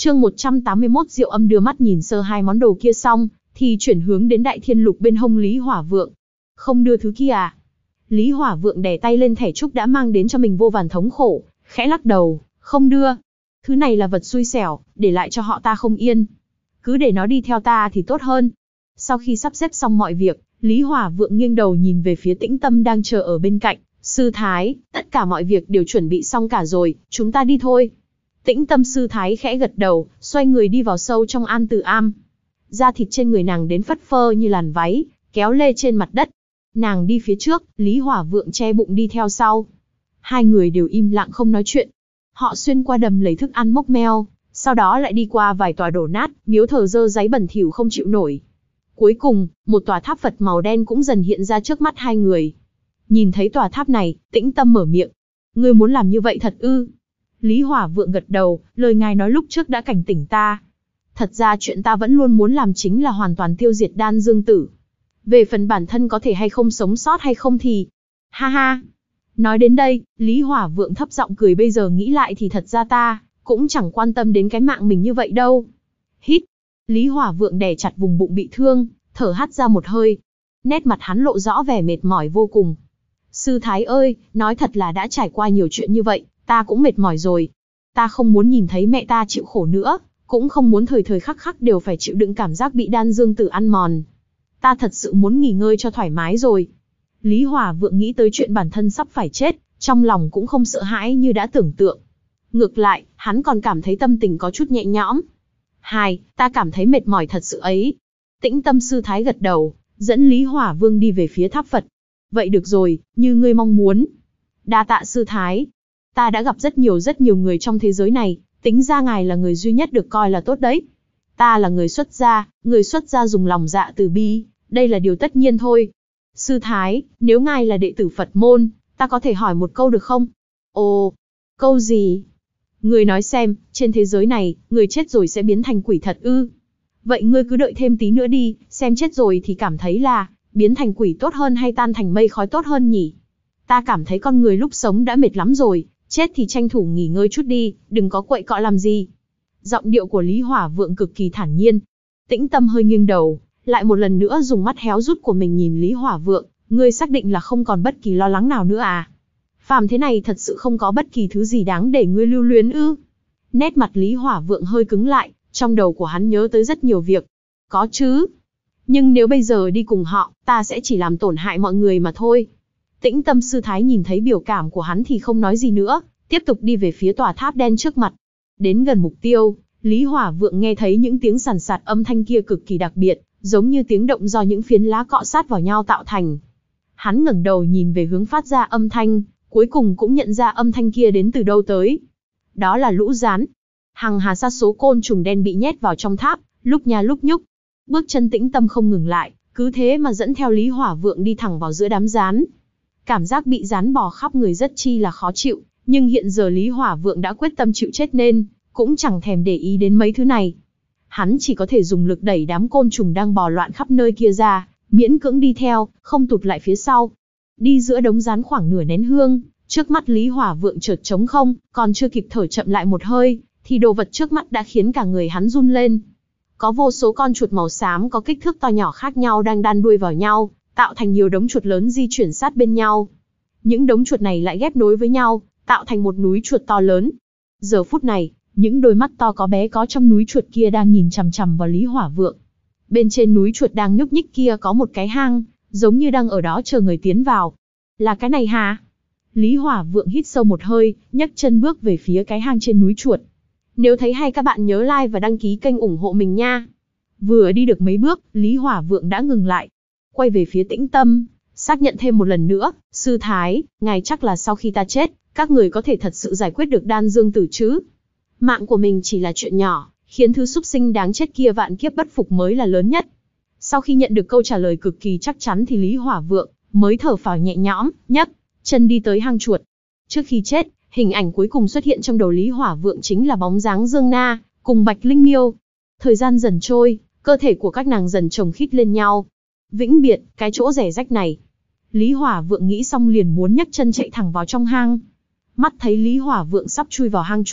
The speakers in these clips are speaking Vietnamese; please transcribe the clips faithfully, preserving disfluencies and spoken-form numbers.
Chương một trăm tám mươi mốt Diệu Âm đưa mắt nhìn sơ hai món đồ kia xong, thì chuyển hướng đến đại thiên lục bên hông Lý Hỏa Vượng. Không đưa thứ kia à? Lý Hỏa Vượng đè tay lên thẻ trúc đã mang đến cho mình vô vàn thống khổ, khẽ lắc đầu, không đưa. Thứ này là vật xui xẻo, để lại cho họ ta không yên. Cứ để nó đi theo ta thì tốt hơn. Sau khi sắp xếp xong mọi việc, Lý Hỏa Vượng nghiêng đầu nhìn về phía Tĩnh Tâm đang chờ ở bên cạnh. Sư Thái, tất cả mọi việc đều chuẩn bị xong cả rồi, chúng ta đi thôi. Tĩnh Tâm sư thái khẽ gật đầu, xoay người đi vào sâu trong An Tử Am. Da thịt trên người nàng đến phất phơ như làn váy, kéo lê trên mặt đất. Nàng đi phía trước, Lý Hỏa Vượng che bụng đi theo sau. Hai người đều im lặng không nói chuyện. Họ xuyên qua đầm lầy thức ăn mốc meo, sau đó lại đi qua vài tòa đổ nát, miếu thờ dơ dáy bẩn thỉu không chịu nổi. Cuối cùng, một tòa tháp Phật màu đen cũng dần hiện ra trước mắt hai người. Nhìn thấy tòa tháp này, Tĩnh Tâm mở miệng. Ngươi muốn làm như vậy thật ư? Lý Hỏa Vượng gật đầu, lời ngài nói lúc trước đã cảnh tỉnh ta. Thật ra chuyện ta vẫn luôn muốn làm chính là hoàn toàn tiêu diệt Đan Dương Tử. Về phần bản thân có thể hay không sống sót hay không thì... Ha ha! Nói đến đây, Lý Hỏa Vượng thấp giọng cười, bây giờ nghĩ lại thì thật ra ta cũng chẳng quan tâm đến cái mạng mình như vậy đâu. Hít! Lý Hỏa Vượng đè chặt vùng bụng bị thương, thở hắt ra một hơi. Nét mặt hắn lộ rõ vẻ mệt mỏi vô cùng. Sư Thái ơi, nói thật là đã trải qua nhiều chuyện như vậy, ta cũng mệt mỏi rồi. Ta không muốn nhìn thấy mẹ ta chịu khổ nữa, cũng không muốn thời thời khắc khắc đều phải chịu đựng cảm giác bị Đan Dương Tử ăn mòn. Ta thật sự muốn nghỉ ngơi cho thoải mái rồi. Lý Hỏa Vượng nghĩ tới chuyện bản thân sắp phải chết, trong lòng cũng không sợ hãi như đã tưởng tượng. Ngược lại, hắn còn cảm thấy tâm tình có chút nhẹ nhõm. Hai, ta cảm thấy mệt mỏi thật sự ấy. Tĩnh Tâm sư thái gật đầu, dẫn Lý Hỏa Vương đi về phía tháp Phật. Vậy được rồi, như ngươi mong muốn. Đa tạ sư thái. Ta đã gặp rất nhiều rất nhiều người trong thế giới này, tính ra ngài là người duy nhất được coi là tốt đấy. Ta là người xuất gia, người xuất gia dùng lòng dạ từ bi, đây là điều tất nhiên thôi. Sư thái, nếu ngài là đệ tử Phật môn, ta có thể hỏi một câu được không? Ồ, câu gì? Người nói xem, trên thế giới này, người chết rồi sẽ biến thành quỷ thật ư? Vậy ngươi cứ đợi thêm tí nữa đi, xem chết rồi thì cảm thấy là biến thành quỷ tốt hơn hay tan thành mây khói tốt hơn nhỉ? Ta cảm thấy con người lúc sống đã mệt lắm rồi, chết thì tranh thủ nghỉ ngơi chút đi, đừng có quậy cọ làm gì. Giọng điệu của Lý Hỏa Vượng cực kỳ thản nhiên. Tĩnh Tâm hơi nghiêng đầu, lại một lần nữa dùng mắt héo rút của mình nhìn Lý Hỏa Vượng, ngươi xác định là không còn bất kỳ lo lắng nào nữa à? Phàm thế này thật sự không có bất kỳ thứ gì đáng để ngươi lưu luyến ư? Nét mặt Lý Hỏa Vượng hơi cứng lại, trong đầu của hắn nhớ tới rất nhiều việc. Có chứ. Nhưng nếu bây giờ đi cùng họ, ta sẽ chỉ làm tổn hại mọi người mà thôi. Tĩnh Tâm sư thái nhìn thấy biểu cảm của hắn thì không nói gì nữa, tiếp tục đi về phía tòa tháp đen trước mặt. Đến gần mục tiêu, Lý Hỏa Vượng nghe thấy những tiếng sàn sạt âm thanh kia cực kỳ đặc biệt, giống như tiếng động do những phiến lá cọ sát vào nhau tạo thành. Hắn ngẩng đầu nhìn về hướng phát ra âm thanh, cuối cùng cũng nhận ra âm thanh kia đến từ đâu tới. Đó là lũ gián. Hằng hà sa số côn trùng đen bị nhét vào trong tháp, lúc nha lúc nhúc. Bước chân Tĩnh Tâm không ngừng lại, cứ thế mà dẫn theo Lý Hỏa Vượng đi thẳng vào giữa đám gián. Cảm giác bị gián bò khắp người rất chi là khó chịu, nhưng hiện giờ Lý Hỏa Vượng đã quyết tâm chịu chết nên cũng chẳng thèm để ý đến mấy thứ này. Hắn chỉ có thể dùng lực đẩy đám côn trùng đang bò loạn khắp nơi kia ra, miễn cưỡng đi theo, không tụt lại phía sau. Đi giữa đống gián khoảng nửa nén hương, trước mắt Lý Hỏa Vượng chợt trống không, còn chưa kịp thở chậm lại một hơi, thì đồ vật trước mắt đã khiến cả người hắn run lên. Có vô số con chuột màu xám có kích thước to nhỏ khác nhau đang đan đuôi vào nhau, tạo thành nhiều đống chuột lớn di chuyển sát bên nhau. Những đống chuột này lại ghép nối với nhau, tạo thành một núi chuột to lớn. Giờ phút này, những đôi mắt to có bé có trong núi chuột kia đang nhìn chằm chằm vào Lý Hỏa Vượng. Bên trên núi chuột đang nhúc nhích kia có một cái hang, giống như đang ở đó chờ người tiến vào. Là cái này hả? Lý Hỏa Vượng hít sâu một hơi, nhấc chân bước về phía cái hang trên núi chuột. Nếu thấy hay các bạn nhớ like và đăng ký kênh ủng hộ mình nha. Vừa đi được mấy bước, Lý Hỏa Vượng đã ngừng lại. Quay về phía Tĩnh Tâm, xác nhận thêm một lần nữa, sư thái, ngài chắc là sau khi ta chết, các người có thể thật sự giải quyết được Đan Dương Tử chứ? Mạng của mình chỉ là chuyện nhỏ, khiến thứ súc sinh đáng chết kia vạn kiếp bất phục mới là lớn nhất. Sau khi nhận được câu trả lời cực kỳ chắc chắn thì Lý Hỏa Vượng mới thở phào nhẹ nhõm, nhấc chân đi tới hang chuột. Trước khi chết, hình ảnh cuối cùng xuất hiện trong đầu Lý Hỏa Vượng chính là bóng dáng Dương Na cùng Bạch Linh Miêu. Thời gian dần trôi, cơ thể của các nàng dần chồng khít lên nhau. Vĩnh biệt, cái chỗ rẻ rách này. Lý Hỏa Vượng nghĩ xong liền muốn nhấc chân chạy thẳng vào trong hang. Mắt thấy Lý Hỏa Vượng sắp chui vào hang chuột,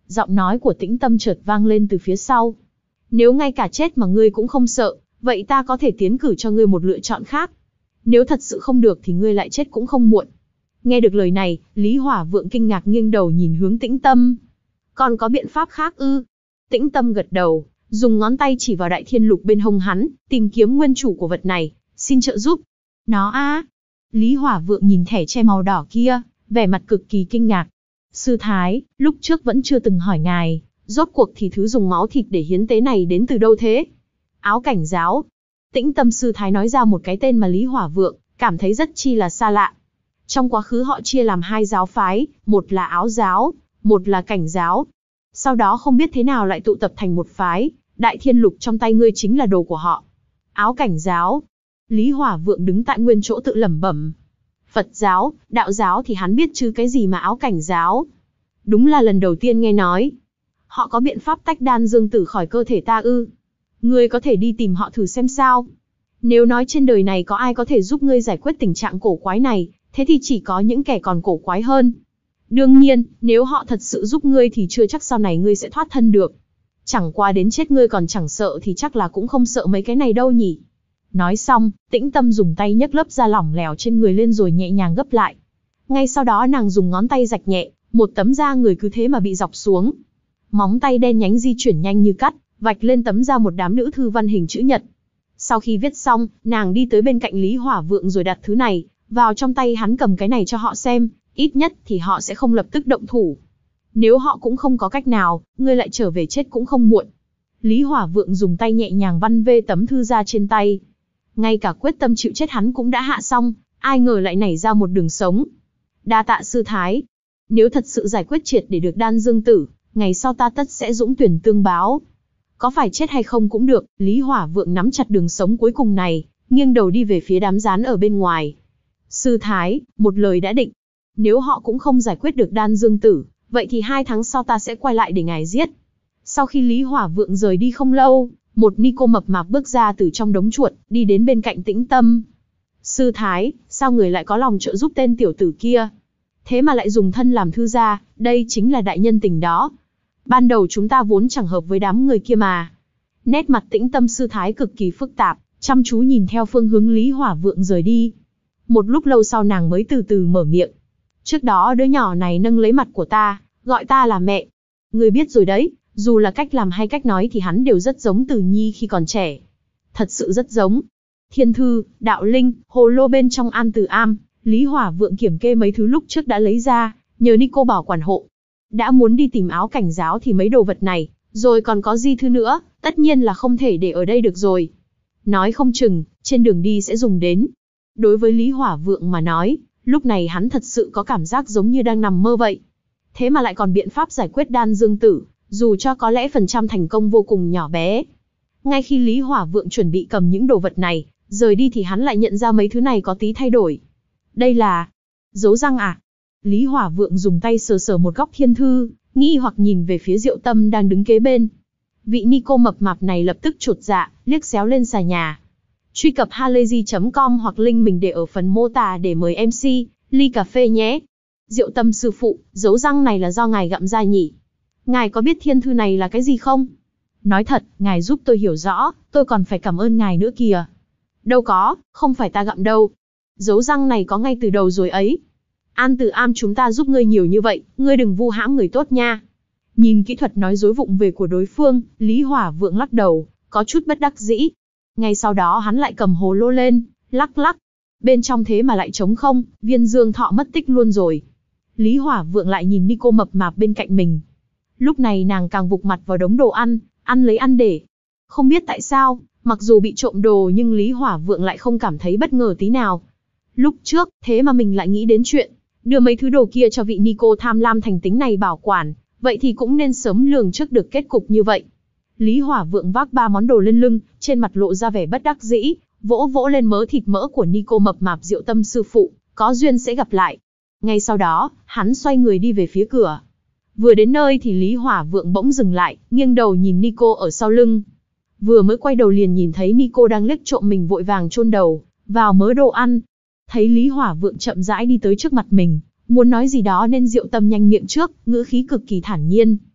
Giọng nói của Tĩnh Tâm chợt vang lên từ phía sau. Nếu ngay cả chết mà ngươi cũng không sợ, vậy ta có thể tiến cử cho ngươi một lựa chọn khác. Nếu thật sự không được thì ngươi lại chết cũng không muộn. Nghe được lời này, Lý Hỏa Vượng kinh ngạc nghiêng đầu nhìn hướng Tĩnh Tâm. Còn có biện pháp khác ư? Tĩnh Tâm gật đầu, dùng ngón tay chỉ vào đại thiên lục bên hông hắn, tìm kiếm nguyên chủ của vật này, xin trợ giúp. Nó a? Lý Hỏa Vượng nhìn thẻ tre màu đỏ kia, vẻ mặt cực kỳ kinh ngạc. Sư Thái, lúc trước vẫn chưa từng hỏi ngài, rốt cuộc thì thứ dùng máu thịt để hiến tế này đến từ đâu thế? Áo Cảnh Giáo. Tĩnh Tâm Sư Thái nói ra một cái tên mà Lý Hỏa Vượng cảm thấy rất chi là xa lạ. Trong quá khứ họ chia làm hai giáo phái, một là Áo Giáo, một là Cảnh Giáo. Sau đó không biết thế nào lại tụ tập thành một phái, đại thiên lục trong tay ngươi chính là đồ của họ. Áo Cảnh Giáo. Lý Hỏa Vượng đứng tại nguyên chỗ tự lẩm bẩm. Phật giáo, đạo giáo thì hắn biết chứ cái gì mà Áo Cảnh Giáo. Đúng là lần đầu tiên nghe nói. Họ có biện pháp tách đan dương tử khỏi cơ thể ta ư? Ngươi có thể đi tìm họ thử xem sao. Nếu nói trên đời này có ai có thể giúp ngươi giải quyết tình trạng cổ quái này, thế thì chỉ có những kẻ còn cổ quái hơn. Đương nhiên, nếu họ thật sự giúp ngươi thì chưa chắc sau này ngươi sẽ thoát thân được. Chẳng qua đến chết ngươi còn chẳng sợ thì chắc là cũng không sợ mấy cái này đâu nhỉ. Nói xong, Tĩnh Tâm dùng tay nhấc lớp da lỏng lẻo trên người lên rồi nhẹ nhàng gấp lại. Ngay sau đó nàng dùng ngón tay rạch nhẹ, một tấm da người cứ thế mà bị dọc xuống. Móng tay đen nhánh di chuyển nhanh như cắt, vạch lên tấm da một đám nữ thư văn hình chữ nhật. Sau khi viết xong, nàng đi tới bên cạnh Lý Hỏa Vượng rồi đặt thứ này vào trong tay hắn, cầm cái này cho họ xem, ít nhất thì họ sẽ không lập tức động thủ. Nếu họ cũng không có cách nào, ngươi lại trở về chết cũng không muộn. Lý Hỏa Vượng dùng tay nhẹ nhàng vân vê tấm thư ra trên tay. Ngay cả quyết tâm chịu chết hắn cũng đã hạ xong, ai ngờ lại nảy ra một đường sống. Đa tạ sư thái. Nếu thật sự giải quyết triệt để được đan dương tử, ngày sau ta tất sẽ dũng tuyển tương báo. Có phải chết hay không cũng được, Lý Hỏa Vượng nắm chặt đường sống cuối cùng này, nghiêng đầu đi về phía đám gián ở bên ngoài. Sư thái, một lời đã định. Nếu họ cũng không giải quyết được đan dương tử, vậy thì hai tháng sau ta sẽ quay lại để ngài giết. Sau khi Lý Hỏa Vượng rời đi không lâu, một ni cô mập mạp bước ra từ trong đống chuột, đi đến bên cạnh Tĩnh Tâm. Sư thái, sao người lại có lòng trợ giúp tên tiểu tử kia? Thế mà lại dùng thân làm thư gia, đây chính là đại nhân tình đó. Ban đầu chúng ta vốn chẳng hợp với đám người kia mà. Nét mặt Tĩnh Tâm sư thái cực kỳ phức tạp, chăm chú nhìn theo phương hướng Lý Hỏa Vượng rời đi. Một lúc lâu sau nàng mới từ từ mở miệng. Trước đó đứa nhỏ này nâng lấy mặt của ta, gọi ta là mẹ. Ngươi biết rồi đấy, dù là cách làm hay cách nói thì hắn đều rất giống Từ Nhi khi còn trẻ. Thật sự rất giống. Thiên thư, đạo linh, hồ lô bên trong An Tử Am, Lý Hỏa Vượng kiểm kê mấy thứ lúc trước đã lấy ra, nhờ Nico bảo quản hộ. Đã muốn đi tìm Áo Cảnh Giáo thì mấy đồ vật này, rồi còn có di thư nữa, tất nhiên là không thể để ở đây được rồi. Nói không chừng, trên đường đi sẽ dùng đến. Đối với Lý Hỏa Vượng mà nói, lúc này hắn thật sự có cảm giác giống như đang nằm mơ vậy. Thế mà lại còn biện pháp giải quyết đan dương tử, dù cho có lẽ phần trăm thành công vô cùng nhỏ bé. Ngay khi Lý Hỏa Vượng chuẩn bị cầm những đồ vật này, rời đi thì hắn lại nhận ra mấy thứ này có tí thay đổi. Đây là dấu răng à? Lý Hỏa Vượng dùng tay sờ sờ một góc thiên thư, nghi hoặc nhìn về phía Diệu Tâm đang đứng kế bên. Vị Nico mập mạp này lập tức chột dạ, liếc xéo lên xà nhà. Truy cập halayzi chấm com hoặc link mình để ở phần mô tả để mời em xê, ly cà phê nhé. Diệu Tâm sư phụ, dấu răng này là do ngài gặm ra nhỉ? Ngài có biết thiên thư này là cái gì không? Nói thật, ngài giúp tôi hiểu rõ, tôi còn phải cảm ơn ngài nữa kìa. Đâu có, không phải ta gặm đâu. Dấu răng này có ngay từ đầu rồi ấy. An Tử Am chúng ta giúp ngươi nhiều như vậy, ngươi đừng vu hãm người tốt nha. Nhìn kỹ thuật nói dối vụng về của đối phương, Lý Hỏa Vượng lắc đầu, có chút bất đắc dĩ. Ngay sau đó hắn lại cầm hồ lô lên, lắc lắc. Bên trong thế mà lại trống không, viên dương thọ mất tích luôn rồi. Lý Hỏa Vượng lại nhìn Nico mập mạp bên cạnh mình. Lúc này nàng càng vụt mặt vào đống đồ ăn, ăn lấy ăn để. Không biết tại sao, mặc dù bị trộm đồ nhưng Lý Hỏa Vượng lại không cảm thấy bất ngờ tí nào. Lúc trước, thế mà mình lại nghĩ đến chuyện đưa mấy thứ đồ kia cho vị Nico tham lam thành tính này bảo quản, vậy thì cũng nên sớm lường trước được kết cục như vậy. Lý Hỏa Vượng vác ba món đồ lên lưng, trên mặt lộ ra vẻ bất đắc dĩ, vỗ vỗ lên mớ thịt mỡ của Nico mập mạp. Diệu Tâm sư phụ, có duyên sẽ gặp lại. Ngay sau đó, hắn xoay người đi về phía cửa. Vừa đến nơi thì Lý Hỏa Vượng bỗng dừng lại, nghiêng đầu nhìn Nico ở sau lưng. Vừa mới quay đầu liền nhìn thấy Nico đang liếc trộm mình, vội vàng chôn đầu vào mớ đồ ăn. Thấy Lý Hỏa Vượng chậm rãi đi tới trước mặt mình, muốn nói gì đó nên Diệu Tâm nhanh miệng trước, ngữ khí cực kỳ thản nhiên.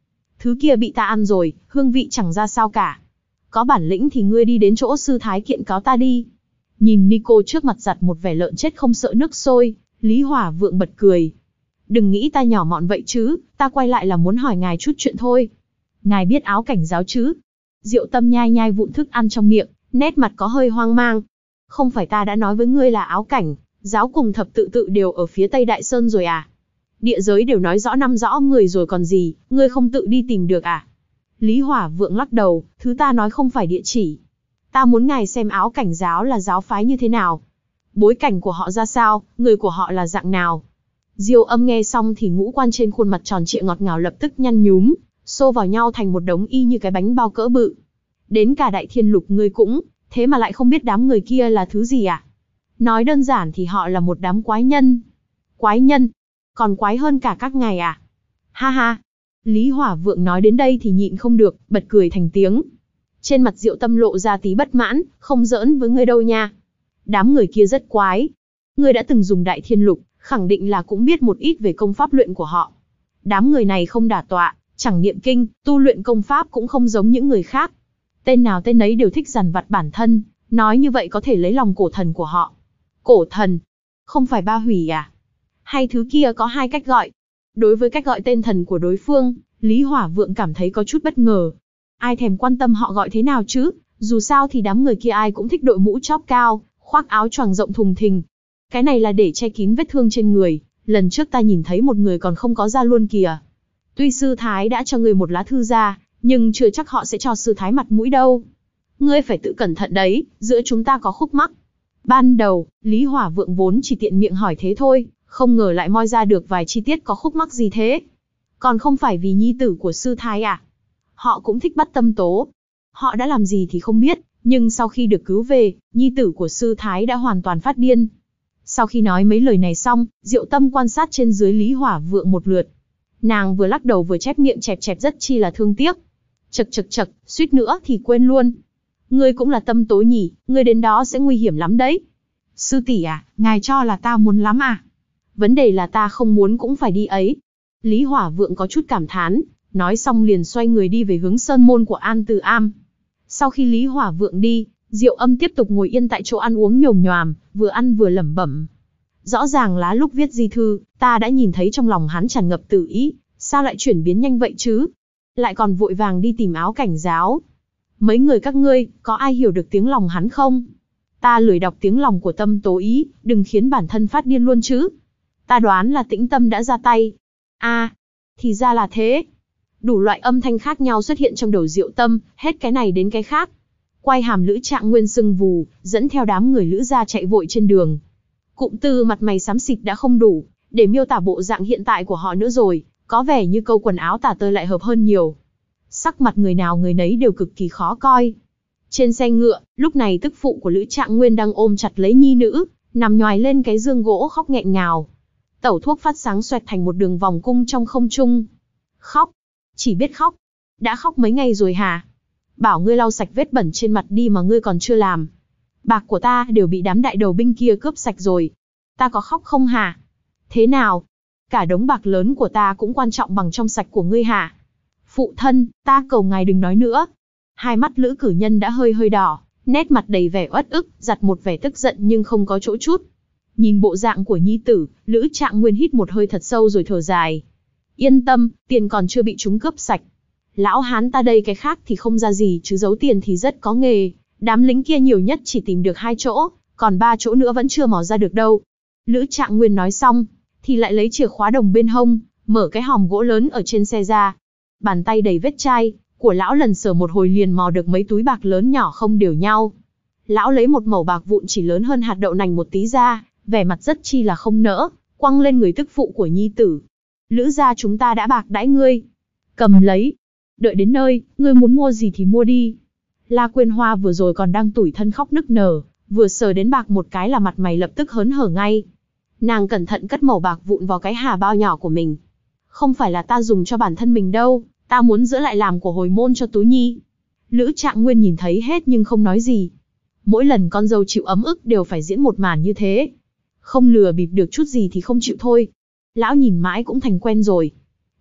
Thứ kia bị ta ăn rồi, hương vị chẳng ra sao cả. Có bản lĩnh thì ngươi đi đến chỗ sư thái kiện cáo ta đi. Nhìn Nico trước mặt giặt một vẻ lợn chết không sợ nước sôi, Lý Hỏa Vượng bật cười. Đừng nghĩ ta nhỏ mọn vậy chứ, ta quay lại là muốn hỏi ngài chút chuyện thôi. Ngài biết áo cảnh giáo chứ? Diệu Tâm nhai nhai vụn thức ăn trong miệng, nét mặt có hơi hoang mang. Không phải ta đã nói với ngươi là áo cảnh giáo cùng thập tự tự đều ở phía Tây Đại Sơn rồi à? Địa giới đều nói rõ năm rõ người rồi còn gì, ngươi không tự đi tìm được à? Lý Hỏa Vượng lắc đầu, thứ ta nói không phải địa chỉ. Ta muốn ngài xem áo cảnh giáo là giáo phái như thế nào. Bối cảnh của họ ra sao, người của họ là dạng nào. Diêu Âm nghe xong thì ngũ quan trên khuôn mặt tròn trịa ngọt ngào lập tức nhăn nhúm, xô vào nhau thành một đống y như cái bánh bao cỡ bự. Đến cả Đại Thiên Lục ngươi cũng, thế mà lại không biết đám người kia là thứ gì à? Nói đơn giản thì họ là một đám quái nhân. Quái nhân? Còn quái hơn cả các ngài à? Ha ha! Lý Hỏa Vượng nói đến đây thì nhịn không được, bật cười thành tiếng. Trên mặt Diệu Tâm lộ ra tí bất mãn, không giỡn với ngươi đâu nha. Đám người kia rất quái. Ngươi đã từng dùng Đại Thiên Lục, khẳng định là cũng biết một ít về công pháp luyện của họ. Đám người này không đả tọa, chẳng niệm kinh, tu luyện công pháp cũng không giống những người khác. Tên nào tên ấy đều thích dằn vặt bản thân, nói như vậy có thể lấy lòng cổ thần của họ. Cổ thần? Không phải Ba Hủy à? Hay thứ kia có hai cách gọi? Đối với cách gọi tên thần của đối phương, Lý Hỏa Vượng cảm thấy có chút bất ngờ. Ai thèm quan tâm họ gọi thế nào chứ, dù sao thì đám người kia ai cũng thích đội mũ chóp cao, khoác áo choàng rộng thùng thình. Cái này là để che kín vết thương trên người, lần trước ta nhìn thấy một người còn không có da luôn kìa. Tuy sư thái đã cho người một lá thư ra, nhưng chưa chắc họ sẽ cho sư thái mặt mũi đâu. Ngươi phải tự cẩn thận đấy, giữa chúng ta có khúc mắc. Ban đầu, Lý Hỏa Vượng vốn chỉ tiện miệng hỏi thế thôi, không ngờ lại moi ra được vài chi tiết có khúc mắc gì thế. Còn không phải vì nhi tử của sư thái à? Họ cũng thích bắt tâm tố. Họ đã làm gì thì không biết, nhưng sau khi được cứu về, nhi tử của sư thái đã hoàn toàn phát điên. Sau khi nói mấy lời này xong, Diệu Tâm quan sát trên dưới Lý Hỏa Vượng một lượt. Nàng vừa lắc đầu vừa chép miệng chẹp chẹp rất chi là thương tiếc. Chật chật chật, suýt nữa thì quên luôn. Ngươi cũng là tâm tố nhỉ, ngươi đến đó sẽ nguy hiểm lắm đấy. Sư tỷ à, ngài cho là ta muốn lắm à? Vấn đề là ta không muốn cũng phải đi ấy. Lý Hỏa Vượng có chút cảm thán, nói xong liền xoay người đi về hướng sơn môn của An Từ Am. Sau khi Lý Hỏa Vượng đi, Diệu Âm tiếp tục ngồi yên tại chỗ ăn uống nhồm nhoàm, vừa ăn vừa lẩm bẩm. Rõ ràng lá lúc viết di thư, ta đã nhìn thấy trong lòng hắn tràn ngập tử ý, sao lại chuyển biến nhanh vậy chứ? Lại còn vội vàng đi tìm áo cảnh giáo. Mấy người các ngươi, có ai hiểu được tiếng lòng hắn không? Ta lười đọc tiếng lòng của tâm tố ý, đừng khiến bản thân phát điên luôn chứ. Ta đoán là Tĩnh Tâm đã ra tay. À, thì ra là thế. Đủ loại âm thanh khác nhau xuất hiện trong đầu Diệu Tâm, hết cái này đến cái khác. Quay hàm Lữ Trạng Nguyên sưng vù, dẫn theo đám người Lữ gia chạy vội trên đường. Cụm từ mặt mày xám xịt đã không đủ, để miêu tả bộ dạng hiện tại của họ nữa rồi, có vẻ như câu quần áo tả tơi lại hợp hơn nhiều. Sắc mặt người nào người nấy đều cực kỳ khó coi. Trên xe ngựa, lúc này tức phụ của Lữ Trạng Nguyên đang ôm chặt lấy nhi nữ, nằm nhoài lên cái giường gỗ khóc nghẹn ngào. Tẩu thuốc phát sáng xoẹt thành một đường vòng cung trong không trung. Khóc, chỉ biết khóc. Đã khóc mấy ngày rồi hả? Bảo ngươi lau sạch vết bẩn trên mặt đi mà ngươi còn chưa làm. Bạc của ta đều bị đám đại đầu binh kia cướp sạch rồi. Ta có khóc không hả? Thế nào? Cả đống bạc lớn của ta cũng quan trọng bằng trong sạch của ngươi hả? Phụ thân, ta cầu ngài đừng nói nữa. Hai mắt Lữ Cử Nhân đã hơi hơi đỏ, nét mặt đầy vẻ uất ức, giặt một vẻ tức giận nhưng không có chỗ chút. Nhìn bộ dạng của nhi tử, Lữ Trạng Nguyên hít một hơi thật sâu rồi thở dài. Yên tâm, tiền còn chưa bị chúng cướp sạch. Lão hán ta đây cái khác thì không ra gì chứ giấu tiền thì rất có nghề. Đám lính kia nhiều nhất chỉ tìm được hai chỗ, còn ba chỗ nữa vẫn chưa mò ra được đâu. Lữ Trạng Nguyên nói xong, thì lại lấy chìa khóa đồng bên hông, mở cái hòm gỗ lớn ở trên xe ra. Bàn tay đầy vết chai của lão lần sờ một hồi liền mò được mấy túi bạc lớn nhỏ không đều nhau. Lão lấy một mẩu bạc vụn chỉ lớn hơn hạt đậu nành một tí ra, vẻ mặt rất chi là không nỡ, quăng lên người tức phụ của nhi tử. Lữ gia chúng ta đã bạc đãi ngươi, cầm lấy. Đợi đến nơi, ngươi muốn mua gì thì mua đi. La Quyên Hoa vừa rồi còn đang tủi thân khóc nức nở, vừa sờ đến bạc một cái là mặt mày lập tức hớn hở ngay. Nàng cẩn thận cất mẩu bạc vụn vào cái hà bao nhỏ của mình. Không phải là ta dùng cho bản thân mình đâu, ta muốn giữ lại làm của hồi môn cho Tú Nhi. Lữ Trạng Nguyên nhìn thấy hết nhưng không nói gì. Mỗi lần con dâu chịu ấm ức đều phải diễn một màn như thế. Không lừa bịp được chút gì thì không chịu thôi. Lão nhìn mãi cũng thành quen rồi.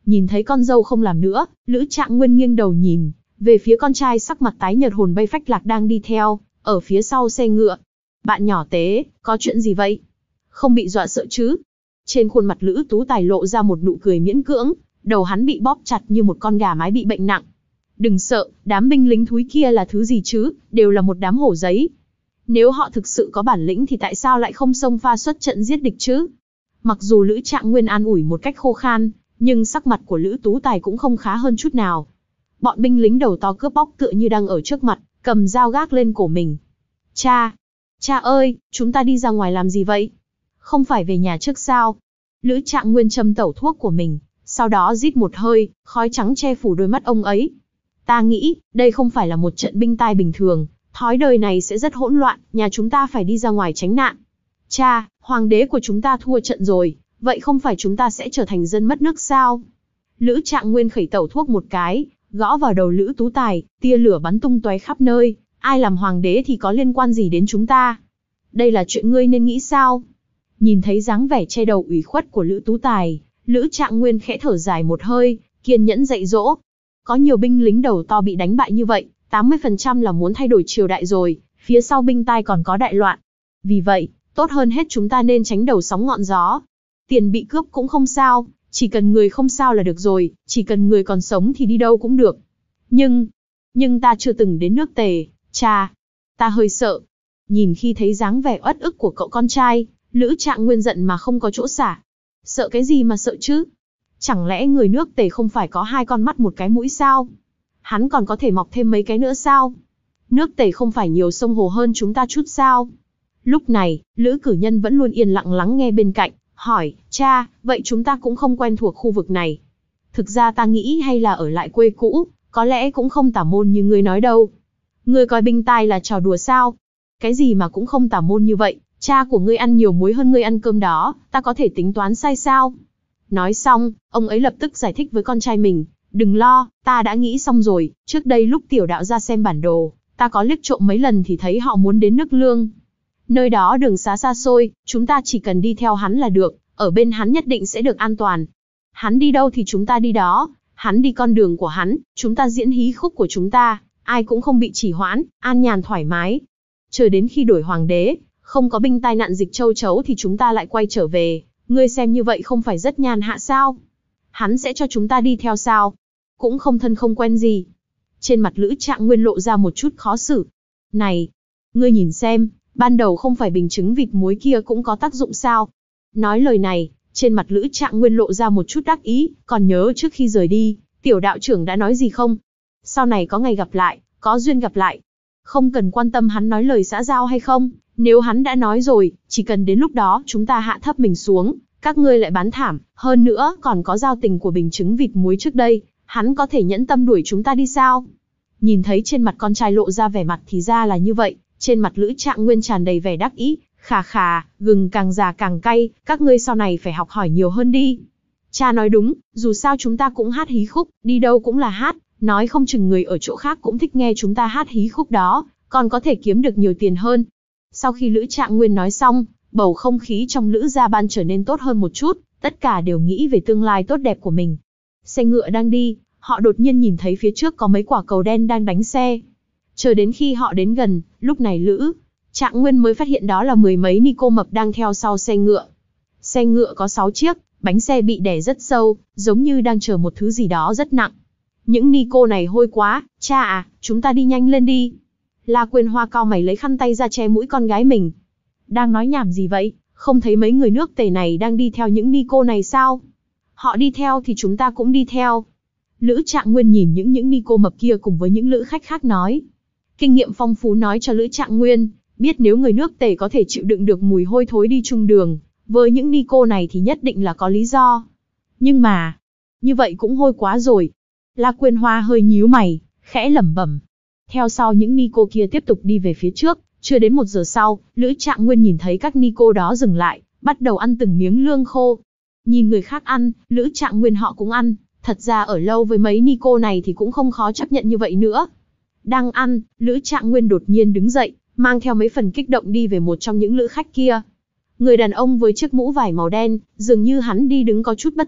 Nhìn thấy con dâu không làm nữa, Lữ Trạng Nguyên nghiêng đầu nhìn về phía con trai sắc mặt tái nhợt hồn bay phách lạc đang đi theo ở phía sau xe ngựa. Bạn nhỏ Tế, có chuyện gì vậy? Không bị dọa sợ chứ? Trên khuôn mặt Lữ Tú Tài lộ ra một nụ cười miễn cưỡng, đầu hắn bị bóp chặt như một con gà mái bị bệnh nặng. Đừng sợ, đám binh lính thúi kia là thứ gì chứ, đều là một đám hổ giấy. Nếu họ thực sự có bản lĩnh thì tại sao lại không xông pha xuất trận giết địch chứ? Mặc dù Lữ Trạng Nguyên an ủi một cách khô khan, nhưng sắc mặt của Lữ Tú Tài cũng không khá hơn chút nào. Bọn binh lính đầu to cướp bóc tựa như đang ở trước mặt, cầm dao gác lên cổ mình. Cha! Cha ơi, chúng ta đi ra ngoài làm gì vậy? Không phải về nhà trước sao? Lữ Trạng Nguyên châm tẩu thuốc của mình, sau đó rít một hơi, khói trắng che phủ đôi mắt ông ấy. Ta nghĩ, đây không phải là một trận binh tai bình thường, thói đời này sẽ rất hỗn loạn, nhà chúng ta phải đi ra ngoài tránh nạn. Cha, hoàng đế của chúng ta thua trận rồi, vậy không phải chúng ta sẽ trở thành dân mất nước sao? Lữ Trạng Nguyên khẩy tẩu thuốc một cái, gõ vào đầu Lữ Tú Tài, tia lửa bắn tung tóe khắp nơi, ai làm hoàng đế thì có liên quan gì đến chúng ta? Đây là chuyện ngươi nên nghĩ sao? Nhìn thấy dáng vẻ che đầu ủy khuất của Lữ Tú Tài, Lữ Trạng Nguyên khẽ thở dài một hơi, kiên nhẫn dạy dỗ. Có nhiều binh lính đầu to bị đánh bại như vậy, tám mươi phần trăm là muốn thay đổi triều đại rồi, phía sau binh tai còn có đại loạn. Vì vậy, tốt hơn hết chúng ta nên tránh đầu sóng ngọn gió. Tiền bị cướp cũng không sao, chỉ cần người không sao là được rồi, chỉ cần người còn sống thì đi đâu cũng được. Nhưng, nhưng ta chưa từng đến nước Tề, cha. Ta hơi sợ. Nhìn khi thấy dáng vẻ uất ức của cậu con trai, Lữ Trạng Nguyên giận mà không có chỗ xả. Sợ cái gì mà sợ chứ? Chẳng lẽ người nước Tề không phải có hai con mắt một cái mũi sao? Hắn còn có thể mọc thêm mấy cái nữa sao? Nước Tề không phải nhiều sông hồ hơn chúng ta chút sao? Lúc này, Lữ Cử Nhân vẫn luôn yên lặng lắng nghe bên cạnh, hỏi, cha, vậy chúng ta cũng không quen thuộc khu vực này. Thực ra ta nghĩ hay là ở lại quê cũ, có lẽ cũng không tả môn như ngươi nói đâu. Ngươi coi binh tai là trò đùa sao? Cái gì mà cũng không tả môn như vậy, cha của ngươi ăn nhiều muối hơn ngươi ăn cơm đó, ta có thể tính toán sai sao? Nói xong, ông ấy lập tức giải thích với con trai mình, đừng lo, ta đã nghĩ xong rồi, trước đây lúc tiểu đạo ra xem bản đồ, ta có liếc trộm mấy lần thì thấy họ muốn đến nước Lương. Nơi đó đường xá xa xôi, chúng ta chỉ cần đi theo hắn là được, ở bên hắn nhất định sẽ được an toàn. Hắn đi đâu thì chúng ta đi đó, hắn đi con đường của hắn, chúng ta diễn hí khúc của chúng ta, ai cũng không bị trì hoãn, an nhàn thoải mái. Chờ đến khi đổi hoàng đế, không có binh tai nạn dịch châu chấu thì chúng ta lại quay trở về, ngươi xem như vậy không phải rất nhàn hạ sao? Hắn sẽ cho chúng ta đi theo sao? Cũng không thân không quen gì. Trên mặt Lữ Trạng Nguyên lộ ra một chút khó xử. Này, ngươi nhìn xem, ban đầu không phải bình chứng vịt muối kia cũng có tác dụng sao? Nói lời này, trên mặt Lữ Trạng Nguyên lộ ra một chút đắc ý, còn nhớ trước khi rời đi, tiểu đạo trưởng đã nói gì không? Sau này có ngày gặp lại, có duyên gặp lại. Không cần quan tâm hắn nói lời xã giao hay không, nếu hắn đã nói rồi, chỉ cần đến lúc đó chúng ta hạ thấp mình xuống, các ngươi lại bán thảm, hơn nữa còn có giao tình của bình chứng vịt muối trước đây, hắn có thể nhẫn tâm đuổi chúng ta đi sao? Nhìn thấy trên mặt con trai lộ ra vẻ mặt thì ra là như vậy, trên mặt Lữ Trạng Nguyên tràn đầy vẻ đắc ý, khà khà, gừng càng già càng cay, các ngươi sau này phải học hỏi nhiều hơn đi. Cha nói đúng, dù sao chúng ta cũng hát hí khúc, đi đâu cũng là hát, nói không chừng người ở chỗ khác cũng thích nghe chúng ta hát hí khúc đó, còn có thể kiếm được nhiều tiền hơn. Sau khi Lữ Trạng Nguyên nói xong, bầu không khí trong Lữ gia ban trở nên tốt hơn một chút, tất cả đều nghĩ về tương lai tốt đẹp của mình. Xe ngựa đang đi, họ đột nhiên nhìn thấy phía trước có mấy quả cầu đen đang đánh xe. Chờ đến khi họ đến gần, lúc này Lữ Trạng Nguyên mới phát hiện đó là mười mấy ni cô mập đang theo sau xe ngựa. Xe ngựa có sáu chiếc, bánh xe bị đè rất sâu, giống như đang chờ một thứ gì đó rất nặng. Những ni cô này hôi quá, cha à, chúng ta đi nhanh lên đi. La Quyên Hoa cau mày lấy khăn tay ra che mũi con gái mình. Đang nói nhảm gì vậy, không thấy mấy người nước Tề này đang đi theo những ni cô này sao? Họ đi theo thì chúng ta cũng đi theo. Lữ Trạng Nguyên nhìn những những ni cô mập kia cùng với những lữ khách khác nói. Kinh nghiệm phong phú nói cho Lữ Trạng Nguyên, biết nếu người nước Tề có thể chịu đựng được mùi hôi thối đi chung đường, với những ni cô này thì nhất định là có lý do. Nhưng mà, như vậy cũng hôi quá rồi. La Quyên Hoa hơi nhíu mày, khẽ lẩm bẩm. Theo sau những ni cô kia tiếp tục đi về phía trước, chưa đến một giờ sau, Lữ Trạng Nguyên nhìn thấy các ni cô đó dừng lại, bắt đầu ăn từng miếng lương khô. Nhìn người khác ăn, Lữ Trạng Nguyên họ cũng ăn, thật ra ở lâu với mấy ni cô này thì cũng không khó chấp nhận như vậy nữa. Đang ăn, Lữ Trạng Nguyên đột nhiên đứng dậy, mang theo mấy phần kích động đi về một trong những lữ khách kia. Người đàn ông với chiếc mũ vải màu đen, dường như hắn đi đứng có chút bất tiện,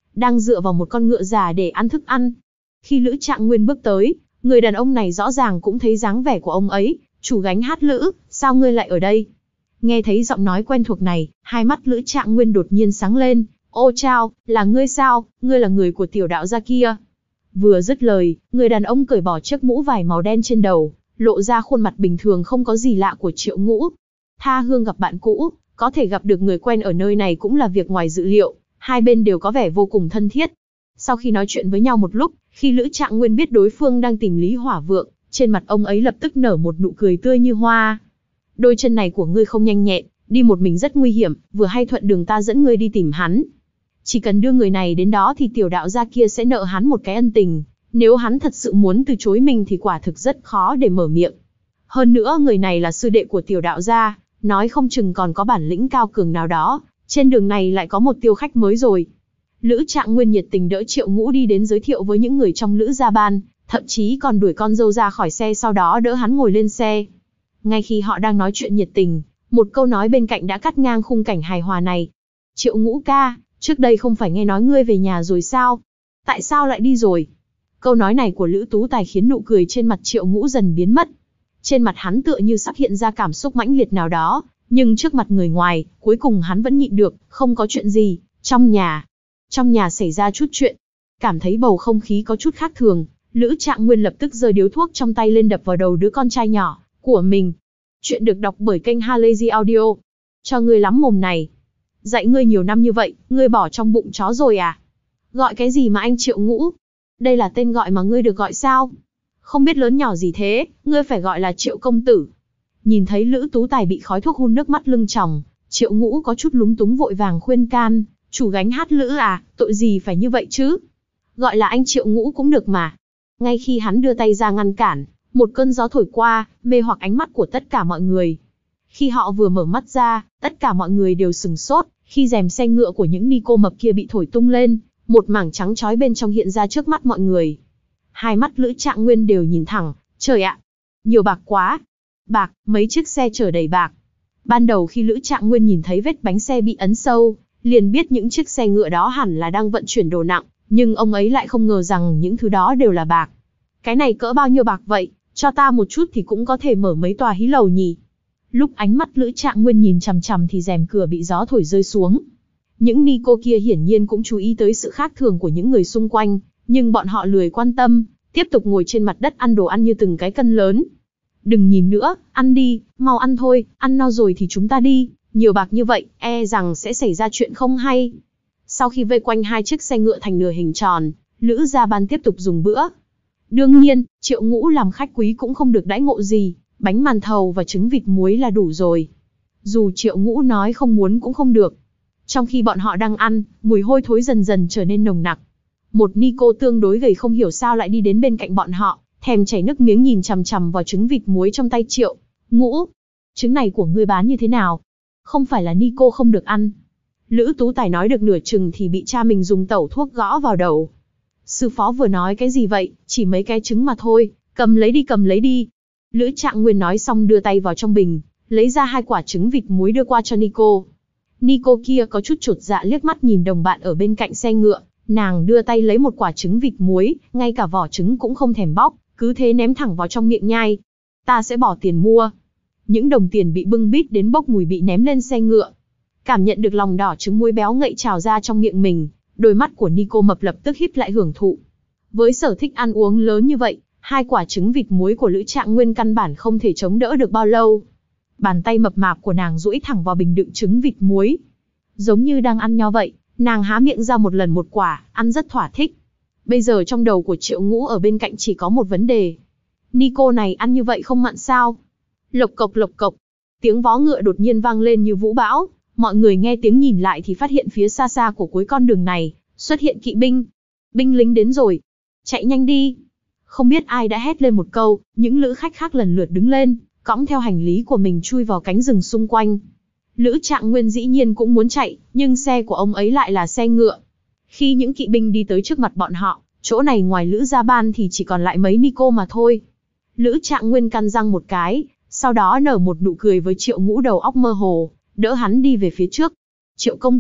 đang dựa vào một con ngựa già để ăn thức ăn. Khi Lữ Trạng Nguyên bước tới, người đàn ông này rõ ràng cũng thấy dáng vẻ của ông ấy. Chủ gánh hát Lữ, sao ngươi lại ở đây? Nghe thấy giọng nói quen thuộc này, hai mắt Lữ Trạng Nguyên đột nhiên sáng lên. Ô chao, là ngươi sao, ngươi là người của tiểu đạo gia kia. Vừa dứt lời, người đàn ông cởi bỏ chiếc mũ vải màu đen trên đầu, lộ ra khuôn mặt bình thường không có gì lạ của Triệu Ngũ. Tha hương gặp bạn cũ, có thể gặp được người quen ở nơi này cũng là việc ngoài dự liệu, hai bên đều có vẻ vô cùng thân thiết. Sau khi nói chuyện với nhau một lúc, khi Lữ Trạng Nguyên biết đối phương đang tìm Lý Hỏa Vượng, trên mặt ông ấy lập tức nở một nụ cười tươi như hoa. Đôi chân này của ngươi không nhanh nhẹn, đi một mình rất nguy hiểm, vừa hay thuận đường ta dẫn ngươi đi tìm hắn. Chỉ cần đưa người này đến đó thì tiểu đạo gia kia sẽ nợ hắn một cái ân tình, nếu hắn thật sự muốn từ chối mình thì quả thực rất khó để mở miệng. Hơn nữa người này là sư đệ của tiểu đạo gia, nói không chừng còn có bản lĩnh cao cường nào đó, trên đường này lại có một tiêu khách mới rồi. Lữ Trạng Nguyên nhiệt tình đỡ Triệu Ngũ đi đến giới thiệu với những người trong Lữ gia ban, thậm chí còn đuổi con dâu ra khỏi xe sau đó đỡ hắn ngồi lên xe. Ngay khi họ đang nói chuyện nhiệt tình, một câu nói bên cạnh đã cắt ngang khung cảnh hài hòa này. Triệu Ngũ ca, trước đây không phải nghe nói ngươi về nhà rồi sao? Tại sao lại đi rồi? Câu nói này của Lữ Tú Tài khiến nụ cười trên mặt Triệu Ngũ dần biến mất. Trên mặt hắn tựa như sắp hiện ra cảm xúc mãnh liệt nào đó, nhưng trước mặt người ngoài, cuối cùng hắn vẫn nhịn được, không có chuyện gì. Trong nhà, trong nhà xảy ra chút chuyện. Cảm thấy bầu không khí có chút khác thường, Lữ Trạng Nguyên lập tức giơ điếu thuốc trong tay lên đập vào đầu đứa con trai nhỏ của mình. Chuyện được đọc bởi kênh Halazy Audio. Cho ngươi lắm mồm này. Dạy ngươi nhiều năm như vậy, ngươi bỏ trong bụng chó rồi à? Gọi cái gì mà anh Triệu Ngũ? Đây là tên gọi mà ngươi được gọi sao? Không biết lớn nhỏ gì thế, ngươi phải gọi là Triệu công tử. Nhìn thấy Lữ Tú Tài bị khói thuốc hun nước mắt lưng tròng, Triệu Ngũ có chút lúng túng vội vàng khuyên can. Chủ gánh hát Lữ à, tội gì phải như vậy chứ? Gọi là anh Triệu Ngũ cũng được mà. Ngay khi hắn đưa tay ra ngăn cản, một cơn gió thổi qua, mê hoặc ánh mắt của tất cả mọi người. Khi họ vừa mở mắt ra, tất cả mọi người đều sừng sốt, khi rèm xe ngựa của những ni cô mập kia bị thổi tung lên, một mảng trắng chói bên trong hiện ra trước mắt mọi người. Hai mắt Lữ Trạng Nguyên đều nhìn thẳng, trời ạ, nhiều bạc quá. Bạc, mấy chiếc xe chở đầy bạc. Ban đầu khi Lữ Trạng Nguyên nhìn thấy vết bánh xe bị ấn sâu, liền biết những chiếc xe ngựa đó hẳn là đang vận chuyển đồ nặng, nhưng ông ấy lại không ngờ rằng những thứ đó đều là bạc. Cái này cỡ bao nhiêu bạc vậy, cho ta một chút thì cũng có thể mở mấy tòa hí lầu nhỉ. Lúc ánh mắt Lữ Trạng Nguyên nhìn chằm chằm thì rèm cửa bị gió thổi rơi xuống. Những ni cô kia hiển nhiên cũng chú ý tới sự khác thường của những người xung quanh, nhưng bọn họ lười quan tâm, tiếp tục ngồi trên mặt đất ăn đồ ăn như từng cái cân lớn. Đừng nhìn nữa, ăn đi, mau ăn thôi, ăn no rồi thì chúng ta đi, nhiều bạc như vậy, e rằng sẽ xảy ra chuyện không hay. Sau khi vây quanh hai chiếc xe ngựa thành nửa hình tròn, Lữ gia ban tiếp tục dùng bữa. Đương nhiên, Triệu Ngũ làm khách quý cũng không được đãi ngộ gì, bánh màn thầu và trứng vịt muối là đủ rồi. Dù Triệu Ngũ nói không muốn cũng không được. Trong khi bọn họ đang ăn, mùi hôi thối dần dần trở nên nồng nặc. Một ni cô tương đối gầy không hiểu sao lại đi đến bên cạnh bọn họ, thèm chảy nước miếng nhìn chằm chằm vào trứng vịt muối trong tay Triệu Ngũ. Trứng này của ngươi bán như thế nào? Không phải là ni cô không được ăn. Lữ Tú Tài nói được nửa chừng thì bị cha mình dùng tẩu thuốc gõ vào đầu. Sư phó vừa nói cái gì vậy, chỉ mấy cái trứng mà thôi, cầm lấy đi cầm lấy đi. Lữ Trạng Nguyên nói xong đưa tay vào trong bình, lấy ra hai quả trứng vịt muối đưa qua cho Nico. Nico kia có chút chột dạ liếc mắt nhìn đồng bạn ở bên cạnh xe ngựa, nàng đưa tay lấy một quả trứng vịt muối, ngay cả vỏ trứng cũng không thèm bóc, cứ thế ném thẳng vào trong miệng nhai. Ta sẽ bỏ tiền mua. Những đồng tiền bị bưng bít đến bốc mùi bị ném lên xe ngựa. Cảm nhận được lòng đỏ trứng muối béo ngậy trào ra trong miệng mình, đôi mắt của Nico mập lập tức híp lại hưởng thụ. Với sở thích ăn uống lớn như vậy, hai quả trứng vịt muối của Lữ Trạng Nguyên căn bản không thể chống đỡ được bao lâu. Bàn tay mập mạp của nàng duỗi thẳng vào bình đựng trứng vịt muối. Giống như đang ăn nho vậy, nàng há miệng ra một lần một quả, ăn rất thỏa thích. Bây giờ trong đầu của Triệu Ngũ ở bên cạnh chỉ có một vấn đề. Nico này ăn như vậy không mặn sao? Lộc cộc lộc cộc, tiếng vó ngựa đột nhiên vang lên như vũ bão. Mọi người nghe tiếng nhìn lại thì phát hiện phía xa xa của cuối con đường này, xuất hiện kỵ binh. Binh lính đến rồi. Chạy nhanh đi. Không biết ai đã hét lên một câu, những lữ khách khác lần lượt đứng lên, cõng theo hành lý của mình chui vào cánh rừng xung quanh. Lữ Trạng Nguyên dĩ nhiên cũng muốn chạy, nhưng xe của ông ấy lại là xe ngựa. Khi những kỵ binh đi tới trước mặt bọn họ, chỗ này ngoài Lữ gia ban thì chỉ còn lại mấy Nico mà thôi. Lữ Trạng Nguyên căn răng một cái, sau đó nở một nụ cười với Triệu Ngũ đầu óc mơ hồ, đỡ hắn đi về phía trước. Triệu công tử,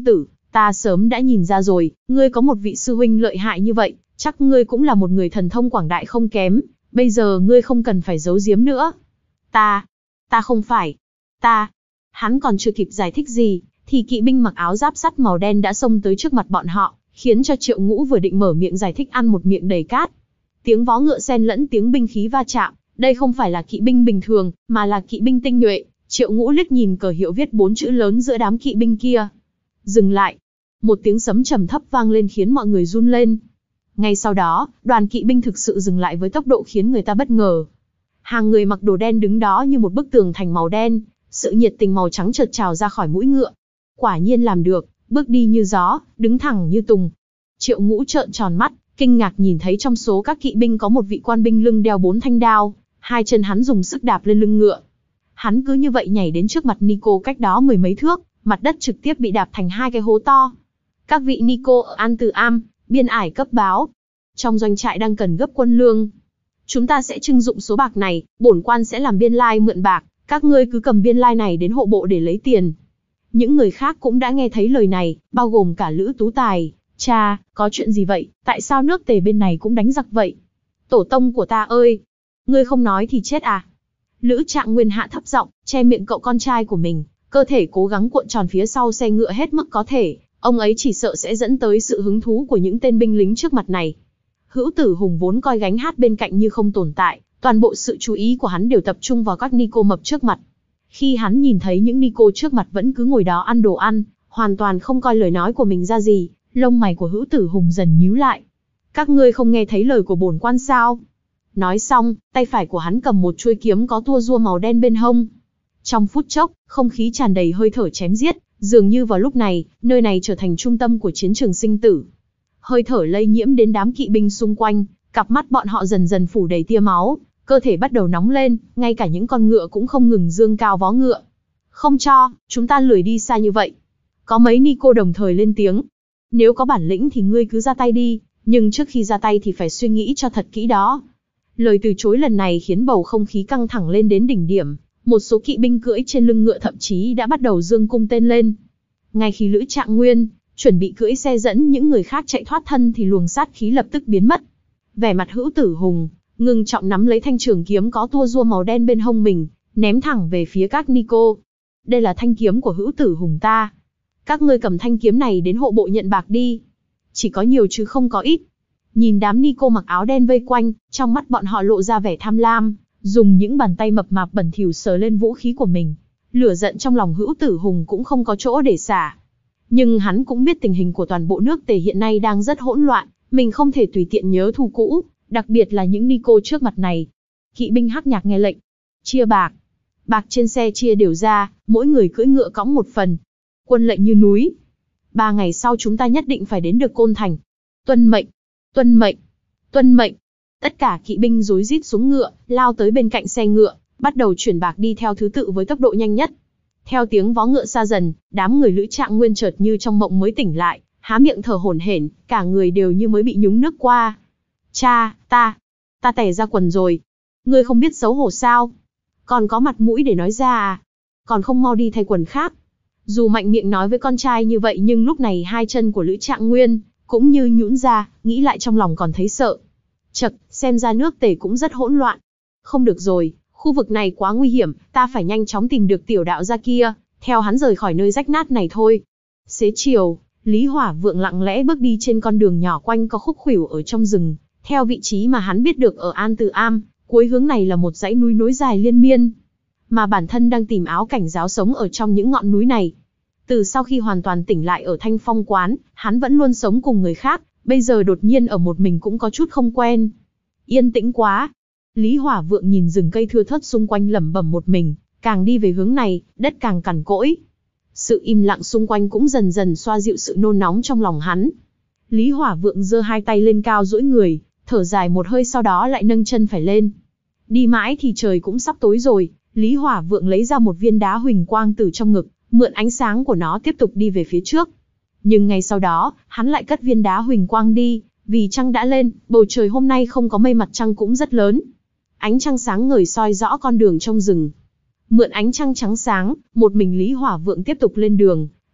Ta sớm đã nhìn ra rồi, ngươi có một vị sư huynh lợi hại như vậy, chắc ngươi cũng là một người thần thông quảng đại không kém, bây giờ ngươi không cần phải giấu giếm nữa. Ta, ta không phải, ta, hắn còn chưa kịp giải thích gì, thì kỵ binh mặc áo giáp sắt màu đen đã xông tới trước mặt bọn họ, khiến cho Triệu Ngũ vừa định mở miệng giải thích ăn một miệng đầy cát. Tiếng vó ngựa xen lẫn tiếng binh khí va chạm, đây không phải là kỵ binh bình thường, mà là kỵ binh tinh nhuệ. Triệu Ngũ liếc nhìn cờ hiệu viết bốn chữ lớn giữa đám kỵ binh kia. Dừng lại. Một tiếng sấm trầm thấp vang lên khiến mọi người run lên. Ngay sau đó, đoàn kỵ binh thực sự dừng lại với tốc độ khiến người ta bất ngờ. Hàng người mặc đồ đen đứng đó như một bức tường thành màu đen, sự nhiệt tình màu trắng chợt trào ra khỏi mũi ngựa. Quả nhiên làm được, bước đi như gió, đứng thẳng như tùng. Triệu Ngũ trợn tròn mắt, kinh ngạc nhìn thấy trong số các kỵ binh có một vị quan binh lưng đeo bốn thanh đao, hai chân hắn dùng sức đạp lên lưng ngựa. Hắn cứ như vậy nhảy đến trước mặt Nico cách đó mười mấy thước, mặt đất trực tiếp bị đạp thành hai cái hố to. Các vị Nico ở An Từ Am, biên ải cấp báo. Trong doanh trại đang cần gấp quân lương. Chúng ta sẽ trưng dụng số bạc này, bổn quan sẽ làm biên lai mượn bạc, các ngươi cứ cầm biên lai này đến hộ bộ để lấy tiền. Những người khác cũng đã nghe thấy lời này, bao gồm cả Lữ Tú Tài. Cha, có chuyện gì vậy, tại sao nước Tề bên này cũng đánh giặc vậy? Tổ tông của ta ơi! Ngươi không nói thì chết à? Lữ Trạng Nguyên hạ thấp giọng, che miệng cậu con trai của mình, cơ thể cố gắng cuộn tròn phía sau xe ngựa hết mức có thể, ông ấy chỉ sợ sẽ dẫn tới sự hứng thú của những tên binh lính trước mặt này. Hữu Tử Hùng vốn coi gánh hát bên cạnh như không tồn tại, toàn bộ sự chú ý của hắn đều tập trung vào các Nico mập trước mặt. Khi hắn nhìn thấy những Nico trước mặt vẫn cứ ngồi đó ăn đồ ăn, hoàn toàn không coi lời nói của mình ra gì, lông mày của Hữu Tử Hùng dần nhíu lại. Các ngươi không nghe thấy lời của bổn quan sao? Nói xong, tay phải của hắn cầm một chuôi kiếm có tua rua màu đen bên hông. Trong phút chốc, không khí tràn đầy hơi thở chém giết, dường như vào lúc này, nơi này trở thành trung tâm của chiến trường sinh tử. Hơi thở lây nhiễm đến đám kỵ binh xung quanh, cặp mắt bọn họ dần dần phủ đầy tia máu, cơ thể bắt đầu nóng lên, ngay cả những con ngựa cũng không ngừng dương cao vó ngựa. Không cho, chúng ta lười đi xa như vậy. Có mấy Nico đồng thời lên tiếng. Nếu có bản lĩnh thì ngươi cứ ra tay đi, nhưng trước khi ra tay thì phải suy nghĩ cho thật kỹ đó. Lời từ chối lần này khiến bầu không khí căng thẳng lên đến đỉnh điểm, một số kỵ binh cưỡi trên lưng ngựa thậm chí đã bắt đầu giương cung tên lên. Ngay khi Lữ Trạng Nguyên chuẩn bị cưỡi xe dẫn những người khác chạy thoát thân thì luồng sát khí lập tức biến mất. Vẻ mặt Hữu Tử Hùng ngưng trọng nắm lấy thanh trường kiếm có tua rua màu đen bên hông mình, ném thẳng về phía các Nico. Đây là thanh kiếm của Hữu Tử Hùng ta. Các ngươi cầm thanh kiếm này đến hộ bộ nhận bạc đi. Chỉ có nhiều chứ không có ít. Nhìn đám Nico mặc áo đen vây quanh, trong mắt bọn họ lộ ra vẻ tham lam, dùng những bàn tay mập mạp bẩn thỉu sờ lên vũ khí của mình. Lửa giận trong lòng Hữu Tử Hùng cũng không có chỗ để xả. Nhưng hắn cũng biết tình hình của toàn bộ nước Tề hiện nay đang rất hỗn loạn, mình không thể tùy tiện nhớ thù cũ, đặc biệt là những Nico trước mặt này. Kỵ binh Hắc Nhạc nghe lệnh, chia bạc. Bạc trên xe chia đều ra, mỗi người cưỡi ngựa cõng một phần. Quân lệnh như núi. Ba ngày sau chúng ta nhất định phải đến được Côn Thành. Tuân mệnh, tuân mệnh, tuân mệnh. Tất cả kỵ binh rối rít xuống ngựa, lao tới bên cạnh xe ngựa, bắt đầu chuyển bạc đi theo thứ tự với tốc độ nhanh nhất. Theo tiếng vó ngựa xa dần, đám người Lữ Trạng Nguyên chợt như trong mộng mới tỉnh lại, há miệng thở hổn hển, cả người đều như mới bị nhúng nước qua. Cha, ta, ta tè ra quần rồi. Ngươi không biết xấu hổ sao? Còn có mặt mũi để nói ra à? Còn không mau đi thay quần khác. Dù mạnh miệng nói với con trai như vậy nhưng lúc này hai chân của Lữ Trạng Nguyên cũng như nhũn ra, nghĩ lại trong lòng còn thấy sợ. Chậc, xem ra nước Tề cũng rất hỗn loạn. Không được rồi, khu vực này quá nguy hiểm, ta phải nhanh chóng tìm được tiểu đạo gia kia, theo hắn rời khỏi nơi rách nát này thôi. Xế chiều, Lý Hỏa Vượng lặng lẽ bước đi trên con đường nhỏ quanh có khúc khuỷu ở trong rừng, theo vị trí mà hắn biết được ở An Từ Am, cuối hướng này là một dãy núi nối dài liên miên. Mà bản thân đang tìm áo cảnh giáo sống ở trong những ngọn núi này. Từ sau khi hoàn toàn tỉnh lại ở Thanh Phong quán, hắn vẫn luôn sống cùng người khác, bây giờ đột nhiên ở một mình cũng có chút không quen. Yên tĩnh quá. Lý Hỏa Vượng nhìn rừng cây thưa thớt xung quanh lẩm bẩm một mình, càng đi về hướng này, đất càng cằn cỗi. Sự im lặng xung quanh cũng dần dần xoa dịu sự nôn nóng trong lòng hắn. Lý Hỏa Vượng giơ hai tay lên cao duỗi người, thở dài một hơi sau đó lại nâng chân phải lên. Đi mãi thì trời cũng sắp tối rồi, Lý Hỏa Vượng lấy ra một viên đá huỳnh quang từ trong ngực, mượn ánh sáng của nó tiếp tục đi về phía trước. Nhưng ngay sau đó, hắn lại cất viên đá huỳnh quang đi, vì trăng đã lên, bầu trời hôm nay không có mây mặt trăng cũng rất lớn. Ánh trăng sáng ngời soi rõ con đường trong rừng. Mượn ánh trăng trắng sáng, một mình Lý Hỏa Vượng tiếp tục lên đường,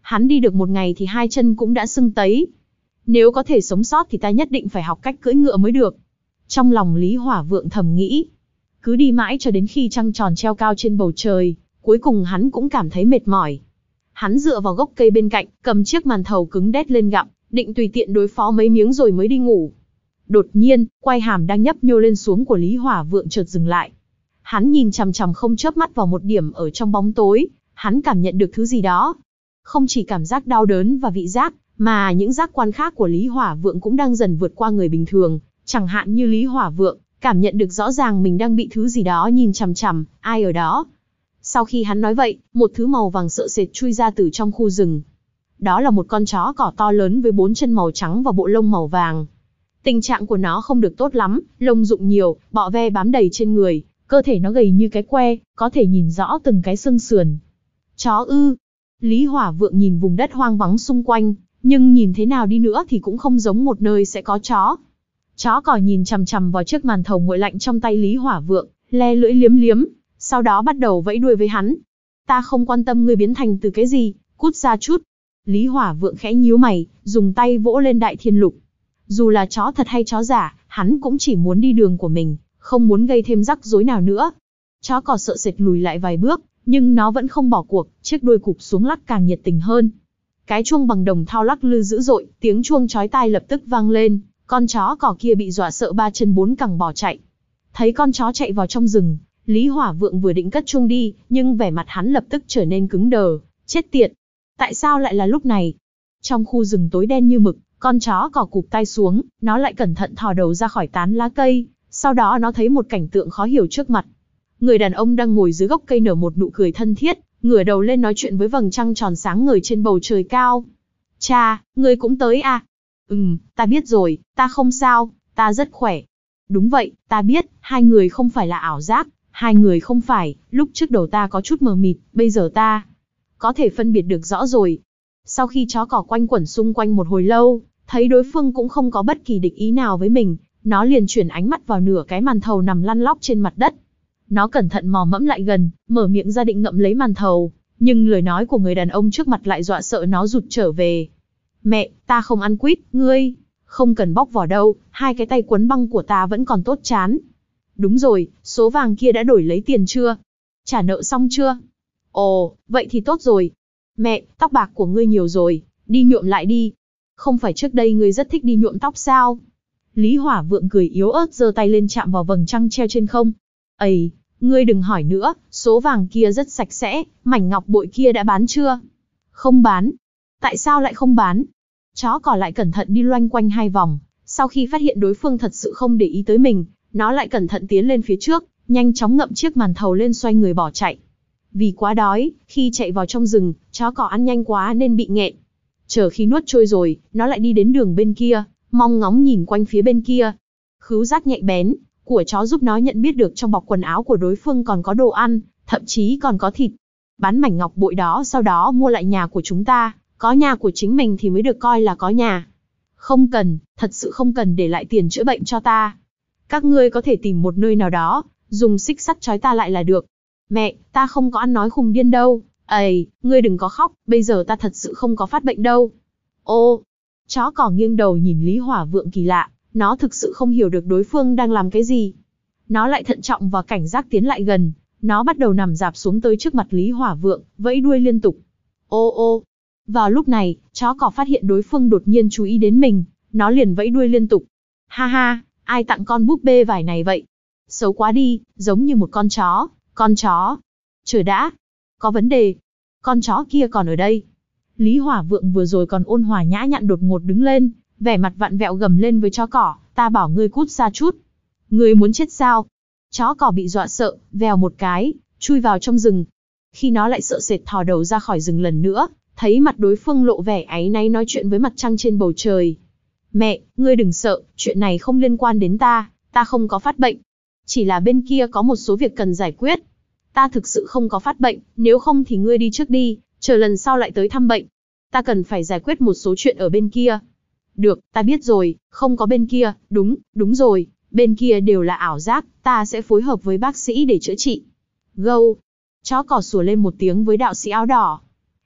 Hắn đi được một ngày thì hai chân cũng đã sưng tấy. Nếu có thể sống sót thì ta nhất định phải học cách cưỡi ngựa mới được. Trong lòng Lý Hỏa Vượng thầm nghĩ. Cứ đi mãi cho đến khi trăng tròn treo cao trên bầu trời, cuối cùng hắn cũng cảm thấy mệt mỏi. Hắn dựa vào gốc cây bên cạnh, cầm chiếc màn thầu cứng đét lên gặm, định tùy tiện đối phó mấy miếng rồi mới đi ngủ. Đột nhiên, quai hàm đang nhấp nhô lên xuống của Lý Hỏa Vượng chợt dừng lại. Hắn nhìn chằm chằm không chớp mắt vào một điểm ở trong bóng tối, hắn cảm nhận được thứ gì đó. Không chỉ cảm giác đau đớn và vị giác, mà những giác quan khác của Lý Hỏa Vượng cũng đang dần vượt qua người bình thường, chẳng hạn như Lý Hỏa Vượng cảm nhận được rõ ràng mình đang bị thứ gì đó nhìn chằm chằm, ai ở đó. Sau khi hắn nói vậy, một thứ màu vàng sợ sệt chui ra từ trong khu rừng. Đó là một con chó cỏ to lớn với bốn chân màu trắng và bộ lông màu vàng. Tình trạng của nó không được tốt lắm, lông rụng nhiều, bọ ve bám đầy trên người, cơ thể nó gầy như cái que, có thể nhìn rõ từng cái xương sườn. Chó ư? Lý Hỏa Vượng nhìn vùng đất hoang vắng xung quanh, nhưng nhìn thế nào đi nữa thì cũng không giống một nơi sẽ có chó. Chó cỏ nhìn chằm chằm vào chiếc màn thầu nguội lạnh trong tay Lý Hỏa Vượng, le lưỡi liếm liếm, sau đó bắt đầu vẫy đuôi với hắn. Ta không quan tâm ngươi biến thành từ cái gì, cút ra chút. Lý Hỏa Vượng khẽ nhíu mày, dùng tay vỗ lên Đại Thiên Lục. Dù là chó thật hay chó giả, hắn cũng chỉ muốn đi đường của mình, không muốn gây thêm rắc rối nào nữa. Chó cỏ sợ sệt lùi lại vài bước, nhưng nó vẫn không bỏ cuộc, chiếc đuôi cụp xuống lắc càng nhiệt tình hơn. Cái chuông bằng đồng thau lắc lư dữ dội, tiếng chuông chói tai lập tức vang lên, con chó cỏ kia bị dọa sợ ba chân bốn cẳng bỏ chạy. Thấy con chó chạy vào trong rừng, Lý Hỏa Vượng vừa định cất chuông đi, nhưng vẻ mặt hắn lập tức trở nên cứng đờ, chết tiệt. Tại sao lại là lúc này? Trong khu rừng tối đen như mực, con chó cỏ cụp tay xuống, nó lại cẩn thận thò đầu ra khỏi tán lá cây, sau đó nó thấy một cảnh tượng khó hiểu trước mặt. Người đàn ông đang ngồi dưới gốc cây nở một nụ cười thân thiết, ngửa đầu lên nói chuyện với vầng trăng tròn sáng ngời trên bầu trời cao. Cha, ngươi cũng tới à? Ừm, ta biết rồi, ta không sao, ta rất khỏe. Đúng vậy, ta biết, hai người không phải là ảo giác, hai người không phải, lúc trước đầu ta có chút mờ mịt, bây giờ ta có thể phân biệt được rõ rồi. Sau khi chó cỏ quanh quẩn xung quanh một hồi lâu, thấy đối phương cũng không có bất kỳ địch ý nào với mình, nó liền chuyển ánh mắt vào nửa cái màn thầu nằm lăn lóc trên mặt đất. Nó cẩn thận mò mẫm lại gần, mở miệng ra định ngậm lấy màn thầu, nhưng lời nói của người đàn ông trước mặt lại dọa sợ nó rụt trở về. Mẹ, ta không ăn quýt, ngươi không cần bóc vỏ đâu, hai cái tay quấn băng của ta vẫn còn tốt chán. Đúng rồi, số vàng kia đã đổi lấy tiền chưa? Trả nợ xong chưa? Ồ, vậy thì tốt rồi. Mẹ, tóc bạc của ngươi nhiều rồi, đi nhuộm lại đi. Không phải trước đây ngươi rất thích đi nhuộm tóc sao? Lý Hỏa Vượng cười yếu ớt giơ tay lên chạm vào vầng trăng treo trên không. Ây, ngươi đừng hỏi nữa, số vàng kia rất sạch sẽ, mảnh ngọc bội kia đã bán chưa? Không bán. Tại sao lại không bán? Chó cỏ lại cẩn thận đi loanh quanh hai vòng, sau khi phát hiện đối phương thật sự không để ý tới mình, nó lại cẩn thận tiến lên phía trước, nhanh chóng ngậm chiếc màn thầu lên xoay người bỏ chạy. Vì quá đói, khi chạy vào trong rừng, chó cỏ ăn nhanh quá nên bị nghẹn. Chờ khi nuốt trôi rồi, nó lại đi đến đường bên kia, mong ngóng nhìn quanh phía bên kia. Khứu giác nhạy bén của chó giúp nó nhận biết được trong bọc quần áo của đối phương còn có đồ ăn, thậm chí còn có thịt. Bán mảnh ngọc bội đó sau đó mua lại nhà của chúng ta, có nhà của chính mình thì mới được coi là có nhà. Không cần, thật sự không cần để lại tiền chữa bệnh cho ta. Các ngươi có thể tìm một nơi nào đó, dùng xích sắt trói ta lại là được. Mẹ, ta không có ăn nói khùng điên đâu. Ây, ngươi đừng có khóc, bây giờ ta thật sự không có phát bệnh đâu. Ô, chó cỏ nghiêng đầu nhìn Lý Hỏa Vượng kỳ lạ, nó thực sự không hiểu được đối phương đang làm cái gì. Nó lại thận trọng và cảnh giác tiến lại gần, nó bắt đầu nằm rạp xuống tới trước mặt Lý Hỏa Vượng, vẫy đuôi liên tục. Ô ô, vào lúc này, chó cỏ phát hiện đối phương đột nhiên chú ý đến mình, nó liền vẫy đuôi liên tục. Ha ha, ai tặng con búp bê vải này vậy? Xấu quá đi, giống như một con chó, con chó. Chờ đã, có vấn đề. Con chó kia còn ở đây. Lý Hỏa Vượng vừa rồi còn ôn hòa nhã nhặn đột ngột đứng lên, vẻ mặt vặn vẹo gầm lên với chó cỏ, ta bảo ngươi cút xa chút. Ngươi muốn chết sao? Chó cỏ bị dọa sợ, vèo một cái, chui vào trong rừng. Khi nó lại sợ sệt thò đầu ra khỏi rừng lần nữa, thấy mặt đối phương lộ vẻ áy náy nói chuyện với mặt trăng trên bầu trời. Mẹ, ngươi đừng sợ, chuyện này không liên quan đến ta, ta không có phát bệnh. Chỉ là bên kia có một số việc cần giải quyết. Ta thực sự không có phát bệnh, nếu không thì ngươi đi trước đi, chờ lần sau lại tới thăm bệnh. Ta cần phải giải quyết một số chuyện ở bên kia. Được, ta biết rồi, không có bên kia, đúng, đúng rồi, bên kia đều là ảo giác, ta sẽ phối hợp với bác sĩ để chữa trị. Gâu, chó cỏ sủa lên một tiếng với đạo sĩ áo đỏ.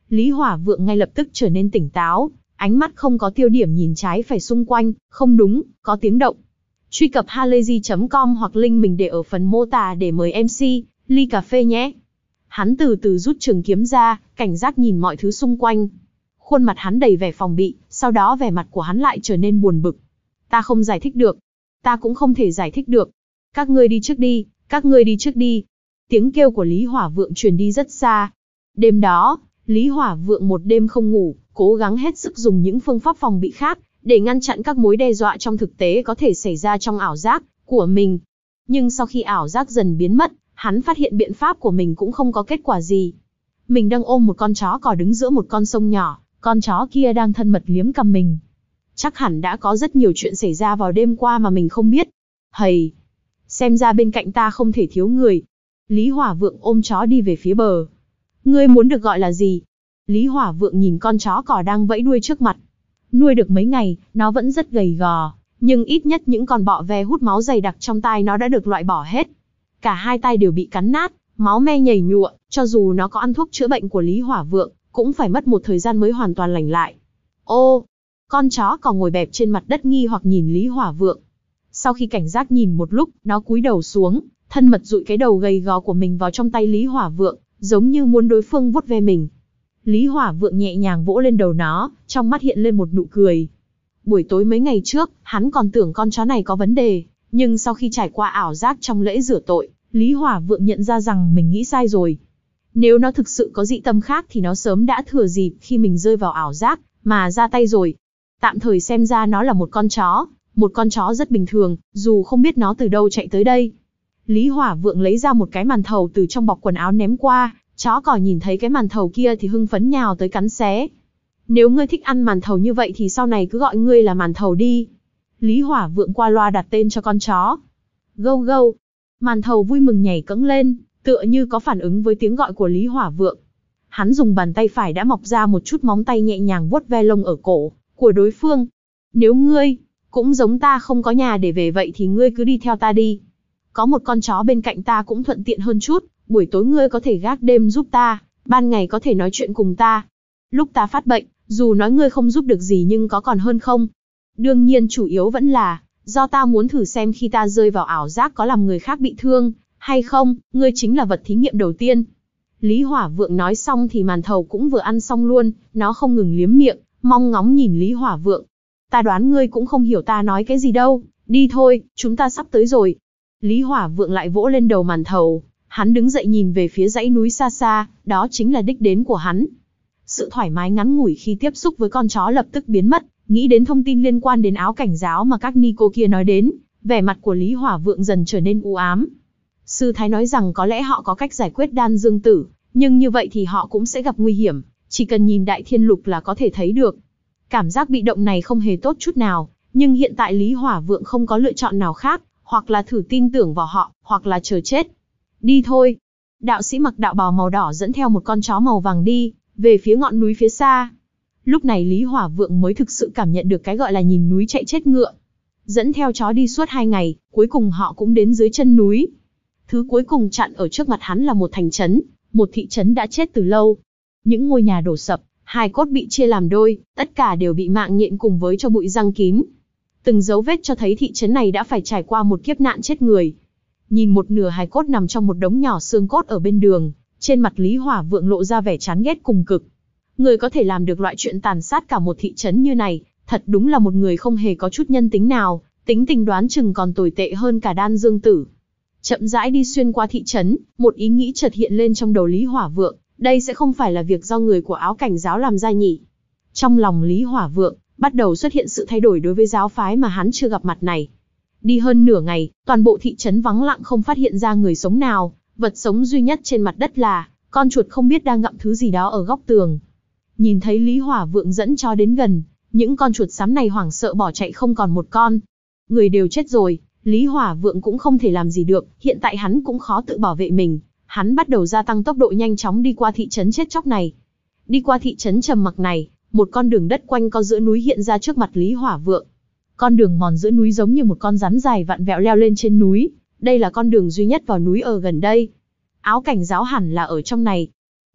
Lý Hỏa Vượng ngay lập tức trở nên tỉnh táo, ánh mắt không có tiêu điểm nhìn trái phải xung quanh, không đúng, có tiếng động. Truy cập halayzi chấm com hoặc link mình để ở phần mô tả để mời em xê, ly cà phê nhé. Hắn từ từ rút trường kiếm ra, cảnh giác nhìn mọi thứ xung quanh. Khuôn mặt hắn đầy vẻ phòng bị, sau đó vẻ mặt của hắn lại trở nên buồn bực. Ta không giải thích được. Ta cũng không thể giải thích được. Các ngươi đi trước đi, các ngươi đi trước đi. Tiếng kêu của Lý Hỏa Vượng truyền đi rất xa. Đêm đó, Lý Hỏa Vượng một đêm không ngủ, cố gắng hết sức dùng những phương pháp phòng bị khác, để ngăn chặn các mối đe dọa trong thực tế có thể xảy ra trong ảo giác của mình. Nhưng sau khi ảo giác dần biến mất, hắn phát hiện biện pháp của mình cũng không có kết quả gì. Mình đang ôm một con chó cò đứng giữa một con sông nhỏ, con chó kia đang thân mật liếm cằm mình. Chắc hẳn đã có rất nhiều chuyện xảy ra vào đêm qua mà mình không biết. Hầy, xem ra bên cạnh ta không thể thiếu người. Lý Hỏa Vượng ôm chó đi về phía bờ. Ngươi muốn được gọi là gì? Lý Hỏa Vượng nhìn con chó cò đang vẫy đuôi trước mặt. Nuôi được mấy ngày, nó vẫn rất gầy gò, nhưng ít nhất những con bọ ve hút máu dày đặc trong tai nó đã được loại bỏ hết. Cả hai tai đều bị cắn nát, máu me nhầy nhụa, cho dù nó có ăn thuốc chữa bệnh của Lý Hỏa Vượng, cũng phải mất một thời gian mới hoàn toàn lành lại. Ô, con chó còn ngồi bẹp trên mặt đất nghi hoặc nhìn Lý Hỏa Vượng. Sau khi cảnh giác nhìn một lúc, nó cúi đầu xuống, thân mật dụi cái đầu gầy gò của mình vào trong tay Lý Hỏa Vượng, giống như muốn đối phương vuốt ve mình. Lý Hỏa Vượng nhẹ nhàng vỗ lên đầu nó, trong mắt hiện lên một nụ cười. Buổi tối mấy ngày trước, hắn còn tưởng con chó này có vấn đề, nhưng sau khi trải qua ảo giác trong lễ rửa tội, Lý Hỏa Vượng nhận ra rằng mình nghĩ sai rồi. Nếu nó thực sự có dị tâm khác thì nó sớm đã thừa dịp khi mình rơi vào ảo giác, mà ra tay rồi. Tạm thời xem ra nó là một con chó, một con chó rất bình thường, dù không biết nó từ đâu chạy tới đây. Lý Hỏa Vượng lấy ra một cái màn thầu từ trong bọc quần áo ném qua, chó cò nhìn thấy cái màn thầu kia thì hưng phấn nhào tới cắn xé. Nếu ngươi thích ăn màn thầu như vậy thì sau này cứ gọi ngươi là màn thầu đi. Lý Hỏa Vượng qua loa đặt tên cho con chó. Gâu gâu. Màn thầu vui mừng nhảy cẫng lên, tựa như có phản ứng với tiếng gọi của Lý Hỏa Vượng. Hắn dùng bàn tay phải đã mọc ra một chút móng tay nhẹ nhàng vuốt ve lông ở cổ của đối phương. Nếu ngươi cũng giống ta không có nhà để về vậy thì ngươi cứ đi theo ta đi. Có một con chó bên cạnh ta cũng thuận tiện hơn chút, buổi tối ngươi có thể gác đêm giúp ta, ban ngày có thể nói chuyện cùng ta. Lúc ta phát bệnh, dù nói ngươi không giúp được gì nhưng có còn hơn không? Đương nhiên chủ yếu vẫn là, do ta muốn thử xem khi ta rơi vào ảo giác có làm người khác bị thương, hay không, ngươi chính là vật thí nghiệm đầu tiên. Lý Hỏa Vượng nói xong thì màn thầu cũng vừa ăn xong luôn, nó không ngừng liếm miệng, mong ngóng nhìn Lý Hỏa Vượng. Ta đoán ngươi cũng không hiểu ta nói cái gì đâu, đi thôi, chúng ta sắp tới rồi. Lý Hỏa Vượng lại vỗ lên đầu màn thầu, hắn đứng dậy nhìn về phía dãy núi xa xa, đó chính là đích đến của hắn. Sự thoải mái ngắn ngủi khi tiếp xúc với con chó lập tức biến mất, nghĩ đến thông tin liên quan đến áo cảnh giáo mà các ni cô kia nói đến, vẻ mặt của Lý Hỏa Vượng dần trở nên u ám. Sư Thái nói rằng có lẽ họ có cách giải quyết đan dương tử, nhưng như vậy thì họ cũng sẽ gặp nguy hiểm, chỉ cần nhìn Đại Thiên Lục là có thể thấy được. Cảm giác bị động này không hề tốt chút nào, nhưng hiện tại Lý Hỏa Vượng không có lựa chọn nào khác, hoặc là thử tin tưởng vào họ, hoặc là chờ chết. Đi thôi. Đạo sĩ mặc đạo bào màu đỏ dẫn theo một con chó màu vàng đi, về phía ngọn núi phía xa. Lúc này Lý Hỏa Vượng mới thực sự cảm nhận được cái gọi là nhìn núi chạy chết ngựa. Dẫn theo chó đi suốt hai ngày, cuối cùng họ cũng đến dưới chân núi. Thứ cuối cùng chặn ở trước mặt hắn là một thành trấn, một thị trấn đã chết từ lâu. Những ngôi nhà đổ sập, hài cốt bị chia làm đôi, tất cả đều bị mạng nhện cùng với cho bụi giăng kín. Từng dấu vết cho thấy thị trấn này đã phải trải qua một kiếp nạn chết người. Nhìn một nửa hài cốt nằm trong một đống nhỏ xương cốt ở bên đường, trên mặt Lý Hỏa Vượng lộ ra vẻ chán ghét cùng cực. Người có thể làm được loại chuyện tàn sát cả một thị trấn như này, thật đúng là một người không hề có chút nhân tính nào, tính tình đoán chừng còn tồi tệ hơn cả đan dương tử. Chậm rãi đi xuyên qua thị trấn, một ý nghĩ chợt hiện lên trong đầu Lý Hỏa Vượng, đây sẽ không phải là việc do người của áo cảnh giáo làm ra nhỉ. Trong lòng Lý Hỏa Vượng, bắt đầu xuất hiện sự thay đổi đối với giáo phái mà hắn chưa gặp mặt này. Đi hơn nửa ngày, toàn bộ thị trấn vắng lặng không phát hiện ra người sống nào, vật sống duy nhất trên mặt đất là con chuột không biết đang ngậm thứ gì đó ở góc tường. Nhìn thấy Lý Hỏa Vượng dẫn chó đến gần, những con chuột xám này hoảng sợ bỏ chạy không còn một con. Người đều chết rồi, Lý Hỏa Vượng cũng không thể làm gì được, hiện tại hắn cũng khó tự bảo vệ mình, hắn bắt đầu gia tăng tốc độ nhanh chóng đi qua thị trấn chết chóc này. Đi qua thị trấn trầm mặc này, một con đường đất quanh co giữa núi hiện ra trước mặt Lý Hỏa Vượng. Con đường mòn giữa núi giống như một con rắn dài vặn vẹo leo lên trên núi, đây là con đường duy nhất vào núi ở gần đây. Áo cảnh giáo hẳn là ở trong này.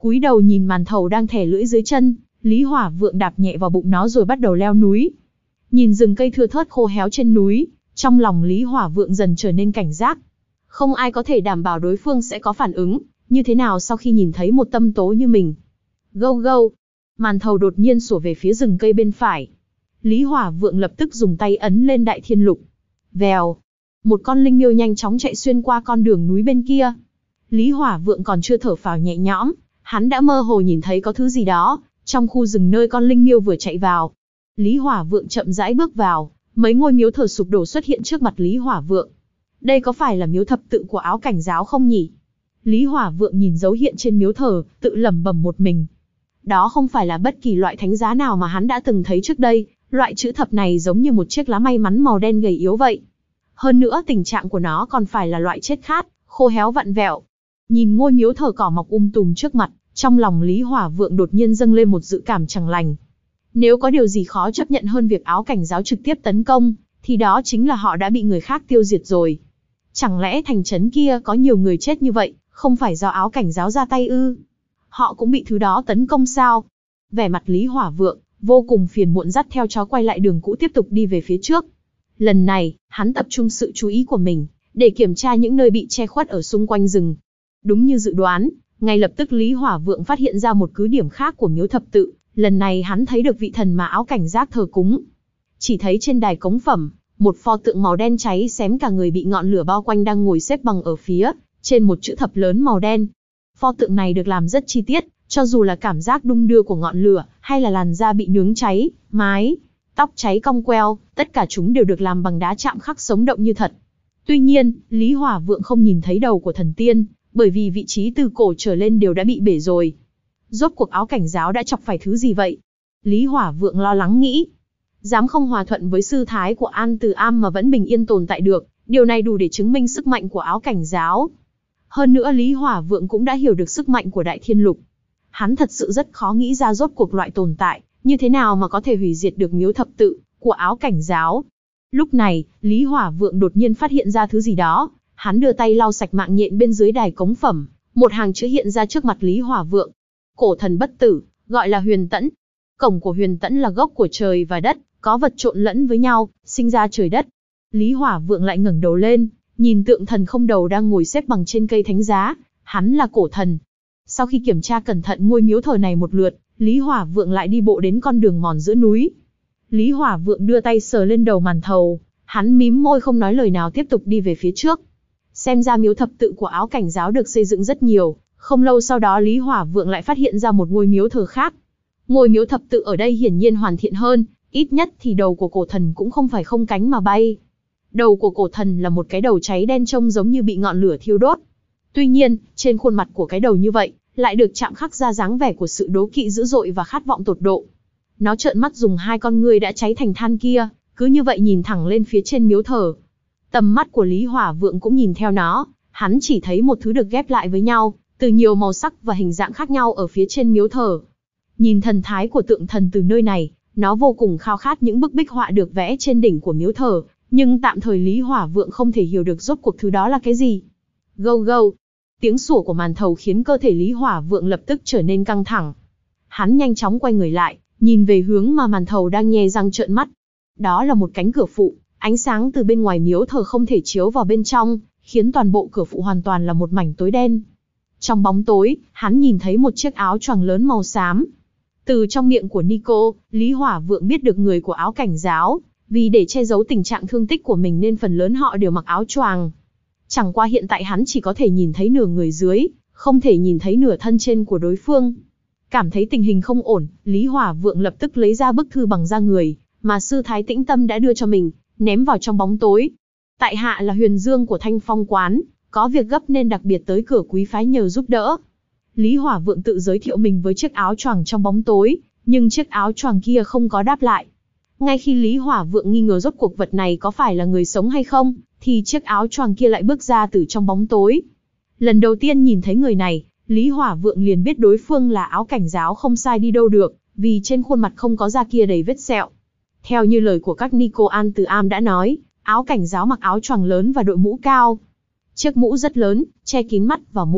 cúi đầu nhìn màn thầu đang thè lưỡi dưới chân, Lý Hỏa Vượng đạp nhẹ vào bụng nó rồi bắt đầu leo núi. Nhìn rừng cây thưa thớt khô héo trên núi, trong lòng Lý Hỏa Vượng dần trở nên cảnh giác. Không ai có thể đảm bảo đối phương sẽ có phản ứng như thế nào sau khi nhìn thấy một tâm tố như mình. Gâu gâu, màn thầu đột nhiên sủa về phía rừng cây bên phải. Lý Hỏa Vượng lập tức dùng tay ấn lên Đại Thiên Lục. Vèo, một con linh miêu nhanh chóng chạy xuyên qua con đường núi bên kia. Lý Hỏa Vượng còn chưa thở phào nhẹ nhõm, hắn đã mơ hồ nhìn thấy có thứ gì đó trong khu rừng nơi con linh miêu vừa chạy vào. Lý Hỏa Vượng chậm rãi bước vào, mấy ngôi miếu thờ sụp đổ xuất hiện trước mặt Lý Hỏa Vượng. Đây có phải là miếu thập tự của Áo Cảnh Giáo không nhỉ? Lý Hỏa Vượng nhìn dấu hiện trên miếu thờ, tự lẩm bẩm một mình. Đó không phải là bất kỳ loại thánh giá nào mà hắn đã từng thấy trước đây, loại chữ thập này giống như một chiếc lá may mắn màu đen gầy yếu vậy. Hơn nữa tình trạng của nó còn phải là loại chết khát, khô héo vặn vẹo. Nhìn ngôi miếu thờ cỏ mọc um tùm trước mặt, trong lòng Lý Hỏa Vượng đột nhiên dâng lên một dự cảm chẳng lành. Nếu có điều gì khó chấp nhận hơn việc Áo Cảnh Giáo trực tiếp tấn công, thì đó chính là họ đã bị người khác tiêu diệt rồi. Chẳng lẽ thành trấn kia có nhiều người chết như vậy, không phải do Áo Cảnh Giáo ra tay ư? Họ cũng bị thứ đó tấn công sao? Vẻ mặt Lý Hỏa Vượng vô cùng phiền muộn dắt theo chó quay lại đường cũ tiếp tục đi về phía trước. Lần này, hắn tập trung sự chú ý của mình để kiểm tra những nơi bị che khuất ở xung quanh rừng. Đúng như dự đoán, ngay lập tức Lý Hỏa Vượng phát hiện ra một cứ điểm khác của miếu thập tự. Lần này hắn thấy được vị thần mà Áo Cảnh Giác thờ cúng. Chỉ thấy trên đài cống phẩm, một pho tượng màu đen cháy xém cả người bị ngọn lửa bao quanh đang ngồi xếp bằng ở phía trên một chữ thập lớn màu đen. Pho tượng này được làm rất chi tiết, cho dù là cảm giác đung đưa của ngọn lửa, hay là làn da bị nướng cháy, mái tóc cháy cong queo, tất cả chúng đều được làm bằng đá chạm khắc sống động như thật. Tuy nhiên, Lý Hỏa Vượng không nhìn thấy đầu của thần tiên, bởi vì vị trí từ cổ trở lên đều đã bị bể rồi. Rốt cuộc Áo Cảnh Giáo đã chọc phải thứ gì vậy? Lý Hỏa Vượng lo lắng nghĩ. Dám không hòa thuận với sư thái của An Từ Am mà vẫn bình yên tồn tại được, điều này đủ để chứng minh sức mạnh của Áo Cảnh Giáo. Hơn nữa Lý Hỏa Vượng cũng đã hiểu được sức mạnh của Đại Thiên Lục. Hắn thật sự rất khó nghĩ ra rốt cuộc loại tồn tại như thế nào mà có thể hủy diệt được miếu thập tự của Áo Cảnh Giáo. Lúc này, Lý Hỏa Vượng đột nhiên phát hiện ra thứ gì đó, hắn đưa tay lau sạch mạng nhện bên dưới đài cống phẩm, một hàng chữ hiện ra trước mặt Lý Hỏa Vượng. Cổ thần bất tử, gọi là Huyền Tẫn. Cổng của Huyền Tẫn là gốc của trời và đất, có vật trộn lẫn với nhau, sinh ra trời đất. Lý Hỏa Vượng lại ngẩng đầu lên, nhìn tượng thần không đầu đang ngồi xếp bằng trên cây thánh giá, hắn là cổ thần. Sau khi kiểm tra cẩn thận ngôi miếu thờ này một lượt, Lý Hỏa Vượng lại đi bộ đến con đường mòn giữa núi. Lý Hỏa Vượng đưa tay sờ lên đầu màn thầu, hắn mím môi không nói lời nào tiếp tục đi về phía trước. Xem ra miếu thập tự của Áo Cảnh Giáo được xây dựng rất nhiều, không lâu sau đó Lý Hỏa Vượng lại phát hiện ra một ngôi miếu thờ khác. Ngôi miếu thập tự ở đây hiển nhiên hoàn thiện hơn, ít nhất thì đầu của cổ thần cũng không phải không cánh mà bay. Đầu của cổ thần là một cái đầu cháy đen trông giống như bị ngọn lửa thiêu đốt. Tuy nhiên, trên khuôn mặt của cái đầu như vậy, lại được chạm khắc ra dáng vẻ của sự đố kỵ dữ dội và khát vọng tột độ. Nó trợn mắt dùng hai con ngươi đã cháy thành than kia, cứ như vậy nhìn thẳng lên phía trên miếu thờ. Tầm mắt của Lý Hỏa Vượng cũng nhìn theo nó, hắn chỉ thấy một thứ được ghép lại với nhau, từ nhiều màu sắc và hình dạng khác nhau ở phía trên miếu thờ. Nhìn thần thái của tượng thần từ nơi này, nó vô cùng khao khát những bức bích họa được vẽ trên đỉnh của miếu thờ, nhưng tạm thời Lý Hỏa Vượng không thể hiểu được rốt cuộc thứ đó là cái gì. Gâu gâu, tiếng sủa của màn thầu khiến cơ thể Lý Hỏa Vượng lập tức trở nên căng thẳng. Hắn nhanh chóng quay người lại, nhìn về hướng mà màn thầu đang nhe răng trợn mắt. Đó là một cánh cửa phụ, ánh sáng từ bên ngoài miếu thờ không thể chiếu vào bên trong, khiến toàn bộ cửa phụ hoàn toàn là một mảnh tối đen. Trong bóng tối, hắn nhìn thấy một chiếc áo choàng lớn màu xám. Từ trong miệng của Nico, Lý Hỏa Vượng biết được người của Áo Cảnh Giáo, vì để che giấu tình trạng thương tích của mình nên phần lớn họ đều mặc áo choàng. Chẳng qua hiện tại hắn chỉ có thể nhìn thấy nửa người dưới, không thể nhìn thấy nửa thân trên của đối phương. Cảm thấy tình hình không ổn, Lý Hỏa Vượng lập tức lấy ra bức thư bằng da người, mà sư thái Tĩnh Tâm đã đưa cho mình, ném vào trong bóng tối. Tại hạ là Huyền Dương của Thanh Phong Quán, có việc gấp nên đặc biệt tới cửa quý phái nhờ giúp đỡ. Lý Hỏa Vượng tự giới thiệu mình với chiếc áo choàng trong bóng tối, nhưng chiếc áo choàng kia không có đáp lại. Ngay khi Lý Hỏa Vượng nghi ngờ rốt cuộc vật này có phải là người sống hay không, thì chiếc áo choàng kia lại bước ra từ trong bóng tối. Lần đầu tiên nhìn thấy người này, Lý Hỏa Vượng liền biết đối phương là Áo Cảnh Giáo không sai đi đâu được, vì trên khuôn mặt không có da kia đầy vết sẹo. Theo như lời của các Nico An Từ Am đã nói, Áo Cảnh Giáo mặc áo choàng lớn và đội mũ cao. Chiếc mũ rất lớn, che kín mắt và mũi,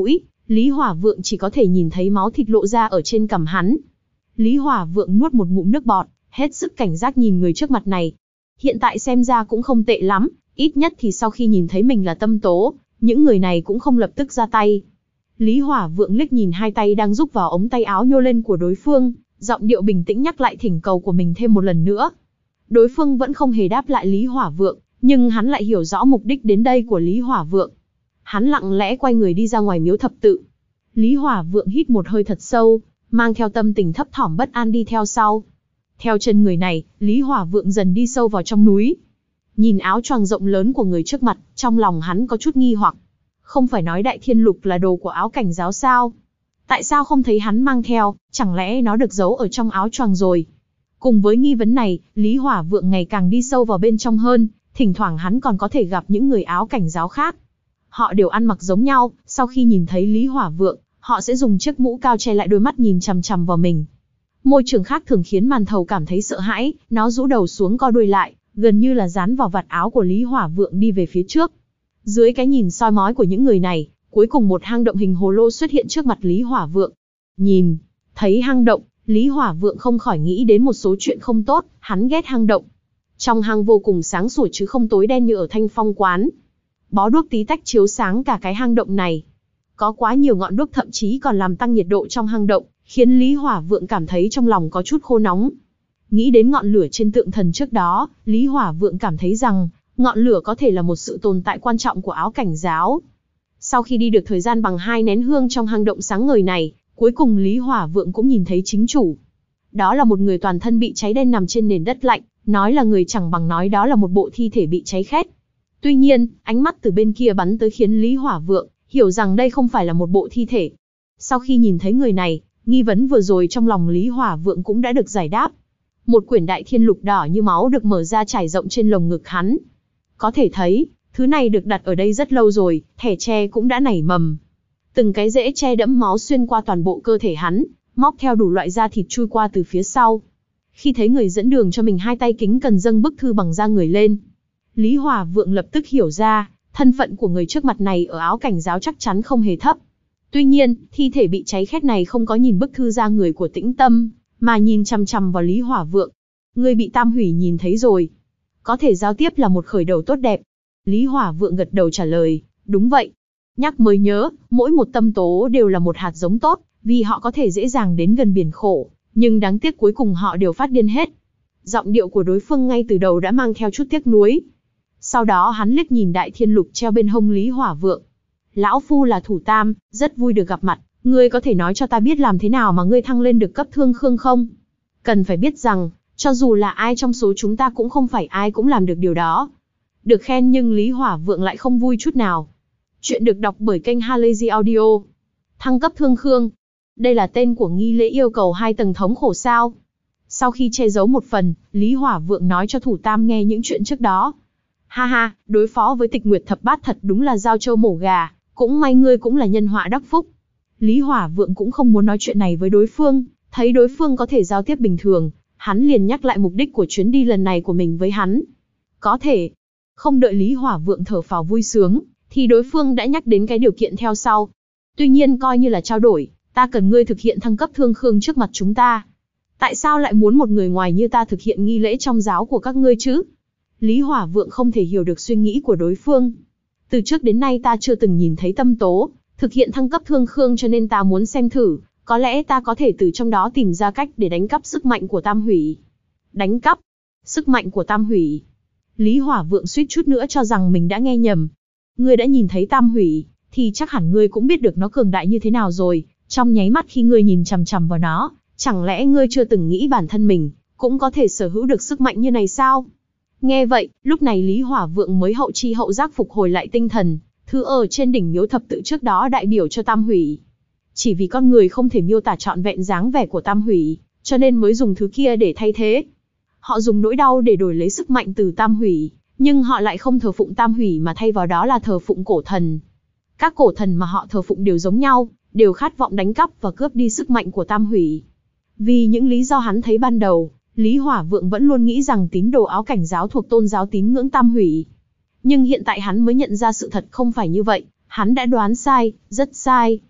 Lý Hỏa Vượng chỉ có thể nhìn thấy máu thịt lộ ra ở trên cằm hắn. Lý Hỏa Vượng nuốt một ngụm nước bọt, hết sức cảnh giác nhìn người trước mặt này. Hiện tại xem ra cũng không tệ lắm, ít nhất thì sau khi nhìn thấy mình là Tâm Tố, những người này cũng không lập tức ra tay. Lý Hỏa Vượng liếc nhìn hai tay đang rúc vào ống tay áo nhô lên của đối phương, giọng điệu bình tĩnh nhắc lại thỉnh cầu của mình thêm một lần nữa. Đối phương vẫn không hề đáp lại Lý Hỏa Vượng, nhưng hắn lại hiểu rõ mục đích đến đây của Lý Hỏa Vượng. Hắn lặng lẽ quay người đi ra ngoài miếu thập tự. Lý Hỏa Vượng hít một hơi thật sâu, mang theo tâm tình thấp thỏm bất an đi theo sau. Theo chân người này, Lý Hỏa Vượng dần đi sâu vào trong núi. Nhìn áo choàng rộng lớn của người trước mặt, trong lòng hắn có chút nghi hoặc. Không phải nói Đại Thiên Lục là đồ của Áo Cảnh Giáo sao? Tại sao không thấy hắn mang theo, chẳng lẽ nó được giấu ở trong áo choàng rồi? Cùng với nghi vấn này, Lý Hỏa Vượng ngày càng đi sâu vào bên trong hơn, thỉnh thoảng hắn còn có thể gặp những người Áo Cảnh Giáo khác. Họ đều ăn mặc giống nhau, sau khi nhìn thấy Lý Hỏa Vượng, họ sẽ dùng chiếc mũ cao che lại đôi mắt nhìn chằm chằm vào mình. Môi trường khác thường khiến Màn Thầu cảm thấy sợ hãi, nó rũ đầu xuống co đuôi lại, gần như là dán vào vạt áo của Lý Hỏa Vượng đi về phía trước. Dưới cái nhìn soi mói của những người này, cuối cùng một hang động hình hồ lô xuất hiện trước mặt Lý Hỏa Vượng. Nhìn, thấy hang động, Lý Hỏa Vượng không khỏi nghĩ đến một số chuyện không tốt, hắn ghét hang động. Trong hang vô cùng sáng sủa chứ không tối đen như ở Thanh Phong quán. Bó đuốc tí tách chiếu sáng cả cái hang động này. Có quá nhiều ngọn đuốc thậm chí còn làm tăng nhiệt độ trong hang động, khiến Lý Hỏa Vượng cảm thấy trong lòng có chút khô nóng. Nghĩ đến ngọn lửa trên tượng thần trước đó, Lý Hỏa Vượng cảm thấy rằng, ngọn lửa có thể là một sự tồn tại quan trọng của Áo Cảnh Giáo. Sau khi đi được thời gian bằng hai nén hương trong hang động sáng ngời này, cuối cùng Lý Hỏa Vượng cũng nhìn thấy chính chủ. Đó là một người toàn thân bị cháy đen nằm trên nền đất lạnh, nói là người chẳng bằng nói đó là một bộ thi thể bị cháy khét. Tuy nhiên, ánh mắt từ bên kia bắn tới khiến Lý Hỏa Vượng hiểu rằng đây không phải là một bộ thi thể. Sau khi nhìn thấy người này, nghi vấn vừa rồi trong lòng Lý Hỏa Vượng cũng đã được giải đáp. Một quyển Đại Thiên Lục đỏ như máu được mở ra trải rộng trên lồng ngực hắn. Có thể thấy, thứ này được đặt ở đây rất lâu rồi, thẻ tre cũng đã nảy mầm. Từng cái rễ tre đẫm máu xuyên qua toàn bộ cơ thể hắn, móc theo đủ loại da thịt chui qua từ phía sau. Khi thấy người dẫn đường cho mình hai tay kính cần dâng bức thư bằng da người lên, Lý Hỏa Vượng lập tức hiểu ra, thân phận của người trước mặt này ở Áo Cảnh Giáo chắc chắn không hề thấp. Tuy nhiên, thi thể bị cháy khét này không có nhìn bức thư da người của Tĩnh Tâm, mà nhìn chằm chằm vào Lý Hỏa Vượng. Ngươi bị Tam Hủy nhìn thấy rồi. Có thể giao tiếp là một khởi đầu tốt đẹp. Lý Hỏa Vượng gật đầu trả lời, đúng vậy. Nhắc mới nhớ, mỗi một tâm tố đều là một hạt giống tốt, vì họ có thể dễ dàng đến gần biển khổ, nhưng đáng tiếc cuối cùng họ đều phát điên hết. Giọng điệu của đối phương ngay từ đầu đã mang theo chút tiếc nuối. Sau đó hắn liếc nhìn Đại Thiên Lục treo bên hông Lý Hỏa Vượng. Lão phu là Thủ Tam, rất vui được gặp mặt, ngươi có thể nói cho ta biết làm thế nào mà ngươi thăng lên được cấp Thương Khương không? Cần phải biết rằng, cho dù là ai trong số chúng ta cũng không phải ai cũng làm được điều đó. Được khen nhưng Lý Hỏa Vượng lại không vui chút nào. Chuyện được đọc bởi kênh Halazy Audio. Thăng cấp Thương Khương. Đây là tên của nghi lễ yêu cầu hai tầng thống khổ sao? Sau khi che giấu một phần, Lý Hỏa Vượng nói cho Thủ Tam nghe những chuyện trước đó. Ha ha, đối phó với Tịch Nguyệt Thập Bát thật đúng là giao châu mổ gà, cũng may ngươi cũng là nhân họa đắc phúc. Lý Hỏa Vượng cũng không muốn nói chuyện này với đối phương, thấy đối phương có thể giao tiếp bình thường, hắn liền nhắc lại mục đích của chuyến đi lần này của mình với hắn. Có thể, không đợi Lý Hỏa Vượng thở phào vui sướng, thì đối phương đã nhắc đến cái điều kiện theo sau. Tuy nhiên coi như là trao đổi, ta cần ngươi thực hiện thăng cấp Thương Khương trước mặt chúng ta. Tại sao lại muốn một người ngoài như ta thực hiện nghi lễ trong giáo của các ngươi chứ? Lý Hỏa Vượng không thể hiểu được suy nghĩ của đối phương. Từ trước đến nay ta chưa từng nhìn thấy Tâm Tố thực hiện thăng cấp Thương Khương, cho nên ta muốn xem thử, có lẽ ta có thể từ trong đó tìm ra cách để đánh cắp sức mạnh của Tam Hủy. Đánh cắp sức mạnh của Tam Hủy? Lý Hỏa Vượng suýt chút nữa cho rằng mình đã nghe nhầm. Ngươi đã nhìn thấy Tam Hủy, thì chắc hẳn ngươi cũng biết được nó cường đại như thế nào rồi. Trong nháy mắt khi ngươi nhìn chằm chằm vào nó, chẳng lẽ ngươi chưa từng nghĩ bản thân mình cũng có thể sở hữu được sức mạnh như này sao? Nghe vậy, lúc này Lý Hỏa Vượng mới hậu chi hậu giác phục hồi lại tinh thần. Thứ ở trên đỉnh miếu thập tự trước đó đại biểu cho Tam Hủy. Chỉ vì con người không thể miêu tả trọn vẹn dáng vẻ của Tam Hủy, cho nên mới dùng thứ kia để thay thế. Họ dùng nỗi đau để đổi lấy sức mạnh từ Tam Hủy, nhưng họ lại không thờ phụng Tam Hủy mà thay vào đó là thờ phụng cổ thần. Các cổ thần mà họ thờ phụng đều giống nhau, đều khát vọng đánh cắp và cướp đi sức mạnh của Tam Hủy. Vì những lý do hắn thấy ban đầu, Lý Hỏa Vượng vẫn luôn nghĩ rằng tín đồ Áo Cảnh Giáo thuộc tôn giáo tín ngưỡng Tam Hủy. Nhưng hiện tại hắn mới nhận ra sự thật không phải như vậy, hắn đã đoán sai, rất sai.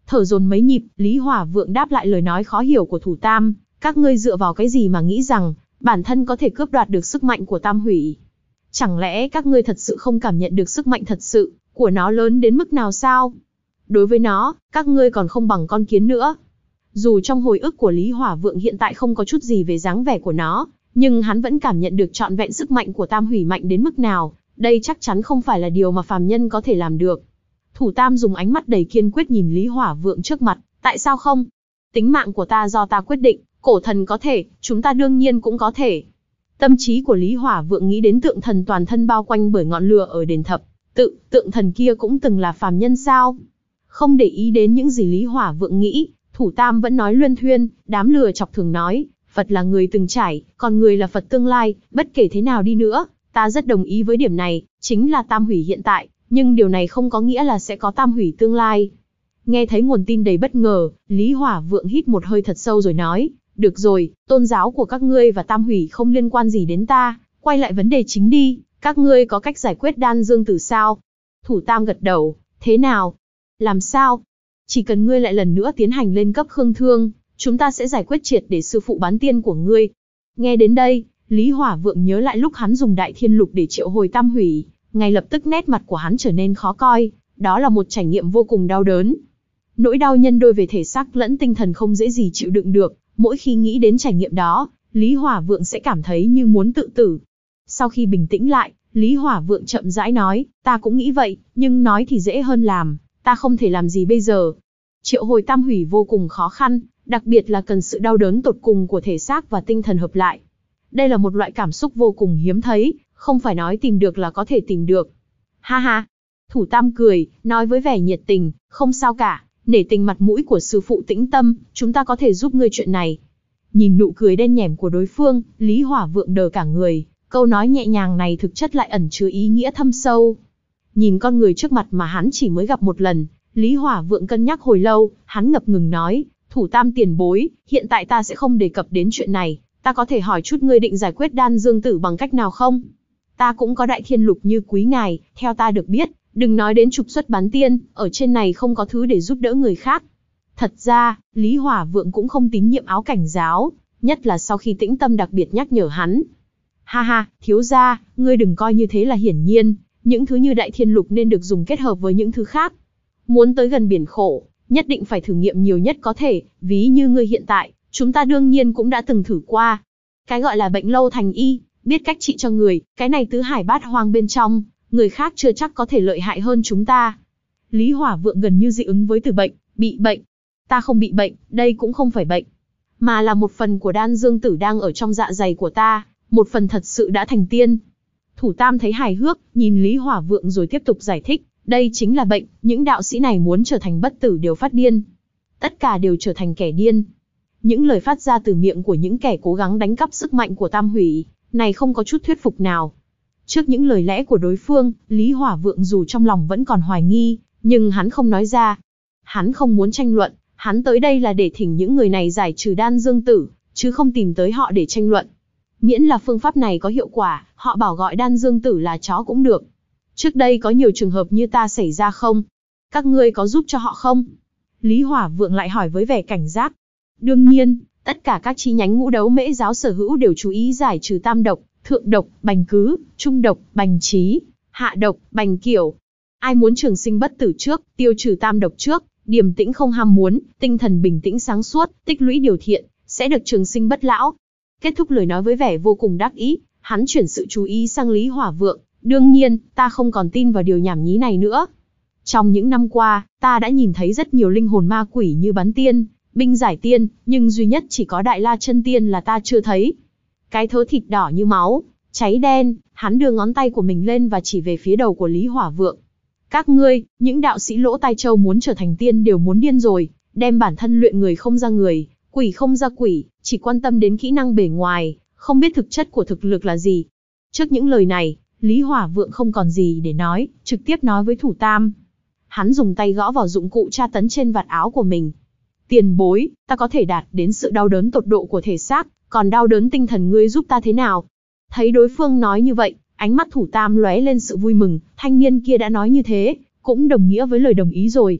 Thở dồn mấy nhịp, Lý Hỏa Vượng đáp lại lời nói khó hiểu của Thủ Tam, các ngươi dựa vào cái gì mà nghĩ rằng, bản thân có thể cướp đoạt được sức mạnh của Tam Hủy? Chẳng lẽ các ngươi thật sự không cảm nhận được sức mạnh thật sự của nó lớn đến mức nào sao? Đối với nó, các ngươi còn không bằng con kiến nữa. Dù trong hồi ức của Lý Hỏa Vượng hiện tại không có chút gì về dáng vẻ của nó, nhưng hắn vẫn cảm nhận được trọn vẹn sức mạnh của Tam Hủy mạnh đến mức nào, đây chắc chắn không phải là điều mà phàm nhân có thể làm được. Thủ Tam dùng ánh mắt đầy kiên quyết nhìn Lý Hỏa Vượng trước mặt, tại sao không? Tính mạng của ta do ta quyết định, cổ thần có thể, chúng ta đương nhiên cũng có thể. Tâm trí của Lý Hỏa Vượng nghĩ đến tượng thần toàn thân bao quanh bởi ngọn lửa ở đền thập tự, tượng thần kia cũng từng là phàm nhân sao? Không để ý đến những gì Lý Hỏa Vượng nghĩ, Thủ Tam vẫn nói luyên thuyên, đám lừa chọc thường nói, Phật là người từng trải, còn người là Phật tương lai, bất kể thế nào đi nữa, ta rất đồng ý với điểm này, chính là Tam Hủy hiện tại, nhưng điều này không có nghĩa là sẽ có Tam Hủy tương lai. Nghe thấy nguồn tin đầy bất ngờ, Lý Hỏa Vượng hít một hơi thật sâu rồi nói, được rồi, tôn giáo của các ngươi và Tam Hủy không liên quan gì đến ta, quay lại vấn đề chính đi, các ngươi có cách giải quyết đan dương tử sao? Thủ Tam gật đầu, thế nào? Làm sao? Chỉ cần ngươi lại lần nữa tiến hành lên cấp khương thương, chúng ta sẽ giải quyết triệt để sư phụ bán tiên của ngươi. Nghe đến đây, Lý Hỏa Vượng nhớ lại lúc hắn dùng đại thiên lục để triệu hồi Tam Hủy, ngay lập tức nét mặt của hắn trở nên khó coi, đó là một trải nghiệm vô cùng đau đớn. Nỗi đau nhân đôi về thể xác lẫn tinh thần không dễ gì chịu đựng được, mỗi khi nghĩ đến trải nghiệm đó, Lý Hỏa Vượng sẽ cảm thấy như muốn tự tử. Sau khi bình tĩnh lại, Lý Hỏa Vượng chậm rãi nói, ta cũng nghĩ vậy, nhưng nói thì dễ hơn làm, ta không thể làm gì bây giờ. Triệu hồi Tam Hủy vô cùng khó khăn, đặc biệt là cần sự đau đớn tột cùng của thể xác và tinh thần hợp lại. Đây là một loại cảm xúc vô cùng hiếm thấy, không phải nói tìm được là có thể tìm được. Ha ha! Thủ Tam cười, nói với vẻ nhiệt tình, không sao cả, nể tình mặt mũi của sư phụ Tĩnh Tâm, chúng ta có thể giúp ngươi chuyện này. Nhìn nụ cười đen nhẻm của đối phương, Lý Hỏa Vượng đờ cả người, câu nói nhẹ nhàng này thực chất lại ẩn chứa ý nghĩa thâm sâu. Nhìn con người trước mặt mà hắn chỉ mới gặp một lần, Lý Hỏa Vượng cân nhắc hồi lâu, hắn ngập ngừng nói, Thủ Tam tiền bối, hiện tại ta sẽ không đề cập đến chuyện này, ta có thể hỏi chút ngươi định giải quyết đan dương tử bằng cách nào không? Ta cũng có đại thiên lục như quý ngài, theo ta được biết, đừng nói đến trục xuất bán tiên, ở trên này không có thứ để giúp đỡ người khác. Thật ra, Lý Hỏa Vượng cũng không tín nhiệm áo cảnh giáo, nhất là sau khi Tĩnh Tâm đặc biệt nhắc nhở hắn. Ha ha, thiếu gia, ngươi đừng coi như thế là hiển nhiên, những thứ như đại thiên lục nên được dùng kết hợp với những thứ khác. Muốn tới gần biển khổ, nhất định phải thử nghiệm nhiều nhất có thể, ví như ngươi hiện tại, chúng ta đương nhiên cũng đã từng thử qua. Cái gọi là bệnh lâu thành y, biết cách trị cho người, cái này tứ hải bát hoang bên trong, người khác chưa chắc có thể lợi hại hơn chúng ta. Lý Hỏa Vượng gần như dị ứng với từ bệnh, bị bệnh. Ta không bị bệnh, đây cũng không phải bệnh, mà là một phần của đan dương tử đang ở trong dạ dày của ta, một phần thật sự đã thành tiên. Thủ Tam thấy hài hước, nhìn Lý Hỏa Vượng rồi tiếp tục giải thích, đây chính là bệnh, những đạo sĩ này muốn trở thành bất tử đều phát điên. Tất cả đều trở thành kẻ điên. Những lời phát ra từ miệng của những kẻ cố gắng đánh cắp sức mạnh của Tam Hủy, này không có chút thuyết phục nào. Trước những lời lẽ của đối phương, Lý Hỏa Vượng dù trong lòng vẫn còn hoài nghi, nhưng hắn không nói ra. Hắn không muốn tranh luận, hắn tới đây là để thỉnh những người này giải trừ đan dương tử, chứ không tìm tới họ để tranh luận. Miễn là phương pháp này có hiệu quả, họ bảo gọi đan dương tử là chó cũng được. Trước đây có nhiều trường hợp như ta xảy ra không? Các ngươi có giúp cho họ không? Lý Hỏa Vượng lại hỏi với vẻ cảnh giác. Đương nhiên, tất cả các chi nhánh ngũ đấu mễ giáo sở hữu đều chú ý giải trừ tam độc, thượng độc, bành cứ, trung độc, bành trí, hạ độc, bành kiểu. Ai muốn trường sinh bất tử trước, tiêu trừ tam độc trước, điềm tĩnh không ham muốn, tinh thần bình tĩnh sáng suốt, tích lũy điều thiện, sẽ được trường sinh bất lão. Kết thúc lời nói với vẻ vô cùng đắc ý, hắn chuyển sự chú ý sang Lý Hỏa Vượng. Đương nhiên, ta không còn tin vào điều nhảm nhí này nữa. Trong những năm qua, ta đã nhìn thấy rất nhiều linh hồn ma quỷ như bán tiên, binh giải tiên, nhưng duy nhất chỉ có Đại La Chân Tiên là ta chưa thấy. Cái thớ thịt đỏ như máu, cháy đen, hắn đưa ngón tay của mình lên và chỉ về phía đầu của Lý Hỏa Vượng. Các ngươi, những đạo sĩ lỗ tai châu muốn trở thành tiên đều muốn điên rồi, đem bản thân luyện người không ra người, quỷ không ra quỷ, chỉ quan tâm đến kỹ năng bề ngoài, không biết thực chất của thực lực là gì. Trước những lời này, Lý Hỏa Vượng không còn gì để nói, trực tiếp nói với Thủ Tam. Hắn dùng tay gõ vào dụng cụ tra tấn trên vạt áo của mình. Tiền bối, ta có thể đạt đến sự đau đớn tột độ của thể xác, còn đau đớn tinh thần ngươi giúp ta thế nào? Thấy đối phương nói như vậy, ánh mắt Thủ Tam lóe lên sự vui mừng, thanh niên kia đã nói như thế, cũng đồng nghĩa với lời đồng ý rồi.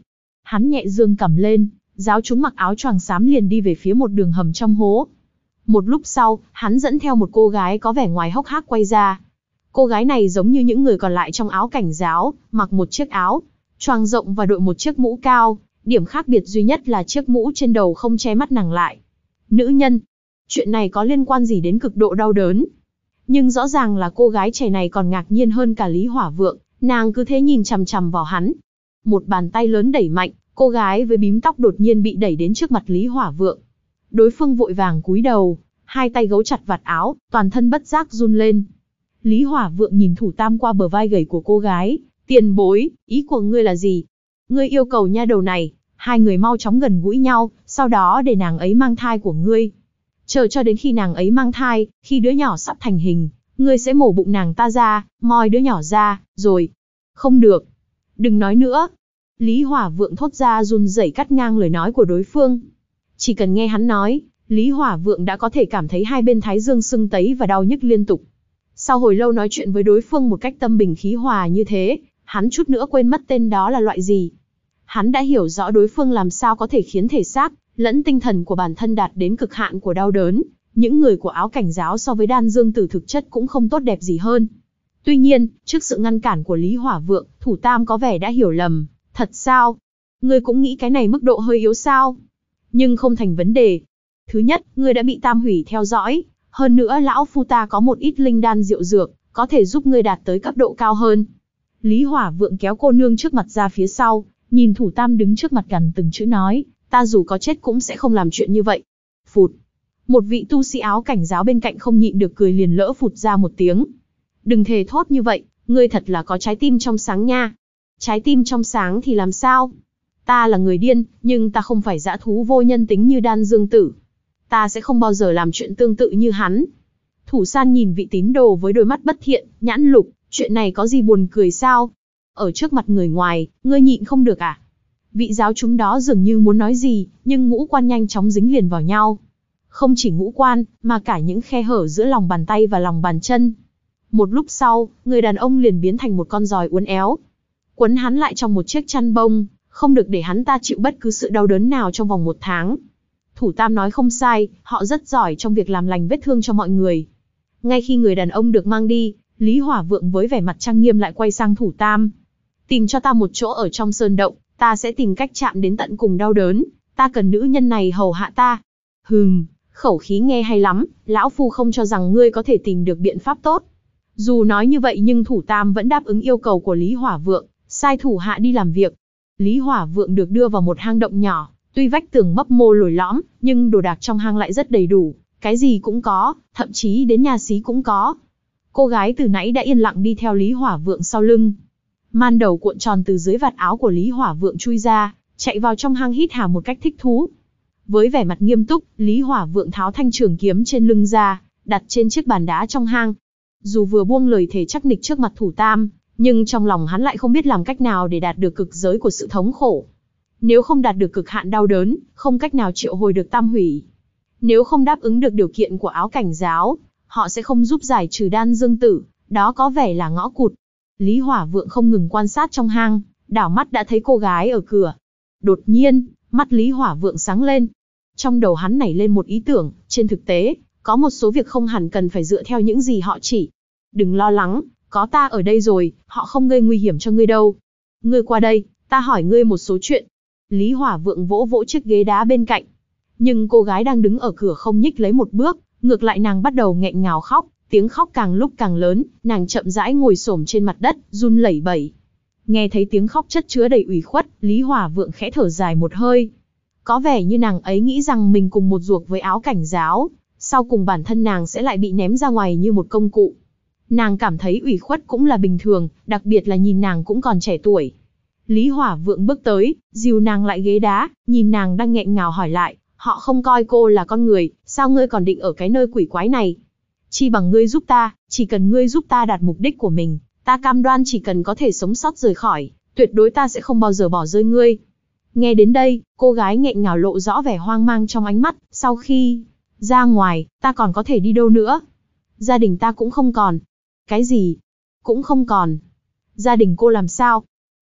Hắn nhẹ dương cầm lên, giáo chúng mặc áo choàng xám liền đi về phía một đường hầm trong hố. Một lúc sau, hắn dẫn theo một cô gái có vẻ ngoài hốc hác quay ra. Cô gái này giống như những người còn lại trong áo cảnh giáo, mặc một chiếc áo choàng rộng và đội một chiếc mũ cao, điểm khác biệt duy nhất là chiếc mũ trên đầu không che mắt nàng lại. Nữ nhân, chuyện này có liên quan gì đến cực độ đau đớn? Nhưng rõ ràng là cô gái trẻ này còn ngạc nhiên hơn cả Lý Hỏa Vượng, nàng cứ thế nhìn chằm chằm vào hắn. Một bàn tay lớn đẩy mạnh, cô gái với bím tóc đột nhiên bị đẩy đến trước mặt Lý Hỏa Vượng. Đối phương vội vàng cúi đầu, hai tay gấu chặt vạt áo, toàn thân bất giác run lên. Lý Hỏa Vượng nhìn Thủ Tam qua bờ vai gầy của cô gái, tiền bối, ý của ngươi là gì? Ngươi yêu cầu nha đầu này, hai người mau chóng gần gũi nhau, sau đó để nàng ấy mang thai của ngươi. Chờ cho đến khi nàng ấy mang thai, khi đứa nhỏ sắp thành hình, ngươi sẽ mổ bụng nàng ta ra, moi đứa nhỏ ra, rồi. Không được. Đừng nói nữa. Lý Hỏa Vượng thốt ra run rẩy cắt ngang lời nói của đối phương. Chỉ cần nghe hắn nói, Lý Hỏa Vượng đã có thể cảm thấy hai bên thái dương sưng tấy và đau nhức liên tục. Sau hồi lâu nói chuyện với đối phương một cách tâm bình khí hòa như thế, hắn chút nữa quên mất tên đó là loại gì. Hắn đã hiểu rõ đối phương làm sao có thể khiến thể xác lẫn tinh thần của bản thân đạt đến cực hạn của đau đớn. Những người của áo cảnh giáo so với Đan Dương Tử thực chất cũng không tốt đẹp gì hơn. Tuy nhiên, trước sự ngăn cản của Lý Hỏa Vượng, Thủ Tam có vẻ đã hiểu lầm. Thật sao? Ngươi cũng nghĩ cái này mức độ hơi yếu sao? Nhưng không thành vấn đề. Thứ nhất, ngươi đã bị Tam Hủy theo dõi. Hơn nữa lão phu ta có một ít linh đan diệu dược, có thể giúp ngươi đạt tới cấp độ cao hơn. Lý Hỏa Vượng kéo cô nương trước mặt ra phía sau, nhìn Thủ Tam đứng trước mặt gần từng chữ nói, ta dù có chết cũng sẽ không làm chuyện như vậy. Phụt. Một vị tu sĩ áo cảnh giáo bên cạnh không nhịn được cười liền lỡ phụt ra một tiếng. Đừng thề thốt như vậy, ngươi thật là có trái tim trong sáng nha. Trái tim trong sáng thì làm sao? Ta là người điên, nhưng ta không phải dã thú vô nhân tính như Đan Dương Tử. Ta sẽ không bao giờ làm chuyện tương tự như hắn. Thủ San nhìn vị tín đồ với đôi mắt bất thiện, nhãn lục, chuyện này có gì buồn cười sao? Ở trước mặt người ngoài, ngươi nhịn không được à? Vị giáo chúng đó dường như muốn nói gì, nhưng ngũ quan nhanh chóng dính liền vào nhau. Không chỉ ngũ quan, mà cả những khe hở giữa lòng bàn tay và lòng bàn chân. Một lúc sau, người đàn ông liền biến thành một con giòi uốn éo. Quấn hắn lại trong một chiếc chăn bông, không được để hắn ta chịu bất cứ sự đau đớn nào trong vòng một tháng. Thủ Tam nói không sai, họ rất giỏi trong việc làm lành vết thương cho mọi người. Ngay khi người đàn ông được mang đi, Lý Hỏa Vượng với vẻ mặt trang nghiêm lại quay sang Thủ Tam. Tìm cho ta một chỗ ở trong sơn động, ta sẽ tìm cách chạm đến tận cùng đau đớn, ta cần nữ nhân này hầu hạ ta. Hừm, khẩu khí nghe hay lắm, lão phu không cho rằng ngươi có thể tìm được biện pháp tốt. Dù nói như vậy nhưng Thủ Tam vẫn đáp ứng yêu cầu của Lý Hỏa Vượng, sai thủ hạ đi làm việc. Lý Hỏa Vượng được đưa vào một hang động nhỏ, tuy vách tường mấp mô lồi lõm, nhưng đồ đạc trong hang lại rất đầy đủ, cái gì cũng có, thậm chí đến nhà xí cũng có. Cô gái từ nãy đã yên lặng đi theo Lý Hỏa Vượng sau lưng. Man đầu cuộn tròn từ dưới vạt áo của Lý Hỏa Vượng chui ra, chạy vào trong hang hít hà một cách thích thú. Với vẻ mặt nghiêm túc, Lý Hỏa Vượng tháo thanh trường kiếm trên lưng ra, đặt trên chiếc bàn đá trong hang. Dù vừa buông lời thề chắc nịch trước mặt Thủ Tam, nhưng trong lòng hắn lại không biết làm cách nào để đạt được cực giới của sự thống khổ. Nếu không đạt được cực hạn đau đớn, không cách nào triệu hồi được Tam Hủy. Nếu không đáp ứng được điều kiện của áo cảnh giáo, họ sẽ không giúp giải trừ Đan Dương Tử, đó có vẻ là ngõ cụt. Lý Hỏa Vượng không ngừng quan sát trong hang, đảo mắt đã thấy cô gái ở cửa. Đột nhiên, mắt Lý Hỏa Vượng sáng lên. Trong đầu hắn nảy lên một ý tưởng, trên thực tế, có một số việc không hẳn cần phải dựa theo những gì họ chỉ. Đừng lo lắng, có ta ở đây rồi, họ không gây nguy hiểm cho ngươi đâu. Ngươi qua đây, ta hỏi ngươi một số chuyện. Lý Hỏa Vượng vỗ vỗ chiếc ghế đá bên cạnh. Nhưng cô gái đang đứng ở cửa không nhích lấy một bước, ngược lại nàng bắt đầu nghẹn ngào khóc, tiếng khóc càng lúc càng lớn, nàng chậm rãi ngồi xổm trên mặt đất, run lẩy bẩy. Nghe thấy tiếng khóc chất chứa đầy ủy khuất, Lý Hỏa Vượng khẽ thở dài một hơi. Có vẻ như nàng ấy nghĩ rằng mình cùng một ruột với áo cảnh giáo, sau cùng bản thân nàng sẽ lại bị ném ra ngoài như một công cụ. Nàng cảm thấy ủy khuất cũng là bình thường, đặc biệt là nhìn nàng cũng còn trẻ tuổi. Lý Hỏa Vượng bước tới, dìu nàng lại ghế đá, nhìn nàng đang nghẹn ngào hỏi lại, họ không coi cô là con người, sao ngươi còn định ở cái nơi quỷ quái này? Chi bằng ngươi giúp ta, chỉ cần ngươi giúp ta đạt mục đích của mình, ta cam đoan chỉ cần có thể sống sót rời khỏi, tuyệt đối ta sẽ không bao giờ bỏ rơi ngươi. Nghe đến đây, cô gái nghẹn ngào lộ rõ vẻ hoang mang trong ánh mắt, sau khi ra ngoài, ta còn có thể đi đâu nữa? Gia đình ta cũng không còn. Cái gì? Cũng không còn. Gia đình cô làm sao?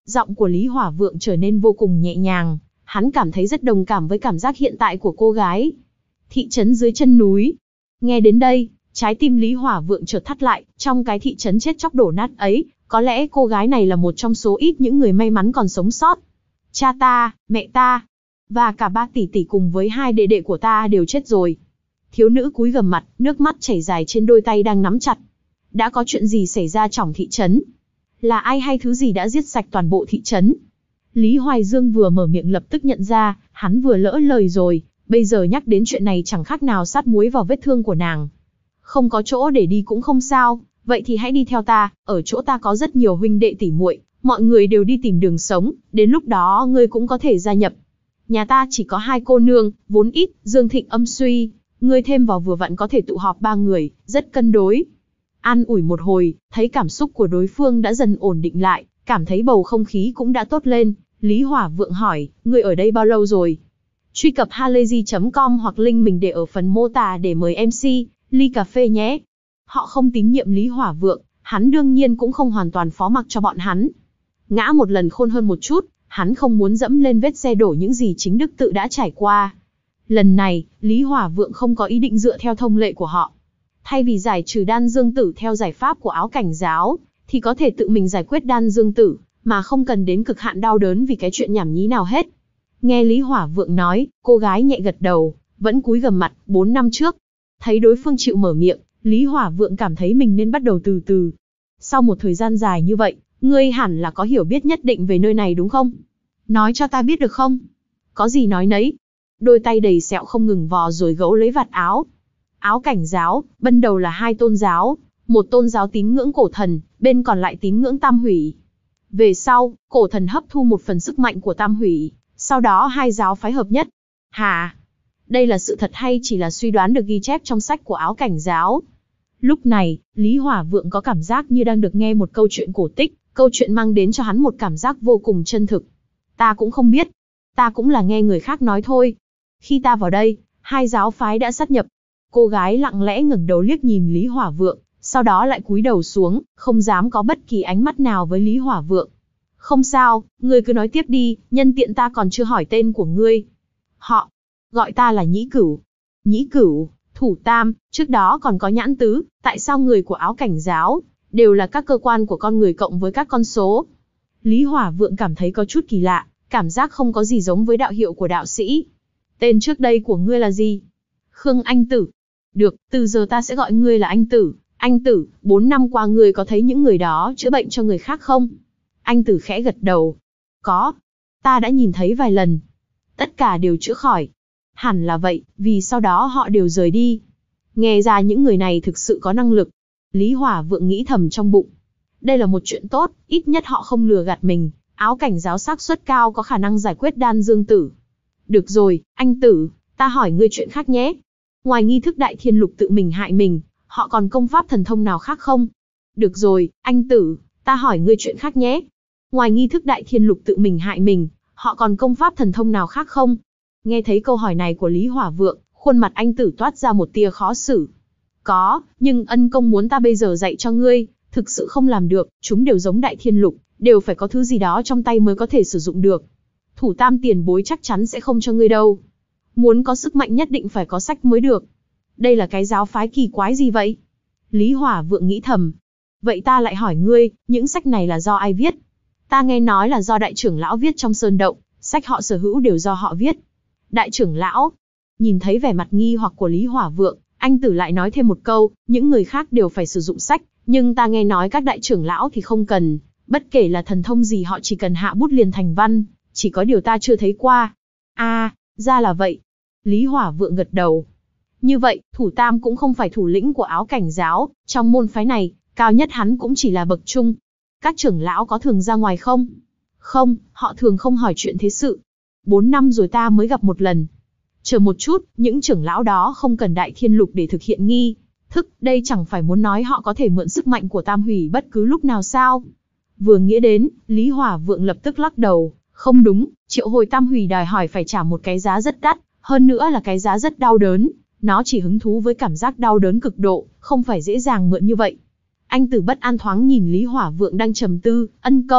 Giọng của Lý Hỏa Vượng trở nên vô cùng nhẹ nhàng, hắn cảm thấy rất đồng cảm với cảm giác hiện tại của cô gái. Thị trấn dưới chân núi. Nghe đến đây, trái tim Lý Hỏa Vượng chợt thắt lại, trong cái thị trấn chết chóc đổ nát ấy, có lẽ cô gái này là một trong số ít những người may mắn còn sống sót. Cha ta, mẹ ta, và cả ba tỷ tỷ cùng với hai đệ đệ của ta đều chết rồi. Thiếu nữ cúi gằm mặt, nước mắt chảy dài trên đôi tay đang nắm chặt. Đã có chuyện gì xảy ra trong thị trấn? Là ai hay thứ gì đã giết sạch toàn bộ thị trấn? Lý Hoài Dương vừa mở miệng lập tức nhận ra, hắn vừa lỡ lời rồi, bây giờ nhắc đến chuyện này chẳng khác nào sát muối vào vết thương của nàng. Không có chỗ để đi cũng không sao, vậy thì hãy đi theo ta, ở chỗ ta có rất nhiều huynh đệ tỉ muội, mọi người đều đi tìm đường sống, đến lúc đó ngươi cũng có thể gia nhập. Nhà ta chỉ có hai cô nương, vốn ít, dương thịnh âm suy, ngươi thêm vào vừa vặn có thể tụ họp ba người, rất cân đối. An ủi một hồi, thấy cảm xúc của đối phương đã dần ổn định lại, cảm thấy bầu không khí cũng đã tốt lên, Lý Hỏa Vượng hỏi, ngươi ở đây bao lâu rồi? Truy cập halayzi chấm com hoặc link mình để ở phần mô tả để mời em xê, ly cà phê nhé. Họ không tín nhiệm Lý Hỏa Vượng, hắn đương nhiên cũng không hoàn toàn phó mặc cho bọn hắn. Ngã một lần khôn hơn một chút, hắn không muốn dẫm lên vết xe đổ những gì chính Đức Tự đã trải qua. Lần này, Lý Hỏa Vượng không có ý định dựa theo thông lệ của họ. Thay vì giải trừ đan dương tử theo giải pháp của áo cảnh giáo, thì có thể tự mình giải quyết đan dương tử, mà không cần đến cực hạn đau đớn vì cái chuyện nhảm nhí nào hết. Nghe Lý Hỏa Vượng nói, cô gái nhẹ gật đầu, vẫn cúi gằm mặt, bốn năm trước. Thấy đối phương chịu mở miệng, Lý Hỏa Vượng cảm thấy mình nên bắt đầu từ từ. Sau một thời gian dài như vậy, ngươi hẳn là có hiểu biết nhất định về nơi này đúng không? Nói cho ta biết được không? Có gì nói nấy. Đôi tay đầy sẹo không ngừng vò rồi gấu lấy vạt áo. Áo cảnh giáo, ban đầu là hai tôn giáo, một tôn giáo tín ngưỡng cổ thần, bên còn lại tín ngưỡng tam hủy. Về sau, cổ thần hấp thu một phần sức mạnh của tam hủy, sau đó hai giáo phái hợp nhất. Hà, đây là sự thật hay chỉ là suy đoán được ghi chép trong sách của áo cảnh giáo? Lúc này, Lý Hỏa Vượng có cảm giác như đang được nghe một câu chuyện cổ tích, câu chuyện mang đến cho hắn một cảm giác vô cùng chân thực. Ta cũng không biết, ta cũng là nghe người khác nói thôi. Khi ta vào đây, hai giáo phái đã sát nhập. Cô gái lặng lẽ ngẩng đầu liếc nhìn Lý Hỏa Vượng, sau đó lại cúi đầu xuống, không dám có bất kỳ ánh mắt nào với Lý Hỏa Vượng. Không sao, ngươi cứ nói tiếp đi, nhân tiện ta còn chưa hỏi tên của ngươi. Họ, gọi ta là Nhĩ Cửu. Nhĩ Cửu, Thủ Tam, trước đó còn có Nhãn Tứ, tại sao người của áo cảnh giáo, đều là các cơ quan của con người cộng với các con số? Lý Hỏa Vượng cảm thấy có chút kỳ lạ, cảm giác không có gì giống với đạo hiệu của đạo sĩ. Tên trước đây của ngươi là gì? Khương Anh Tử. Được, từ giờ ta sẽ gọi ngươi là Anh Tử. Anh Tử, bốn năm qua ngươi có thấy những người đó chữa bệnh cho người khác không? Anh Tử khẽ gật đầu. Có. Ta đã nhìn thấy vài lần. Tất cả đều chữa khỏi. Hẳn là vậy, vì sau đó họ đều rời đi. Nghe ra những người này thực sự có năng lực. Lý Hỏa Vượng nghĩ thầm trong bụng. Đây là một chuyện tốt, ít nhất họ không lừa gạt mình. Áo cảnh giáo xác suất cao có khả năng giải quyết đan dương tử. Được rồi, anh Tử, ta hỏi ngươi chuyện khác nhé. Ngoài nghi thức Đại Thiên Lục tự mình hại mình, họ còn công pháp thần thông nào khác không? Được rồi, anh Tử, ta hỏi ngươi chuyện khác nhé. Ngoài nghi thức Đại Thiên Lục tự mình hại mình, họ còn công pháp thần thông nào khác không? Nghe thấy câu hỏi này của Lý Hỏa Vượng, khuôn mặt anh Tử toát ra một tia khó xử. Có, nhưng ân công muốn ta bây giờ dạy cho ngươi, thực sự không làm được, chúng đều giống Đại Thiên Lục, đều phải có thứ gì đó trong tay mới có thể sử dụng được. Thủ Tam tiền bối chắc chắn sẽ không cho ngươi đâu. Muốn có sức mạnh nhất định phải có sách mới được. Đây là cái giáo phái kỳ quái gì vậy? Lý Hỏa Vượng nghĩ thầm. Vậy ta lại hỏi ngươi, những sách này là do ai viết? Ta nghe nói là do đại trưởng lão viết trong sơn động, sách họ sở hữu đều do họ viết. Đại trưởng lão? Nhìn thấy vẻ mặt nghi hoặc của Lý Hỏa Vượng, anh Tử lại nói thêm một câu, những người khác đều phải sử dụng sách, nhưng ta nghe nói các đại trưởng lão thì không cần, bất kể là thần thông gì họ chỉ cần hạ bút liền thành văn, chỉ có điều ta chưa thấy qua. À, ra là vậy. Lý Hỏa Vượng gật đầu. Như vậy, Thủ Tam cũng không phải thủ lĩnh của áo cảnh giáo, trong môn phái này, cao nhất hắn cũng chỉ là bậc trung. Các trưởng lão có thường ra ngoài không? Không, họ thường không hỏi chuyện thế sự. Bốn năm rồi ta mới gặp một lần. Chờ một chút, những trưởng lão đó không cần Đại Thiên Lục để thực hiện nghi thức, đây chẳng phải muốn nói họ có thể mượn sức mạnh của Tam Hủy bất cứ lúc nào sao? Vừa nghĩ đến, Lý Hỏa Vượng lập tức lắc đầu, không đúng, triệu hồi Tam Hủy đòi hỏi phải trả một cái giá rất đắt, hơn nữa là cái giá rất đau đớn, nó chỉ hứng thú với cảm giác đau đớn cực độ, không phải dễ dàng mượn như vậy. Anh Tử bất an thoáng nhìn Lý Hỏa Vượng đang trầm tư, ân công,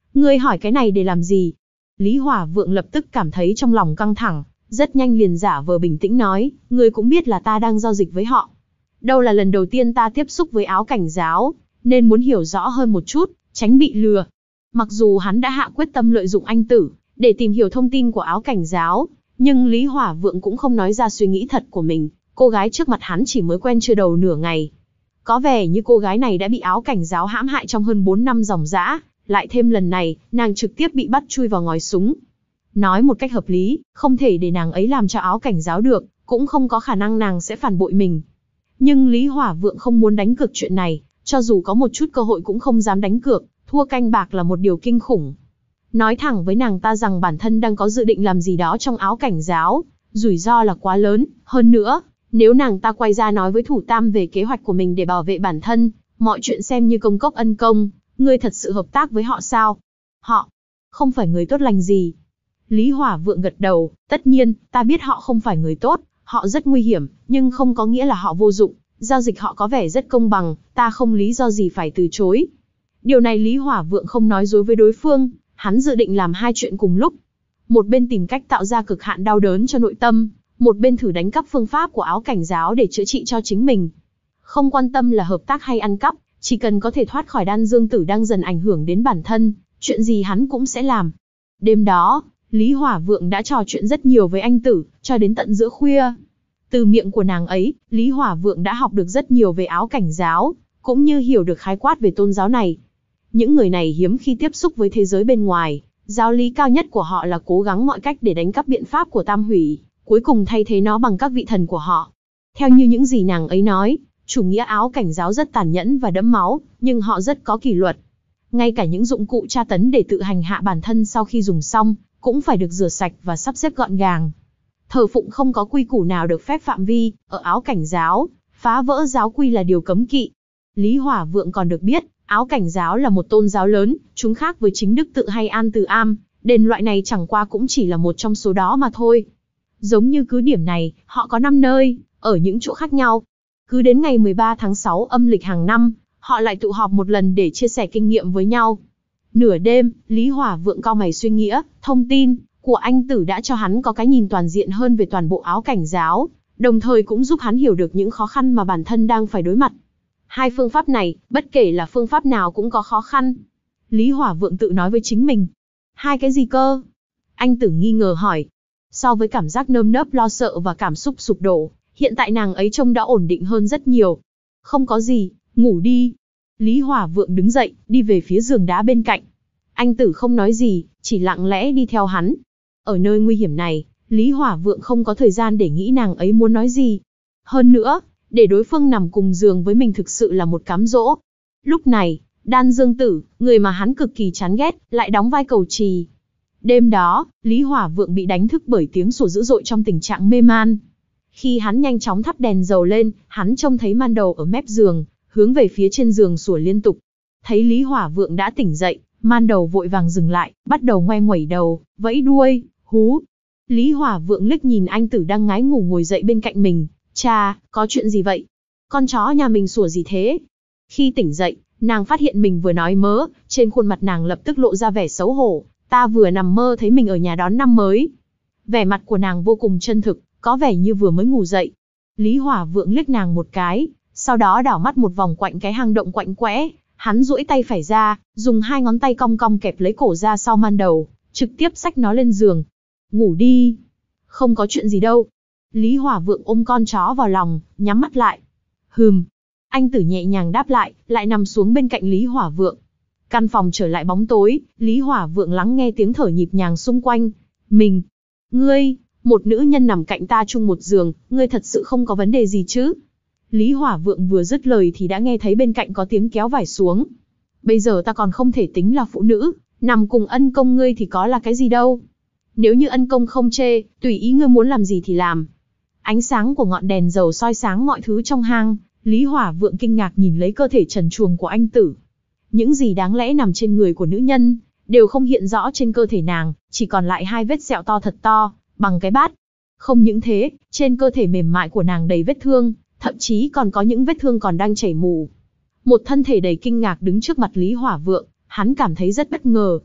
Ngươi hỏi cái này để làm gì? Lý Hỏa Vượng lập tức cảm thấy trong lòng căng thẳng, rất nhanh liền giả vờ bình tĩnh nói, ngươi cũng biết là ta đang giao dịch với họ. Đâu là lần đầu tiên ta tiếp xúc với áo cảnh giáo, nên muốn hiểu rõ hơn một chút, tránh bị lừa. Mặc dù hắn đã hạ quyết tâm lợi dụng anh tử, để tìm hiểu thông tin của áo cảnh giáo, nhưng Lý Hỏa Vượng cũng không nói ra suy nghĩ thật của mình, cô gái trước mặt hắn chỉ mới quen chưa đầu nửa ngày. Có vẻ như cô gái này đã bị áo cảnh giáo hãm hại trong hơn bốn năm dòng dã, lại thêm lần này, nàng trực tiếp bị bắt chui vào ngòi súng. Nói một cách hợp lý, không thể để nàng ấy làm cho áo cảnh giáo được, cũng không có khả năng nàng sẽ phản bội mình. Nhưng Lý Hỏa Vượng không muốn đánh cược chuyện này, cho dù có một chút cơ hội cũng không dám đánh cược, thua canh bạc là một điều kinh khủng. Nói thẳng với nàng ta rằng bản thân đang có dự định làm gì đó trong áo cảnh giáo, rủi ro là quá lớn, hơn nữa, nếu nàng ta quay ra nói với thủ tam về kế hoạch của mình để bảo vệ bản thân, mọi chuyện xem như công cốc ân công, ngươi thật sự hợp tác với họ sao? Họ không phải người tốt lành gì. Lý Hỏa Vượng gật đầu, tất nhiên, ta biết họ không phải người tốt, họ rất nguy hiểm, nhưng không có nghĩa là họ vô dụng, giao dịch họ có vẻ rất công bằng, ta không lý do gì phải từ chối. Điều này Lý Hỏa Vượng không nói dối với đối phương, hắn dự định làm hai chuyện cùng lúc. Một bên tìm cách tạo ra cực hạn đau đớn cho nội tâm, một bên thử đánh cắp phương pháp của áo cảnh giáo để chữa trị cho chính mình. Không quan tâm là hợp tác hay ăn cắp, chỉ cần có thể thoát khỏi đan dương tử đang dần ảnh hưởng đến bản thân, chuyện gì hắn cũng sẽ làm. Đêm đó, Lý Hỏa Vượng đã trò chuyện rất nhiều với anh tử, cho đến tận giữa khuya. Từ miệng của nàng ấy, Lý Hỏa Vượng đã học được rất nhiều về áo cảnh giáo, cũng như hiểu được khái quát về tôn giáo này. Những người này hiếm khi tiếp xúc với thế giới bên ngoài, giáo lý cao nhất của họ là cố gắng mọi cách để đánh cắp biện pháp của Tam Hủy, cuối cùng thay thế nó bằng các vị thần của họ. Theo như những gì nàng ấy nói, chủ nghĩa áo cảnh giáo rất tàn nhẫn và đẫm máu, nhưng họ rất có kỷ luật. Ngay cả những dụng cụ tra tấn để tự hành hạ bản thân sau khi dùng xong, cũng phải được rửa sạch và sắp xếp gọn gàng. Thờ phụng không có quy củ nào được phép phạm vi, ở áo cảnh giáo, phá vỡ giáo quy là điều cấm kỵ. Lý Hỏa Vượng còn được biết, áo cảnh giáo là một tôn giáo lớn, chúng khác với chính đức tự hay an từ am, đền loại này chẳng qua cũng chỉ là một trong số đó mà thôi. Giống như cứ điểm này, họ có năm nơi, ở những chỗ khác nhau. Cứ đến ngày mười ba tháng sáu âm lịch hàng năm, họ lại tụ họp một lần để chia sẻ kinh nghiệm với nhau. Nửa đêm, Lý Hỏa Vượng cau mày suy nghĩ, thông tin của anh tử đã cho hắn có cái nhìn toàn diện hơn về toàn bộ áo cảnh giáo, đồng thời cũng giúp hắn hiểu được những khó khăn mà bản thân đang phải đối mặt. Hai phương pháp này, bất kể là phương pháp nào cũng có khó khăn. Lý Hỏa Vượng tự nói với chính mình. Hai cái gì cơ? Anh tử nghi ngờ hỏi. So với cảm giác nơm nớp lo sợ và cảm xúc sụp đổ, hiện tại nàng ấy trông đã ổn định hơn rất nhiều. Không có gì, ngủ đi. Lý Hỏa Vượng đứng dậy, đi về phía giường đá bên cạnh. Anh tử không nói gì, chỉ lặng lẽ đi theo hắn. Ở nơi nguy hiểm này, Lý Hỏa Vượng không có thời gian để nghĩ nàng ấy muốn nói gì. Hơn nữa, để đối phương nằm cùng giường với mình thực sự là một cám dỗ. Lúc này, Đan Dương Tử, người mà hắn cực kỳ chán ghét, lại đóng vai cầu trì. Đêm đó, Lý Hỏa Vượng bị đánh thức bởi tiếng sủa dữ dội trong tình trạng mê man. Khi hắn nhanh chóng thắp đèn dầu lên, hắn trông thấy Man Đầu ở mép giường, hướng về phía trên giường sủa liên tục. Thấy Lý Hỏa Vượng đã tỉnh dậy, Man Đầu vội vàng dừng lại, bắt đầu ngoe nguẩy đầu, vẫy đuôi, hú. Lý Hỏa Vượng liếc nhìn anh tử đang ngái ngủ ngồi dậy bên cạnh mình. Cha, có chuyện gì vậy? Con chó nhà mình sủa gì thế? Khi tỉnh dậy, nàng phát hiện mình vừa nói mớ, trên khuôn mặt nàng lập tức lộ ra vẻ xấu hổ. Ta vừa nằm mơ thấy mình ở nhà đón năm mới. Vẻ mặt của nàng vô cùng chân thực, có vẻ như vừa mới ngủ dậy. Lý Hỏa Vượng liếc nàng một cái, sau đó đảo mắt một vòng quạnh cái hang động quạnh quẽ. Hắn duỗi tay phải ra, dùng hai ngón tay cong cong kẹp lấy cổ ra sau Man Đầu, trực tiếp xách nó lên giường. Ngủ đi. Không có chuyện gì đâu. Lý Hỏa Vượng ôm con chó vào lòng, nhắm mắt lại. Hừm. Anh tử nhẹ nhàng đáp lại, lại nằm xuống bên cạnh Lý Hỏa Vượng. Căn phòng trở lại bóng tối, Lý Hỏa Vượng lắng nghe tiếng thở nhịp nhàng xung quanh. Mình. Ngươi, một nữ nhân nằm cạnh ta chung một giường, ngươi thật sự không có vấn đề gì chứ? Lý Hỏa Vượng vừa dứt lời thì đã nghe thấy bên cạnh có tiếng kéo vải xuống. Bây giờ ta còn không thể tính là phụ nữ, nằm cùng ân công ngươi thì có là cái gì đâu. Nếu như ân công không chê, tùy ý ngươi muốn làm gì thì làm. Ánh sáng của ngọn đèn dầu soi sáng mọi thứ trong hang, Lý Hỏa Vượng kinh ngạc nhìn lấy cơ thể trần truồng của anh tử. Những gì đáng lẽ nằm trên người của nữ nhân, đều không hiện rõ trên cơ thể nàng, chỉ còn lại hai vết sẹo to thật to, bằng cái bát. Không những thế, trên cơ thể mềm mại của nàng đầy vết thương, thậm chí còn có những vết thương còn đang chảy mù. Một thân thể đầy kinh ngạc đứng trước mặt Lý Hỏa Vượng, hắn cảm thấy rất bất ngờ.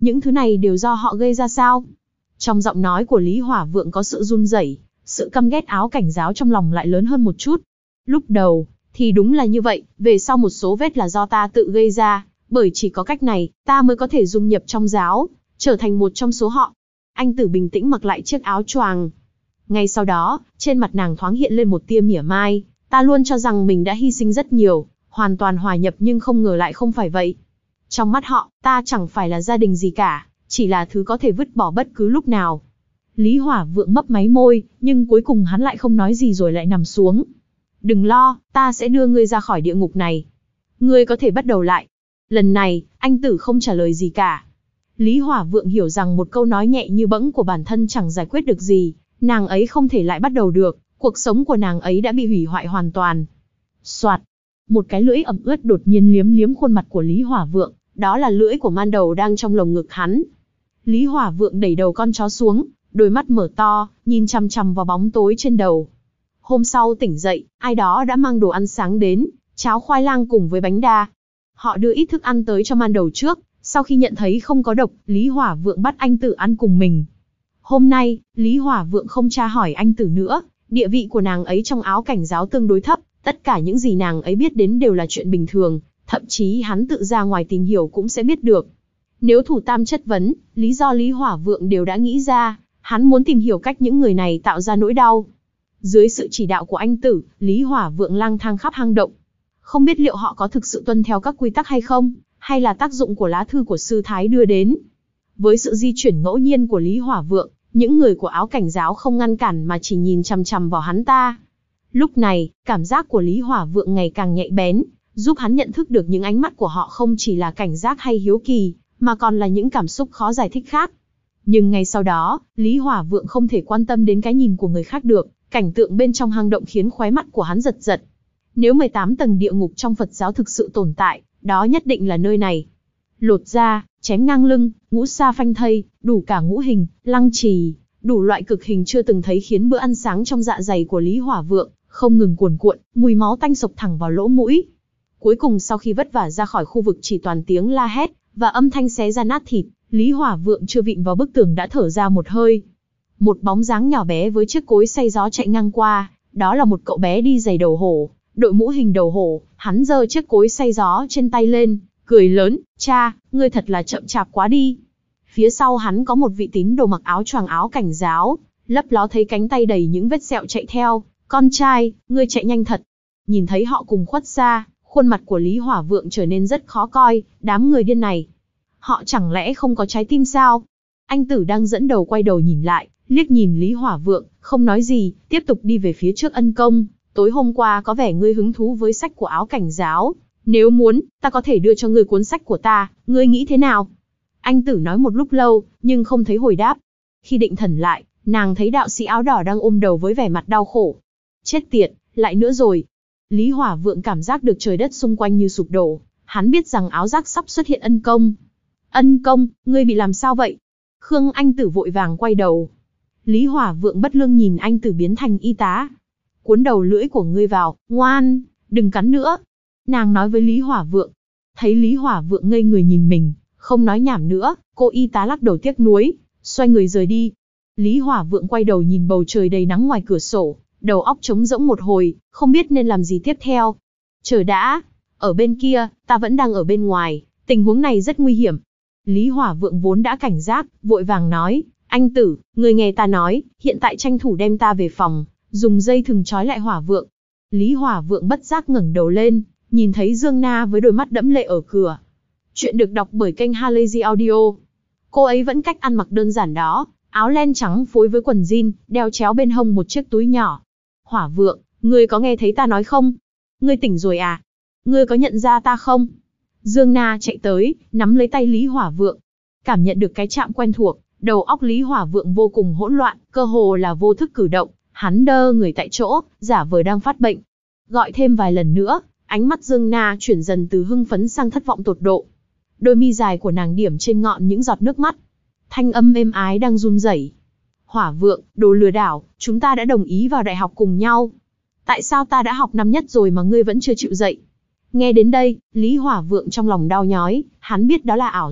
Những thứ này đều do họ gây ra sao? Trong giọng nói của Lý Hỏa Vượng có sự run rẩy, sự căm ghét Áo Cảnh Giáo trong lòng lại lớn hơn một chút. Lúc đầu, thì đúng là như vậy, về sau một số vết là do ta tự gây ra, bởi chỉ có cách này, ta mới có thể dung nhập trong giáo, trở thành một trong số họ. Anh Tử bình tĩnh mặc lại chiếc áo choàng. Ngay sau đó, trên mặt nàng thoáng hiện lên một tia mỉa mai, ta luôn cho rằng mình đã hy sinh rất nhiều, hoàn toàn hòa nhập nhưng không ngờ lại không phải vậy. Trong mắt họ, ta chẳng phải là gia đình gì cả, chỉ là thứ có thể vứt bỏ bất cứ lúc nào. Lý Hỏa Vượng mấp máy môi, nhưng cuối cùng hắn lại không nói gì rồi lại nằm xuống. Đừng lo, ta sẽ đưa ngươi ra khỏi địa ngục này. Ngươi có thể bắt đầu lại. Lần này, anh Tử không trả lời gì cả. Lý Hỏa Vượng hiểu rằng một câu nói nhẹ như bẫng của bản thân chẳng giải quyết được gì, nàng ấy không thể lại bắt đầu được, cuộc sống của nàng ấy đã bị hủy hoại hoàn toàn. Soạt, một cái lưỡi ẩm ướt đột nhiên liếm liếm khuôn mặt của Lý Hỏa Vượng, đó là lưỡi của man đầu đang trong lồng ngực hắn. Lý Hỏa Vượng đẩy đầu con chó xuống, đôi mắt mở to, nhìn chằm chằm vào bóng tối trên đầu. Hôm sau tỉnh dậy, ai đó đã mang đồ ăn sáng đến, cháo khoai lang cùng với bánh đa. Họ đưa ít thức ăn tới cho man đầu trước, sau khi nhận thấy không có độc, Lý Hỏa Vượng bắt anh Tử ăn cùng mình. Hôm nay, Lý Hỏa Vượng không tra hỏi anh Tử nữa, địa vị của nàng ấy trong Áo Cảnh Giáo tương đối thấp, tất cả những gì nàng ấy biết đến đều là chuyện bình thường, thậm chí hắn tự ra ngoài tìm hiểu cũng sẽ biết được. Nếu thủ tam chất vấn, lý do Lý Hỏa Vượng đều đã nghĩ ra, hắn muốn tìm hiểu cách những người này tạo ra nỗi đau. Dưới sự chỉ đạo của anh Tử, Lý Hỏa Vượng lang thang khắp hang động. Không biết liệu họ có thực sự tuân theo các quy tắc hay không, hay là tác dụng của lá thư của sư thái đưa đến. Với sự di chuyển ngẫu nhiên của Lý Hỏa Vượng, những người của Áo Cảnh Giáo không ngăn cản mà chỉ nhìn chằm chằm vào hắn ta. Lúc này, cảm giác của Lý Hỏa Vượng ngày càng nhạy bén, giúp hắn nhận thức được những ánh mắt của họ không chỉ là cảnh giác hay hiếu kỳ, mà còn là những cảm xúc khó giải thích khác. Nhưng ngay sau đó, Lý Hỏa Vượng không thể quan tâm đến cái nhìn của người khác được, cảnh tượng bên trong hang động khiến khóe mắt của hắn giật giật. Nếu mười tám tầng địa ngục trong Phật giáo thực sự tồn tại, đó nhất định là nơi này. Lột da, chém ngang lưng, ngũ sa phanh thây, đủ cả ngũ hình, lăng trì, đủ loại cực hình chưa từng thấy khiến bữa ăn sáng trong dạ dày của Lý Hỏa Vượng không ngừng cuồn cuộn, mùi máu tanh sộc thẳng vào lỗ mũi. Cuối cùng sau khi vất vả ra khỏi khu vực chỉ toàn tiếng la hét và âm thanh xé ra nát thịt, Lý Hỏa Vượng chưa vịn vào bức tường đã thở ra một hơi. Một bóng dáng nhỏ bé với chiếc cối xay gió chạy ngang qua, đó là một cậu bé đi giày đầu hổ, đội mũ hình đầu hổ, hắn giơ chiếc cối xay gió trên tay lên, cười lớn, cha, ngươi thật là chậm chạp quá đi. Phía sau hắn có một vị tín đồ mặc áo choàng Áo Cảnh Giáo, lấp ló thấy cánh tay đầy những vết sẹo chạy theo, con trai, ngươi chạy nhanh thật. Nhìn thấy họ cùng khuất xa, khuôn mặt của Lý Hỏa Vượng trở nên rất khó coi, đám người điên này. Họ chẳng lẽ không có trái tim sao? Anh Tử đang dẫn đầu quay đầu nhìn lại, liếc nhìn Lý Hỏa Vượng, không nói gì, tiếp tục đi về phía trước Ân Công. Tối hôm qua có vẻ ngươi hứng thú với sách của Áo Cảnh Giáo. Nếu muốn, ta có thể đưa cho ngươi cuốn sách của ta, ngươi nghĩ thế nào? Anh Tử nói một lúc lâu, nhưng không thấy hồi đáp. Khi định thần lại, nàng thấy đạo sĩ áo đỏ đang ôm đầu với vẻ mặt đau khổ. Chết tiệt, lại nữa rồi. Lý Hỏa Vượng cảm giác được trời đất xung quanh như sụp đổ. Hắn biết rằng áo giác sắp xuất hiện Ân Công. Ân Công, ngươi bị làm sao vậy? Khương Anh Tử vội vàng quay đầu. Lý Hỏa Vượng bất lương nhìn anh Tử biến thành y tá. Cuốn đầu lưỡi của ngươi vào, ngoan, đừng cắn nữa. Nàng nói với Lý Hỏa Vượng. Thấy Lý Hỏa Vượng ngây người nhìn mình, không nói nhảm nữa, cô y tá lắc đầu tiếc nuối, xoay người rời đi. Lý Hỏa Vượng quay đầu nhìn bầu trời đầy nắng ngoài cửa sổ, đầu óc trống rỗng một hồi, không biết nên làm gì tiếp theo. Chờ đã, ở bên kia, ta vẫn đang ở bên ngoài, tình huống này rất nguy hiểm. Lý Hỏa Vượng vốn đã cảnh giác, vội vàng nói, anh Tử, người nghe ta nói, hiện tại tranh thủ đem ta về phòng, dùng dây thừng trói lại Hỏa Vượng. Lý Hỏa Vượng bất giác ngẩng đầu lên, nhìn thấy Dương Na với đôi mắt đẫm lệ ở cửa. Chuyện được đọc bởi kênh Halazy Audio. Cô ấy vẫn cách ăn mặc đơn giản đó, áo len trắng phối với quần jean, đeo chéo bên hông một chiếc túi nhỏ. Hỏa Vượng, ngươi có nghe thấy ta nói không? Ngươi tỉnh rồi à? Ngươi có nhận ra ta không? Dương Na chạy tới, nắm lấy tay Lý Hỏa Vượng. Cảm nhận được cái chạm quen thuộc, đầu óc Lý Hỏa Vượng vô cùng hỗn loạn, cơ hồ là vô thức cử động, hắn đơ người tại chỗ, giả vờ đang phát bệnh. Gọi thêm vài lần nữa, ánh mắt Dương Na chuyển dần từ hưng phấn sang thất vọng tột độ. Đôi mi dài của nàng điểm trên ngọn những giọt nước mắt. Thanh âm êm ái đang run rẩy. Hỏa Vượng, đồ lừa đảo, chúng ta đã đồng ý vào đại học cùng nhau. Tại sao ta đã học năm nhất rồi mà ngươi vẫn chưa chịu dậy? Nghe đến đây, Lý Hỏa Vượng trong lòng đau nhói, hắn biết đó là ảo giác,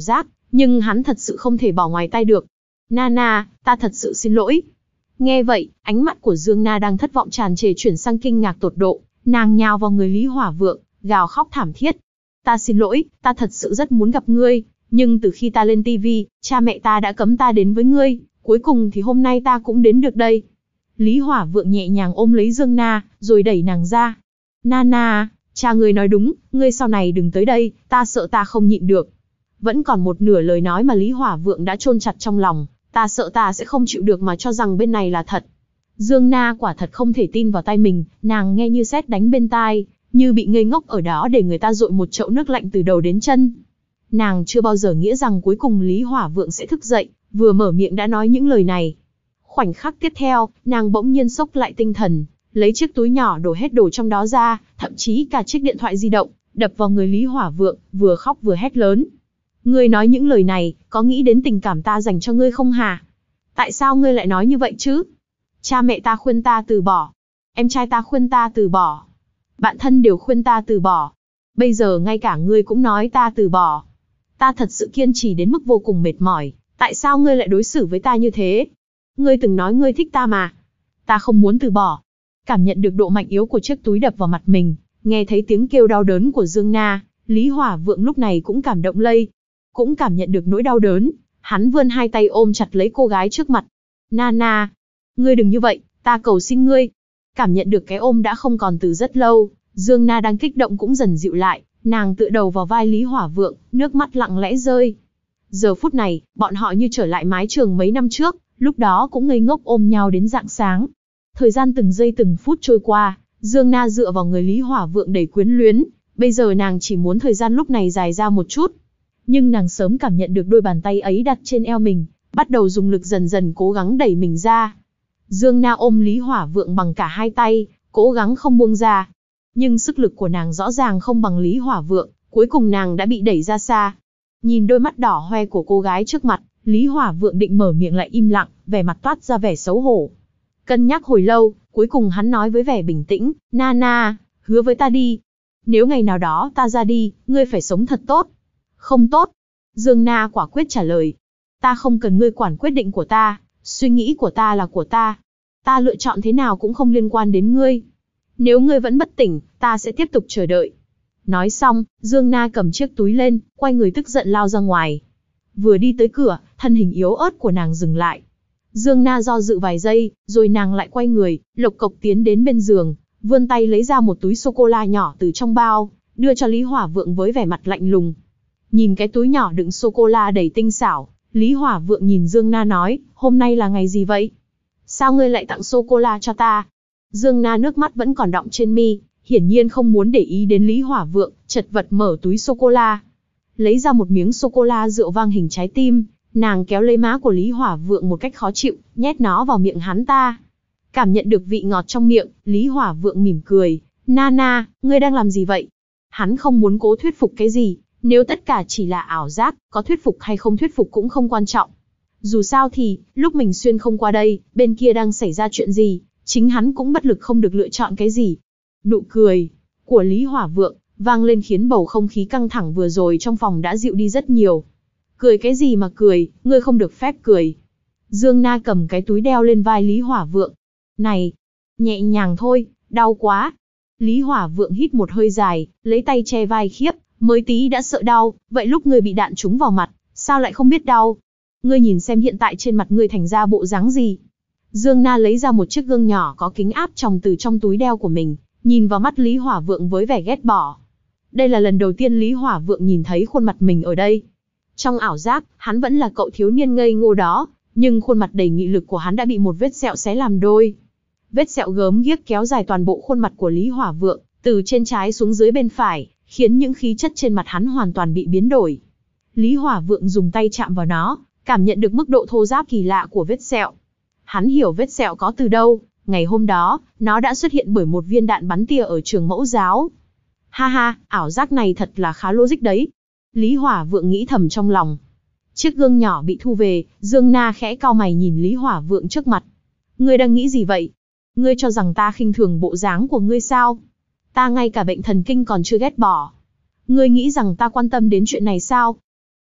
Nhưng hắn thật sự không thể bỏ ngoài tay được. Nana, ta thật sự xin lỗi. Nghe vậy, ánh mắt của Dương Na đang thất vọng tràn trề chuyển sang kinh ngạc tột độ, nàng nhào vào người Lý Hỏa Vượng, gào khóc thảm thiết. Ta xin lỗi, ta thật sự rất muốn gặp ngươi, nhưng từ khi ta lên tivi, cha mẹ ta đã cấm ta đến với ngươi, cuối cùng thì hôm nay ta cũng đến được đây. Lý Hỏa Vượng nhẹ nhàng ôm lấy Dương Na, rồi đẩy nàng ra. Nana, cha ngươi nói đúng, ngươi sau này đừng tới đây, ta sợ ta không nhịn được. Vẫn còn một nửa lời nói mà Lý Hỏa Vượng đã chôn chặt trong lòng, ta sợ ta sẽ không chịu được mà cho rằng bên này là thật. Dương Na quả thật không thể tin vào tai mình, nàng nghe như sét đánh bên tai, như bị ngây ngốc ở đó để người ta dội một chậu nước lạnh từ đầu đến chân. Nàng chưa bao giờ nghĩ rằng cuối cùng Lý Hỏa Vượng sẽ thức dậy, vừa mở miệng đã nói những lời này. Khoảnh khắc tiếp theo, nàng bỗng nhiên sốc lại tinh thần, lấy chiếc túi nhỏ đổ hết đồ trong đó ra, thậm chí cả chiếc điện thoại di động, đập vào người Lý Hỏa Vượng, vừa khóc vừa hét lớn. Ngươi nói những lời này, có nghĩ đến tình cảm ta dành cho ngươi không hả? Tại sao ngươi lại nói như vậy chứ? Cha mẹ ta khuyên ta từ bỏ. Em trai ta khuyên ta từ bỏ. Bạn thân đều khuyên ta từ bỏ. Bây giờ ngay cả ngươi cũng nói ta từ bỏ. Ta thật sự kiên trì đến mức vô cùng mệt mỏi. Tại sao ngươi lại đối xử với ta như thế? Ngươi từng nói ngươi thích ta mà. Ta không muốn từ bỏ. Cảm nhận được độ mạnh yếu của chiếc túi đập vào mặt mình, nghe thấy tiếng kêu đau đớn của Dương Na, Lý Hỏa Vượng lúc này cũng cảm động lây. Cũng cảm nhận được nỗi đau đớn, hắn vươn hai tay ôm chặt lấy cô gái trước mặt. Nana, ngươi đừng như vậy, ta cầu xin ngươi. Cảm nhận được cái ôm đã không còn từ rất lâu, Dương Na đang kích động cũng dần dịu lại, nàng tựa đầu vào vai Lý Hỏa Vượng, nước mắt lặng lẽ rơi. Giờ phút này, bọn họ như trở lại mái trường mấy năm trước, lúc đó cũng ngây ngốc ôm nhau đến rạng sáng. Thời gian từng giây từng phút trôi qua, Dương Na dựa vào người Lý Hỏa Vượng đầy quyến luyến, bây giờ nàng chỉ muốn thời gian lúc này dài ra một chút. Nhưng nàng sớm cảm nhận được đôi bàn tay ấy đặt trên eo mình, bắt đầu dùng lực dần dần cố gắng đẩy mình ra. Dương Na ôm Lý Hỏa Vượng bằng cả hai tay, cố gắng không buông ra. Nhưng sức lực của nàng rõ ràng không bằng Lý Hỏa Vượng, cuối cùng nàng đã bị đẩy ra xa. Nhìn đôi mắt đỏ hoe của cô gái trước mặt, Lý Hỏa Vượng định mở miệng lại im lặng, vẻ mặt toát ra vẻ xấu hổ. Cân nhắc hồi lâu, cuối cùng hắn nói với vẻ bình tĩnh, Nana, hứa với ta đi. Nếu ngày nào đó ta ra đi, ngươi phải sống thật tốt. Không tốt. Dương Na quả quyết trả lời. Ta không cần ngươi quản quyết định của ta, suy nghĩ của ta là của ta. Ta lựa chọn thế nào cũng không liên quan đến ngươi. Nếu ngươi vẫn bất tỉnh, ta sẽ tiếp tục chờ đợi. Nói xong, Dương Na cầm chiếc túi lên, quay người tức giận lao ra ngoài. Vừa đi tới cửa, thân hình yếu ớt của nàng dừng lại. Dương Na do dự vài giây, rồi nàng lại quay người, lộc cộc tiến đến bên giường, vươn tay lấy ra một túi sô-cô-la nhỏ từ trong bao, đưa cho Lý Hỏa Vượng với vẻ mặt lạnh lùng. Nhìn cái túi nhỏ đựng sô-cô-la đầy tinh xảo, Lý Hỏa Vượng nhìn Dương Na nói, hôm nay là ngày gì vậy? Sao ngươi lại tặng sô-cô-la cho ta? Dương Na nước mắt vẫn còn đọng trên mi, hiển nhiên không muốn để ý đến Lý Hỏa Vượng, chật vật mở túi sô-cô-la. Lấy ra một miếng sô-cô-la rượu vang hình trái tim, nàng kéo lấy má của Lý Hỏa Vượng một cách khó chịu, nhét nó vào miệng hắn ta. Cảm nhận được vị ngọt trong miệng, Lý Hỏa Vượng mỉm cười, Nana, ngươi đang làm gì vậy? Hắn không muốn cố thuyết phục cái gì, nếu tất cả chỉ là ảo giác, có thuyết phục hay không thuyết phục cũng không quan trọng. Dù sao thì, lúc mình xuyên không qua đây, bên kia đang xảy ra chuyện gì, chính hắn cũng bất lực không được lựa chọn cái gì. Nụ cười của Lý Hỏa Vượng vang lên khiến bầu không khí căng thẳng vừa rồi trong phòng đã dịu đi rất nhiều. Cười cái gì mà cười, ngươi không được phép cười. Dương Na cầm cái túi đeo lên vai Lý Hỏa Vượng. Này, nhẹ nhàng thôi, đau quá. Lý Hỏa Vượng hít một hơi dài, lấy tay che vai khiếp, mới tí đã sợ đau, vậy lúc ngươi bị đạn trúng vào mặt, sao lại không biết đau? Ngươi nhìn xem hiện tại trên mặt ngươi thành ra bộ dáng gì? Dương Na lấy ra một chiếc gương nhỏ có kính áp tròng từ trong túi đeo của mình, nhìn vào mắt Lý Hỏa Vượng với vẻ ghét bỏ. Đây là lần đầu tiên Lý Hỏa Vượng nhìn thấy khuôn mặt mình ở đây. Trong ảo giác, hắn vẫn là cậu thiếu niên ngây ngô đó, nhưng khuôn mặt đầy nghị lực của hắn đã bị một vết sẹo xé làm đôi. Vết sẹo gớm ghiếc kéo dài toàn bộ khuôn mặt của Lý Hỏa Vượng, từ trên trái xuống dưới bên phải, khiến những khí chất trên mặt hắn hoàn toàn bị biến đổi. Lý Hỏa Vượng dùng tay chạm vào nó, cảm nhận được mức độ thô ráp kỳ lạ của vết sẹo. Hắn hiểu vết sẹo có từ đâu, ngày hôm đó, nó đã xuất hiện bởi một viên đạn bắn tia ở trường mẫu giáo. Ha ha, ảo giác này thật là khá logic đấy. Lý Hỏa Vượng nghĩ thầm trong lòng. Chiếc gương nhỏ bị thu về, Dương Na khẽ cau mày nhìn Lý Hỏa Vượng trước mặt. Ngươi đang nghĩ gì vậy? Ngươi cho rằng ta khinh thường bộ dáng của ngươi sao? Ta ngay cả bệnh thần kinh còn chưa ghét bỏ. Ngươi nghĩ rằng ta quan tâm đến chuyện này sao?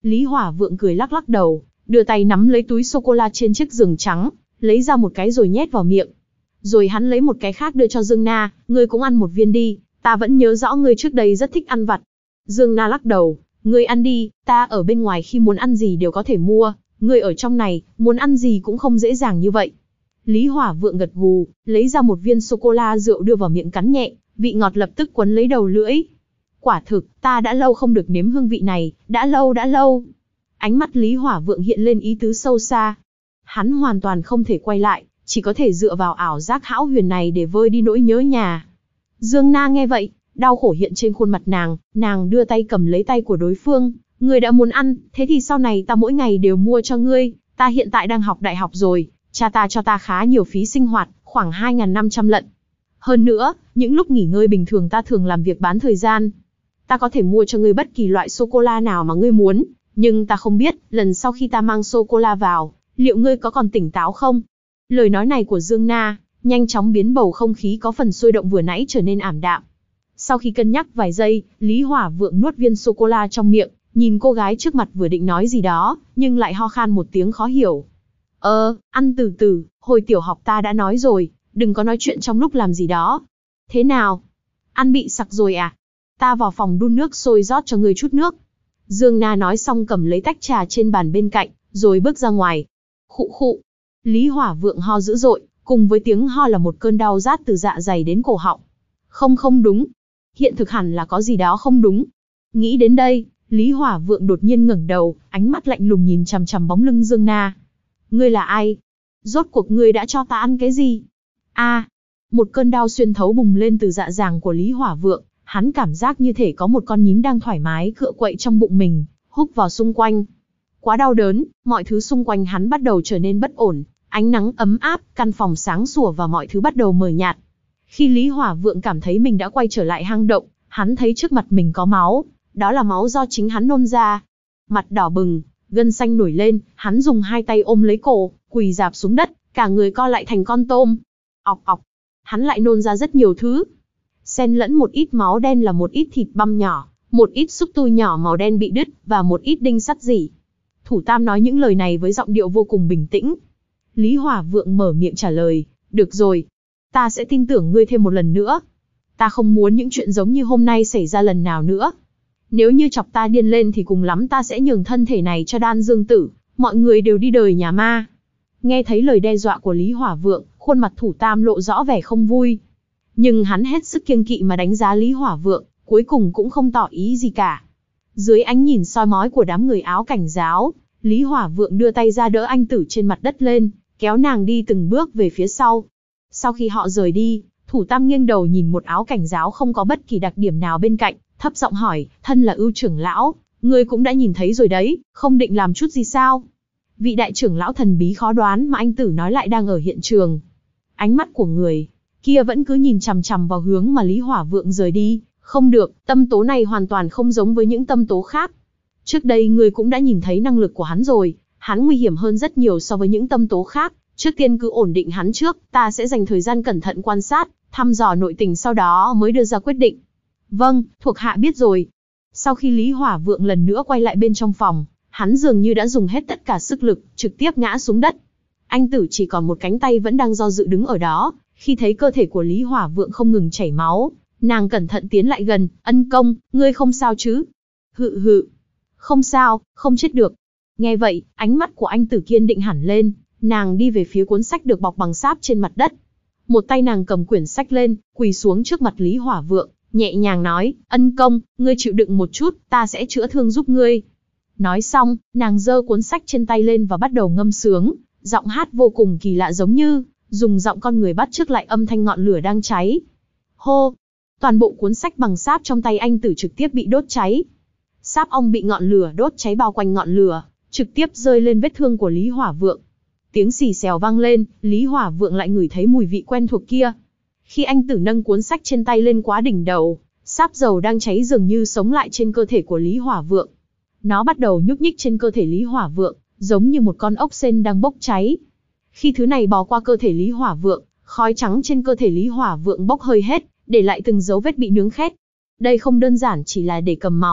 Lý Hỏa Vượng cười lắc lắc đầu, đưa tay nắm lấy túi sô-cô-la trên chiếc giường trắng, lấy ra một cái rồi nhét vào miệng. Rồi hắn lấy một cái khác đưa cho Dương Na, ngươi cũng ăn một viên đi, ta vẫn nhớ rõ ngươi trước đây rất thích ăn vặt. Dương Na lắc đầu, ngươi ăn đi, ta ở bên ngoài khi muốn ăn gì đều có thể mua, ngươi ở trong này, muốn ăn gì cũng không dễ dàng như vậy. Lý Hỏa Vượng gật gù, lấy ra một viên sô-cô-la rượu đưa vào miệng cắn nhẹ, vị ngọt lập tức quấn lấy đầu lưỡi. Quả thực, ta đã lâu không được nếm hương vị này, đã lâu đã lâu. Ánh mắt Lý Hỏa Vượng hiện lên ý tứ sâu xa. Hắn hoàn toàn không thể quay lại, chỉ có thể dựa vào ảo giác hão huyền này để vơi đi nỗi nhớ nhà. Dương Na nghe vậy, đau khổ hiện trên khuôn mặt nàng, nàng đưa tay cầm lấy tay của đối phương. Ngươi đã muốn ăn, thế thì sau này ta mỗi ngày đều mua cho ngươi, ta hiện tại đang học đại học rồi, cha ta cho ta khá nhiều phí sinh hoạt, khoảng hai nghìn năm trăm lận. Hơn nữa, những lúc nghỉ ngơi bình thường ta thường làm việc bán thời gian. Ta có thể mua cho ngươi bất kỳ loại sô-cô-la nào mà ngươi muốn, nhưng ta không biết, lần sau khi ta mang sô-cô-la vào, liệu ngươi có còn tỉnh táo không? Lời nói này của Dương Na, nhanh chóng biến bầu không khí có phần sôi động vừa nãy trở nên ảm đạm. Sau khi cân nhắc vài giây, Lý Hỏa Vượng nuốt viên sô-cô-la trong miệng, nhìn cô gái trước mặt vừa định nói gì đó, nhưng lại ho khan một tiếng khó hiểu. Ờ, ăn từ từ, hồi tiểu học ta đã nói rồi, đừng có nói chuyện trong lúc làm gì đó. Thế nào? Ăn bị sặc rồi à? Ta vào phòng đun nước sôi rót cho ngươi chút nước. Dương Na nói xong cầm lấy tách trà trên bàn bên cạnh, rồi bước ra ngoài. Khụ khụ. Lý Hỏa Vượng ho dữ dội, cùng với tiếng ho là một cơn đau rát từ dạ dày đến cổ họng. Không không đúng. Hiện thực hẳn là có gì đó không đúng. Nghĩ đến đây, Lý Hỏa Vượng đột nhiên ngẩng đầu, ánh mắt lạnh lùng nhìn chằm chằm bóng lưng Dương Na. Ngươi là ai? Rốt cuộc ngươi đã cho ta ăn cái gì? A, à, một cơn đau xuyên thấu bùng lên từ dạ dàng của Lý Hỏa Vượng, hắn cảm giác như thể có một con nhím đang thoải mái cựa quậy trong bụng mình, húc vào xung quanh. Quá đau đớn, mọi thứ xung quanh hắn bắt đầu trở nên bất ổn, ánh nắng ấm áp, căn phòng sáng sủa và mọi thứ bắt đầu mờ nhạt. Khi Lý Hỏa Vượng cảm thấy mình đã quay trở lại hang động, hắn thấy trước mặt mình có máu, đó là máu do chính hắn nôn ra. Mặt đỏ bừng, gân xanh nổi lên, hắn dùng hai tay ôm lấy cổ, quỳ rạp xuống đất, cả người co lại thành con tôm. Ọc ọc, hắn lại nôn ra rất nhiều thứ. Xen lẫn một ít máu đen là một ít thịt băm nhỏ, một ít xúc tu nhỏ màu đen bị đứt, và một ít đinh sắt rỉ. Thủ Tam nói những lời này với giọng điệu vô cùng bình tĩnh. Lý Hỏa Vượng mở miệng trả lời, được rồi, ta sẽ tin tưởng ngươi thêm một lần nữa. Ta không muốn những chuyện giống như hôm nay xảy ra lần nào nữa. Nếu như chọc ta điên lên thì cùng lắm ta sẽ nhường thân thể này cho Đan Dương Tử, mọi người đều đi đời nhà ma. Nghe thấy lời đe dọa của Lý Hỏa Vượng, khuôn mặt Thủ Tam lộ rõ vẻ không vui. Nhưng hắn hết sức kiêng kỵ mà đánh giá Lý Hỏa Vượng, cuối cùng cũng không tỏ ý gì cả. Dưới ánh nhìn soi mói của đám người áo cảnh giáo, Lý Hỏa Vượng đưa tay ra đỡ anh Tử trên mặt đất lên, kéo nàng đi từng bước về phía sau. Sau khi họ rời đi, Thủ Tam nghiêng đầu nhìn một áo cảnh giáo không có bất kỳ đặc điểm nào bên cạnh, thấp giọng hỏi, thân là Ưu trưởng lão, ngươi cũng đã nhìn thấy rồi đấy, không định làm chút gì sao? Vị đại trưởng lão thần bí khó đoán mà anh Tử nói lại đang ở hiện trường. Ánh mắt của người kia vẫn cứ nhìn chằm chằm vào hướng mà Lý Hỏa Vượng rời đi. Không được, tâm tố này hoàn toàn không giống với những tâm tố khác. Trước đây ngươi cũng đã nhìn thấy năng lực của hắn rồi, hắn nguy hiểm hơn rất nhiều so với những tâm tố khác. Trước tiên cứ ổn định hắn trước, ta sẽ dành thời gian cẩn thận quan sát, thăm dò nội tình sau đó mới đưa ra quyết định. Vâng, thuộc hạ biết rồi. Sau khi Lý Hỏa Vượng lần nữa quay lại bên trong phòng, hắn dường như đã dùng hết tất cả sức lực, trực tiếp ngã xuống đất. Anh Tử chỉ còn một cánh tay vẫn đang do dự đứng ở đó, khi thấy cơ thể của Lý Hỏa Vượng không ngừng chảy máu, nàng cẩn thận tiến lại gần, ân công, ngươi không sao chứ? Hự hự, không sao, không chết được. Nghe vậy, ánh mắt của anh Tử kiên định hẳn lên, nàng đi về phía cuốn sách được bọc bằng sáp trên mặt đất. Một tay nàng cầm quyển sách lên, quỳ xuống trước mặt Lý Hỏa Vượng, nhẹ nhàng nói, ân công, ngươi chịu đựng một chút, ta sẽ chữa thương giúp ngươi. Nói xong, nàng giơ cuốn sách trên tay lên và bắt đầu ngâm sướng, giọng hát vô cùng kỳ lạ giống như dùng giọng con người bắt chước lại âm thanh ngọn lửa đang cháy. Hô! Toàn bộ cuốn sách bằng sáp trong tay anh Tử trực tiếp bị đốt cháy. Sáp ong bị ngọn lửa đốt cháy bao quanh ngọn lửa, trực tiếp rơi lên vết thương của Lý Hỏa Vượng. Tiếng xì xèo vang lên, Lý Hỏa Vượng lại ngửi thấy mùi vị quen thuộc kia. Khi anh Tử nâng cuốn sách trên tay lên quá đỉnh đầu, sáp dầu đang cháy dường như sống lại trên cơ thể của Lý Hỏa Vượng. Nó bắt đầu nhúc nhích trên cơ thể Lý Hỏa Vượng, giống như một con ốc sên đang bốc cháy. Khi thứ này bò qua cơ thể Lý Hỏa Vượng, khói trắng trên cơ thể Lý Hỏa Vượng bốc hơi hết, để lại từng dấu vết bị nướng khét. Đây không đơn giản chỉ là để cầm máu,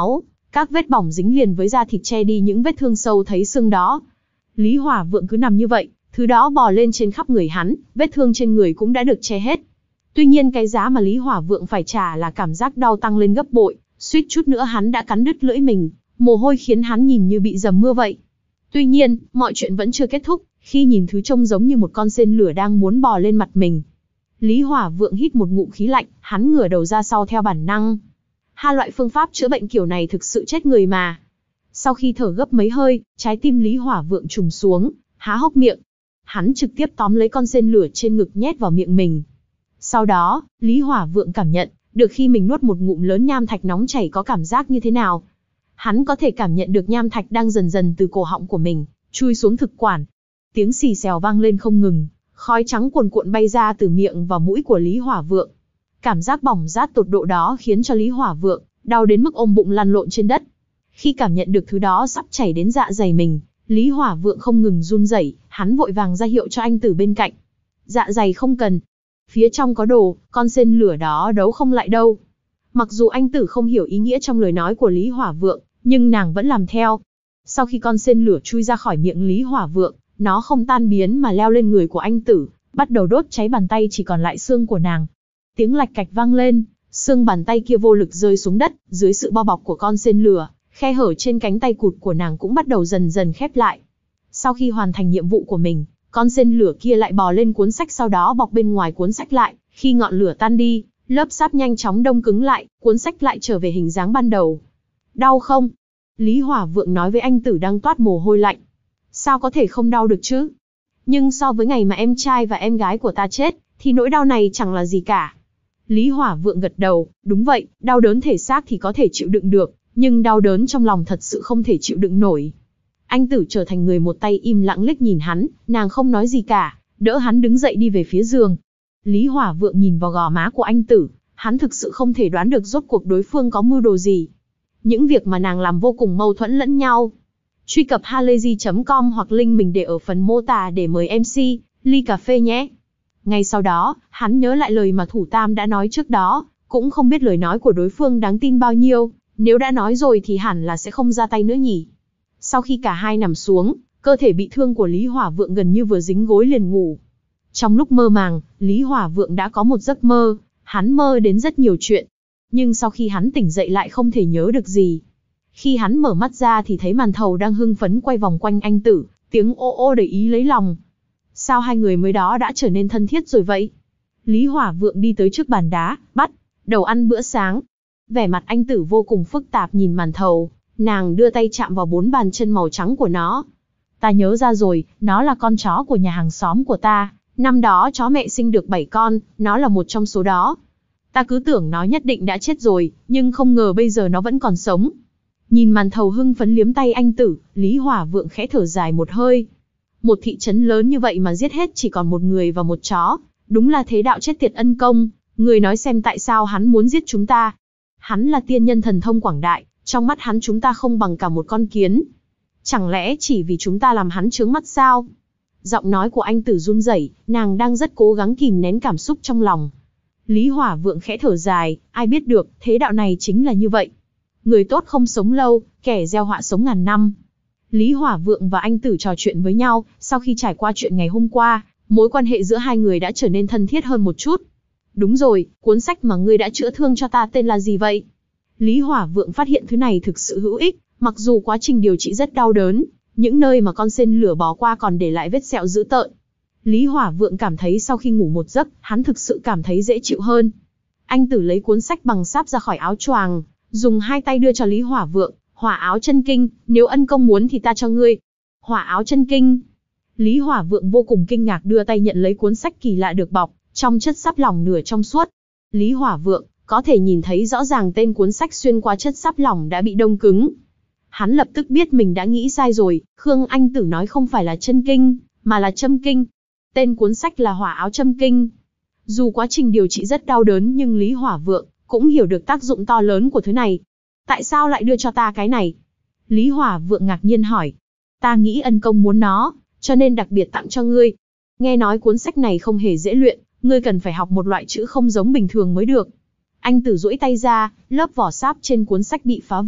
Các vết bỏng dính liền với da thịt che đi những vết thương sâu thấy xương đó. Lý Hỏa Vượng cứ nằm như vậy, thứ đó bò lên trên khắp người hắn, vết thương trên người cũng đã được che hết. Tuy nhiên cái giá mà Lý Hỏa Vượng phải trả là cảm giác đau tăng lên gấp bội, suýt chút nữa hắn đã cắn đứt lưỡi mình, mồ hôi khiến hắn nhìn như bị dầm mưa vậy. Tuy nhiên, mọi chuyện vẫn chưa kết thúc, khi nhìn thứ trông giống như một con sên lửa đang muốn bò lên mặt mình. Lý Hỏa Vượng hít một ngụm khí lạnh, hắn ngửa đầu ra sau theo bản năng. Hai loại phương pháp chữa bệnh kiểu này thực sự chết người mà. Sau khi thở gấp mấy hơi, trái tim Lý Hỏa Vượng trùng xuống, há hốc miệng. Hắn trực tiếp tóm lấy con sên lửa trên ngực nhét vào miệng mình. Sau đó, Lý Hỏa Vượng cảm nhận được khi mình nuốt một ngụm lớn nham thạch nóng chảy có cảm giác như thế nào. Hắn có thể cảm nhận được nham thạch đang dần dần từ cổ họng của mình chui xuống thực quản. Tiếng xì xèo vang lên không ngừng, khói trắng cuồn cuộn bay ra từ miệng và mũi của Lý Hỏa Vượng. Cảm giác bỏng rát tột độ đó khiến cho Lý Hỏa Vượng đau đến mức ôm bụng lăn lộn trên đất. Khi cảm nhận được thứ đó sắp chảy đến dạ dày mình, Lý Hỏa Vượng không ngừng run rẩy, hắn vội vàng ra hiệu cho anh Tử bên cạnh. Dạ dày không cần. Phía trong có đồ, con sên lửa đó đấu không lại đâu. Mặc dù anh Tử không hiểu ý nghĩa trong lời nói của Lý Hỏa Vượng, nhưng nàng vẫn làm theo. Sau khi con sên lửa chui ra khỏi miệng Lý Hỏa Vượng, nó không tan biến mà leo lên người của anh Tử, bắt đầu đốt cháy bàn tay chỉ còn lại xương của nàng. Tiếng lạch cạch vang lên, xương bàn tay kia vô lực rơi xuống đất, dưới sự bao bọc của con sên lửa, khe hở trên cánh tay cụt của nàng cũng bắt đầu dần dần khép lại. Sau khi hoàn thành nhiệm vụ của mình, con sên lửa kia lại bò lên cuốn sách, sau đó bọc bên ngoài cuốn sách lại. Khi ngọn lửa tan đi, lớp sáp nhanh chóng đông cứng lại, cuốn sách lại trở về hình dáng ban đầu. Đau không? Lý Hỏa Vượng nói với anh Tử đang toát mồ hôi lạnh. Sao có thể không đau được chứ? Nhưng so với ngày mà em trai và em gái của ta chết, thì nỗi đau này chẳng là gì cả. Lý Hỏa Vượng gật đầu, đúng vậy, đau đớn thể xác thì có thể chịu đựng được, nhưng đau đớn trong lòng thật sự không thể chịu đựng nổi. Anh Tử trở thành người một tay im lặng liếc nhìn hắn, nàng không nói gì cả, đỡ hắn đứng dậy đi về phía giường. Lý Hỏa Vượng nhìn vào gò má của anh Tử, hắn thực sự không thể đoán được rốt cuộc đối phương có mưu đồ gì. Những việc mà nàng làm vô cùng mâu thuẫn lẫn nhau. Truy cập halayzi chấm com hoặc link mình để ở phần mô tả để mời em xê, ly cà phê nhé. Ngay sau đó, hắn nhớ lại lời mà Thủ Tam đã nói trước đó, cũng không biết lời nói của đối phương đáng tin bao nhiêu, nếu đã nói rồi thì hẳn là sẽ không ra tay nữa nhỉ. Sau khi cả hai nằm xuống, cơ thể bị thương của Lý Hỏa Vượng gần như vừa dính gối liền ngủ. Trong lúc mơ màng, Lý Hỏa Vượng đã có một giấc mơ, hắn mơ đến rất nhiều chuyện. Nhưng sau khi hắn tỉnh dậy lại không thể nhớ được gì. Khi hắn mở mắt ra thì thấy Màn Thầu đang hưng phấn quay vòng quanh anh Tử, tiếng ô ô đầy ý lấy lòng. Sao hai người mới đó đã trở nên thân thiết rồi vậy? Lý Hỏa Vượng đi tới trước bàn đá, bắt đầu ăn bữa sáng. Vẻ mặt anh Tử vô cùng phức tạp nhìn Màn Thầu, nàng đưa tay chạm vào bốn bàn chân màu trắng của nó. Ta nhớ ra rồi, nó là con chó của nhà hàng xóm của ta, năm đó chó mẹ sinh được bảy con, nó là một trong số đó. Ta cứ tưởng nó nhất định đã chết rồi, nhưng không ngờ bây giờ nó vẫn còn sống. Nhìn Màn Thầu hưng phấn liếm tay anh Tử, Lý Hỏa Vượng khẽ thở dài một hơi. Một thị trấn lớn như vậy mà giết hết chỉ còn một người và một chó, đúng là thế đạo chết tiệt ân công. Người nói xem tại sao hắn muốn giết chúng ta. Hắn là tiên nhân thần thông quảng đại, trong mắt hắn chúng ta không bằng cả một con kiến. Chẳng lẽ chỉ vì chúng ta làm hắn chướng mắt sao? Giọng nói của anh Tử run rẩy, nàng đang rất cố gắng kìm nén cảm xúc trong lòng. Lý Hỏa Vượng khẽ thở dài, ai biết được, thế đạo này chính là như vậy. Người tốt không sống lâu, kẻ gieo họa sống ngàn năm. Lý Hỏa Vượng và anh Tử trò chuyện với nhau, sau khi trải qua chuyện ngày hôm qua, mối quan hệ giữa hai người đã trở nên thân thiết hơn một chút. Đúng rồi, cuốn sách mà ngươi đã chữa thương cho ta tên là gì vậy? Lý Hỏa Vượng phát hiện thứ này thực sự hữu ích, mặc dù quá trình điều trị rất đau đớn, những nơi mà con sên lửa bò qua còn để lại vết sẹo dữ tợn. Lý Hỏa Vượng cảm thấy sau khi ngủ một giấc, hắn thực sự cảm thấy dễ chịu hơn. Anh Tử lấy cuốn sách bằng sáp ra khỏi áo choàng, dùng hai tay đưa cho Lý Hỏa Vượng. Hỏa áo chân kinh, nếu ân công muốn thì ta cho ngươi. Hỏa áo chân kinh. Lý Hỏa Vượng vô cùng kinh ngạc đưa tay nhận lấy cuốn sách kỳ lạ được bọc trong chất sáp lỏng nửa trong suốt. Lý Hỏa Vượng có thể nhìn thấy rõ ràng tên cuốn sách xuyên qua chất sáp lỏng đã bị đông cứng. Hắn lập tức biết mình đã nghĩ sai rồi, Khương Anh Tử nói không phải là chân kinh, mà là châm kinh. Tên cuốn sách là Hỏa áo châm kinh. Dù quá trình điều trị rất đau đớn nhưng Lý Hỏa Vượng cũng hiểu được tác dụng to lớn của thứ này. Tại sao lại đưa cho ta cái này? Lý Hỏa Vượng ngạc nhiên hỏi. Ta nghĩ ân công muốn nó, cho nên đặc biệt tặng cho ngươi. Nghe nói cuốn sách này không hề dễ luyện, ngươi cần phải học một loại chữ không giống bình thường mới được. Anh Tử duỗi tay ra, lớp vỏ sáp trên cuốn sách bị phá vỡ,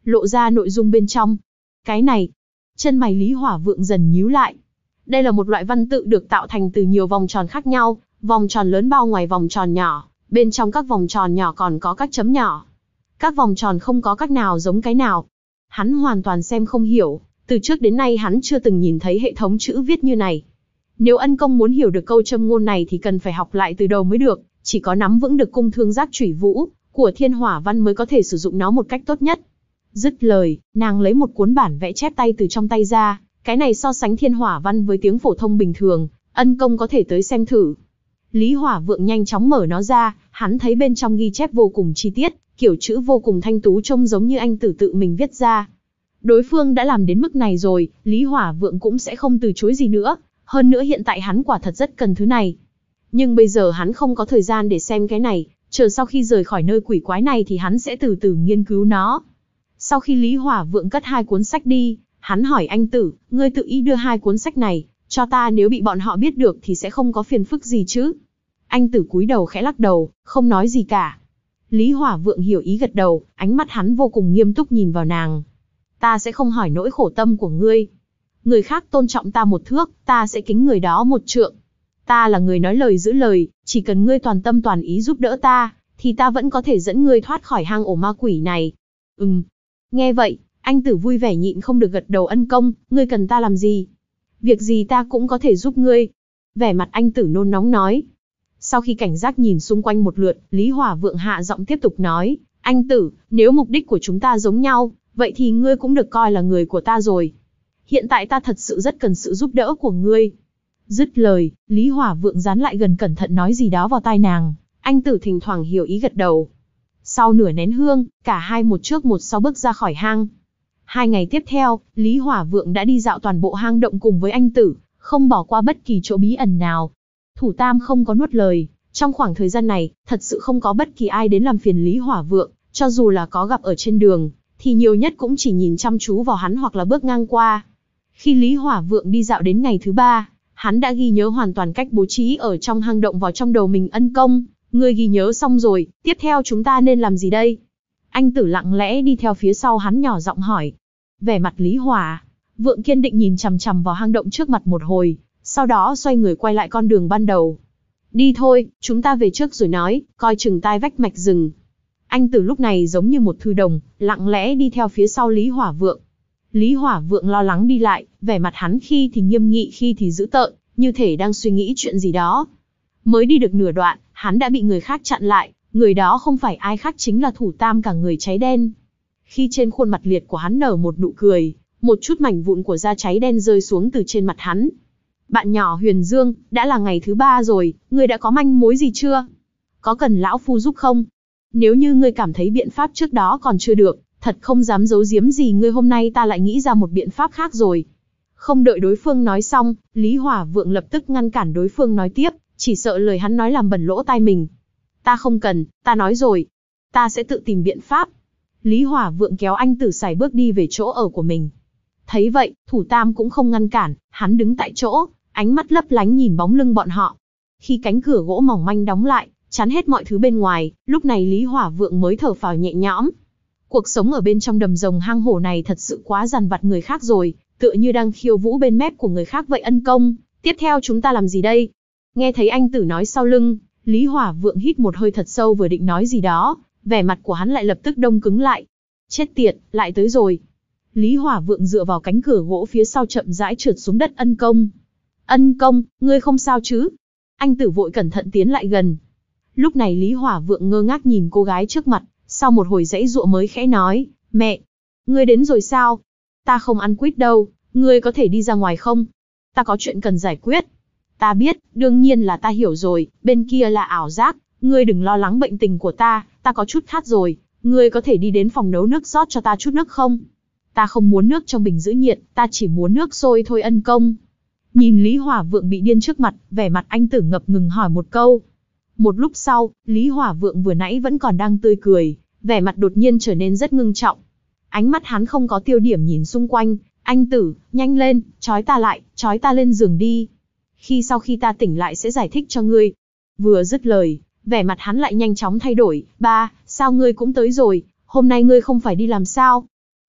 lộ ra nội dung bên trong. Cái này, chân mày Lý Hỏa Vượng dần nhíu lại. Đây là một loại văn tự được tạo thành từ nhiều vòng tròn khác nhau, vòng tròn lớn bao ngoài vòng tròn nhỏ, bên trong các vòng tròn nhỏ còn có các chấm nhỏ. Các vòng tròn không có các nào giống cái nào. Hắn hoàn toàn xem không hiểu, từ trước đến nay hắn chưa từng nhìn thấy hệ thống chữ viết như này. Nếu Ân Công muốn hiểu được câu châm ngôn này thì cần phải học lại từ đầu mới được, chỉ có nắm vững được cung thương giác chủy vũ của Thiên Hỏa Văn mới có thể sử dụng nó một cách tốt nhất. Dứt lời, nàng lấy một cuốn bản vẽ chép tay từ trong tay ra, cái này so sánh Thiên Hỏa Văn với tiếng phổ thông bình thường, Ân Công có thể tới xem thử. Lý Hỏa Vượng nhanh chóng mở nó ra, hắn thấy bên trong ghi chép vô cùng chi tiết, kiểu chữ vô cùng thanh tú trông giống như anh tử tự mình viết ra. Đối phương đã làm đến mức này rồi, Lý Hỏa Vượng cũng sẽ không từ chối gì nữa, hơn nữa hiện tại hắn quả thật rất cần thứ này. Nhưng bây giờ hắn không có thời gian để xem cái này, chờ sau khi rời khỏi nơi quỷ quái này thì hắn sẽ từ từ nghiên cứu nó. Sau khi Lý Hỏa Vượng cất hai cuốn sách đi, hắn hỏi anh tử, ngươi tự ý đưa hai cuốn sách này cho ta, nếu bị bọn họ biết được thì sẽ không có phiền phức gì chứ? Anh tử cúi đầu khẽ lắc đầu, không nói gì cả. Lý Hỏa Vượng hiểu ý gật đầu, ánh mắt hắn vô cùng nghiêm túc nhìn vào nàng. Ta sẽ không hỏi nỗi khổ tâm của ngươi. Người khác tôn trọng ta một thước, ta sẽ kính người đó một trượng. Ta là người nói lời giữ lời, chỉ cần ngươi toàn tâm toàn ý giúp đỡ ta, thì ta vẫn có thể dẫn ngươi thoát khỏi hang ổ ma quỷ này. Ừm. Nghe vậy, anh tử vui vẻ nhịn không được gật đầu. Ân Công, ngươi cần ta làm gì? Việc gì ta cũng có thể giúp ngươi. Vẻ mặt anh tử nôn nóng nói. Sau khi cảnh giác nhìn xung quanh một lượt, Lý Hỏa Vượng hạ giọng tiếp tục nói, anh tử, nếu mục đích của chúng ta giống nhau, vậy thì ngươi cũng được coi là người của ta rồi. Hiện tại ta thật sự rất cần sự giúp đỡ của ngươi. Dứt lời, Lý Hỏa Vượng dán lại gần cẩn thận nói gì đó vào tai nàng, anh tử thỉnh thoảng hiểu ý gật đầu. Sau nửa nén hương, cả hai một trước một sau bước ra khỏi hang. Hai ngày tiếp theo, Lý Hỏa Vượng đã đi dạo toàn bộ hang động cùng với anh tử, không bỏ qua bất kỳ chỗ bí ẩn nào. Thủ Tam không có nuốt lời, trong khoảng thời gian này, thật sự không có bất kỳ ai đến làm phiền Lý Hỏa Vượng, cho dù là có gặp ở trên đường, thì nhiều nhất cũng chỉ nhìn chăm chú vào hắn hoặc là bước ngang qua. Khi Lý Hỏa Vượng đi dạo đến ngày thứ ba, hắn đã ghi nhớ hoàn toàn cách bố trí ở trong hang động vào trong đầu mình. Ân Công, ngươi ghi nhớ xong rồi, tiếp theo chúng ta nên làm gì đây? Anh tử lặng lẽ đi theo phía sau hắn nhỏ giọng hỏi. Vẻ mặt Lý Hỏa Vượng kiên định nhìn chằm chằm vào hang động trước mặt một hồi, sau đó xoay người quay lại con đường ban đầu. Đi thôi, chúng ta về trước rồi nói, coi chừng tai vách mạch rừng. Anh tử lúc này giống như một thư đồng, lặng lẽ đi theo phía sau Lý Hỏa Vượng. Lý Hỏa Vượng lo lắng đi lại, vẻ mặt hắn khi thì nghiêm nghị khi thì dữ tợn, như thể đang suy nghĩ chuyện gì đó. Mới đi được nửa đoạn, hắn đã bị người khác chặn lại, người đó không phải ai khác chính là Thủ Tam cả người cháy đen. Khi trên khuôn mặt liệt của hắn nở một nụ cười, một chút mảnh vụn của da cháy đen rơi xuống từ trên mặt hắn. Bạn nhỏ Huyền Dương, đã là ngày thứ ba rồi, ngươi đã có manh mối gì chưa? Có cần lão phu giúp không? Nếu như ngươi cảm thấy biện pháp trước đó còn chưa được, thật không dám giấu giếm gì ngươi, hôm nay ta lại nghĩ ra một biện pháp khác rồi. Không đợi đối phương nói xong, Lý Hỏa Vượng lập tức ngăn cản đối phương nói tiếp, chỉ sợ lời hắn nói làm bẩn lỗ tai mình. Ta không cần, ta nói rồi. Ta sẽ tự tìm biện pháp. Lý Hỏa Vượng kéo anh tử sải bước đi về chỗ ở của mình. Thấy vậy, Thủ Tam cũng không ngăn cản, hắn đứng tại chỗ, ánh mắt lấp lánh nhìn bóng lưng bọn họ. Khi cánh cửa gỗ mỏng manh đóng lại, chắn hết mọi thứ bên ngoài, lúc này Lý Hỏa Vượng mới thở phào nhẹ nhõm. Cuộc sống ở bên trong đầm rồng hang hổ này thật sự quá dằn vặt người khác rồi, tựa như đang khiêu vũ bên mép của người khác vậy. Ân Công, tiếp theo chúng ta làm gì đây? Nghe thấy anh tử nói sau lưng, Lý Hỏa Vượng hít một hơi thật sâu, vừa định nói gì đó, vẻ mặt của hắn lại lập tức đông cứng lại. Chết tiệt, lại tới rồi. Lý Hỏa Vượng dựa vào cánh cửa gỗ phía sau chậm rãi trượt xuống đất. Ân Công, Ân Công, ngươi không sao chứ? Anh tử vội cẩn thận tiến lại gần. Lúc này Lý Hỏa Vượng ngơ ngác nhìn cô gái trước mặt, sau một hồi giãy giụa mới khẽ nói, mẹ, ngươi đến rồi sao? Ta không ăn quýt đâu, ngươi có thể đi ra ngoài không? Ta có chuyện cần giải quyết. Ta biết, đương nhiên là ta hiểu rồi, bên kia là ảo giác, ngươi đừng lo lắng bệnh tình của ta, ta có chút khát rồi, ngươi có thể đi đến phòng nấu nước rót cho ta chút nước không? Ta không muốn nước trong bình giữ nhiệt, ta chỉ muốn nước sôi thôi. Ân Công. Nhìn Lý Hỏa Vượng bị điên trước mặt, vẻ mặt anh tử ngập ngừng hỏi một câu. Một lúc sau, Lý Hỏa Vượng vừa nãy vẫn còn đang tươi cười, vẻ mặt đột nhiên trở nên rất ngưng trọng. Ánh mắt hắn không có tiêu điểm nhìn xung quanh. Anh tử, nhanh lên, trói ta lại, trói ta lên giường đi. Khi sau khi ta tỉnh lại sẽ giải thích cho ngươi. Vừa dứt lời, vẻ mặt hắn lại nhanh chóng thay đổi. Ba, sao ngươi cũng tới rồi, hôm nay ngươi không phải đi làm sao?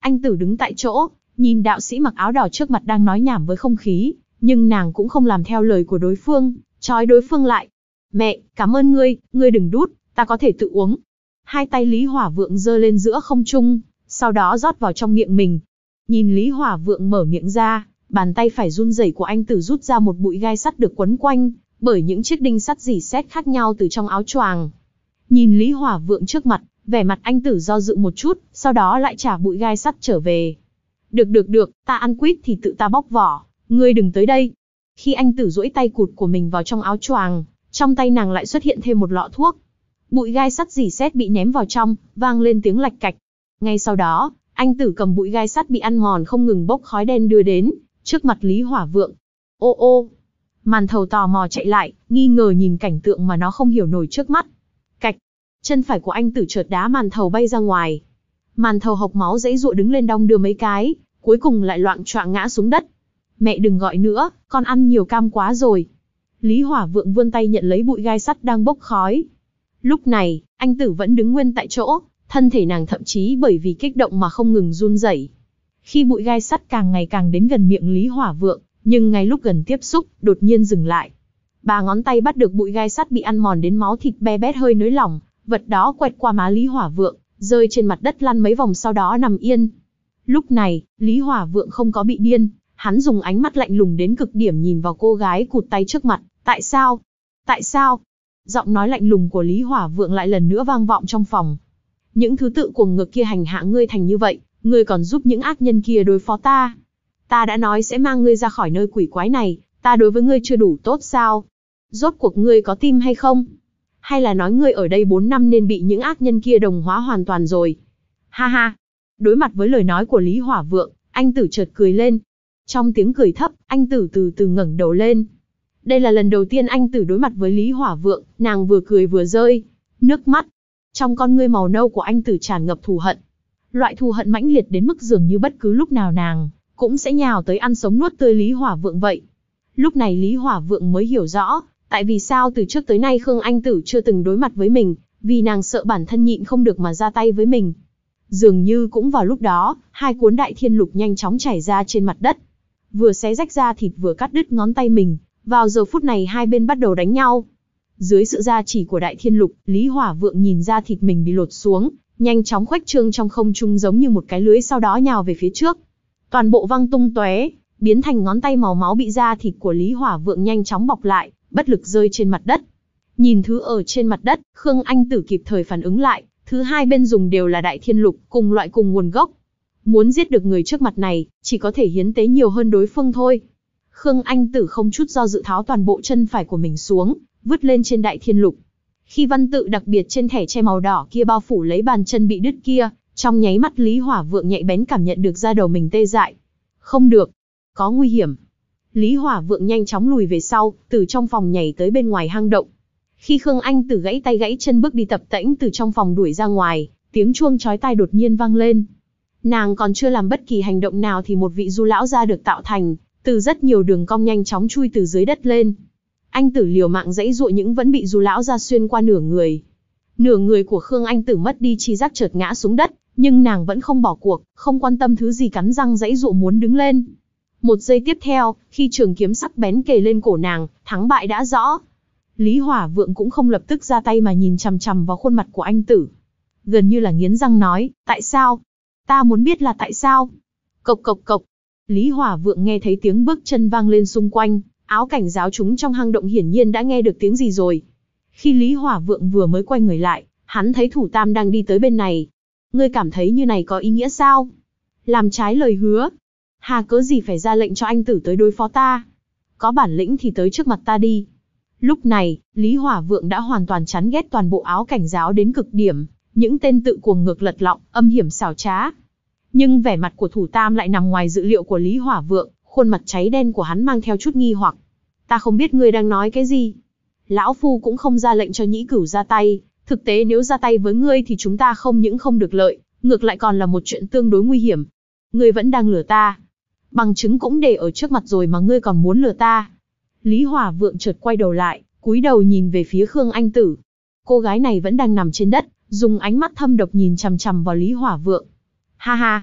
Anh Tử đứng tại chỗ, nhìn đạo sĩ mặc áo đỏ trước mặt đang nói nhảm với không khí, nhưng nàng cũng không làm theo lời của đối phương, trói đối phương lại. Mẹ, cảm ơn ngươi, ngươi đừng đút, ta có thể tự uống. Hai tay Lý Hỏa Vượng giơ lên giữa không trung, sau đó rót vào trong miệng mình. Nhìn Lý Hỏa Vượng mở miệng ra, bàn tay phải run rẩy của anh Tử rút ra một bụi gai sắt được quấn quanh bởi những chiếc đinh sắt rỉ sét khác nhau từ trong áo choàng. Nhìn Lý Hỏa Vượng trước mặt, vẻ mặt anh Tử do dự một chút, sau đó lại trả bụi gai sắt trở về. Được được được, ta ăn quýt thì tự ta bóc vỏ, ngươi đừng tới đây. Khi anh Tử duỗi tay cụt của mình vào trong áo choàng, trong tay nàng lại xuất hiện thêm một lọ thuốc. Bụi gai sắt rỉ sét bị ném vào trong, vang lên tiếng lạch cạch. Ngay sau đó, anh Tử cầm bụi gai sắt bị ăn mòn không ngừng bốc khói đen đưa đến trước mặt Lý Hỏa Vượng. Ô ô, Màn Thầu tò mò chạy lại, nghi ngờ nhìn cảnh tượng mà nó không hiểu nổi trước mắt. Cạch, chân phải của anh Tử chợt đá Màn Thầu bay ra ngoài. Màn Thầu hộc máu giãy giụa đứng lên đong đưa mấy cái, cuối cùng lại loạng choạng ngã xuống đất. Mẹ đừng gọi nữa, con ăn nhiều cam quá rồi. Lý Hỏa Vượng vươn tay nhận lấy bụi gai sắt đang bốc khói. Lúc này, anh Tử vẫn đứng nguyên tại chỗ, thân thể nàng thậm chí bởi vì kích động mà không ngừng run rẩy. Khi bụi gai sắt càng ngày càng đến gần miệng Lý Hỏa Vượng, nhưng ngay lúc gần tiếp xúc, đột nhiên dừng lại. Ba ngón tay bắt được bụi gai sắt bị ăn mòn đến máu thịt be bét hơi nới lỏng, vật đó quẹt qua má Lý Hỏa Vượng, rơi trên mặt đất lăn mấy vòng sau đó nằm yên. Lúc này, Lý Hỏa Vượng không có bị điên, hắn dùng ánh mắt lạnh lùng đến cực điểm nhìn vào cô gái cụt tay trước mặt. Tại sao? Tại sao? Giọng nói lạnh lùng của Lý Hỏa Vượng lại lần nữa vang vọng trong phòng. Những thứ tự cuồng ngược kia hành hạ ngươi thành như vậy, ngươi còn giúp những ác nhân kia đối phó ta. Ta đã nói sẽ mang ngươi ra khỏi nơi quỷ quái này, ta đối với ngươi chưa đủ tốt sao? Rốt cuộc ngươi có tim hay không? Hay là nói ngươi ở đây bốn năm nên bị những ác nhân kia đồng hóa hoàn toàn rồi? Ha ha! Đối mặt với lời nói của Lý Hỏa Vượng, anh Tử chợt cười lên. Trong tiếng cười thấp, anh Tử từ từ ngẩng đầu lên. Đây là lần đầu tiên anh Tử đối mặt với Lý Hỏa Vượng, nàng vừa cười vừa rơi nước mắt. Trong con ngươi màu nâu của anh Tử tràn ngập thù hận. Loại thù hận mãnh liệt đến mức dường như bất cứ lúc nào nàng cũng sẽ nhào tới ăn sống nuốt tươi Lý Hỏa Vượng vậy. Lúc này Lý Hỏa Vượng mới hiểu rõ, tại vì sao từ trước tới nay Khương Anh Tử chưa từng đối mặt với mình, vì nàng sợ bản thân nhịn không được mà ra tay với mình. Dường như cũng vào lúc đó, hai cuốn đại thiên lục nhanh chóng chảy ra trên mặt đất. Vừa xé rách da thịt vừa cắt đứt ngón tay mình, vào giờ phút này hai bên bắt đầu đánh nhau. Dưới sự gia chỉ của đại thiên lục, Lý Hỏa Vượng nhìn da thịt mình bị lột xuống, nhanh chóng khuếch trương trong không trung giống như một cái lưới sau đó nhào về phía trước. Toàn bộ văng tung tóe, biến thành ngón tay màu máu bị da thịt của Lý Hỏa Vượng nhanh chóng bọc lại, bất lực rơi trên mặt đất. Nhìn thứ ở trên mặt đất, Khương Anh Tử kịp thời phản ứng lại, thứ hai bên dùng đều là đại thiên lục, cùng loại cùng nguồn gốc. Muốn giết được người trước mặt này, chỉ có thể hiến tế nhiều hơn đối phương thôi. Khương Anh Tử không chút do dự tháo toàn bộ chân phải của mình xuống, vứt lên trên đại thiên lục. Khi văn tự đặc biệt trên thẻ tre màu đỏ kia bao phủ lấy bàn chân bị đứt kia, trong nháy mắt Lý Hỏa Vượng nhạy bén cảm nhận được da đầu mình tê dại. Không được, có nguy hiểm. Lý Hỏa Vượng nhanh chóng lùi về sau, từ trong phòng nhảy tới bên ngoài hang động. Khi Khương Anh Tử gãy tay gãy chân bước đi tập tễnh từ trong phòng đuổi ra ngoài, tiếng chuông chói tai đột nhiên vang lên. Nàng còn chưa làm bất kỳ hành động nào thì một vị du lão gia được tạo thành, từ rất nhiều đường cong nhanh chóng chui từ dưới đất lên. Anh Tử liều mạng giãy giụa những vẫn bị du lão gia xuyên qua nửa người. Nửa người của Khương Anh Tử mất đi chi giác chợt ngã xuống đất, nhưng nàng vẫn không bỏ cuộc, không quan tâm thứ gì cắn răng giãy giụa muốn đứng lên. Một giây tiếp theo, khi trường kiếm sắc bén kề lên cổ nàng, thắng bại đã rõ. Lý Hỏa Vượng cũng không lập tức ra tay mà nhìn chằm chằm vào khuôn mặt của anh Tử. Gần như là nghiến răng nói, tại sao? Ta muốn biết là tại sao? Cộc cộc cộc. Lý Hỏa Vượng nghe thấy tiếng bước chân vang lên xung quanh, áo cảnh giáo chúng trong hang động hiển nhiên đã nghe được tiếng gì rồi. Khi Lý Hỏa Vượng vừa mới quay người lại, hắn thấy Thủ Tam đang đi tới bên này. Ngươi cảm thấy như này có ý nghĩa sao? Làm trái lời hứa. Hà cớ gì phải ra lệnh cho anh Tử tới đối phó ta? Có bản lĩnh thì tới trước mặt ta đi. Lúc này, Lý Hỏa Vượng đã hoàn toàn chán ghét toàn bộ áo cảnh giáo đến cực điểm, những tên tự cuồng ngược lật lọng, âm hiểm xảo trá. Nhưng vẻ mặt của Thủ Tam lại nằm ngoài dự liệu của Lý Hỏa Vượng, khuôn mặt cháy đen của hắn mang theo chút nghi hoặc. Ta không biết ngươi đang nói cái gì. Lão Phu cũng không ra lệnh cho Nhĩ Cửu ra tay, thực tế nếu ra tay với ngươi thì chúng ta không những không được lợi, ngược lại còn là một chuyện tương đối nguy hiểm. Ngươi vẫn đang lừa ta. Bằng chứng cũng để ở trước mặt rồi mà ngươi còn muốn lừa ta. Lý Hỏa Vượng chợt quay đầu lại, cúi đầu nhìn về phía Khương Anh Tử. Cô gái này vẫn đang nằm trên đất, dùng ánh mắt thâm độc nhìn chằm chằm vào Lý Hỏa Vượng. Ha ha,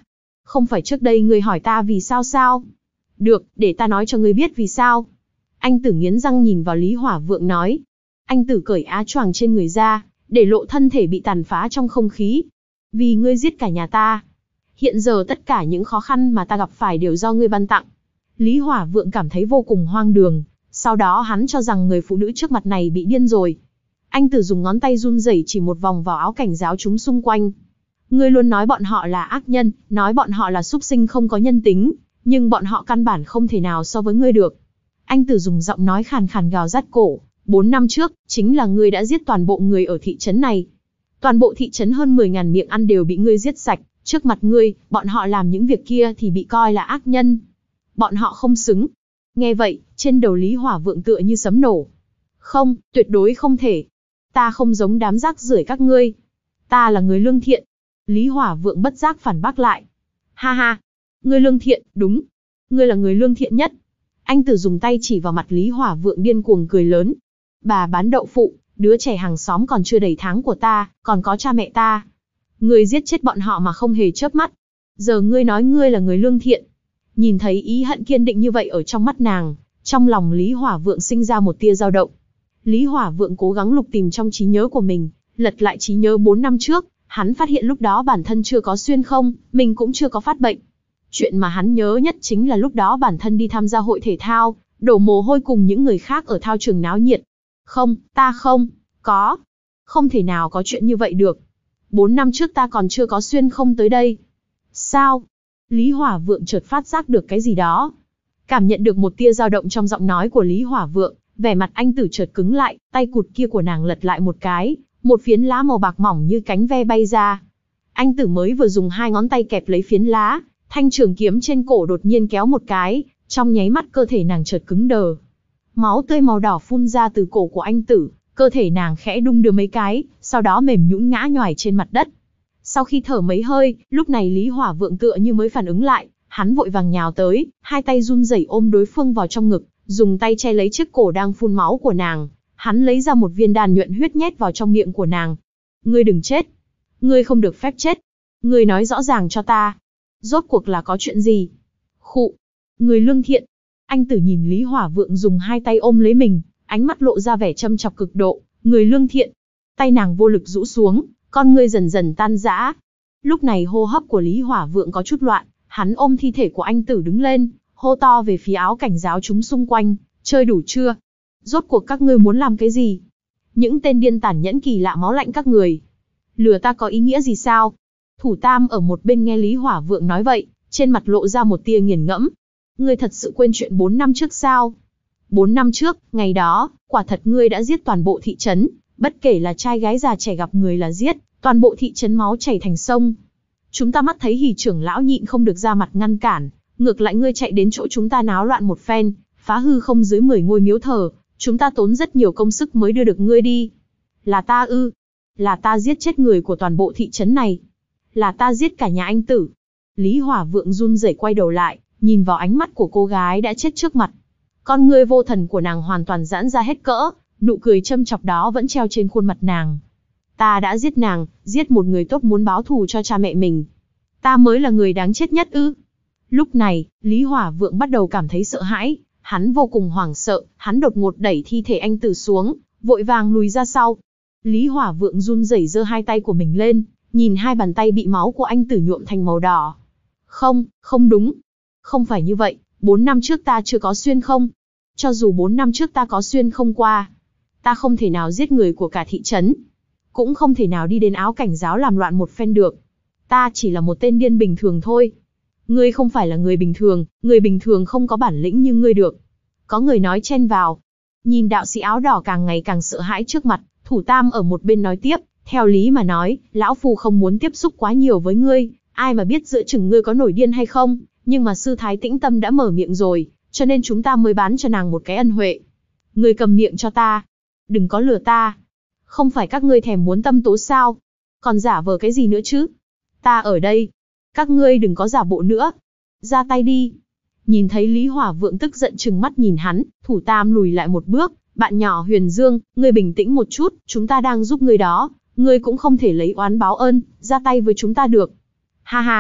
Không phải trước đây ngươi hỏi ta vì sao sao? Được, để ta nói cho ngươi biết vì sao. Anh Tử nghiến răng nhìn vào Lý Hỏa Vượng nói. Anh Tử cởi áo choàng trên người ra, để lộ thân thể bị tàn phá trong không khí. Vì ngươi giết cả nhà ta. Hiện giờ tất cả những khó khăn mà ta gặp phải đều do ngươi ban tặng. Lý Hỏa Vượng cảm thấy vô cùng hoang đường. Sau đó hắn cho rằng người phụ nữ trước mặt này bị điên rồi. Anh Tử dùng ngón tay run rẩy chỉ một vòng vào áo cảnh giáo chúng xung quanh. Ngươi luôn nói bọn họ là ác nhân, nói bọn họ là súc sinh không có nhân tính, nhưng bọn họ căn bản không thể nào so với ngươi được. Anh Tử dùng giọng nói khàn khàn gào rát cổ. Bốn năm trước, chính là ngươi đã giết toàn bộ người ở thị trấn này. Toàn bộ thị trấn hơn mười ngàn miệng ăn đều bị ngươi giết sạch. Trước mặt ngươi, bọn họ làm những việc kia thì bị coi là ác nhân. Bọn họ không xứng. Nghe vậy, trên đầu Lý Hỏa Vượng tựa như sấm nổ. Không, tuyệt đối không thể. Ta không giống đám rác rưởi các ngươi. Ta là người lương thiện. Lý Hỏa Vượng bất giác phản bác lại. Ha ha, ngươi lương thiện, đúng. Ngươi là người lương thiện nhất. Anh Tử dùng tay chỉ vào mặt Lý Hỏa Vượng điên cuồng cười lớn. Bà bán đậu phụ, đứa trẻ hàng xóm còn chưa đầy tháng của ta, còn có cha mẹ ta. Ngươi giết chết bọn họ mà không hề chớp mắt. Giờ ngươi nói ngươi là người lương thiện. Nhìn thấy ý hận kiên định như vậy ở trong mắt nàng, trong lòng Lý Hỏa Vượng sinh ra một tia dao động. Lý Hỏa Vượng cố gắng lục tìm trong trí nhớ của mình, lật lại trí nhớ bốn năm trước, hắn phát hiện lúc đó bản thân chưa có xuyên không, mình cũng chưa có phát bệnh. Chuyện mà hắn nhớ nhất chính là lúc đó bản thân đi tham gia hội thể thao, đổ mồ hôi cùng những người khác ở thao trường náo nhiệt. Không, ta không, có. Không thể nào có chuyện như vậy được. Bốn năm trước ta còn chưa có xuyên không tới đây. Sao? Lý Hỏa Vượng chợt phát giác được cái gì đó. Cảm nhận được một tia dao động trong giọng nói của Lý Hỏa Vượng, vẻ mặt anh Tử chợt cứng lại, tay cụt kia của nàng lật lại một cái, một phiến lá màu bạc mỏng như cánh ve bay ra. Anh Tử mới vừa dùng hai ngón tay kẹp lấy phiến lá, thanh trường kiếm trên cổ đột nhiên kéo một cái, trong nháy mắt cơ thể nàng chợt cứng đờ. Máu tươi màu đỏ phun ra từ cổ của anh Tử, cơ thể nàng khẽ đung đưa mấy cái, sau đó mềm nhũn ngã nhoài trên mặt đất. Sau khi thở mấy hơi, lúc này Lý Hỏa Vượng tựa như mới phản ứng lại, hắn vội vàng nhào tới, hai tay run rẩy ôm đối phương vào trong ngực, dùng tay che lấy chiếc cổ đang phun máu của nàng. Hắn lấy ra một viên đan nhuận huyết nhét vào trong miệng của nàng. Ngươi đừng chết. Ngươi không được phép chết. Ngươi nói rõ ràng cho ta. Rốt cuộc là có chuyện gì? Khụ. Ngươi lương thiện. Anh Tử nhìn Lý Hỏa Vượng dùng hai tay ôm lấy mình, ánh mắt lộ ra vẻ châm chọc cực độ. Người lương thiện. Tay nàng vô lực rũ xuống, con ngươi dần dần tan rã. Lúc này hô hấp của Lý Hỏa Vượng có chút loạn, hắn ôm thi thể của anh Tử đứng lên, hô to về phía áo cảnh giáo chúng xung quanh, chơi đủ chưa? Rốt cuộc các ngươi muốn làm cái gì? Những tên điên tàn nhẫn kỳ lạ máu lạnh các người. Lừa ta có ý nghĩa gì sao? Thủ Tam ở một bên nghe Lý Hỏa Vượng nói vậy, trên mặt lộ ra một tia nghiền ngẫm. Ngươi thật sự quên chuyện bốn năm trước sao? Bốn năm trước, ngày đó, quả thật ngươi đã giết toàn bộ thị trấn, bất kể là trai gái già trẻ gặp người là giết, toàn bộ thị trấn máu chảy thành sông. Chúng ta mắt thấy Hỉ trưởng lão nhịn không được ra mặt ngăn cản, ngược lại ngươi chạy đến chỗ chúng ta náo loạn một phen, phá hư không dưới mười ngôi miếu thờ, chúng ta tốn rất nhiều công sức mới đưa được ngươi đi. Là ta ư? Là ta giết chết người của toàn bộ thị trấn này. Là ta giết cả nhà anh Tử. Lý Hỏa Vượng run rẩy quay đầu lại, nhìn vào ánh mắt của cô gái đã chết trước mặt. Con ngươi vô thần của nàng hoàn toàn giãn ra hết cỡ, nụ cười châm chọc đó vẫn treo trên khuôn mặt nàng. Ta đã giết nàng, giết một người tốt muốn báo thù cho cha mẹ mình. Ta mới là người đáng chết nhất ư? Lúc này, Lý Hỏa Vượng bắt đầu cảm thấy sợ hãi, hắn vô cùng hoảng sợ, hắn đột ngột đẩy thi thể anh Tử xuống, vội vàng lùi ra sau. Lý Hỏa Vượng run rẩy giơ hai tay của mình lên, nhìn hai bàn tay bị máu của anh Tử nhuộm thành màu đỏ. Không, không đúng. Không phải như vậy, bốn năm trước ta chưa có xuyên không. Cho dù bốn năm trước ta có xuyên không qua, ta không thể nào giết người của cả thị trấn. Cũng không thể nào đi đến áo cảnh giáo làm loạn một phen được. Ta chỉ là một tên điên bình thường thôi. Ngươi không phải là người bình thường, người bình thường không có bản lĩnh như ngươi được. Có người nói chen vào. Nhìn đạo sĩ áo đỏ càng ngày càng sợ hãi trước mặt, Thủ Tam ở một bên nói tiếp, theo lý mà nói, lão phu không muốn tiếp xúc quá nhiều với ngươi, ai mà biết giữa chừng ngươi có nổi điên hay không, nhưng mà sư thái Tĩnh Tâm đã mở miệng rồi, cho nên chúng ta mới bán cho nàng một cái ân huệ. Ngươi cầm miệng cho ta, đừng có lừa ta. Không phải các ngươi thèm muốn tâm tố sao? Còn giả vờ cái gì nữa chứ? Ta ở đây. Các ngươi đừng có giả bộ nữa. Ra tay đi. Nhìn thấy Lý Hỏa Vượng tức giận trừng mắt nhìn hắn, Thủ Tam lùi lại một bước. Bạn nhỏ Huyền Dương, ngươi bình tĩnh một chút, chúng ta đang giúp ngươi đó. Ngươi cũng không thể lấy oán báo ơn, ra tay với chúng ta được. Ha ha.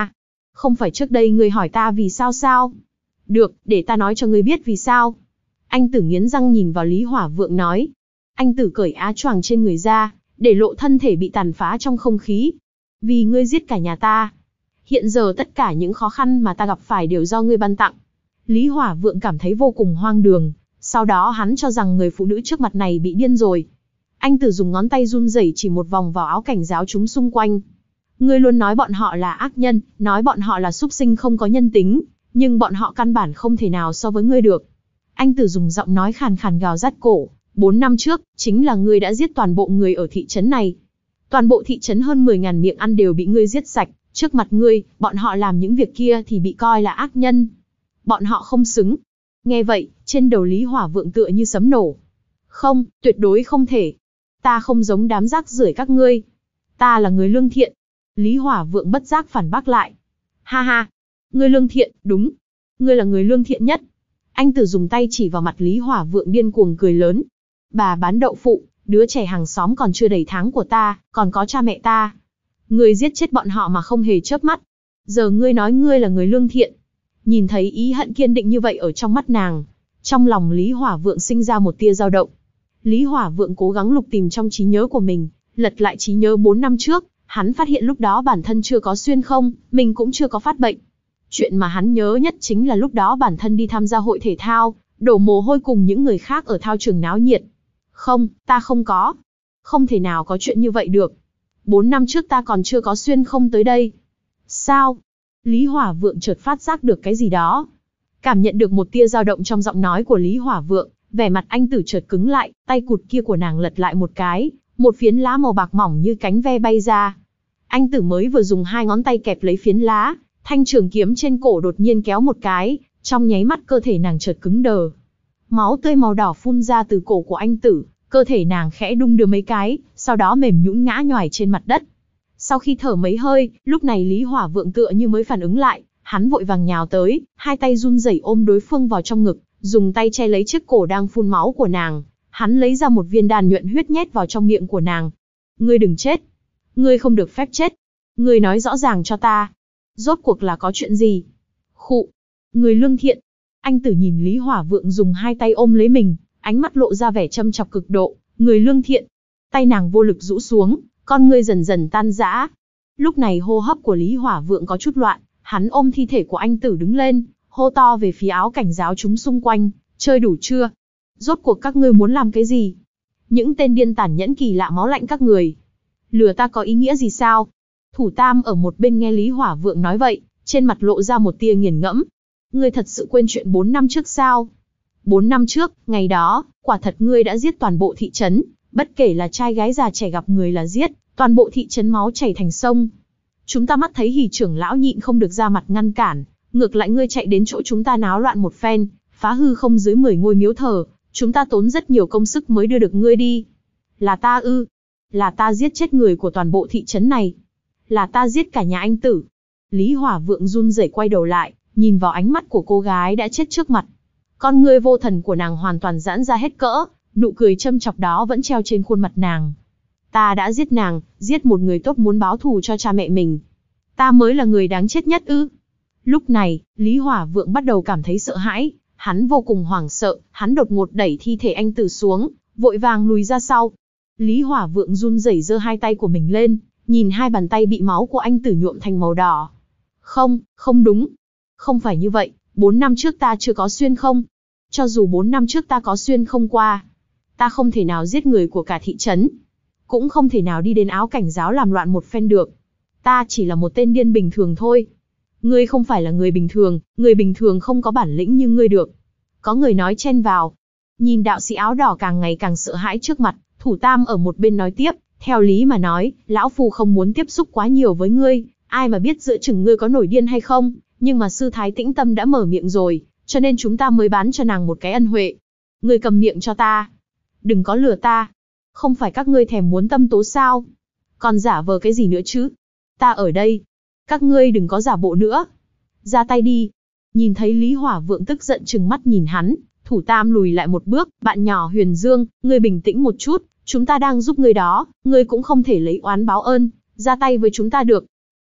Không phải trước đây ngươi hỏi ta vì sao sao? Được, để ta nói cho ngươi biết vì sao. Anh Tử nghiến răng nhìn vào Lý Hỏa Vượng nói. Anh Tử cởi áo choàng trên người ra, để lộ thân thể bị tàn phá trong không khí. Vì ngươi giết cả nhà ta. Hiện giờ tất cả những khó khăn mà ta gặp phải đều do ngươi ban tặng. Lý Hỏa Vượng cảm thấy vô cùng hoang đường. Sau đó hắn cho rằng người phụ nữ trước mặt này bị điên rồi. Anh Tử dùng ngón tay run rẩy chỉ một vòng vào áo cảnh giáo chúng xung quanh. Ngươi luôn nói bọn họ là ác nhân, nói bọn họ là súc sinh không có nhân tính, nhưng bọn họ căn bản không thể nào so với ngươi được. Anh Tử dùng giọng nói khàn khàn gào rát cổ. Bốn năm trước, chính là ngươi đã giết toàn bộ người ở thị trấn này. Toàn bộ thị trấn hơn mười ngàn miệng ăn đều bị ngươi giết sạch. Trước mặt ngươi, bọn họ làm những việc kia thì bị coi là ác nhân. Bọn họ không xứng. Nghe vậy, trên đầu Lý Hỏa Vượng tựa như sấm nổ. Không, tuyệt đối không thể. Ta không giống đám rác rưởi các ngươi. Ta là người lương thiện. Lý Hỏa Vượng bất giác phản bác lại. Ha ha, ngươi lương thiện, đúng. Ngươi là người lương thiện nhất. Anh Tử dùng tay chỉ vào mặt Lý Hỏa Vượng điên cuồng cười lớn. Bà bán đậu phụ, đứa trẻ hàng xóm còn chưa đầy tháng của ta, còn có cha mẹ ta. Ngươi giết chết bọn họ mà không hề chớp mắt. Giờ ngươi nói ngươi là người lương thiện. Nhìn thấy ý hận kiên định như vậy ở trong mắt nàng, trong lòng Lý Hỏa Vượng sinh ra một tia dao động. Lý Hỏa Vượng cố gắng lục tìm trong trí nhớ của mình, lật lại trí nhớ bốn năm trước, hắn phát hiện lúc đó bản thân chưa có xuyên không, mình cũng chưa có phát bệnh. Chuyện mà hắn nhớ nhất chính là lúc đó bản thân đi tham gia hội thể thao, đổ mồ hôi cùng những người khác ở thao trường náo nhiệt. Không, ta không có. Không thể nào có chuyện như vậy được. Bốn năm trước ta còn chưa có xuyên không tới đây. Sao? Lý Hỏa Vượng chợt phát giác được cái gì đó. Cảm nhận được một tia dao động trong giọng nói của Lý Hỏa Vượng, vẻ mặt anh Tử chợt cứng lại, tay cụt kia của nàng lật lại một cái, một phiến lá màu bạc mỏng như cánh ve bay ra. Anh Tử mới vừa dùng hai ngón tay kẹp lấy phiến lá, thanh trường kiếm trên cổ đột nhiên kéo một cái, trong nháy mắt cơ thể nàng chợt cứng đờ. Máu tươi màu đỏ phun ra từ cổ của anh Tử, cơ thể nàng khẽ đung đưa mấy cái, sau đó mềm nhũn ngã nhoài trên mặt đất. Sau khi thở mấy hơi, lúc này Lý Hỏa Vượng tựa như mới phản ứng lại, hắn vội vàng nhào tới, hai tay run rẩy ôm đối phương vào trong ngực, dùng tay che lấy chiếc cổ đang phun máu của nàng. Hắn lấy ra một viên đan nhuận huyết nhét vào trong miệng của nàng. Ngươi đừng chết. Ngươi không được phép chết. Ngươi nói rõ ràng cho ta. Rốt cuộc là có chuyện gì? Khụ. Ngươi lương thiện. Anh Tử nhìn Lý Hỏa Vượng dùng hai tay ôm lấy mình, ánh mắt lộ ra vẻ châm chọc cực độ. Người lương thiện. Tay nàng vô lực rũ xuống, con ngươi dần dần tan rã. Lúc này hô hấp của Lý Hỏa Vượng có chút loạn, hắn ôm thi thể của anh Tử đứng lên, hô to về phía áo cảnh giáo chúng xung quanh, chơi đủ chưa? Rốt cuộc các ngươi muốn làm cái gì? Những tên điên tàn nhẫn kỳ lạ máu lạnh các người. Lừa ta có ý nghĩa gì sao? Thủ Tam ở một bên nghe Lý Hỏa Vượng nói vậy, trên mặt lộ ra một tia nghiền ngẫm. Ngươi thật sự quên chuyện bốn năm trước sao? Bốn năm trước, ngày đó, quả thật ngươi đã giết toàn bộ thị trấn, bất kể là trai gái già trẻ gặp người là giết, toàn bộ thị trấn máu chảy thành sông. Chúng ta mắt thấy Hỉ trưởng lão nhịn không được ra mặt ngăn cản, ngược lại ngươi chạy đến chỗ chúng ta náo loạn một phen, phá hư không dưới mười ngôi miếu thờ, chúng ta tốn rất nhiều công sức mới đưa được ngươi đi. Là ta ư? Là ta giết chết người của toàn bộ thị trấn này. Là ta giết cả nhà anh Tử. Lý Hỏa Vượng run rẩy quay đầu lại, nhìn vào ánh mắt của cô gái đã chết trước mặt. Con ngươi vô thần của nàng hoàn toàn giãn ra hết cỡ, nụ cười châm chọc đó vẫn treo trên khuôn mặt nàng. Ta đã giết nàng, giết một người tốt muốn báo thù cho cha mẹ mình. Ta mới là người đáng chết nhất ư? Lúc này, Lý Hỏa Vượng bắt đầu cảm thấy sợ hãi, hắn vô cùng hoảng sợ, hắn đột ngột đẩy thi thể anh Tử xuống, vội vàng lùi ra sau. Lý Hỏa Vượng run rẩy giơ hai tay của mình lên, nhìn hai bàn tay bị máu của anh Tử nhuộm thành màu đỏ. Không, không đúng. Không phải như vậy, bốn năm trước ta chưa có xuyên không. Cho dù bốn năm trước ta có xuyên không qua, ta không thể nào giết người của cả thị trấn. Cũng không thể nào đi đến áo cảnh giáo làm loạn một phen được. Ta chỉ là một tên điên bình thường thôi. Ngươi không phải là người bình thường, người bình thường không có bản lĩnh như ngươi được. Có người nói chen vào. Nhìn đạo sĩ áo đỏ càng ngày càng sợ hãi trước mặt, Thủ Tam ở một bên nói tiếp, theo lý mà nói, lão phu không muốn tiếp xúc quá nhiều với ngươi, ai mà biết giữa chừng ngươi có nổi điên hay không, nhưng mà sư thái Tĩnh Tâm đã mở miệng rồi, cho nên chúng ta mới bán cho nàng một cái ân huệ. Ngươi cầm miệng cho ta. Đừng có lừa ta. Không phải các ngươi thèm muốn tâm tố sao? Còn giả vờ cái gì nữa chứ? Ta ở đây. Các ngươi đừng có giả bộ nữa. Ra tay đi. Nhìn thấy Lý Hỏa Vượng tức giận trừng mắt nhìn hắn, Thủ Tam lùi lại một bước, bạn nhỏ Huyền Dương, ngươi bình tĩnh một chút, chúng ta đang giúp ngươi đó, ngươi cũng không thể lấy oán báo ơn, ra tay với chúng ta được.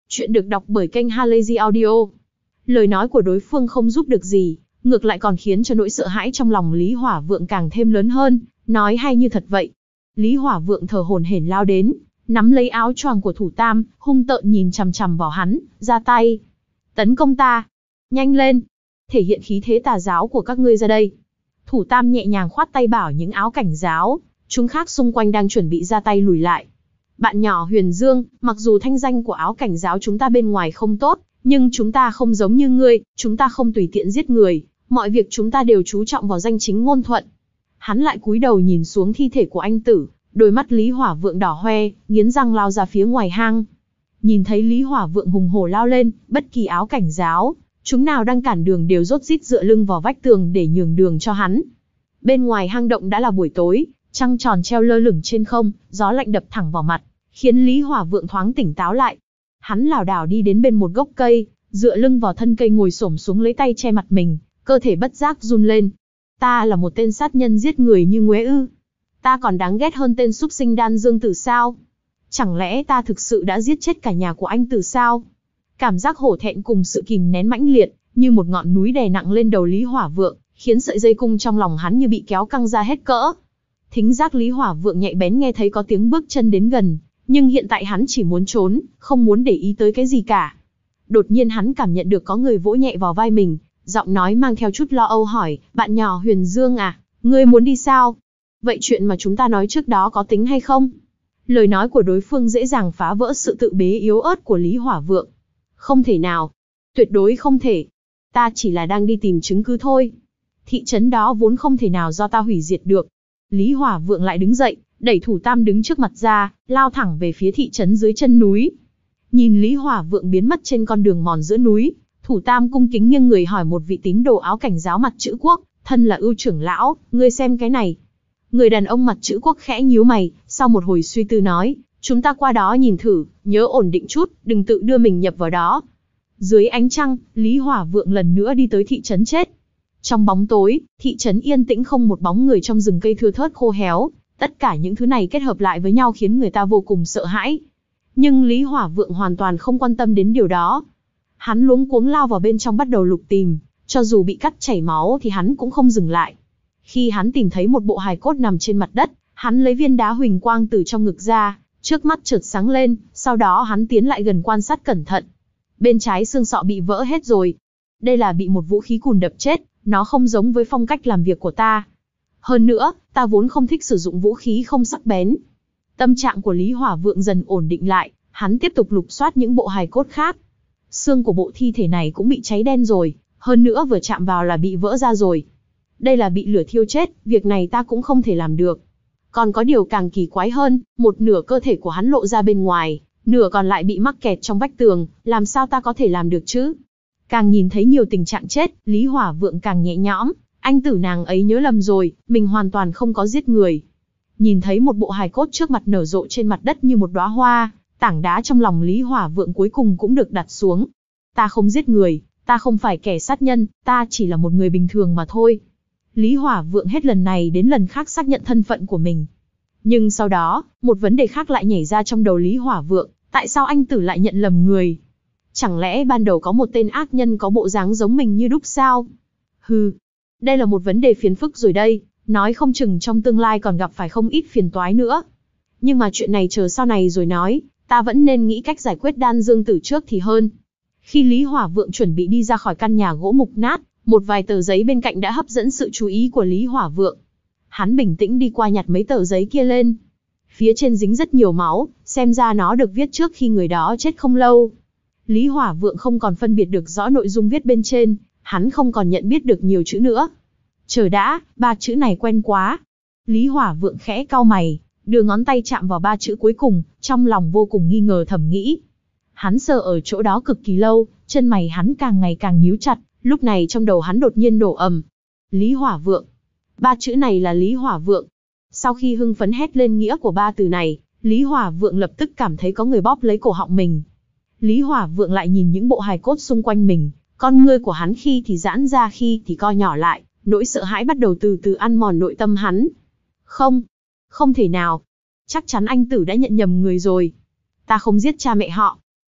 Chuyện được đọc bởi kênh Halazy Audio. Lời nói của đối phương không giúp được gì, ngược lại còn khiến cho nỗi sợ hãi trong lòng Lý Hỏa Vượng càng thêm lớn hơn, nói hay như thật vậy. Lý Hỏa Vượng thở hổn hển lao đến, nắm lấy áo choàng của Thủ Tam, hung tợn nhìn chằm chằm vào hắn, ra tay. Tấn công ta! Nhanh lên! Thể hiện khí thế tà giáo của các ngươi ra đây. Thủ Tam nhẹ nhàng khoát tay bảo những áo cảnh giáo, chúng khác xung quanh đang chuẩn bị ra tay lùi lại. Bạn nhỏ Huyền Dương, mặc dù thanh danh của áo cảnh giáo chúng ta bên ngoài không tốt, nhưng chúng ta không giống như ngươi, chúng ta không tùy tiện giết người, mọi việc chúng ta đều chú trọng vào danh chính ngôn thuận. Hắn lại cúi đầu nhìn xuống thi thể của anh tử, đôi mắt Lý Hỏa Vượng đỏ hoe, nghiến răng lao ra phía ngoài hang. Nhìn thấy Lý Hỏa Vượng hùng hổ lao lên, bất kỳ áo cảnh giáo, chúng nào đang cản đường đều rốt rít dựa lưng vào vách tường để nhường đường cho hắn. Bên ngoài hang động đã là buổi tối, trăng tròn treo lơ lửng trên không, gió lạnh đập thẳng vào mặt, khiến Lý Hỏa Vượng thoáng tỉnh táo lại. Hắn lảo đảo đi đến bên một gốc cây, dựa lưng vào thân cây ngồi xổm xuống lấy tay che mặt mình, cơ thể bất giác run lên. Ta là một tên sát nhân giết người như Nguế ư? Ta còn đáng ghét hơn tên súc sinh Đan Dương Tử sao? Chẳng lẽ ta thực sự đã giết chết cả nhà của anh Tử sao? Cảm giác hổ thẹn cùng sự kìm nén mãnh liệt, như một ngọn núi đè nặng lên đầu Lý Hỏa Vượng, khiến sợi dây cung trong lòng hắn như bị kéo căng ra hết cỡ. Thính giác Lý Hỏa Vượng nhạy bén nghe thấy có tiếng bước chân đến gần, nhưng hiện tại hắn chỉ muốn trốn, không muốn để ý tới cái gì cả. Đột nhiên hắn cảm nhận được có người vỗ nhẹ vào vai mình, giọng nói mang theo chút lo âu hỏi, bạn nhỏ Huyền Dương à, ngươi muốn đi sao? Vậy chuyện mà chúng ta nói trước đó có tính hay không? Lời nói của đối phương dễ dàng phá vỡ sự tự bế yếu ớt của Lý Hỏa Vượng. Không thể nào. Tuyệt đối không thể. Ta chỉ là đang đi tìm chứng cứ thôi. Thị trấn đó vốn không thể nào do ta hủy diệt được. Lý Hỏa Vượng lại đứng dậy, đẩy Thủ Tam đứng trước mặt ra, lao thẳng về phía thị trấn dưới chân núi. Nhìn Lý Hỏa Vượng biến mất trên con đường mòn giữa núi, Thủ Tam cung kính nghiêng người hỏi một vị tín đồ áo cảnh giáo mặt chữ quốc, thân là Ưu trưởng lão, ngươi xem cái này. Người đàn ông mặt chữ quốc khẽ nhíu mày, sau một hồi suy tư nói, chúng ta qua đó nhìn thử, nhớ ổn định chút, đừng tự đưa mình nhập vào đó. Dưới ánh trăng, Lý Hỏa Vượng lần nữa đi tới thị trấn chết. Trong bóng tối, thị trấn yên tĩnh không một bóng người trong rừng cây thưa thớt khô héo, tất cả những thứ này kết hợp lại với nhau khiến người ta vô cùng sợ hãi. Nhưng Lý Hỏa Vượng hoàn toàn không quan tâm đến điều đó. Hắn luống cuống lao vào bên trong bắt đầu lục tìm, cho dù bị cắt chảy máu thì hắn cũng không dừng lại. Khi hắn tìm thấy một bộ hài cốt nằm trên mặt đất, hắn lấy viên đá huỳnh quang từ trong ngực ra, trước mắt chợt sáng lên, sau đó hắn tiến lại gần quan sát cẩn thận. Bên trái xương sọ bị vỡ hết rồi. Đây là bị một vũ khí cùn đập chết, nó không giống với phong cách làm việc của ta. Hơn nữa, ta vốn không thích sử dụng vũ khí không sắc bén. Tâm trạng của Lý Hỏa Vượng dần ổn định lại, hắn tiếp tục lục soát những bộ hài cốt khác. Xương của bộ thi thể này cũng bị cháy đen rồi, hơn nữa vừa chạm vào là bị vỡ ra rồi. Đây là bị lửa thiêu chết, việc này ta cũng không thể làm được. Còn có điều càng kỳ quái hơn, một nửa cơ thể của hắn lộ ra bên ngoài, nửa còn lại bị mắc kẹt trong vách tường, làm sao ta có thể làm được chứ? Càng nhìn thấy nhiều tình trạng chết, Lý Hỏa Vượng càng nhẹ nhõm, anh tử nàng ấy nhớ lầm rồi, mình hoàn toàn không có giết người. Nhìn thấy một bộ hài cốt trước mặt nở rộ trên mặt đất như một đóa hoa, tảng đá trong lòng Lý Hỏa Vượng cuối cùng cũng được đặt xuống. Ta không giết người, ta không phải kẻ sát nhân, ta chỉ là một người bình thường mà thôi. Lý Hỏa Vượng hết lần này đến lần khác xác nhận thân phận của mình. Nhưng sau đó, một vấn đề khác lại nhảy ra trong đầu Lý Hỏa Vượng, tại sao anh tử lại nhận lầm người? Chẳng lẽ ban đầu có một tên ác nhân có bộ dáng giống mình như đúc sao? Hừ, đây là một vấn đề phiền phức rồi đây, nói không chừng trong tương lai còn gặp phải không ít phiền toái nữa. Nhưng mà chuyện này chờ sau này rồi nói, ta vẫn nên nghĩ cách giải quyết Đan Dương Tử trước thì hơn. Khi Lý Hỏa Vượng chuẩn bị đi ra khỏi căn nhà gỗ mục nát, một vài tờ giấy bên cạnh đã hấp dẫn sự chú ý của Lý Hỏa Vượng. Hắn bình tĩnh đi qua nhặt mấy tờ giấy kia lên. Phía trên dính rất nhiều máu, xem ra nó được viết trước khi người đó chết không lâu. Lý Hỏa Vượng không còn phân biệt được rõ nội dung viết bên trên, hắn không còn nhận biết được nhiều chữ nữa. Chờ đã, ba chữ này quen quá. Lý Hỏa Vượng khẽ cau mày, đưa ngón tay chạm vào ba chữ cuối cùng, trong lòng vô cùng nghi ngờ thầm nghĩ. Hắn sờ ở chỗ đó cực kỳ lâu, chân mày hắn càng ngày càng nhíu chặt, lúc này trong đầu hắn đột nhiên nổ ầm. Lý Hỏa Vượng. Ba chữ này là Lý Hỏa Vượng. Sau khi hưng phấn hét lên nghĩa của ba từ này, Lý Hỏa Vượng lập tức cảm thấy có người bóp lấy cổ họng mình. Lý Hỏa Vượng lại nhìn những bộ hài cốt xung quanh mình, con ngươi của hắn khi thì giãn ra khi thì co nhỏ lại, nỗi sợ hãi bắt đầu từ từ ăn mòn nội tâm hắn. Không, không thể nào. Chắc chắn anh tử đã nhận nhầm người rồi. Ta không giết cha mẹ họ.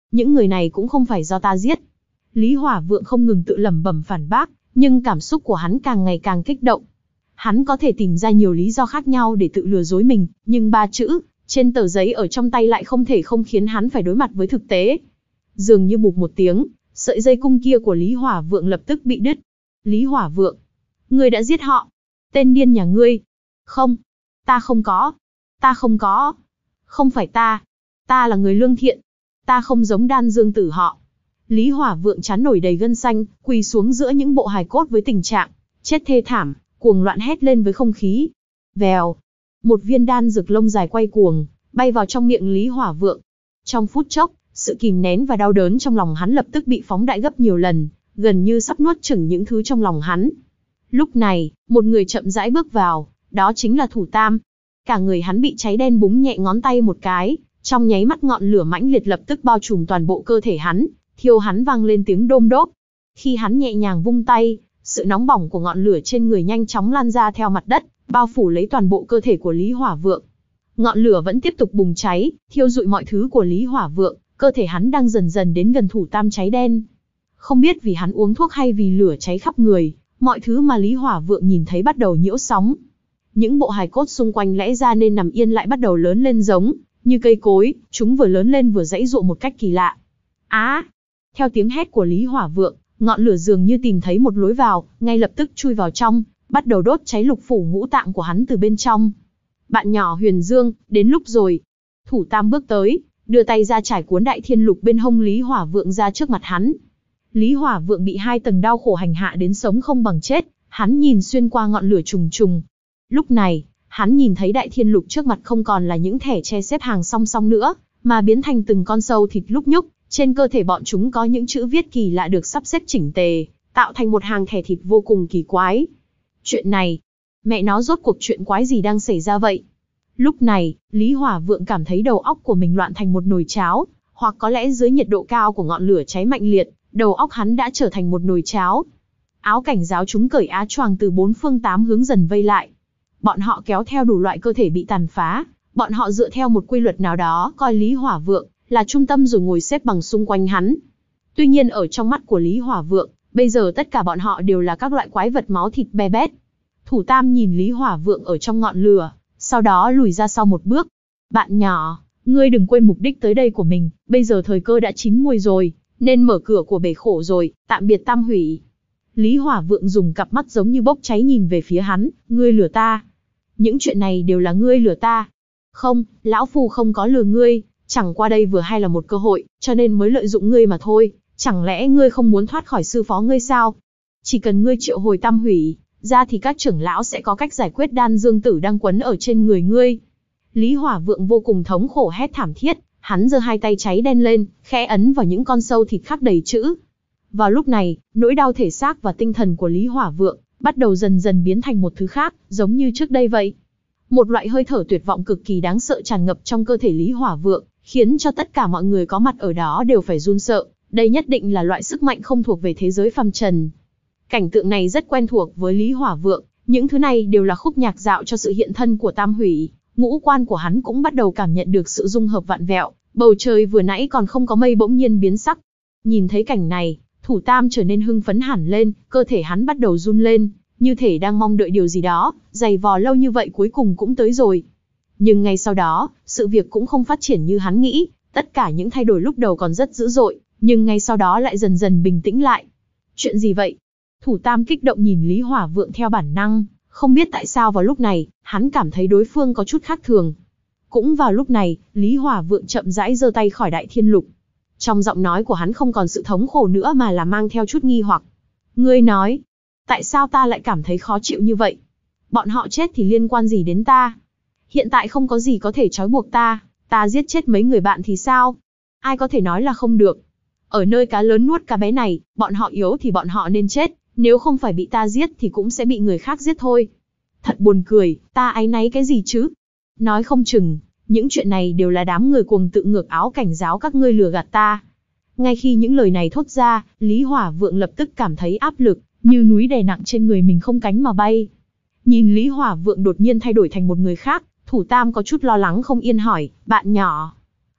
Những người này cũng không phải do ta giết. Lý Hỏa Vượng không ngừng tự lẩm bẩm phản bác, nhưng cảm xúc của hắn càng ngày càng kích động. Hắn có thể tìm ra nhiều lý do khác nhau để tự lừa dối mình, nhưng ba chữ trên tờ giấy ở trong tay lại không thể không khiến hắn phải đối mặt với thực tế. Dường như bụp một tiếng, sợi dây cung kia của Lý Hỏa Vượng lập tức bị đứt. Lý Hỏa Vượng, ngươi đã giết họ. Tên điên nhà ngươi. Không, ta không có. Ta không có. Không phải ta. Ta là người lương thiện. Ta không giống Đan Dương Tử họ. Lý Hỏa Vượng trán nổi đầy gân xanh, quỳ xuống giữa những bộ hài cốt với tình trạng chết thê thảm, cuồng loạn hét lên với không khí. Vèo, một viên đan dược lông dài quay cuồng, bay vào trong miệng Lý Hỏa Vượng. Trong phút chốc, sự kìm nén và đau đớn trong lòng hắn lập tức bị phóng đại gấp nhiều lần, gần như sắp nuốt chửng những thứ trong lòng hắn. Lúc này, một người chậm rãi bước vào, đó chính là Thủ Tam. Cả người hắn bị cháy đen, búng nhẹ ngón tay một cái, trong nháy mắt ngọn lửa mãnh liệt lập tức bao trùm toàn bộ cơ thể hắn, thiêu hắn vang lên tiếng đôm đốp. Khi hắn nhẹ nhàng vung tay, sự nóng bỏng của ngọn lửa trên người nhanh chóng lan ra theo mặt đất, bao phủ lấy toàn bộ cơ thể của Lý Hỏa Vượng. Ngọn lửa vẫn tiếp tục bùng cháy, thiêu rụi mọi thứ của Lý Hỏa Vượng, cơ thể hắn đang dần dần đến gần Thủ Tam cháy đen. Không biết vì hắn uống thuốc hay vì lửa cháy khắp người, mọi thứ mà Lý Hỏa Vượng nhìn thấy bắt đầu nhiễu sóng. Những bộ hài cốt xung quanh lẽ ra nên nằm yên lại bắt đầu lớn lên giống như cây cối, chúng vừa lớn lên vừa giãy giụa một cách kỳ lạ. Á! À, theo tiếng hét của Lý Hỏa Vượng, ngọn lửa dường như tìm thấy một lối vào, ngay lập tức chui vào trong, bắt đầu đốt cháy lục phủ ngũ tạng của hắn từ bên trong. Bạn nhỏ Huyền Dương, đến lúc rồi. Thủ Tam bước tới, đưa tay ra trải cuốn Đại Thiên Lục bên hông Lý Hỏa Vượng ra trước mặt hắn. Lý Hỏa Vượng bị hai tầng đau khổ hành hạ đến sống không bằng chết, hắn nhìn xuyên qua ngọn lửa trùng trùng. Lúc này, hắn nhìn thấy Đại Thiên Lục trước mặt không còn là những thẻ tre xếp hàng song song nữa, mà biến thành từng con sâu thịt lúc nhúc, trên cơ thể bọn chúng có những chữ viết kỳ lạ được sắp xếp chỉnh tề, tạo thành một hàng thẻ thịt vô cùng kỳ quái. Chuyện này, mẹ nó rốt cuộc chuyện quái gì đang xảy ra vậy? Lúc này, Lý Hỏa Vượng cảm thấy đầu óc của mình loạn thành một nồi cháo, hoặc có lẽ dưới nhiệt độ cao của ngọn lửa cháy mạnh liệt, đầu óc hắn đã trở thành một nồi cháo. Áo cảnh giáo chúng cởi áo choàng từ bốn phương tám hướng dần vây lại. Bọn họ kéo theo đủ loại cơ thể bị tàn phá, bọn họ dựa theo một quy luật nào đó coi Lý Hỏa Vượng là trung tâm rồi ngồi xếp bằng xung quanh hắn. Tuy nhiên ở trong mắt của Lý Hỏa Vượng, bây giờ tất cả bọn họ đều là các loại quái vật máu thịt be bét. Thủ Tam nhìn Lý Hỏa Vượng ở trong ngọn lửa, sau đó lùi ra sau một bước. Bạn nhỏ, ngươi đừng quên mục đích tới đây của mình, bây giờ thời cơ đã chín muồi rồi, nên mở cửa của bể khổ rồi, tạm biệt Tam Hủy. Lý Hỏa Vượng dùng cặp mắt giống như bốc cháy nhìn về phía hắn, ngươi lừa ta. Những chuyện này đều là ngươi lừa ta. Không, lão phu không có lừa ngươi, chẳng qua đây vừa hay là một cơ hội, cho nên mới lợi dụng ngươi mà thôi. Chẳng lẽ ngươi không muốn thoát khỏi sư phó ngươi sao? Chỉ cần ngươi triệu hồi Tam Hủy ra thì các trưởng lão sẽ có cách giải quyết Đan Dương Tử đang quấn ở trên người ngươi. Lý Hỏa Vượng vô cùng thống khổ hét thảm thiết, hắn giơ hai tay cháy đen lên, khẽ ấn vào những con sâu thịt khắc đầy chữ. Vào lúc này, nỗi đau thể xác và tinh thần của Lý Hỏa Vượng bắt đầu dần dần biến thành một thứ khác, giống như trước đây vậy. Một loại hơi thở tuyệt vọng cực kỳ đáng sợ tràn ngập trong cơ thể Lý Hỏa Vượng, khiến cho tất cả mọi người có mặt ở đó đều phải run sợ. Đây nhất định là loại sức mạnh không thuộc về thế giới phàm trần. Cảnh tượng này rất quen thuộc với Lý Hỏa Vượng, những thứ này đều là khúc nhạc dạo cho sự hiện thân của Tam Hủy. Ngũ quan của hắn cũng bắt đầu cảm nhận được sự dung hợp vạn vẹo, bầu trời vừa nãy còn không có mây bỗng nhiên biến sắc. Nhìn thấy cảnh này, Thủ Tam trở nên hưng phấn hẳn lên, cơ thể hắn bắt đầu run lên, như thể đang mong đợi điều gì đó, giày vò lâu như vậy cuối cùng cũng tới rồi. Nhưng ngay sau đó, sự việc cũng không phát triển như hắn nghĩ, tất cả những thay đổi lúc đầu còn rất dữ dội, nhưng ngay sau đó lại dần dần bình tĩnh lại. Chuyện gì vậy? Thủ Tam kích động nhìn Lý Hỏa Vượng theo bản năng, không biết tại sao vào lúc này, hắn cảm thấy đối phương có chút khác thường. Cũng vào lúc này, Lý Hỏa Vượng chậm rãi giơ tay khỏi Đại Thiên Lục. Trong giọng nói của hắn không còn sự thống khổ nữa mà là mang theo chút nghi hoặc. Ngươi nói, tại sao ta lại cảm thấy khó chịu như vậy? Bọn họ chết thì liên quan gì đến ta? Hiện tại không có gì có thể trói buộc ta, ta giết chết mấy người bạn thì sao? Ai có thể nói là không được? Ở nơi cá lớn nuốt cá bé này, bọn họ yếu thì bọn họ nên chết, nếu không phải bị ta giết thì cũng sẽ bị người khác giết thôi. Thật buồn cười, ta áy náy cái gì chứ? Nói không chừng, những chuyện này đều là đám người cuồng tự ngược áo cảnh giáo các ngươi lừa gạt ta. Ngay khi những lời này thốt ra, Lý Hỏa Vượng lập tức cảm thấy áp lực, như núi đè nặng trên người mình không cánh mà bay. Nhìn Lý Hỏa Vượng đột nhiên thay đổi thành một người khác, Thủ Tam có chút lo lắng không yên hỏi, bạn nhỏ,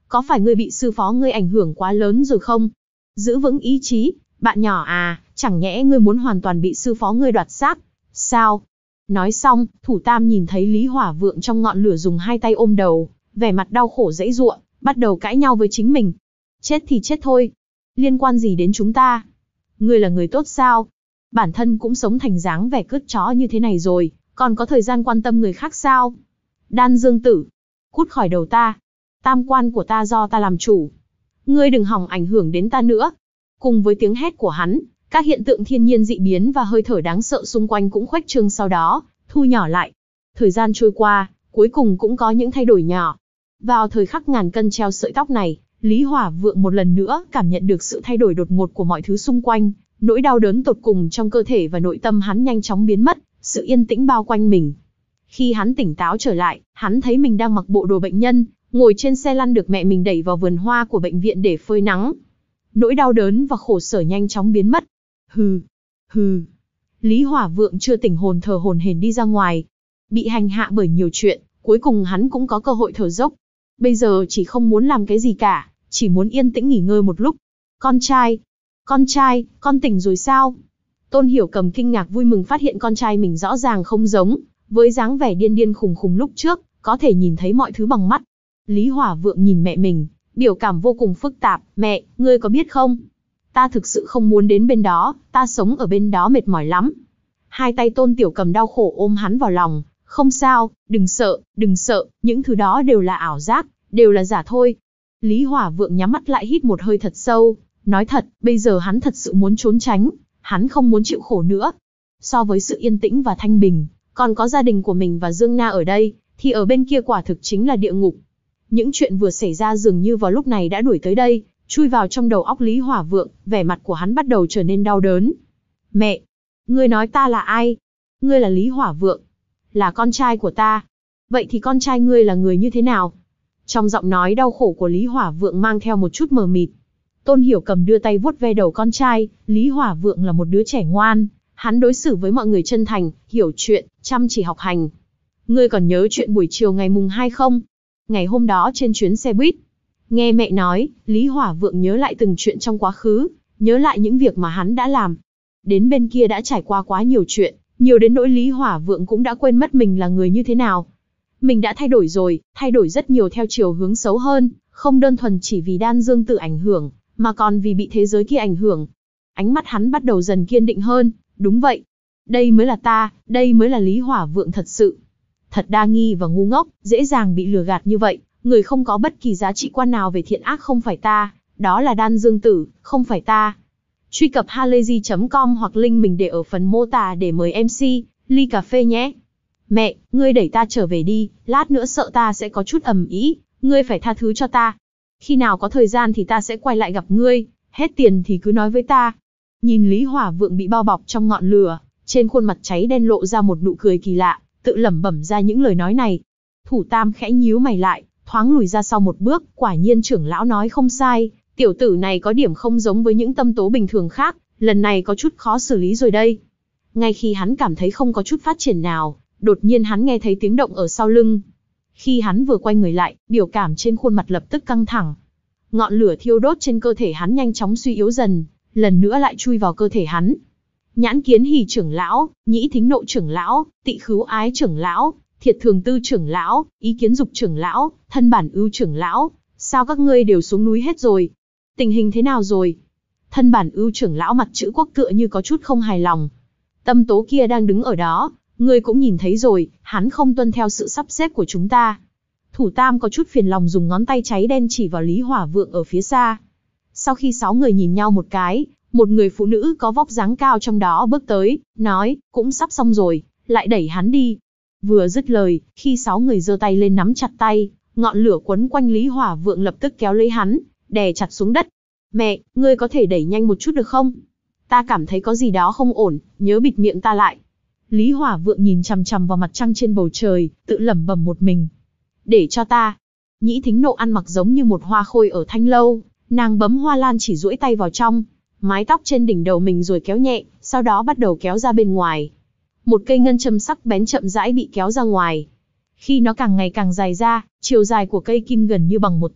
có phải ngươi bị sư phó ngươi ảnh hưởng quá lớn rồi không? Giữ vững ý chí, bạn nhỏ à, chẳng nhẽ ngươi muốn hoàn toàn bị sư phó ngươi đoạt xác, sao? Nói xong, Thủ Tam nhìn thấy Lý Hỏa Vượng trong ngọn lửa dùng hai tay ôm đầu, vẻ mặt đau khổ giãy giụa, bắt đầu cãi nhau với chính mình. Chết thì chết thôi, liên quan gì đến chúng ta? Ngươi là người tốt sao? Bản thân cũng sống thành dáng vẻ cướp chó như thế này rồi, còn có thời gian quan tâm người khác sao? Đan Dương Tử, cút khỏi đầu ta. Tam quan của ta do ta làm chủ. Ngươi đừng hòng ảnh hưởng đến ta nữa. Cùng với tiếng hét của hắn, các hiện tượng thiên nhiên dị biến và hơi thở đáng sợ xung quanh cũng khuếch trương sau đó, thu nhỏ lại. Thời gian trôi qua, cuối cùng cũng có những thay đổi nhỏ. Vào thời khắc ngàn cân treo sợi tóc này, Lý Hỏa Vượng một lần nữa cảm nhận được sự thay đổi đột ngột của mọi thứ xung quanh, nỗi đau đớn tột cùng trong cơ thể và nội tâm hắn nhanh chóng biến mất, sự yên tĩnh bao quanh mình. Khi hắn tỉnh táo trở lại, hắn thấy mình đang mặc bộ đồ bệnh nhân, ngồi trên xe lăn được mẹ mình đẩy vào vườn hoa của bệnh viện để phơi nắng. Nỗi đau đớn và khổ sở nhanh chóng biến mất. Hừ, hừ. Lý Hỏa Vượng chưa tỉnh hồn thở hổn hển đi ra ngoài. Bị hành hạ bởi nhiều chuyện, cuối cùng hắn cũng có cơ hội thở dốc. Bây giờ chỉ không muốn làm cái gì cả, chỉ muốn yên tĩnh nghỉ ngơi một lúc. Con trai, con trai, con tỉnh rồi sao? Tôn Hiểu Cầm kinh ngạc vui mừng phát hiện con trai mình rõ ràng không giống với dáng vẻ điên điên khùng khùng lúc trước, có thể nhìn thấy mọi thứ bằng mắt. Lý Hỏa Vượng nhìn mẹ mình, biểu cảm vô cùng phức tạp. Mẹ, ngươi có biết không? Ta thực sự không muốn đến bên đó, ta sống ở bên đó mệt mỏi lắm. Hai tay Tôn Tiểu Cầm đau khổ ôm hắn vào lòng. Không sao, đừng sợ, đừng sợ, những thứ đó đều là ảo giác, đều là giả thôi. Lý Hỏa Vượng nhắm mắt lại hít một hơi thật sâu, nói thật, bây giờ hắn thật sự muốn trốn tránh, hắn không muốn chịu khổ nữa. So với sự yên tĩnh và thanh bình, còn có gia đình của mình và Dương Na ở đây, thì ở bên kia quả thực chính là địa ngục. Những chuyện vừa xảy ra dường như vào lúc này đã đuổi tới đây, chui vào trong đầu óc Lý Hỏa Vượng, vẻ mặt của hắn bắt đầu trở nên đau đớn. Mẹ, ngươi nói ta là ai? Ngươi là Lý Hỏa Vượng, là con trai của ta. Vậy thì con trai ngươi là người như thế nào? Trong giọng nói đau khổ của Lý Hỏa Vượng mang theo một chút mờ mịt. Tôn Hiểu Cầm đưa tay vuốt ve đầu con trai. Lý Hỏa Vượng là một đứa trẻ ngoan, hắn đối xử với mọi người chân thành, hiểu chuyện, chăm chỉ học hành. Ngươi còn nhớ chuyện buổi chiều ngày mùng hai không? Ngày hôm đó trên chuyến xe buýt. Nghe mẹ nói, Lý Hỏa Vượng nhớ lại từng chuyện trong quá khứ, nhớ lại những việc mà hắn đã làm. Đến bên kia đã trải qua quá nhiều chuyện, nhiều đến nỗi Lý Hỏa Vượng cũng đã quên mất mình là người như thế nào. Mình đã thay đổi rồi, thay đổi rất nhiều theo chiều hướng xấu hơn, không đơn thuần chỉ vì Đan Dương Tử ảnh hưởng, mà còn vì bị thế giới kia ảnh hưởng. Ánh mắt hắn bắt đầu dần kiên định hơn, đúng vậy. Đây mới là ta, đây mới là Lý Hỏa Vượng thật sự. Thật đa nghi và ngu ngốc, dễ dàng bị lừa gạt như vậy, người không có bất kỳ giá trị quan nào về thiện ác không phải ta, đó là Đan Dương Tử, không phải ta. Truy cập halayzi chấm com hoặc link mình để ở phần mô tả để mời em xê, ly cà phê nhé. Mẹ, ngươi đẩy ta trở về đi, lát nữa sợ ta sẽ có chút ầm ĩ, ngươi phải tha thứ cho ta. Khi nào có thời gian thì ta sẽ quay lại gặp ngươi, hết tiền thì cứ nói với ta. Nhìn Lý Hỏa Vượng bị bao bọc trong ngọn lửa, trên khuôn mặt cháy đen lộ ra một nụ cười kỳ lạ, tự lẩm bẩm ra những lời nói này. Thủ Tam khẽ nhíu mày lại, thoáng lùi ra sau một bước, quả nhiên trưởng lão nói không sai, tiểu tử này có điểm không giống với những tâm tố bình thường khác, lần này có chút khó xử lý rồi đây. Ngay khi hắn cảm thấy không có chút phát triển nào, đột nhiên hắn nghe thấy tiếng động ở sau lưng. Khi hắn vừa quay người lại, biểu cảm trên khuôn mặt lập tức căng thẳng. Ngọn lửa thiêu đốt trên cơ thể hắn nhanh chóng suy yếu dần, lần nữa lại chui vào cơ thể hắn. Nhãn Kiến Hỉ trưởng lão, Nhĩ Thính Nộ trưởng lão, Tị Khứu Ái trưởng lão, Thiệt Thường Tư trưởng lão, Ý Kiến Dục trưởng lão, Thân Bản Ưu trưởng lão, sao các ngươi đều xuống núi hết rồi? Tình hình thế nào rồi? Thân Bản Ưu trưởng lão mặt chữ quốc tựa như có chút không hài lòng. Tâm tố kia đang đứng ở đó, ngươi cũng nhìn thấy rồi, hắn không tuân theo sự sắp xếp của chúng ta. Thủ Tam có chút phiền lòng dùng ngón tay cháy đen chỉ vào Lý Hỏa Vượng ở phía xa. Sau khi sáu người nhìn nhau một cái, một người phụ nữ có vóc dáng cao trong đó bước tới, nói, cũng sắp xong rồi, lại đẩy hắn đi. Vừa dứt lời, khi sáu người giơ tay lên nắm chặt tay, ngọn lửa quấn quanh Lý Hỏa Vượng lập tức kéo lấy hắn, đè chặt xuống đất. Mẹ, ngươi có thể đẩy nhanh một chút được không? Ta cảm thấy có gì đó không ổn, nhớ bịt miệng ta lại. Lý Hỏa Vượng nhìn chằm chằm vào mặt trăng trên bầu trời, tự lẩm bẩm một mình. Để cho ta. Nhĩ Thính Nộ ăn mặc giống như một hoa khôi ở thanh lâu, nàng bấm hoa lan chỉ duỗi tay vào trong, mái tóc trên đỉnh đầu mình rồi kéo nhẹ, sau đó bắt đầu kéo ra bên ngoài. Một cây ngân châm sắc bén chậm rãi bị kéo ra ngoài. Khi nó càng ngày càng dài ra, chiều dài của cây kim gần như bằng một tấc,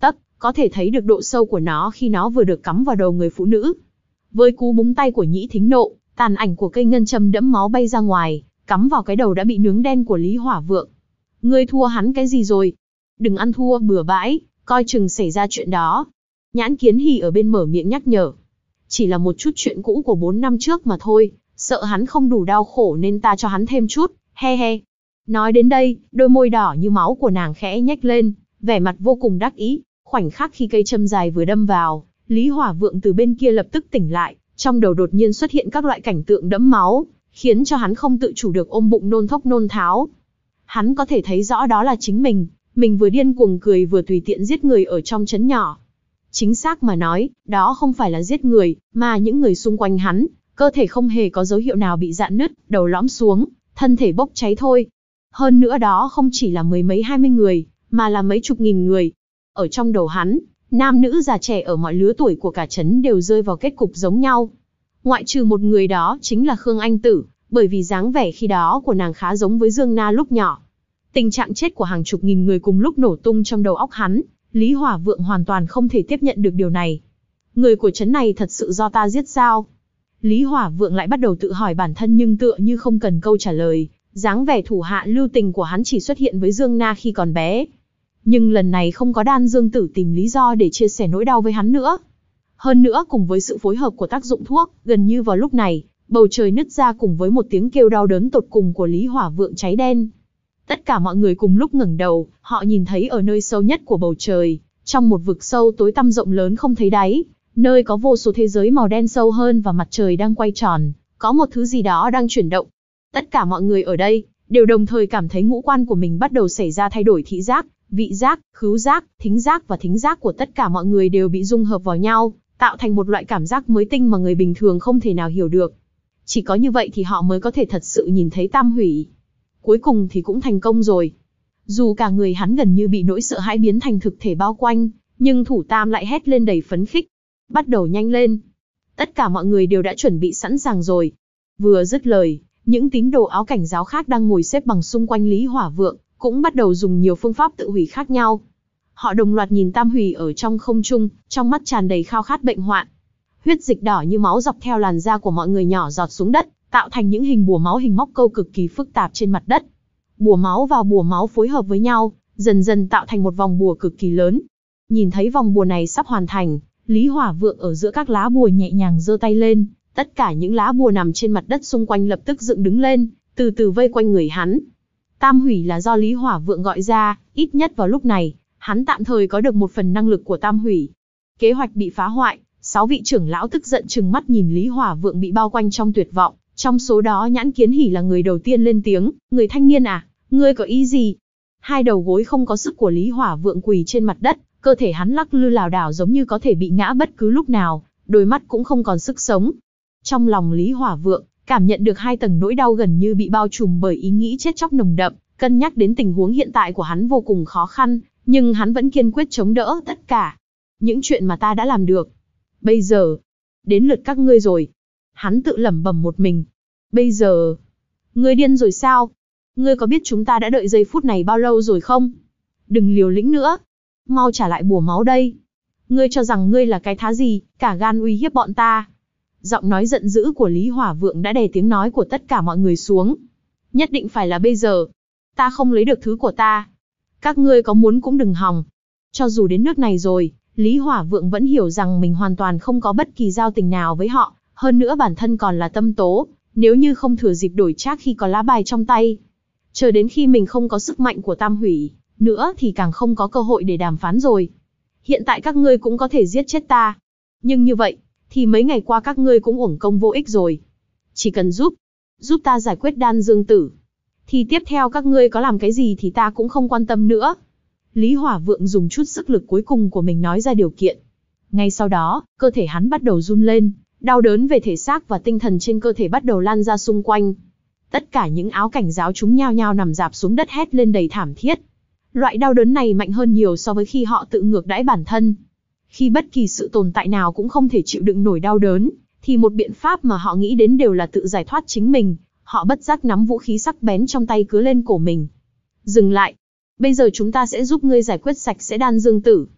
có thể thấy được độ sâu của nó khi nó vừa được cắm vào đầu người phụ nữ. Với cú búng tay của Nhĩ Thính Nộ, tàn ảnh của cây ngân châm đẫm máu bay ra ngoài, cắm vào cái đầu đã bị nướng đen của Lý Hỏa Vượng. Ngươi thua hắn cái gì rồi? Đừng ăn thua bừa bãi, coi chừng xảy ra chuyện đó. Nhãn Kiến Hỉ ở bên mở miệng nhắc nhở. Chỉ là một chút chuyện cũ của bốn năm trước mà thôi, sợ hắn không đủ đau khổ nên ta cho hắn thêm chút, he he. Nói đến đây, đôi môi đỏ như máu của nàng khẽ nhếch lên, vẻ mặt vô cùng đắc ý. Khoảnh khắc khi cây châm dài vừa đâm vào, Lý Hỏa Vượng từ bên kia lập tức tỉnh lại, trong đầu đột nhiên xuất hiện các loại cảnh tượng đẫm máu, khiến cho hắn không tự chủ được ôm bụng nôn thốc nôn tháo. Hắn có thể thấy rõ đó là chính mình, mình vừa điên cuồng cười vừa tùy tiện giết người ở trong trấn nhỏ. Chính xác mà nói, đó không phải là giết người, mà những người xung quanh hắn, cơ thể không hề có dấu hiệu nào bị rạn nứt, đầu lõm xuống, thân thể bốc cháy thôi. Hơn nữa đó không chỉ là mười mấy hai mươi người, mà là mấy chục nghìn người. Ở trong đầu hắn, nam nữ già trẻ ở mọi lứa tuổi của cả trấn đều rơi vào kết cục giống nhau. Ngoại trừ một người, đó chính là Khương Anh Tử, bởi vì dáng vẻ khi đó của nàng khá giống với Dương Na lúc nhỏ. Tình trạng chết của hàng chục nghìn người cùng lúc nổ tung trong đầu óc hắn, Lý Hỏa Vượng hoàn toàn không thể tiếp nhận được điều này. Người của trấn này thật sự do ta giết sao? Lý Hỏa Vượng lại bắt đầu tự hỏi bản thân nhưng tựa như không cần câu trả lời, dáng vẻ thủ hạ lưu tình của hắn chỉ xuất hiện với Dương Na khi còn bé. Nhưng lần này không có Đan Dương Tử tìm lý do để chia sẻ nỗi đau với hắn nữa. Hơn nữa cùng với sự phối hợp của tác dụng thuốc, gần như vào lúc này, bầu trời nứt ra cùng với một tiếng kêu đau đớn tột cùng của Lý Hỏa Vượng cháy đen. Tất cả mọi người cùng lúc ngẩng đầu, họ nhìn thấy ở nơi sâu nhất của bầu trời, trong một vực sâu tối tăm rộng lớn không thấy đáy, nơi có vô số thế giới màu đen sâu hơn và mặt trời đang quay tròn, có một thứ gì đó đang chuyển động. Tất cả mọi người ở đây đều đồng thời cảm thấy ngũ quan của mình bắt đầu xảy ra thay đổi, thị giác, vị giác, khứu giác, thính giác và thính giác của tất cả mọi người đều bị dung hợp vào nhau, tạo thành một loại cảm giác mới tinh mà người bình thường không thể nào hiểu được. Chỉ có như vậy thì họ mới có thể thật sự nhìn thấy Tam Hủy. Cuối cùng thì cũng thành công rồi. Dù cả người hắn gần như bị nỗi sợ hãi biến thành thực thể bao quanh, nhưng Thủ Tam lại hét lên đầy phấn khích. Bắt đầu nhanh lên. Tất cả mọi người đều đã chuẩn bị sẵn sàng rồi. Vừa dứt lời, những tín đồ áo cảnh giáo khác đang ngồi xếp bằng xung quanh Lý Hỏa Vượng, cũng bắt đầu dùng nhiều phương pháp tự hủy khác nhau. Họ đồng loạt nhìn Tam Hủy ở trong không trung, trong mắt tràn đầy khao khát bệnh hoạn. Huyết dịch đỏ như máu dọc theo làn da của mọi người nhỏ giọt xuống đất, tạo thành những hình bùa máu hình móc câu cực kỳ phức tạp trên mặt đất. Bùa máu và bùa máu phối hợp với nhau, dần dần tạo thành một vòng bùa cực kỳ lớn. Nhìn thấy vòng bùa này sắp hoàn thành, Lý Hỏa Vượng ở giữa các lá bùa nhẹ nhàng giơ tay lên, tất cả những lá bùa nằm trên mặt đất xung quanh lập tức dựng đứng lên, từ từ vây quanh người hắn. Tam Hủy là do Lý Hỏa Vượng gọi ra, ít nhất vào lúc này, hắn tạm thời có được một phần năng lực của Tam Hủy. Kế hoạch bị phá hoại, sáu vị trưởng lão tức giận trừng mắt nhìn Lý Hỏa Vượng bị bao quanh trong tuyệt vọng. Trong số đó Nhãn Kiến Hỉ là người đầu tiên lên tiếng, người thanh niên à, ngươi có ý gì? Hai đầu gối không có sức của Lý Hỏa Vượng quỳ trên mặt đất, cơ thể hắn lắc lư lảo đảo giống như có thể bị ngã bất cứ lúc nào, đôi mắt cũng không còn sức sống. Trong lòng Lý Hỏa Vượng, cảm nhận được hai tầng nỗi đau gần như bị bao trùm bởi ý nghĩ chết chóc nồng đậm, cân nhắc đến tình huống hiện tại của hắn vô cùng khó khăn, nhưng hắn vẫn kiên quyết chống đỡ tất cả. Những chuyện mà ta đã làm được. Bây giờ, đến lượt các ngươi rồi. Hắn tự lẩm bẩm một mình. Bây giờ, ngươi điên rồi sao? Ngươi có biết chúng ta đã đợi giây phút này bao lâu rồi không? Đừng liều lĩnh nữa. Mau trả lại bùa máu đây. Ngươi cho rằng ngươi là cái thá gì, cả gan uy hiếp bọn ta. Giọng nói giận dữ của Lý Hỏa Vượng đã đè tiếng nói của tất cả mọi người xuống. Nhất định phải là bây giờ. Ta không lấy được thứ của ta. Các ngươi có muốn cũng đừng hòng. Cho dù đến nước này rồi, Lý Hỏa Vượng vẫn hiểu rằng mình hoàn toàn không có bất kỳ giao tình nào với họ. Hơn nữa bản thân còn là tâm tố, nếu như không thừa dịp đổi trác khi có lá bài trong tay. Chờ đến khi mình không có sức mạnh của Tam Hủy nữa thì càng không có cơ hội để đàm phán rồi. Hiện tại các ngươi cũng có thể giết chết ta. Nhưng như vậy, thì mấy ngày qua các ngươi cũng uổng công vô ích rồi. Chỉ cần giúp, giúp ta giải quyết Đan Dương Tử. Thì tiếp theo các ngươi có làm cái gì thì ta cũng không quan tâm nữa. Lý Hỏa Vượng dùng chút sức lực cuối cùng của mình nói ra điều kiện. Ngay sau đó, cơ thể hắn bắt đầu run lên. Đau đớn về thể xác và tinh thần trên cơ thể bắt đầu lan ra xung quanh. Tất cả những áo cảnh giáo chúng nhao nhao nằm rạp xuống đất hét lên đầy thảm thiết. Loại đau đớn này mạnh hơn nhiều so với khi họ tự ngược đãi bản thân. Khi bất kỳ sự tồn tại nào cũng không thể chịu đựng nổi đau đớn, thì một biện pháp mà họ nghĩ đến đều là tự giải thoát chính mình. Họ bất giác nắm vũ khí sắc bén trong tay cứa lên cổ mình. Dừng lại. Bây giờ chúng ta sẽ giúp ngươi giải quyết sạch sẽ Đan Dương Tử.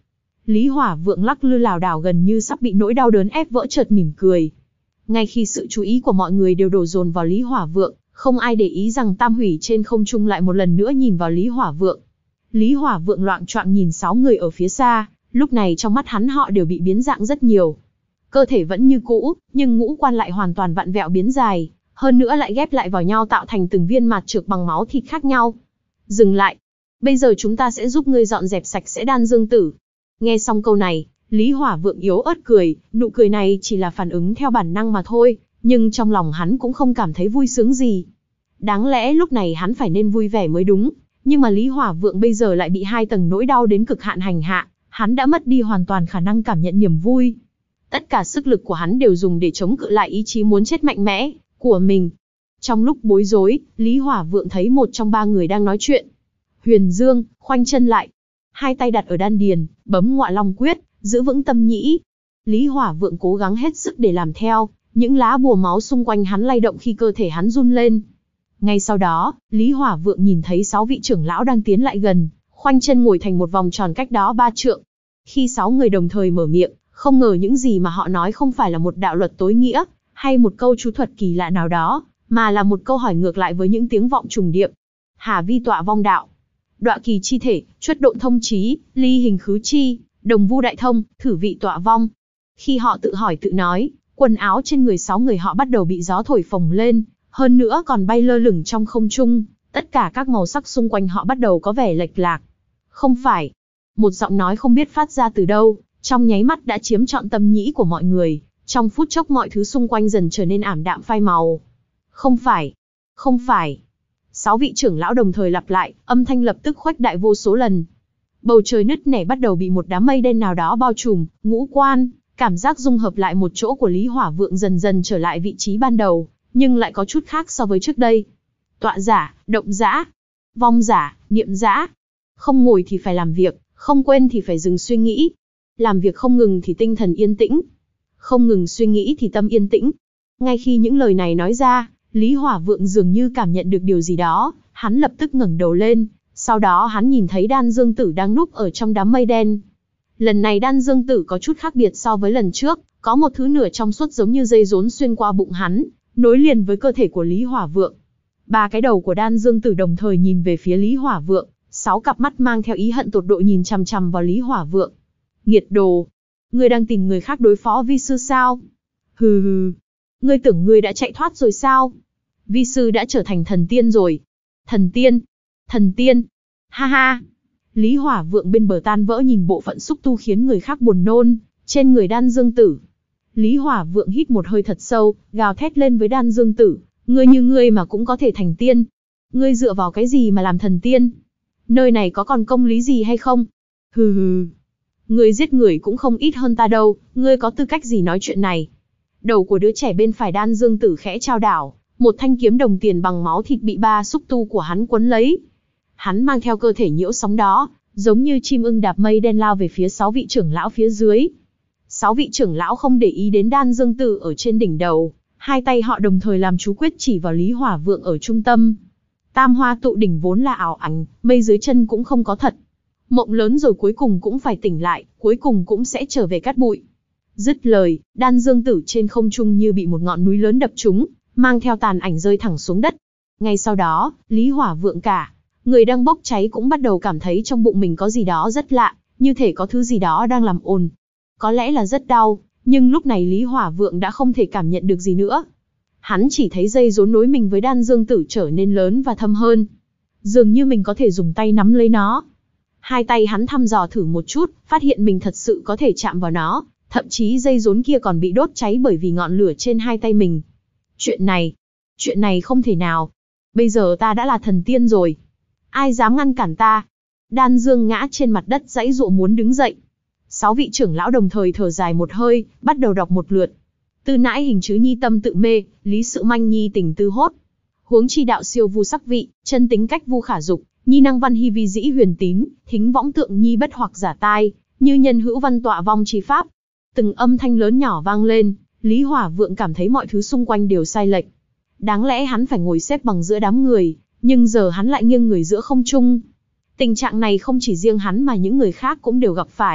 Lý Hỏa Vượng lắc lư lảo đảo gần như sắp bị nỗi đau đớn ép vỡ chợt mỉm cười. Ngay khi sự chú ý của mọi người đều đổ dồn vào Lý Hỏa Vượng, không ai để ý rằng Tam Hủy trên không trung lại một lần nữa nhìn vào Lý Hỏa Vượng. Lý Hỏa Vượng loạng choạng nhìn sáu người ở phía xa, lúc này trong mắt hắn họ đều bị biến dạng rất nhiều. Cơ thể vẫn như cũ, nhưng ngũ quan lại hoàn toàn vặn vẹo biến dài, hơn nữa lại ghép lại vào nhau tạo thành từng viên mạt trược bằng máu thịt khác nhau. Dừng lại. Bây giờ chúng ta sẽ giúp ngươi dọn dẹp sạch sẽ Đan Dương Tử. Nghe xong câu này, Lý Hỏa Vượng yếu ớt cười, nụ cười này chỉ là phản ứng theo bản năng mà thôi, nhưng trong lòng hắn cũng không cảm thấy vui sướng gì. Đáng lẽ lúc này hắn phải nên vui vẻ mới đúng, nhưng mà Lý Hỏa Vượng bây giờ lại bị hai tầng nỗi đau đến cực hạn hành hạ, hắn đã mất đi hoàn toàn khả năng cảm nhận niềm vui. Tất cả sức lực của hắn đều dùng để chống cự lại ý chí muốn chết mạnh mẽ của mình. Trong lúc bối rối, Lý Hỏa Vượng thấy một trong ba người đang nói chuyện. Huyền Dương, khoanh chân lại. Hai tay đặt ở đan điền, bấm Ngọa Long Quyết, giữ vững tâm nhĩ. Lý Hỏa Vượng cố gắng hết sức để làm theo, những lá bùa máu xung quanh hắn lay động khi cơ thể hắn run lên. Ngay sau đó, Lý Hỏa Vượng nhìn thấy sáu vị trưởng lão đang tiến lại gần, khoanh chân ngồi thành một vòng tròn cách đó ba trượng. Khi sáu người đồng thời mở miệng, không ngờ những gì mà họ nói không phải là một đạo luật tối nghĩa, hay một câu chú thuật kỳ lạ nào đó, mà là một câu hỏi ngược lại với những tiếng vọng trùng điệp. Hà vi tọa vong đạo, đọa kỳ chi thể, chuất độn thông trí, ly hình khứ chi, đồng vu đại thông, thử vị tọa vong. Khi họ tự hỏi tự nói, quần áo trên người sáu người họ bắt đầu bị gió thổi phồng lên, hơn nữa còn bay lơ lửng trong không trung, tất cả các màu sắc xung quanh họ bắt đầu có vẻ lệch lạc. Không phải. Một giọng nói không biết phát ra từ đâu, trong nháy mắt đã chiếm trọn tâm nhĩ của mọi người, trong phút chốc mọi thứ xung quanh dần trở nên ảm đạm phai màu. Không phải. Không phải. Sáu vị trưởng lão đồng thời lặp lại, âm thanh lập tức khuếch đại vô số lần. Bầu trời nứt nẻ bắt đầu bị một đám mây đen nào đó bao trùm, ngũ quan, cảm giác dung hợp lại một chỗ của Lý Hỏa Vượng dần dần trở lại vị trí ban đầu, nhưng lại có chút khác so với trước đây. Tọa giả, động dã, vong giả, niệm dã. Không ngồi thì phải làm việc, không quên thì phải dừng suy nghĩ. Làm việc không ngừng thì tinh thần yên tĩnh, không ngừng suy nghĩ thì tâm yên tĩnh. Ngay khi những lời này nói ra, Lý Hỏa Vượng dường như cảm nhận được điều gì đó, hắn lập tức ngẩng đầu lên, sau đó hắn nhìn thấy Đan Dương Tử đang núp ở trong đám mây đen. Lần này Đan Dương Tử có chút khác biệt so với lần trước, có một thứ nửa trong suốt giống như dây rốn xuyên qua bụng hắn, nối liền với cơ thể của Lý Hỏa Vượng. Ba cái đầu của Đan Dương Tử đồng thời nhìn về phía Lý Hỏa Vượng, sáu cặp mắt mang theo ý hận tột độ nhìn chằm chằm vào Lý Hỏa Vượng. Nghiệt đồ! Ngươi đang tìm người khác đối phó vi sư sao? Hừ hừ! Ngươi tưởng ngươi đã chạy thoát rồi sao? Vi sư đã trở thành thần tiên rồi. Thần tiên! Thần tiên! Ha ha! Lý Hỏa Vượng bên bờ tan vỡ nhìn bộ phận xúc tu khiến người khác buồn nôn, trên người Đan Dương Tử. Lý Hỏa Vượng hít một hơi thật sâu, gào thét lên với Đan Dương Tử. Ngươi như ngươi mà cũng có thể thành tiên. Ngươi dựa vào cái gì mà làm thần tiên? Nơi này có còn công lý gì hay không? Hừ hừ! Ngươi giết người cũng không ít hơn ta đâu, ngươi có tư cách gì nói chuyện này? Đầu của đứa trẻ bên phải Đan Dương Tử khẽ chao đảo, một thanh kiếm đồng tiền bằng máu thịt bị ba xúc tu của hắn quấn lấy. Hắn mang theo cơ thể nhiễu sóng đó, giống như chim ưng đạp mây đen lao về phía sáu vị trưởng lão phía dưới. Sáu vị trưởng lão không để ý đến Đan Dương Tử ở trên đỉnh đầu, hai tay họ đồng thời làm chú quyết chỉ vào Lý Hỏa Vượng ở trung tâm. Tam hoa tụ đỉnh vốn là ảo ảnh, mây dưới chân cũng không có thật. Mộng lớn rồi cuối cùng cũng phải tỉnh lại, cuối cùng cũng sẽ trở về cát bụi. Dứt lời, Đan Dương Tử trên không trung như bị một ngọn núi lớn đập trúng, mang theo tàn ảnh rơi thẳng xuống đất. Ngay sau đó, Lý Hỏa Vượng cả người đang bốc cháy cũng bắt đầu cảm thấy trong bụng mình có gì đó rất lạ, như thể có thứ gì đó đang làm ồn. Có lẽ là rất đau, nhưng lúc này Lý Hỏa Vượng đã không thể cảm nhận được gì nữa. Hắn chỉ thấy dây rốn nối mình với Đan Dương Tử trở nên lớn và thâm hơn. Dường như mình có thể dùng tay nắm lấy nó. Hai tay hắn thăm dò thử một chút, phát hiện mình thật sự có thể chạm vào nó, thậm chí dây rốn kia còn bị đốt cháy bởi vì ngọn lửa trên hai tay mình. Chuyện này, chuyện này không thể nào. Bây giờ ta đã là thần tiên rồi. Ai dám ngăn cản ta? Đan Dương ngã trên mặt đất giãy giụa muốn đứng dậy. Sáu vị trưởng lão đồng thời thở dài một hơi, bắt đầu đọc một lượt. Tư nãi hình chứ nhi tâm tự mê, lý sự manh nhi tình tư hốt. Huống chi đạo siêu vu sắc vị, chân tính cách vu khả dục, nhi năng văn hy vi dĩ huyền tín, thính võng tượng nhi bất hoặc giả tai, như nhân hữu văn tọa vong chi pháp. Từng âm thanh lớn nhỏ vang lên, Lý Hỏa Vượng cảm thấy mọi thứ xung quanh đều sai lệch. Đáng lẽ hắn phải ngồi xếp bằng giữa đám người, nhưng giờ hắn lại nghiêng người giữa không trung. Tình trạng này không chỉ riêng hắn mà những người khác cũng đều gặp phải,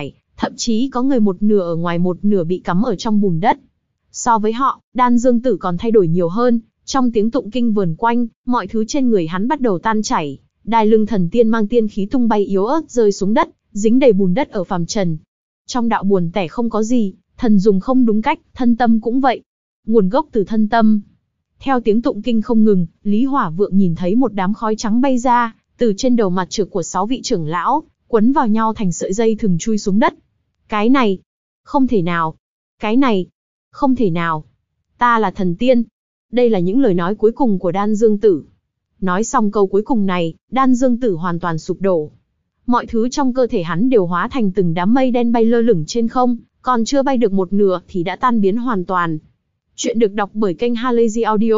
thậm chí có người một nửa ở ngoài một nửa bị cắm ở trong bùn đất. So với họ, Đan Dương Tử còn thay đổi nhiều hơn, trong tiếng tụng kinh vờn quanh, mọi thứ trên người hắn bắt đầu tan chảy, đai lưng thần tiên mang tiên khí tung bay yếu ớt rơi xuống đất, dính đầy bùn đất ở phàm trần. Trong đạo buồn tẻ không có gì, thần dùng không đúng cách, thân tâm cũng vậy. Nguồn gốc từ thân tâm. Theo tiếng tụng kinh không ngừng, Lý Hỏa Vượng nhìn thấy một đám khói trắng bay ra, từ trên đầu mặt trực của sáu vị trưởng lão, quấn vào nhau thành sợi dây thừng chui xuống đất. Cái này, không thể nào. Cái này, không thể nào. Ta là thần tiên. Đây là những lời nói cuối cùng của Đan Dương Tử. Nói xong câu cuối cùng này, Đan Dương Tử hoàn toàn sụp đổ. Mọi thứ trong cơ thể hắn đều hóa thành từng đám mây đen bay lơ lửng trên không, còn chưa bay được một nửa thì đã tan biến hoàn toàn. Chuyện được đọc bởi kênh Halazy Audio.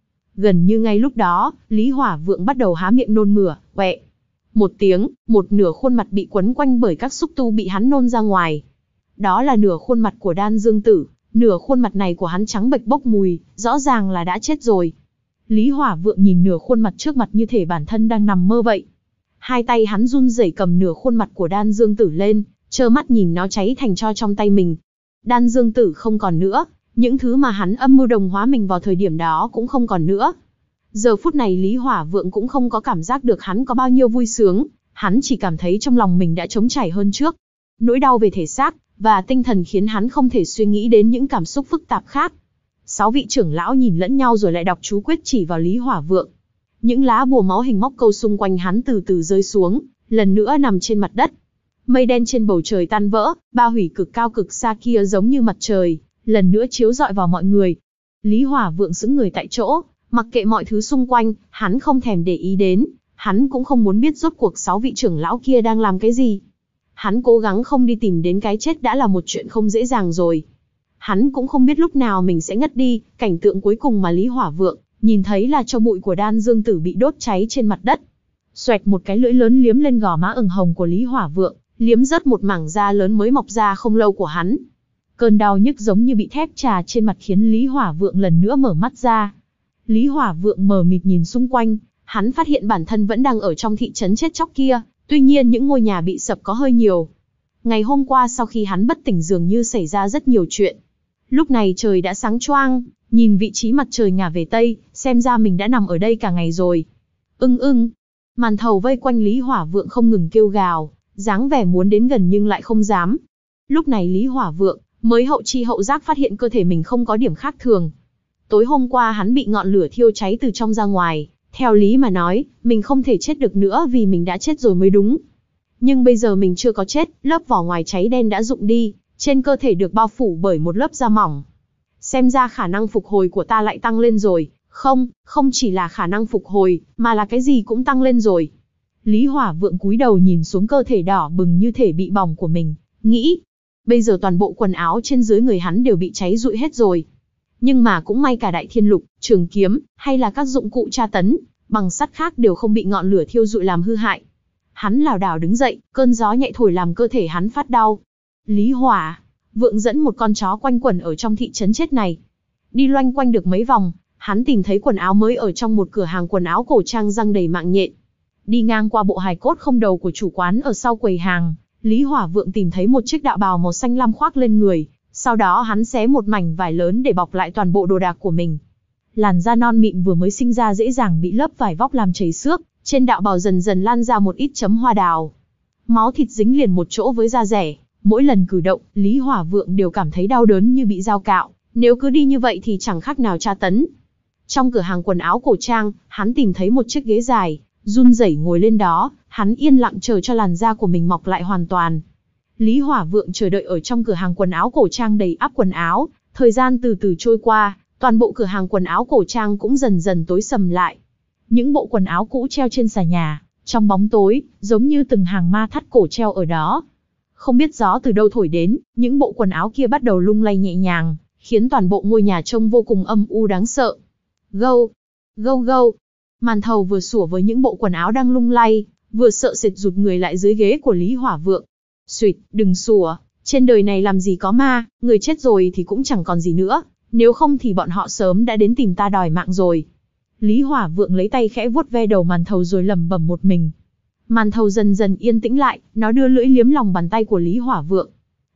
Gần như ngay lúc đó, Lý Hỏa Vượng bắt đầu há miệng nôn mửa, quẹ. Một tiếng, một nửa khuôn mặt bị quấn quanh bởi các xúc tu bị hắn nôn ra ngoài. Đó là nửa khuôn mặt của Đan Dương Tử, nửa khuôn mặt này của hắn trắng bệch bốc mùi, rõ ràng là đã chết rồi. Lý Hỏa Vượng nhìn nửa khuôn mặt trước mặt như thể bản thân đang nằm mơ vậy. Hai tay hắn run rẩy cầm nửa khuôn mặt của Đan Dương Tử lên, trơ mắt nhìn nó cháy thành tro trong tay mình. Đan Dương Tử không còn nữa, những thứ mà hắn âm mưu đồng hóa mình vào thời điểm đó cũng không còn nữa. Giờ phút này Lý Hỏa Vượng cũng không có cảm giác được hắn có bao nhiêu vui sướng, hắn chỉ cảm thấy trong lòng mình đã trống trải hơn trước. Nỗi đau về thể xác và tinh thần khiến hắn không thể suy nghĩ đến những cảm xúc phức tạp khác. Sáu vị trưởng lão nhìn lẫn nhau rồi lại đọc chú quyết chỉ vào Lý Hỏa Vượng. Những lá bùa máu hình móc câu xung quanh hắn từ từ rơi xuống, lần nữa nằm trên mặt đất. Mây đen trên bầu trời tan vỡ, ba hủy cực cao cực xa kia giống như mặt trời, lần nữa chiếu rọi vào mọi người. Lý Hỏa Vượng sững người tại chỗ, mặc kệ mọi thứ xung quanh, hắn không thèm để ý đến, hắn cũng không muốn biết rốt cuộc sáu vị trưởng lão kia đang làm cái gì. Hắn cố gắng không đi tìm đến cái chết đã là một chuyện không dễ dàng rồi. Hắn cũng không biết lúc nào mình sẽ ngất đi, cảnh tượng cuối cùng mà Lý Hỏa Vượng nhìn thấy là tro bụi của Đan Dương Tử bị đốt cháy trên mặt đất. Xoẹt một cái lưỡi lớn liếm lên gò má ửng hồng của Lý Hỏa Vượng, liếm rớt một mảng da lớn mới mọc ra không lâu của hắn. Cơn đau nhức giống như bị thép chà trên mặt khiến Lý Hỏa Vượng lần nữa mở mắt ra. Lý Hỏa Vượng mờ mịt nhìn xung quanh, hắn phát hiện bản thân vẫn đang ở trong thị trấn chết chóc kia, tuy nhiên những ngôi nhà bị sập có hơi nhiều. Ngày hôm qua sau khi hắn bất tỉnh dường như xảy ra rất nhiều chuyện. Lúc này trời đã sáng choang, nhìn vị trí mặt trời ngả về Tây, xem ra mình đã nằm ở đây cả ngày rồi. Ưng ưng, màn thầu vây quanh Lý Hỏa Vượng không ngừng kêu gào, dáng vẻ muốn đến gần nhưng lại không dám. Lúc này Lý Hỏa Vượng mới hậu chi hậu giác phát hiện cơ thể mình không có điểm khác thường. Tối hôm qua hắn bị ngọn lửa thiêu cháy từ trong ra ngoài, theo lý mà nói, mình không thể chết được nữa vì mình đã chết rồi mới đúng. Nhưng bây giờ mình chưa có chết, lớp vỏ ngoài cháy đen đã rụng đi, trên cơ thể được bao phủ bởi một lớp da mỏng. Xem ra khả năng phục hồi của ta lại tăng lên rồi, không, không chỉ là khả năng phục hồi, mà là cái gì cũng tăng lên rồi. Lý Hỏa Vượng cúi đầu nhìn xuống cơ thể đỏ bừng như thể bị bỏng của mình, nghĩ, bây giờ toàn bộ quần áo trên dưới người hắn đều bị cháy rụi hết rồi. Nhưng mà cũng may cả đại thiên lục, trường kiếm, hay là các dụng cụ tra tấn, bằng sắt khác đều không bị ngọn lửa thiêu rụi làm hư hại. Hắn lảo đảo đứng dậy, cơn gió nhẹ thổi làm cơ thể hắn phát đau. Lý Hỏa Vượng dẫn một con chó quanh quẩn ở trong thị trấn chết này. Đi loanh quanh được mấy vòng, hắn tìm thấy quần áo mới ở trong một cửa hàng quần áo cổ trang răng đầy mạng nhện. Đi ngang qua bộ hài cốt không đầu của chủ quán ở sau quầy hàng, Lý Hỏa Vượng tìm thấy một chiếc đạo bào màu xanh lam khoác lên người, sau đó hắn xé một mảnh vải lớn để bọc lại toàn bộ đồ đạc của mình. Làn da non mịn vừa mới sinh ra dễ dàng bị lớp vải vóc làm chảy xước, trên đạo bào dần dần lan ra một ít chấm hoa đào. Máu thịt dính liền một chỗ với da rẻ, mỗi lần cử động, Lý Hỏa Vượng đều cảm thấy đau đớn như bị dao cạo, nếu cứ đi như vậy thì chẳng khác nào tra tấn. Trong cửa hàng quần áo cổ trang, hắn tìm thấy một chiếc ghế dài, run rẩy ngồi lên đó, hắn yên lặng chờ cho làn da của mình mọc lại hoàn toàn. Lý Hỏa Vượng chờ đợi ở trong cửa hàng quần áo cổ trang đầy ắp quần áo, thời gian từ từ trôi qua, toàn bộ cửa hàng quần áo cổ trang cũng dần dần tối sầm lại. Những bộ quần áo cũ treo trên xà nhà, trong bóng tối, giống như từng hàng ma thắt cổ treo ở đó. Không biết gió từ đâu thổi đến, những bộ quần áo kia bắt đầu lung lay nhẹ nhàng, khiến toàn bộ ngôi nhà trông vô cùng âm u đáng sợ. Gâu, gâu gâu, màn thầu vừa sủa với những bộ quần áo đang lung lay, vừa sợ sệt rụt người lại dưới ghế của Lý Hỏa Vượng. Xuyệt, đừng sủa, trên đời này làm gì có ma, người chết rồi thì cũng chẳng còn gì nữa, nếu không thì bọn họ sớm đã đến tìm ta đòi mạng rồi. Lý Hỏa Vượng lấy tay khẽ vuốt ve đầu màn thầu rồi lẩm bẩm một mình. Màn thầu dần dần yên tĩnh lại, nó đưa lưỡi liếm lòng bàn tay của Lý Hỏa Vượng.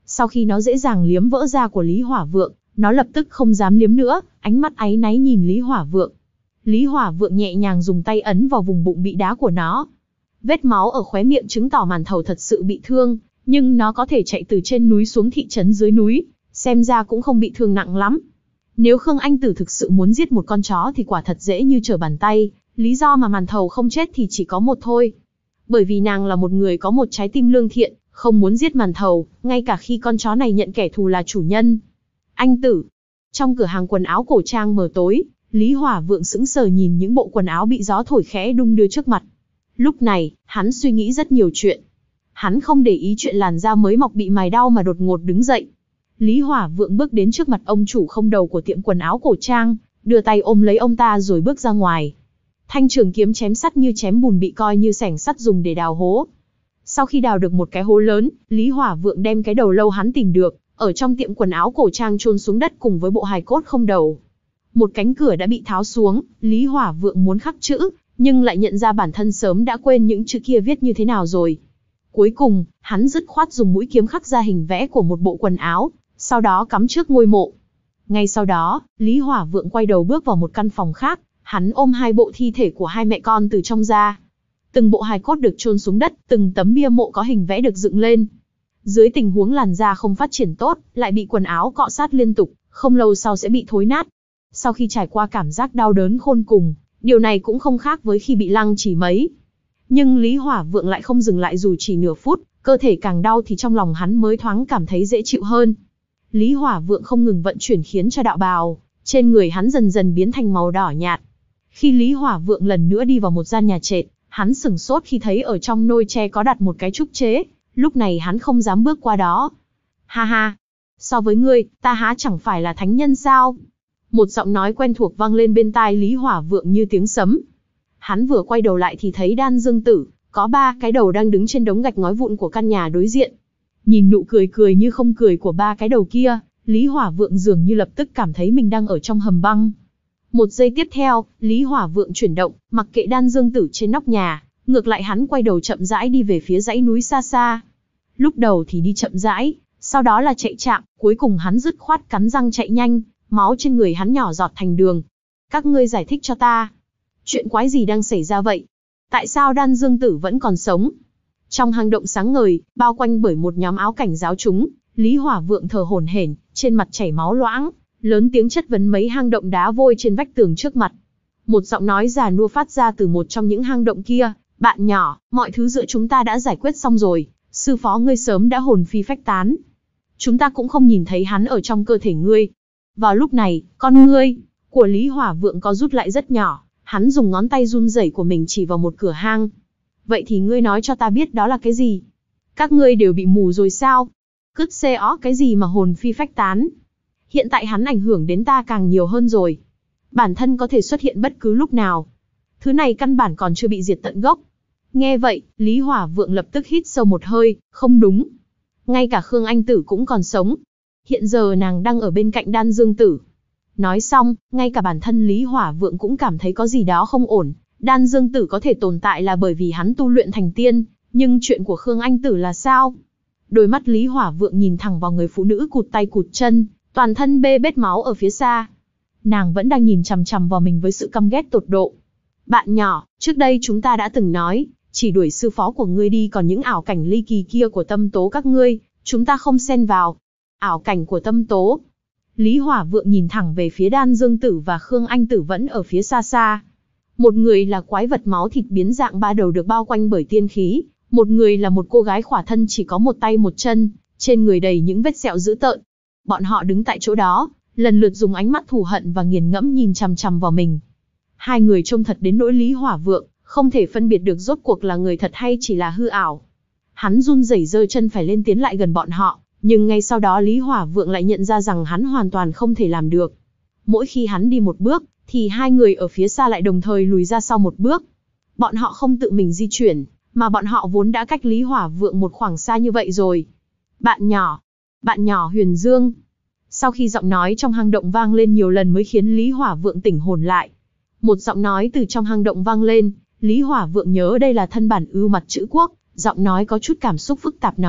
Sau khi nó dễ dàng liếm vỡ da của Lý Hỏa Vượng, nó lập tức không dám liếm nữa, ánh mắt áy náy nhìn Lý Hỏa Vượng. Lý Hỏa Vượng nhẹ nhàng dùng tay ấn vào vùng bụng bị đá của nó. Vết máu ở khóe miệng chứng tỏ màn thầu thật sự bị thương, nhưng nó có thể chạy từ trên núi xuống thị trấn dưới núi, xem ra cũng không bị thương nặng lắm. Nếu Khương Anh Tử thực sự muốn giết một con chó thì quả thật dễ như trở bàn tay, lý do mà màn thầu không chết thì chỉ có một thôi. Bởi vì nàng là một người có một trái tim lương thiện, không muốn giết màn thầu, ngay cả khi con chó này nhận kẻ thù là chủ nhân. Anh Tử. Trong cửa hàng quần áo cổ trang mờ tối, Lý Hỏa Vượng sững sờ nhìn những bộ quần áo bị gió thổi khẽ đung đưa trước mặt. Lúc này, hắn suy nghĩ rất nhiều chuyện. Hắn không để ý chuyện làn da mới mọc bị mài đau mà đột ngột đứng dậy. Lý Hỏa Vượng bước đến trước mặt ông chủ không đầu của tiệm quần áo cổ trang, đưa tay ôm lấy ông ta rồi bước ra ngoài. Thanh trường kiếm chém sắt như chém bùn bị coi như xẻng sắt dùng để đào hố. Sau khi đào được một cái hố lớn, Lý Hỏa Vượng đem cái đầu lâu hắn tìm được, ở trong tiệm quần áo cổ trang chôn xuống đất cùng với bộ hài cốt không đầu. Một cánh cửa đã bị tháo xuống, Lý Hỏa Vượng muốn khắc chữ, nhưng lại nhận ra bản thân sớm đã quên những chữ kia viết như thế nào rồi. Cuối cùng, hắn dứt khoát dùng mũi kiếm khắc ra hình vẽ của một bộ quần áo, sau đó cắm trước ngôi mộ. Ngay sau đó, Lý Hỏa Vượng quay đầu bước vào một căn phòng khác, hắn ôm hai bộ thi thể của hai mẹ con từ trong ra. Từng bộ hài cốt được chôn xuống đất, từng tấm bia mộ có hình vẽ được dựng lên. Dưới tình huống làn da không phát triển tốt, lại bị quần áo cọ sát liên tục, không lâu sau sẽ bị thối nát. Sau khi trải qua cảm giác đau đớn khôn cùng, điều này cũng không khác với khi bị lăng chỉ mấy. Nhưng Lý Hỏa Vượng lại không dừng lại dù chỉ nửa phút, cơ thể càng đau thì trong lòng hắn mới thoáng cảm thấy dễ chịu hơn. Lý Hỏa Vượng không ngừng vận chuyển khiến cho đạo bào trên người hắn dần dần biến thành màu đỏ nhạt. Khi Lý Hỏa Vượng lần nữa đi vào một gian nhà trệt, hắn sửng sốt khi thấy ở trong nôi tre có đặt một cái trúc chế, lúc này hắn không dám bước qua đó. Ha ha, so với ngươi, ta há chẳng phải là thánh nhân sao? Một giọng nói quen thuộc vang lên bên tai Lý Hỏa Vượng như tiếng sấm. Hắn vừa quay đầu lại thì thấy Đan Dương Tử, có ba cái đầu đang đứng trên đống gạch ngói vụn của căn nhà đối diện. Nhìn nụ cười cười như không cười của ba cái đầu kia, Lý Hỏa Vượng dường như lập tức cảm thấy mình đang ở trong hầm băng. Một giây tiếp theo, Lý Hỏa Vượng chuyển động, mặc kệ Đan Dương Tử trên nóc nhà, ngược lại hắn quay đầu chậm rãi đi về phía dãy núi xa xa. Lúc đầu thì đi chậm rãi, sau đó là chạy chạm, cuối cùng hắn dứt khoát cắn răng chạy nhanh, máu trên người hắn nhỏ giọt thành đường. Các ngươi giải thích cho ta, chuyện quái gì đang xảy ra vậy? Tại sao Đan Dương Tử vẫn còn sống? Trong hang động sáng ngời, bao quanh bởi một nhóm áo cảnh giáo chúng, Lý Hỏa Vượng thở hổn hển, trên mặt chảy máu loãng, lớn tiếng chất vấn mấy hang động đá vôi trên vách tường trước mặt. Một giọng nói già nua phát ra từ một trong những hang động kia, "Bạn nhỏ, mọi thứ giữa chúng ta đã giải quyết xong rồi, sư phó ngươi sớm đã hồn phi phách tán. Chúng ta cũng không nhìn thấy hắn ở trong cơ thể ngươi." Vào lúc này, con ngươi của Lý Hỏa Vượng có rút lại rất nhỏ, hắn dùng ngón tay run rẩy của mình chỉ vào một cửa hang. "Vậy thì ngươi nói cho ta biết đó là cái gì? Các ngươi đều bị mù rồi sao? Cứt xê ó cái gì mà hồn phi phách tán? Hiện tại hắn ảnh hưởng đến ta càng nhiều hơn rồi. Bản thân có thể xuất hiện bất cứ lúc nào. Thứ này căn bản còn chưa bị diệt tận gốc." Nghe vậy, Lý Hỏa Vượng lập tức hít sâu một hơi, không đúng. Ngay cả Khương Anh Tử cũng còn sống. Hiện giờ nàng đang ở bên cạnh Đan Dương Tử. Nói xong, ngay cả bản thân Lý Hỏa Vượng cũng cảm thấy có gì đó không ổn. Đan Dương Tử có thể tồn tại là bởi vì hắn tu luyện thành tiên, nhưng chuyện của Khương Anh Tử là sao? Đôi mắt Lý Hỏa Vượng nhìn thẳng vào người phụ nữ cụt tay cụt chân, toàn thân bê bết máu ở phía xa. Nàng vẫn đang nhìn chằm chằm vào mình với sự căm ghét tột độ. "Bạn nhỏ, trước đây chúng ta đã từng nói, chỉ đuổi sư phó của ngươi đi, còn những ảo cảnh ly kỳ kia của tâm tố các ngươi, chúng ta không xen vào." Ảo cảnh của tâm tố? Lý Hỏa Vượng nhìn thẳng về phía Đan Dương Tử và Khương Anh Tử vẫn ở phía xa xa. Một người là quái vật máu thịt biến dạng ba đầu được bao quanh bởi tiên khí, một người là một cô gái khỏa thân chỉ có một tay một chân, trên người đầy những vết sẹo dữ tợn. Bọn họ đứng tại chỗ đó, lần lượt dùng ánh mắt thù hận và nghiền ngẫm nhìn chằm chằm vào mình. Hai người trông thật đến nỗi Lý Hỏa Vượng không thể phân biệt được rốt cuộc là người thật hay chỉ là hư ảo. Hắn run rẩy giơ chân phải lên tiến lại gần bọn họ, nhưng ngay sau đó Lý Hỏa Vượng lại nhận ra rằng hắn hoàn toàn không thể làm được. Mỗi khi hắn đi một bước, thì hai người ở phía xa lại đồng thời lùi ra sau một bước. Bọn họ không tự mình di chuyển, mà bọn họ vốn đã cách Lý Hỏa Vượng một khoảng xa như vậy rồi. "Bạn nhỏ, bạn nhỏ Huyền Dương." Sau khi giọng nói trong hang động vang lên nhiều lần mới khiến Lý Hỏa Vượng tỉnh hồn lại. Một giọng nói từ trong hang động vang lên, Lý Hỏa Vượng nhớ đây là thân bản ưu mặt chữ quốc, giọng nói có chút cảm xúc phức tạp nói,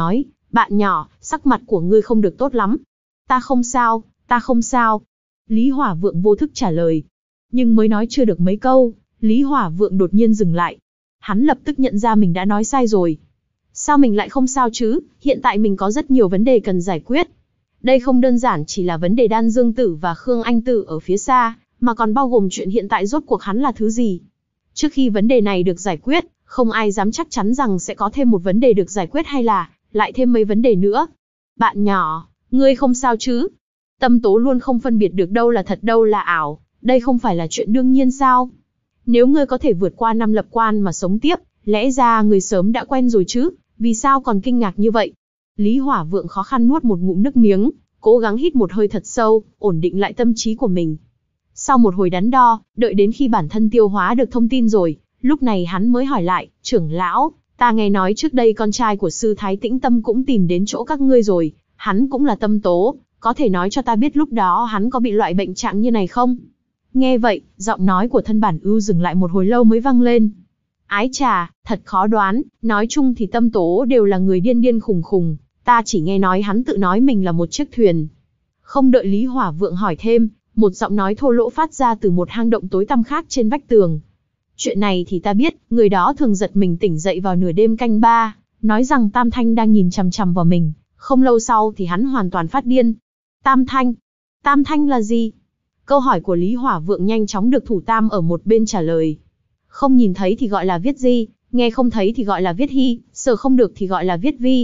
Bạn nhỏ, sắc mặt của ngươi không được tốt lắm. Ta không sao, ta không sao. Lý Hỏa Vượng vô thức trả lời. Nhưng mới nói chưa được mấy câu, Lý Hỏa Vượng đột nhiên dừng lại. Hắn lập tức nhận ra mình đã nói sai rồi. Sao mình lại không sao chứ, hiện tại mình có rất nhiều vấn đề cần giải quyết. Đây không đơn giản chỉ là vấn đề Đan Dương Tử và Khương Anh Tử ở phía xa, mà còn bao gồm chuyện hiện tại rốt cuộc hắn là thứ gì. Trước khi vấn đề này được giải quyết, không ai dám chắc chắn rằng sẽ có thêm một vấn đề được giải quyết hay là lại thêm mấy vấn đề nữa. Bạn nhỏ, ngươi không sao chứ? Tâm Tố luôn không phân biệt được đâu là thật đâu là ảo, đây không phải là chuyện đương nhiên sao? Nếu ngươi có thể vượt qua năm lập quan mà sống tiếp, lẽ ra ngươi sớm đã quen rồi chứ, vì sao còn kinh ngạc như vậy? Lý Hỏa Vượng khó khăn nuốt một ngụm nước miếng, cố gắng hít một hơi thật sâu, ổn định lại tâm trí của mình. Sau một hồi đắn đo, đợi đến khi bản thân tiêu hóa được thông tin rồi, lúc này hắn mới hỏi lại, trưởng lão, ta nghe nói trước đây con trai của sư Thái Tĩnh Tâm cũng tìm đến chỗ các ngươi rồi, hắn cũng là Tâm Tố, có thể nói cho ta biết lúc đó hắn có bị loại bệnh trạng như này không? Nghe vậy, giọng nói của thân bản ưu dừng lại một hồi lâu mới vang lên. Ái chà, thật khó đoán, nói chung thì Tâm Tố đều là người điên điên khùng khùng, ta chỉ nghe nói hắn tự nói mình là một chiếc thuyền. Không đợi Lý Hỏa Vượng hỏi thêm, một giọng nói thô lỗ phát ra từ một hang động tối tăm khác trên vách tường. Chuyện này thì ta biết, người đó thường giật mình tỉnh dậy vào nửa đêm canh ba, nói rằng Tam Thanh đang nhìn chằm chằm vào mình, không lâu sau thì hắn hoàn toàn phát điên. Tam Thanh? Tam Thanh là gì? Câu hỏi của Lý Hỏa Vượng nhanh chóng được Thủ Tam ở một bên trả lời. Không nhìn thấy thì gọi là viết di, nghe không thấy thì gọi là viết hy, sờ không được thì gọi là viết vi.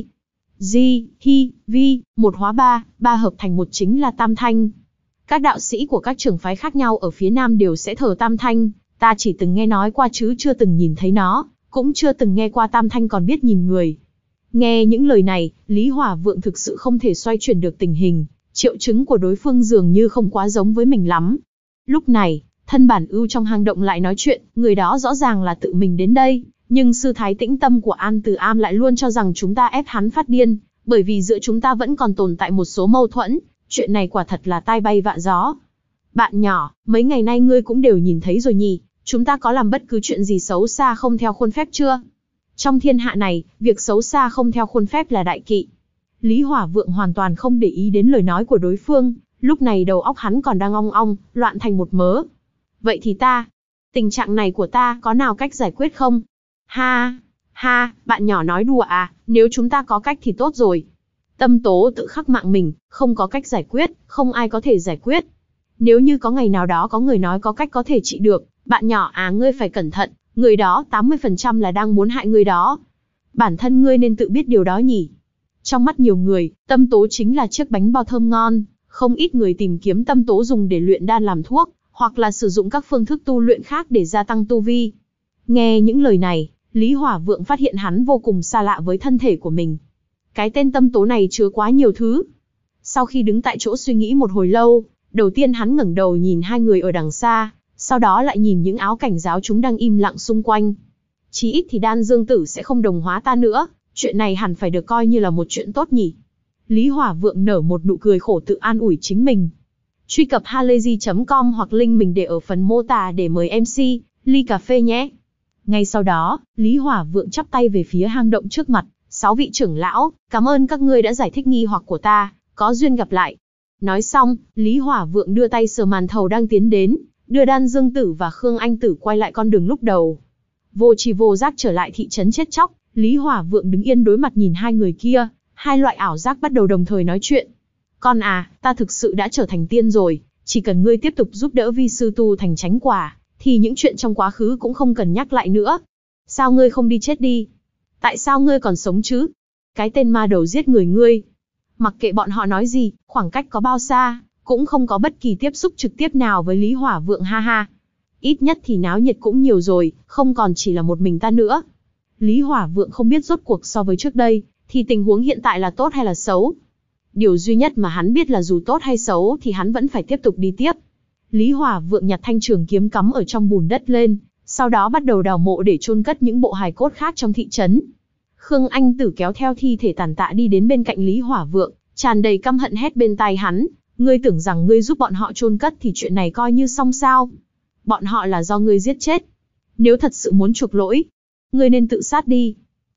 Di, hy, vi, một hóa ba, ba hợp thành một chính là Tam Thanh. Các đạo sĩ của các trường phái khác nhau ở phía Nam đều sẽ thờ Tam Thanh, ta chỉ từng nghe nói qua chứ chưa từng nhìn thấy nó, cũng chưa từng nghe qua Tam Thanh còn biết nhìn người. Nghe những lời này, Lý Hỏa Vượng thực sự không thể xoay chuyển được tình hình, triệu chứng của đối phương dường như không quá giống với mình lắm. Lúc này, thân bản ưu trong hang động lại nói chuyện, người đó rõ ràng là tự mình đến đây, nhưng sư Thái Tĩnh Tâm của An Từ Am lại luôn cho rằng chúng ta ép hắn phát điên, bởi vì giữa chúng ta vẫn còn tồn tại một số mâu thuẫn, chuyện này quả thật là tai bay vạ gió. Bạn nhỏ, mấy ngày nay ngươi cũng đều nhìn thấy rồi nhỉ, chúng ta có làm bất cứ chuyện gì xấu xa không theo khuôn phép chưa? Trong thiên hạ này, việc xấu xa không theo khuôn phép là đại kỵ. Lý Hỏa Vượng hoàn toàn không để ý đến lời nói của đối phương, lúc này đầu óc hắn còn đang ong ong, loạn thành một mớ. Vậy thì ta, tình trạng này của ta có nào cách giải quyết không? Ha, ha, bạn nhỏ nói đùa à, nếu chúng ta có cách thì tốt rồi. Tâm Tố tự khắc mạng mình, không có cách giải quyết, không ai có thể giải quyết. Nếu như có ngày nào đó có người nói có cách có thể trị được, bạn nhỏ à ngươi phải cẩn thận, người đó tám mươi phần trăm là đang muốn hại ngươi đó. Bản thân ngươi nên tự biết điều đó nhỉ. Trong mắt nhiều người, Tâm Tố chính là chiếc bánh bao thơm ngon, không ít người tìm kiếm Tâm Tố dùng để luyện đan làm thuốc, hoặc là sử dụng các phương thức tu luyện khác để gia tăng tu vi. Nghe những lời này, Lý Hỏa Vượng phát hiện hắn vô cùng xa lạ với thân thể của mình. Cái tên Tâm Tố này chứa quá nhiều thứ. Sau khi đứng tại chỗ suy nghĩ một hồi lâu, đầu tiên hắn ngẩng đầu nhìn hai người ở đằng xa, sau đó lại nhìn những áo cảnh giáo chúng đang im lặng xung quanh. Chí ít thì Đan Dương Tử sẽ không đồng hóa ta nữa, chuyện này hẳn phải được coi như là một chuyện tốt nhỉ. Lý Hỏa Vượng nở một nụ cười khổ tự an ủi chính mình. Truy cập halayzi chấm com hoặc link mình để ở phần mô tả để mời em xê, ly cà phê nhé. Ngay sau đó, Lý Hỏa Vượng chắp tay về phía hang động trước mặt. Sáu vị trưởng lão, cảm ơn các ngươi đã giải thích nghi hoặc của ta, có duyên gặp lại. Nói xong, Lý Hỏa Vượng đưa tay sờ màn thầu đang tiến đến, đưa Đan Dương Tử và Khương Anh Tử quay lại con đường lúc đầu. Vô tri vô giác trở lại thị trấn chết chóc, Lý Hỏa Vượng đứng yên đối mặt nhìn hai người kia, hai loại ảo giác bắt đầu đồng thời nói chuyện. Con à, ta thực sự đã trở thành tiên rồi, chỉ cần ngươi tiếp tục giúp đỡ vi sư tu thành chánh quả, thì những chuyện trong quá khứ cũng không cần nhắc lại nữa. Sao ngươi không đi chết đi? Tại sao ngươi còn sống chứ? Cái tên ma đầu giết người ngươi. Mặc kệ bọn họ nói gì, khoảng cách có bao xa, cũng không có bất kỳ tiếp xúc trực tiếp nào với Lý Hỏa Vượng ha ha. Ít nhất thì náo nhiệt cũng nhiều rồi, không còn chỉ là một mình ta nữa. Lý Hỏa Vượng không biết rốt cuộc so với trước đây, thì tình huống hiện tại là tốt hay là xấu. Điều duy nhất mà hắn biết là dù tốt hay xấu thì hắn vẫn phải tiếp tục đi tiếp. Lý Hỏa Vượng nhặt thanh trường kiếm cắm ở trong bùn đất lên, sau đó bắt đầu đào mộ để chôn cất những bộ hài cốt khác trong thị trấn. Khương Anh Tử kéo theo thi thể tàn tạ đi đến bên cạnh Lý Hỏa Vượng, tràn đầy căm hận hét bên tai hắn, ngươi tưởng rằng ngươi giúp bọn họ chôn cất thì chuyện này coi như xong sao? Bọn họ là do ngươi giết chết. Nếu thật sự muốn chuộc lỗi, ngươi nên tự sát đi.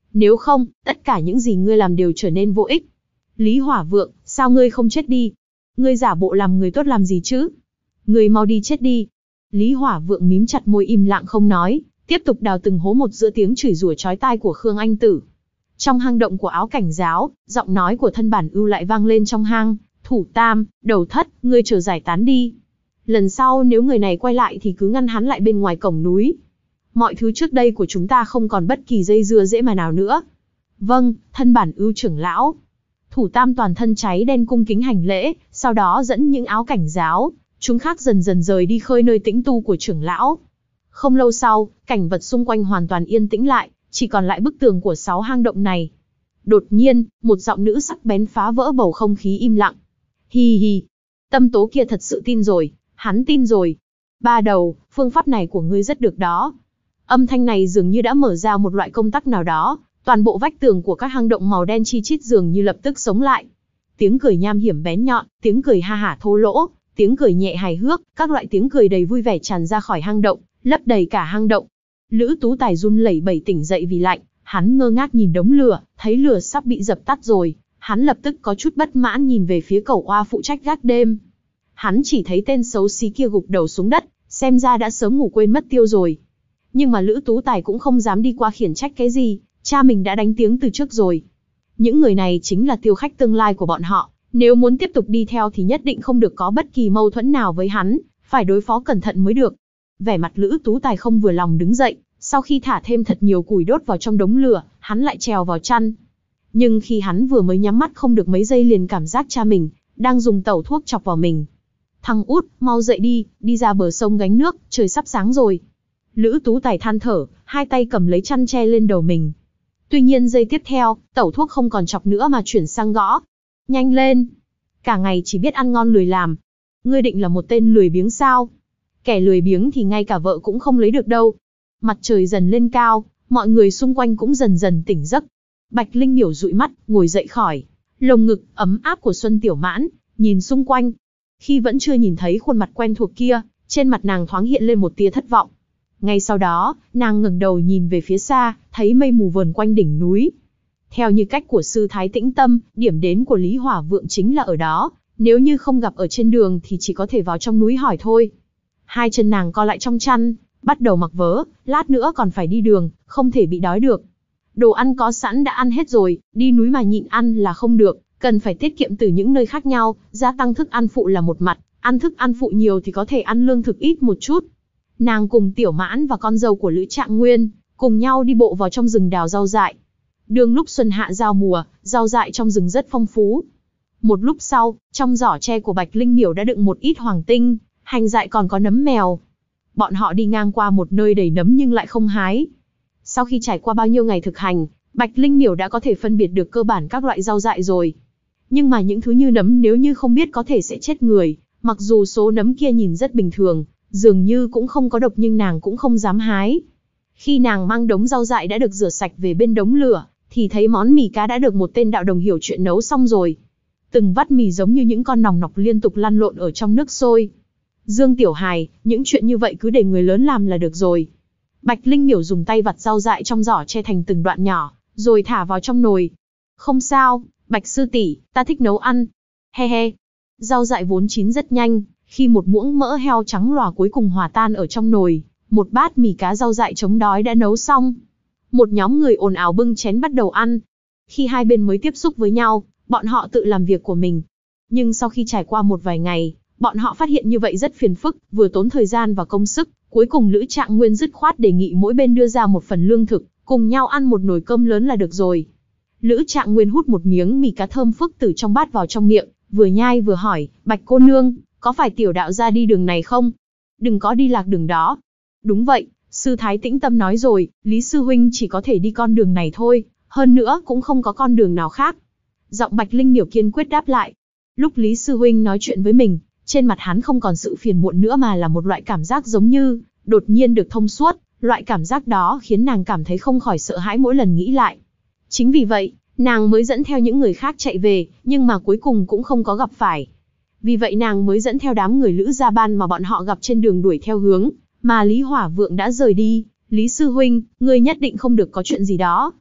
Nếu không, tất cả những gì ngươi làm đều trở nên vô ích. Lý Hỏa Vượng, sao ngươi không chết đi? Ngươi giả bộ làm người tốt làm gì chứ? Ngươi mau đi chết đi. Lý Hỏa Vượng mím chặt môi im lặng không nói, tiếp tục đào từng hố một giữa tiếng chửi rủa chói tai của Khương Anh Tử. Trong hang động của Áo Cảnh Giáo, giọng nói của Thân Bản Ưu lại vang lên trong hang, Thủ Tam, Đầu Thất, ngươi chờ giải tán đi. Lần sau nếu người này quay lại thì cứ ngăn hắn lại bên ngoài cổng núi. Mọi thứ trước đây của chúng ta không còn bất kỳ dây dưa dễ mà nào nữa. Vâng, Thân Bản Ưu trưởng lão. Thủ Tam toàn thân cháy đen cung kính hành lễ, sau đó dẫn những Áo Cảnh Giáo, chúng khác dần dần rời đi khơi nơi tĩnh tu của trưởng lão. Không lâu sau, cảnh vật xung quanh hoàn toàn yên tĩnh lại, chỉ còn lại bức tường của sáu hang động này. Đột nhiên, một giọng nữ sắc bén phá vỡ bầu không khí im lặng. Hi hi, Tâm Tố kia thật sự tin rồi, hắn tin rồi. Ba Đầu, phương pháp này của ngươi rất được đó. Âm thanh này dường như đã mở ra một loại công tắc nào đó, toàn bộ vách tường của các hang động màu đen chi chít dường như lập tức sống lại. Tiếng cười nham hiểm bén nhọn, tiếng cười ha hả thô lỗ, tiếng cười nhẹ hài hước, các loại tiếng cười đầy vui vẻ tràn ra khỏi hang động, lấp đầy cả hang động. Lữ Tú Tài run lẩy bẩy tỉnh dậy vì lạnh, hắn ngơ ngác nhìn đống lửa, thấy lửa sắp bị dập tắt rồi, hắn lập tức có chút bất mãn nhìn về phía Cẩu Oa phụ trách gác đêm. Hắn chỉ thấy tên xấu xí kia gục đầu xuống đất, xem ra đã sớm ngủ quên mất tiêu rồi. Nhưng mà Lữ Tú Tài cũng không dám đi qua khiển trách cái gì, cha mình đã đánh tiếng từ trước rồi. Những người này chính là tiêu khách tương lai của bọn họ, nếu muốn tiếp tục đi theo thì nhất định không được có bất kỳ mâu thuẫn nào với hắn, phải đối phó cẩn thận mới được. Vẻ mặt Lữ Tú Tài không vừa lòng đứng dậy, sau khi thả thêm thật nhiều củi đốt vào trong đống lửa, hắn lại trèo vào chăn. Nhưng khi hắn vừa mới nhắm mắt không được mấy giây liền cảm giác cha mình đang dùng tẩu thuốc chọc vào mình. Thằng út, mau dậy đi, đi ra bờ sông gánh nước, trời sắp sáng rồi. Lữ Tú Tài than thở, hai tay cầm lấy chăn che lên đầu mình. Tuy nhiên giây tiếp theo, tẩu thuốc không còn chọc nữa mà chuyển sang gõ. Nhanh lên! Cả ngày chỉ biết ăn ngon lười làm. Ngươi định là một tên lười biếng sao? Kẻ lười biếng thì ngay cả vợ cũng không lấy được đâu. Mặt trời dần lên cao, mọi người xung quanh cũng dần dần tỉnh giấc. Bạch Linh Miểu dụi mắt, ngồi dậy khỏi lồng ngực ấm áp của Xuân Tiểu Mãn, nhìn xung quanh. Khi vẫn chưa nhìn thấy khuôn mặt quen thuộc kia, trên mặt nàng thoáng hiện lên một tia thất vọng. Ngay sau đó, nàng ngẩng đầu nhìn về phía xa, thấy mây mù vờn quanh đỉnh núi. Theo như cách của sư Thái Tĩnh Tâm, điểm đến của Lý Hỏa Vượng chính là ở đó, nếu như không gặp ở trên đường thì chỉ có thể vào trong núi hỏi thôi. Hai chân nàng co lại trong chăn, bắt đầu mặc vớ, lát nữa còn phải đi đường, không thể bị đói được. Đồ ăn có sẵn đã ăn hết rồi, đi núi mà nhịn ăn là không được, cần phải tiết kiệm từ những nơi khác nhau, gia tăng thức ăn phụ là một mặt, ăn thức ăn phụ nhiều thì có thể ăn lương thực ít một chút. Nàng cùng Tiểu Mãn và con dâu của Lữ Trạng Nguyên, cùng nhau đi bộ vào trong rừng đào rau dại. Đường lúc xuân hạ giao mùa, rau dại trong rừng rất phong phú. Một lúc sau, trong giỏ tre của Bạch Linh Miểu đã đựng một ít hoàng tinh, hành dại còn có nấm mèo. Bọn họ đi ngang qua một nơi đầy nấm nhưng lại không hái. Sau khi trải qua bao nhiêu ngày thực hành, Bạch Linh Miểu đã có thể phân biệt được cơ bản các loại rau dại rồi. Nhưng mà những thứ như nấm nếu như không biết có thể sẽ chết người, mặc dù số nấm kia nhìn rất bình thường, dường như cũng không có độc nhưng nàng cũng không dám hái. Khi nàng mang đống rau dại đã được rửa sạch về bên đống lửa, thì thấy món mì cá đã được một tên đạo đồng hiểu chuyện nấu xong rồi. Từng vắt mì giống như những con nòng nọc liên tục lăn lộn ở trong nước sôi. Dương Tiểu Hài, những chuyện như vậy cứ để người lớn làm là được rồi. Bạch Linh Miểu dùng tay vặt rau dại trong giỏ che thành từng đoạn nhỏ, rồi thả vào trong nồi. Không sao, Bạch sư tỷ, ta thích nấu ăn. He he. Rau dại vốn chín rất nhanh, khi một muỗng mỡ heo trắng lòa cuối cùng hòa tan ở trong nồi, một bát mì cá rau dại chống đói đã nấu xong. Một nhóm người ồn ào bưng chén bắt đầu ăn. Khi hai bên mới tiếp xúc với nhau, bọn họ tự làm việc của mình. Nhưng sau khi trải qua một vài ngày, bọn họ phát hiện như vậy rất phiền phức, vừa tốn thời gian và công sức. Cuối cùng Lữ Trạng Nguyên dứt khoát đề nghị mỗi bên đưa ra một phần lương thực, cùng nhau ăn một nồi cơm lớn là được rồi. Lữ Trạng Nguyên hút một miếng mì cá thơm phức từ trong bát vào trong miệng, vừa nhai vừa hỏi, Bạch cô nương, có phải tiểu đạo ra đi đường này không? Đừng có đi lạc đường đó. Đúng vậy, sư Thái Tĩnh Tâm nói rồi, Lý sư huynh chỉ có thể đi con đường này thôi, hơn nữa cũng không có con đường nào khác. Giọng Bạch Linh Miểu kiên quyết đáp lại. Lúc Lý sư huynh nói chuyện với mình, trên mặt hắn không còn sự phiền muộn nữa mà là một loại cảm giác giống như đột nhiên được thông suốt, loại cảm giác đó khiến nàng cảm thấy không khỏi sợ hãi mỗi lần nghĩ lại. Chính vì vậy, nàng mới dẫn theo những người khác chạy về, nhưng mà cuối cùng cũng không có gặp phải. Vì vậy nàng mới dẫn theo đám người Lữ Gia Ban mà bọn họ gặp trên đường đuổi theo hướng mà Lý Hỏa Vượng đã rời đi. Lý sư huynh, ngươi nhất định không được có chuyện gì đó.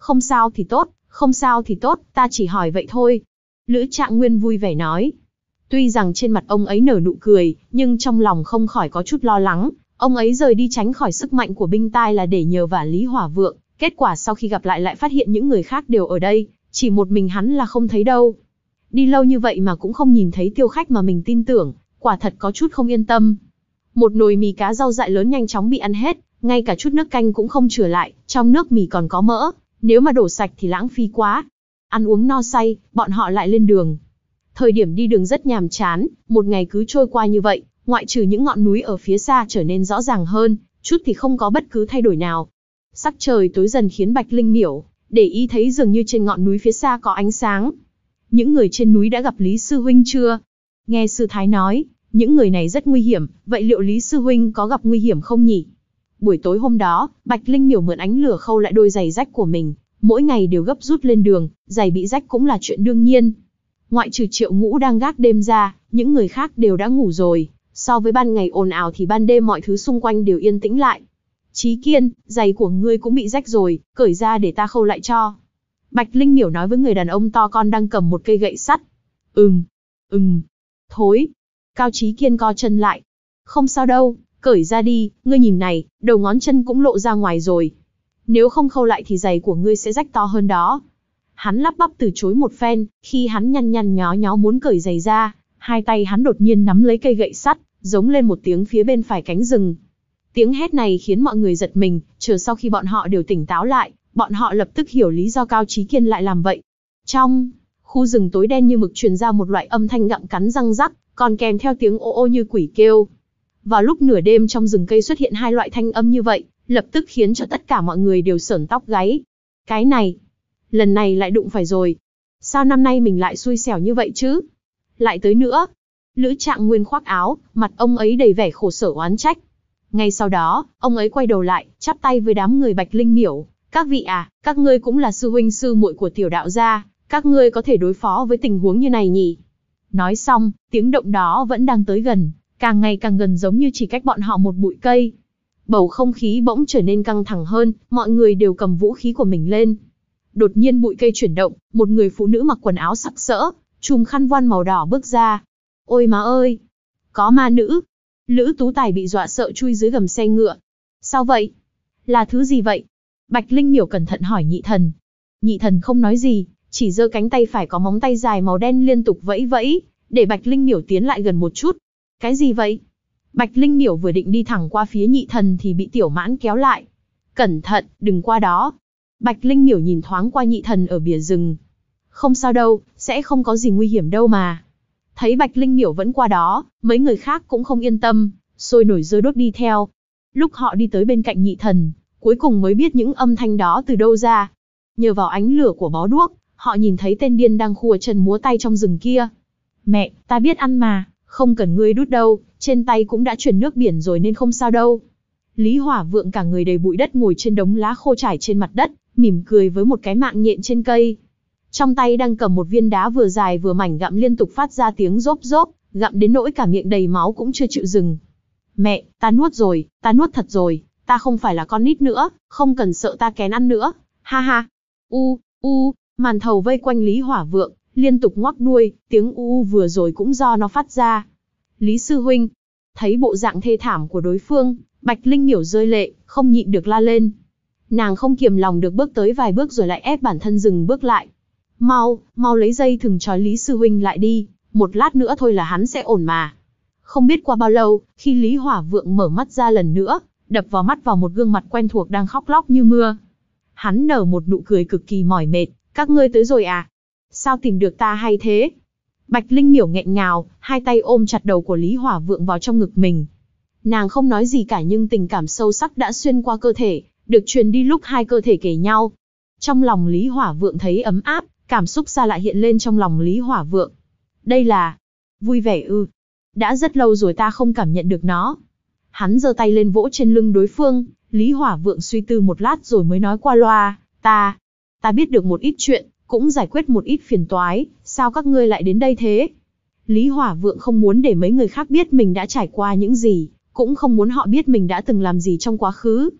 Không sao thì tốt, không sao thì tốt, ta chỉ hỏi vậy thôi. Lữ Trạng Nguyên vui vẻ nói. Tuy rằng trên mặt ông ấy nở nụ cười, nhưng trong lòng không khỏi có chút lo lắng. Ông ấy rời đi tránh khỏi sức mạnh của binh tai là để nhờ vả Lý Hỏa Vượng. Kết quả sau khi gặp lại lại phát hiện những người khác đều ở đây, chỉ một mình hắn là không thấy đâu. Đi lâu như vậy mà cũng không nhìn thấy Tiêu Khách mà mình tin tưởng, quả thật có chút không yên tâm. Một nồi mì cá rau dại lớn nhanh chóng bị ăn hết, ngay cả chút nước canh cũng không chừa lại, trong nước mì còn có mỡ, nếu mà đổ sạch thì lãng phí quá. Ăn uống no say, bọn họ lại lên đường. Thời điểm đi đường rất nhàm chán, một ngày cứ trôi qua như vậy, ngoại trừ những ngọn núi ở phía xa trở nên rõ ràng hơn, chút thì không có bất cứ thay đổi nào. Sắc trời tối dần khiến Bạch Linh Miểu để ý thấy dường như trên ngọn núi phía xa có ánh sáng. Những người trên núi đã gặp Lý Sư Huynh chưa? Nghe Sư Thái nói, những người này rất nguy hiểm, vậy liệu Lý Sư Huynh có gặp nguy hiểm không nhỉ? Buổi tối hôm đó, Bạch Linh Miểu mượn ánh lửa khâu lại đôi giày rách của mình, mỗi ngày đều gấp rút lên đường, giày bị rách cũng là chuyện đương nhiên. Ngoại trừ Triệu Ngũ đang gác đêm ra, những người khác đều đã ngủ rồi, so với ban ngày ồn ào thì ban đêm mọi thứ xung quanh đều yên tĩnh lại. Chí Kiên, giày của ngươi cũng bị rách rồi, cởi ra để ta khâu lại cho. Bạch Linh Miểu nói với người đàn ông to con đang cầm một cây gậy sắt. Ừm, ừm, thối. Cao Chí Kiên co chân lại. Không sao đâu, cởi ra đi, ngươi nhìn này, đầu ngón chân cũng lộ ra ngoài rồi. Nếu không khâu lại thì giày của ngươi sẽ rách to hơn đó. Hắn lắp bắp từ chối một phen, khi hắn nhăn nhăn nhó nhó muốn cởi giày ra, hai tay hắn đột nhiên nắm lấy cây gậy sắt, giống lên một tiếng phía bên phải cánh rừng. Tiếng hét này khiến mọi người giật mình, chờ sau khi bọn họ đều tỉnh táo lại, bọn họ lập tức hiểu lý do Cao Chí Kiên lại làm vậy. Trong khu rừng tối đen như mực truyền ra một loại âm thanh gặm cắn răng rắc, còn kèm theo tiếng ô ô như quỷ kêu. Vào lúc nửa đêm trong rừng cây xuất hiện hai loại thanh âm như vậy, lập tức khiến cho tất cả mọi người đều sởn tóc gáy. Cái này, lần này lại đụng phải rồi. Sao năm nay mình lại xui xẻo như vậy chứ? Lại tới nữa. Lữ Trạng Nguyên khoác áo, mặt ông ấy đầy vẻ khổ sở oán trách. Ngay sau đó, ông ấy quay đầu lại, chắp tay với đám người Bạch Linh Miểu. Các vị à, các ngươi cũng là sư huynh sư muội của tiểu đạo gia, các ngươi có thể đối phó với tình huống như này nhỉ? Nói xong, tiếng động đó vẫn đang tới gần, càng ngày càng gần giống như chỉ cách bọn họ một bụi cây. Bầu không khí bỗng trở nên căng thẳng hơn, mọi người đều cầm vũ khí của mình lên. Đột nhiên bụi cây chuyển động, một người phụ nữ mặc quần áo sặc sỡ, trùm khăn voan màu đỏ bước ra. Ôi má ơi! Có ma nữ! Lữ Tú Tài bị dọa sợ chui dưới gầm xe ngựa. Sao vậy? Là thứ gì vậy? Bạch Linh Miểu cẩn thận hỏi Nhị Thần. Nhị Thần không nói gì, chỉ giơ cánh tay phải có móng tay dài màu đen liên tục vẫy vẫy, để Bạch Linh Miểu tiến lại gần một chút. Cái gì vậy? Bạch Linh Miểu vừa định đi thẳng qua phía Nhị Thần thì bị Tiểu Mãn kéo lại. Cẩn thận, đừng qua đó. Bạch Linh Miểu nhìn thoáng qua Nhị Thần ở bìa rừng. Không sao đâu, sẽ không có gì nguy hiểm đâu mà. Thấy Bạch Linh Miểu vẫn qua đó, mấy người khác cũng không yên tâm, sôi nổi rơi đốt đi theo. Lúc họ đi tới bên cạnh Nhị Thần, cuối cùng mới biết những âm thanh đó từ đâu ra. Nhờ vào ánh lửa của bó đuốc, họ nhìn thấy tên điên đang khua chân múa tay trong rừng kia. Mẹ, ta biết ăn mà, không cần ngươi đút đâu, trên tay cũng đã chuyển nước biển rồi nên không sao đâu. Lý Hỏa Vượng cả người đầy bụi đất ngồi trên đống lá khô trải trên mặt đất, mỉm cười với một cái mạng nhện trên cây. Trong tay đang cầm một viên đá vừa dài vừa mảnh gặm liên tục phát ra tiếng rốp rốp, gặm đến nỗi cả miệng đầy máu cũng chưa chịu dừng. Mẹ, ta nuốt rồi, ta nuốt thật rồi, ta không phải là con nít nữa, không cần sợ ta kén ăn nữa, ha ha. U, u, màn thầu vây quanh Lý Hỏa Vượng, liên tục ngoắc đuôi, tiếng u u vừa rồi cũng do nó phát ra. Lý Sư Huynh, thấy bộ dạng thê thảm của đối phương, Bạch Linh Miểu rơi lệ, không nhịn được la lên. Nàng không kiềm lòng được bước tới vài bước rồi lại ép bản thân dừng bước lại. Mau, mau lấy dây thừng trói Lý Sư Huynh lại đi, một lát nữa thôi là hắn sẽ ổn mà. Không biết qua bao lâu, khi Lý Hỏa Vượng mở mắt ra lần nữa, đập vào mắt vào một gương mặt quen thuộc đang khóc lóc như mưa. Hắn nở một nụ cười cực kỳ mỏi mệt, các ngươi tới rồi à? Sao tìm được ta hay thế? Bạch Linh Miểu nghẹn ngào, hai tay ôm chặt đầu của Lý Hỏa Vượng vào trong ngực mình. Nàng không nói gì cả nhưng tình cảm sâu sắc đã xuyên qua cơ thể, được truyền đi lúc hai cơ thể kề nhau. Trong lòng Lý Hỏa Vượng thấy ấm áp, cảm xúc xa lạ hiện lên trong lòng Lý Hỏa Vượng. Đây là vui vẻ ư? Đã rất lâu rồi ta không cảm nhận được nó. Hắn giơ tay lên vỗ trên lưng đối phương, Lý Hỏa Vượng suy tư một lát rồi mới nói qua loa, ta, ta biết được một ít chuyện, cũng giải quyết một ít phiền toái, sao các ngươi lại đến đây thế? Lý Hỏa Vượng không muốn để mấy người khác biết mình đã trải qua những gì, cũng không muốn họ biết mình đã từng làm gì trong quá khứ.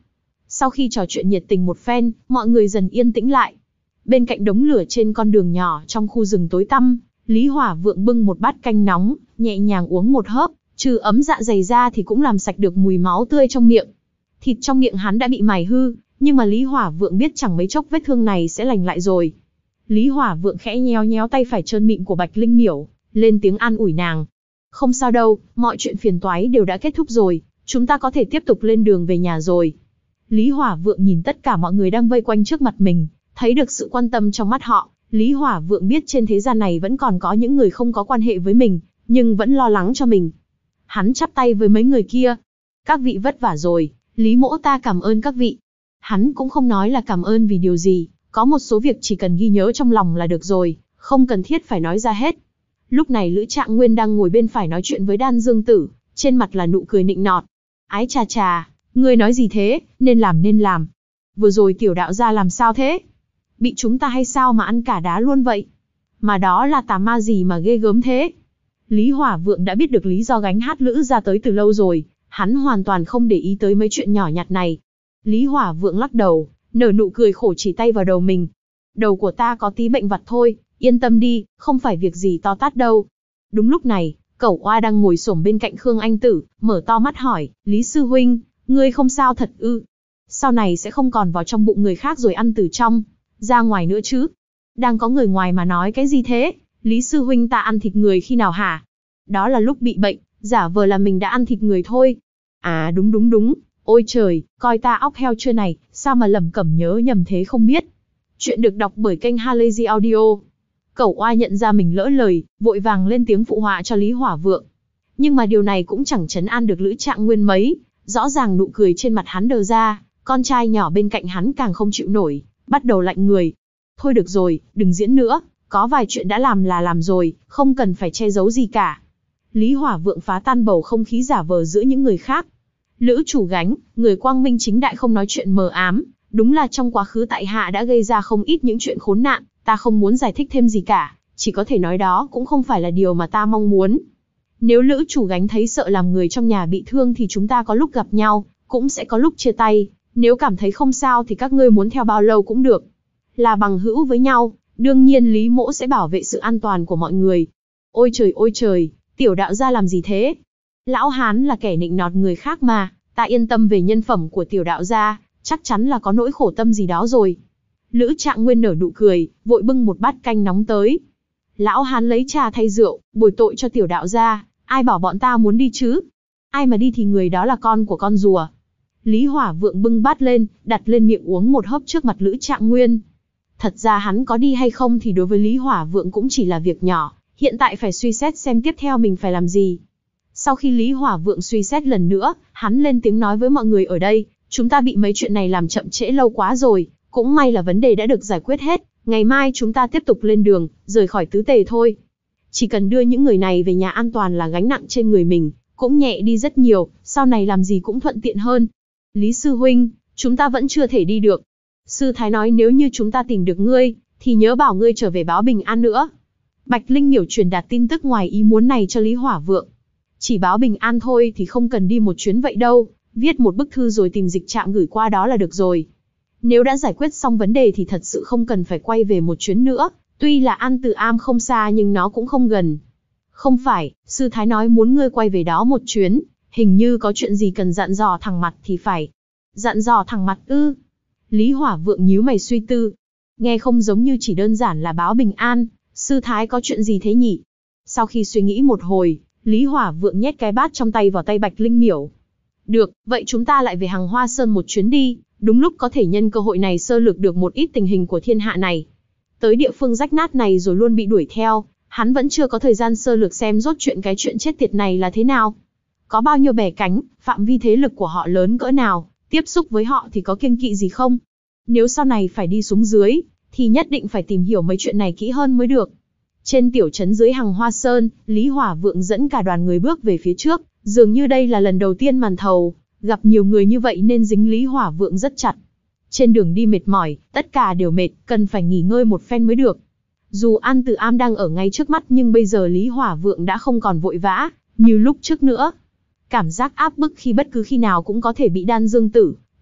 Sau khi trò chuyện nhiệt tình một phen, mọi người dần yên tĩnh lại. Bên cạnh đống lửa trên con đường nhỏ trong khu rừng tối tăm, Lý Hỏa Vượng bưng một bát canh nóng, nhẹ nhàng uống một hớp, trừ ấm dạ dày ra thì cũng làm sạch được mùi máu tươi trong miệng. Thịt trong miệng hắn đã bị mài hư, nhưng mà Lý Hỏa Vượng biết chẳng mấy chốc vết thương này sẽ lành lại rồi. Lý Hỏa Vượng khẽ nhéo nhéo tay phải trơn mịn của Bạch Linh Miểu, lên tiếng an ủi nàng. Không sao đâu, mọi chuyện phiền toái đều đã kết thúc rồi, chúng ta có thể tiếp tục lên đường về nhà rồi. Lý Hỏa Vượng nhìn tất cả mọi người đang vây quanh trước mặt mình, thấy được sự quan tâm trong mắt họ. Lý Hỏa Vượng biết trên thế gian này vẫn còn có những người không có quan hệ với mình, nhưng vẫn lo lắng cho mình. Hắn chắp tay với mấy người kia. Các vị vất vả rồi, Lý mỗ ta cảm ơn các vị. Hắn cũng không nói là cảm ơn vì điều gì, có một số việc chỉ cần ghi nhớ trong lòng là được rồi, không cần thiết phải nói ra hết. Lúc này Lữ Trạng Nguyên đang ngồi bên phải nói chuyện với Đan Dương Tử, trên mặt là nụ cười nịnh nọt. Ái chà chà, ngươi nói gì thế, nên làm nên làm. Vừa rồi tiểu đạo gia làm sao thế? Bị chúng ta hay sao mà ăn cả đá luôn vậy? Mà đó là tà ma gì mà ghê gớm thế? Lý Hỏa Vượng đã biết được lý do gánh hát Lữ ra tới từ lâu rồi, hắn hoàn toàn không để ý tới mấy chuyện nhỏ nhặt này. Lý Hỏa Vượng lắc đầu, nở nụ cười khổ chỉ tay vào đầu mình. Đầu của ta có tí bệnh vặt thôi, yên tâm đi, không phải việc gì to tát đâu. Đúng lúc này, Cẩu Oa đang ngồi xổm bên cạnh Khương Anh Tử, mở to mắt hỏi, Lý sư huynh, ngươi không sao thật ư? Sau này sẽ không còn vào trong bụng người khác rồi ăn từ trong ra ngoài nữa chứ? Đang có người ngoài mà nói cái gì thế? Lý sư huynh ta ăn thịt người khi nào hả? Đó là lúc bị bệnh, giả vờ là mình đã ăn thịt người thôi. À đúng đúng đúng, ôi trời, coi ta óc heo chưa này, sao mà lẩm cẩm nhớ nhầm thế không biết. Chuyện được đọc bởi kênh Halazy Audio. Cẩu Oa nhận ra mình lỡ lời, vội vàng lên tiếng phụ họa cho Lý Hỏa Vượng. Nhưng mà điều này cũng chẳng trấn an được Lữ Trạng Nguyên mấy, rõ ràng nụ cười trên mặt hắn đờ ra, con trai nhỏ bên cạnh hắn càng không chịu nổi, bắt đầu lạnh người. Thôi được rồi, đừng diễn nữa, có vài chuyện đã làm là làm rồi, không cần phải che giấu gì cả. Lý Hỏa Vượng phá tan bầu không khí giả vờ giữa những người khác. Lữ chủ gánh, người quang minh chính đại không nói chuyện mờ ám, đúng là trong quá khứ tại hạ đã gây ra không ít những chuyện khốn nạn, ta không muốn giải thích thêm gì cả, chỉ có thể nói đó cũng không phải là điều mà ta mong muốn. Nếu Lữ chủ gánh thấy sợ làm người trong nhà bị thương thì chúng ta có lúc gặp nhau, cũng sẽ có lúc chia tay, nếu cảm thấy không sao thì các ngươi muốn theo bao lâu cũng được. Là bằng hữu với nhau, đương nhiên Lý mỗ sẽ bảo vệ sự an toàn của mọi người. Ôi trời ôi trời, tiểu đạo gia làm gì thế? Lão Hán là kẻ nịnh nọt người khác mà, ta yên tâm về nhân phẩm của tiểu đạo gia, chắc chắn là có nỗi khổ tâm gì đó rồi. Lữ Trạng Nguyên nở nụ cười, vội bưng một bát canh nóng tới. Lão Hán lấy trà thay rượu, bồi tội cho tiểu đạo gia, ai bảo bọn ta muốn đi chứ? Ai mà đi thì người đó là con của con rùa. Lý Hỏa Vượng bưng bát lên, đặt lên miệng uống một hớp trước mặt Lữ Trạng Nguyên. Thật ra hắn có đi hay không thì đối với Lý Hỏa Vượng cũng chỉ là việc nhỏ, hiện tại phải suy xét xem tiếp theo mình phải làm gì. Sau khi Lý Hỏa Vượng suy xét lần nữa, hắn lên tiếng nói với mọi người ở đây, chúng ta bị mấy chuyện này làm chậm trễ lâu quá rồi, cũng may là vấn đề đã được giải quyết hết, ngày mai chúng ta tiếp tục lên đường, rời khỏi Tứ Tề thôi. Chỉ cần đưa những người này về nhà an toàn là gánh nặng trên người mình, cũng nhẹ đi rất nhiều, sau này làm gì cũng thuận tiện hơn. Lý sư huynh, chúng ta vẫn chưa thể đi được. Sư Thái nói nếu như chúng ta tìm được ngươi, thì nhớ bảo ngươi trở về báo bình an nữa. Bạch Linh Miểu truyền đạt tin tức ngoài ý muốn này cho Lý Hỏa Vượng. Chỉ báo bình an thôi thì không cần đi một chuyến vậy đâu, viết một bức thư rồi tìm dịch trạm gửi qua đó là được rồi. Nếu đã giải quyết xong vấn đề thì thật sự không cần phải quay về một chuyến nữa, tuy là An Từ Am không xa nhưng nó cũng không gần. Không phải, Sư Thái nói muốn ngươi quay về đó một chuyến, hình như có chuyện gì cần dặn dò thằng Mặt thì phải. Dặn dò thằng Mặt ư? Lý Hỏa Vượng nhíu mày suy tư. Nghe không giống như chỉ đơn giản là báo bình an, Sư Thái có chuyện gì thế nhỉ? Sau khi suy nghĩ một hồi, Lý Hỏa Vượng nhét cái bát trong tay vào tay Bạch Linh Miểu. Được, vậy chúng ta lại về Hằng Hoa Sơn một chuyến đi, đúng lúc có thể nhân cơ hội này sơ lược được một ít tình hình của thiên hạ này. Tới địa phương rách nát này rồi luôn bị đuổi theo, hắn vẫn chưa có thời gian sơ lược xem rốt chuyện cái chuyện chết tiệt này là thế nào. Có bao nhiêu bè cánh, phạm vi thế lực của họ lớn cỡ nào, tiếp xúc với họ thì có kiêng kỵ gì không? Nếu sau này phải đi xuống dưới, thì nhất định phải tìm hiểu mấy chuyện này kỹ hơn mới được. Trên tiểu trấn dưới Hằng Hoa Sơn, Lý Hỏa Vượng dẫn cả đoàn người bước về phía trước, dường như đây là lần đầu tiên màn thầu, gặp nhiều người như vậy nên dính Lý Hỏa Vượng rất chặt. Trên đường đi mệt mỏi, tất cả đều mệt, cần phải nghỉ ngơi một phen mới được. Dù An Từ Am đang ở ngay trước mắt nhưng bây giờ Lý Hỏa Vượng đã không còn vội vã, như lúc trước nữa. Cảm giác áp bức khi bất cứ khi nào cũng có thể bị Đan Dương Tử,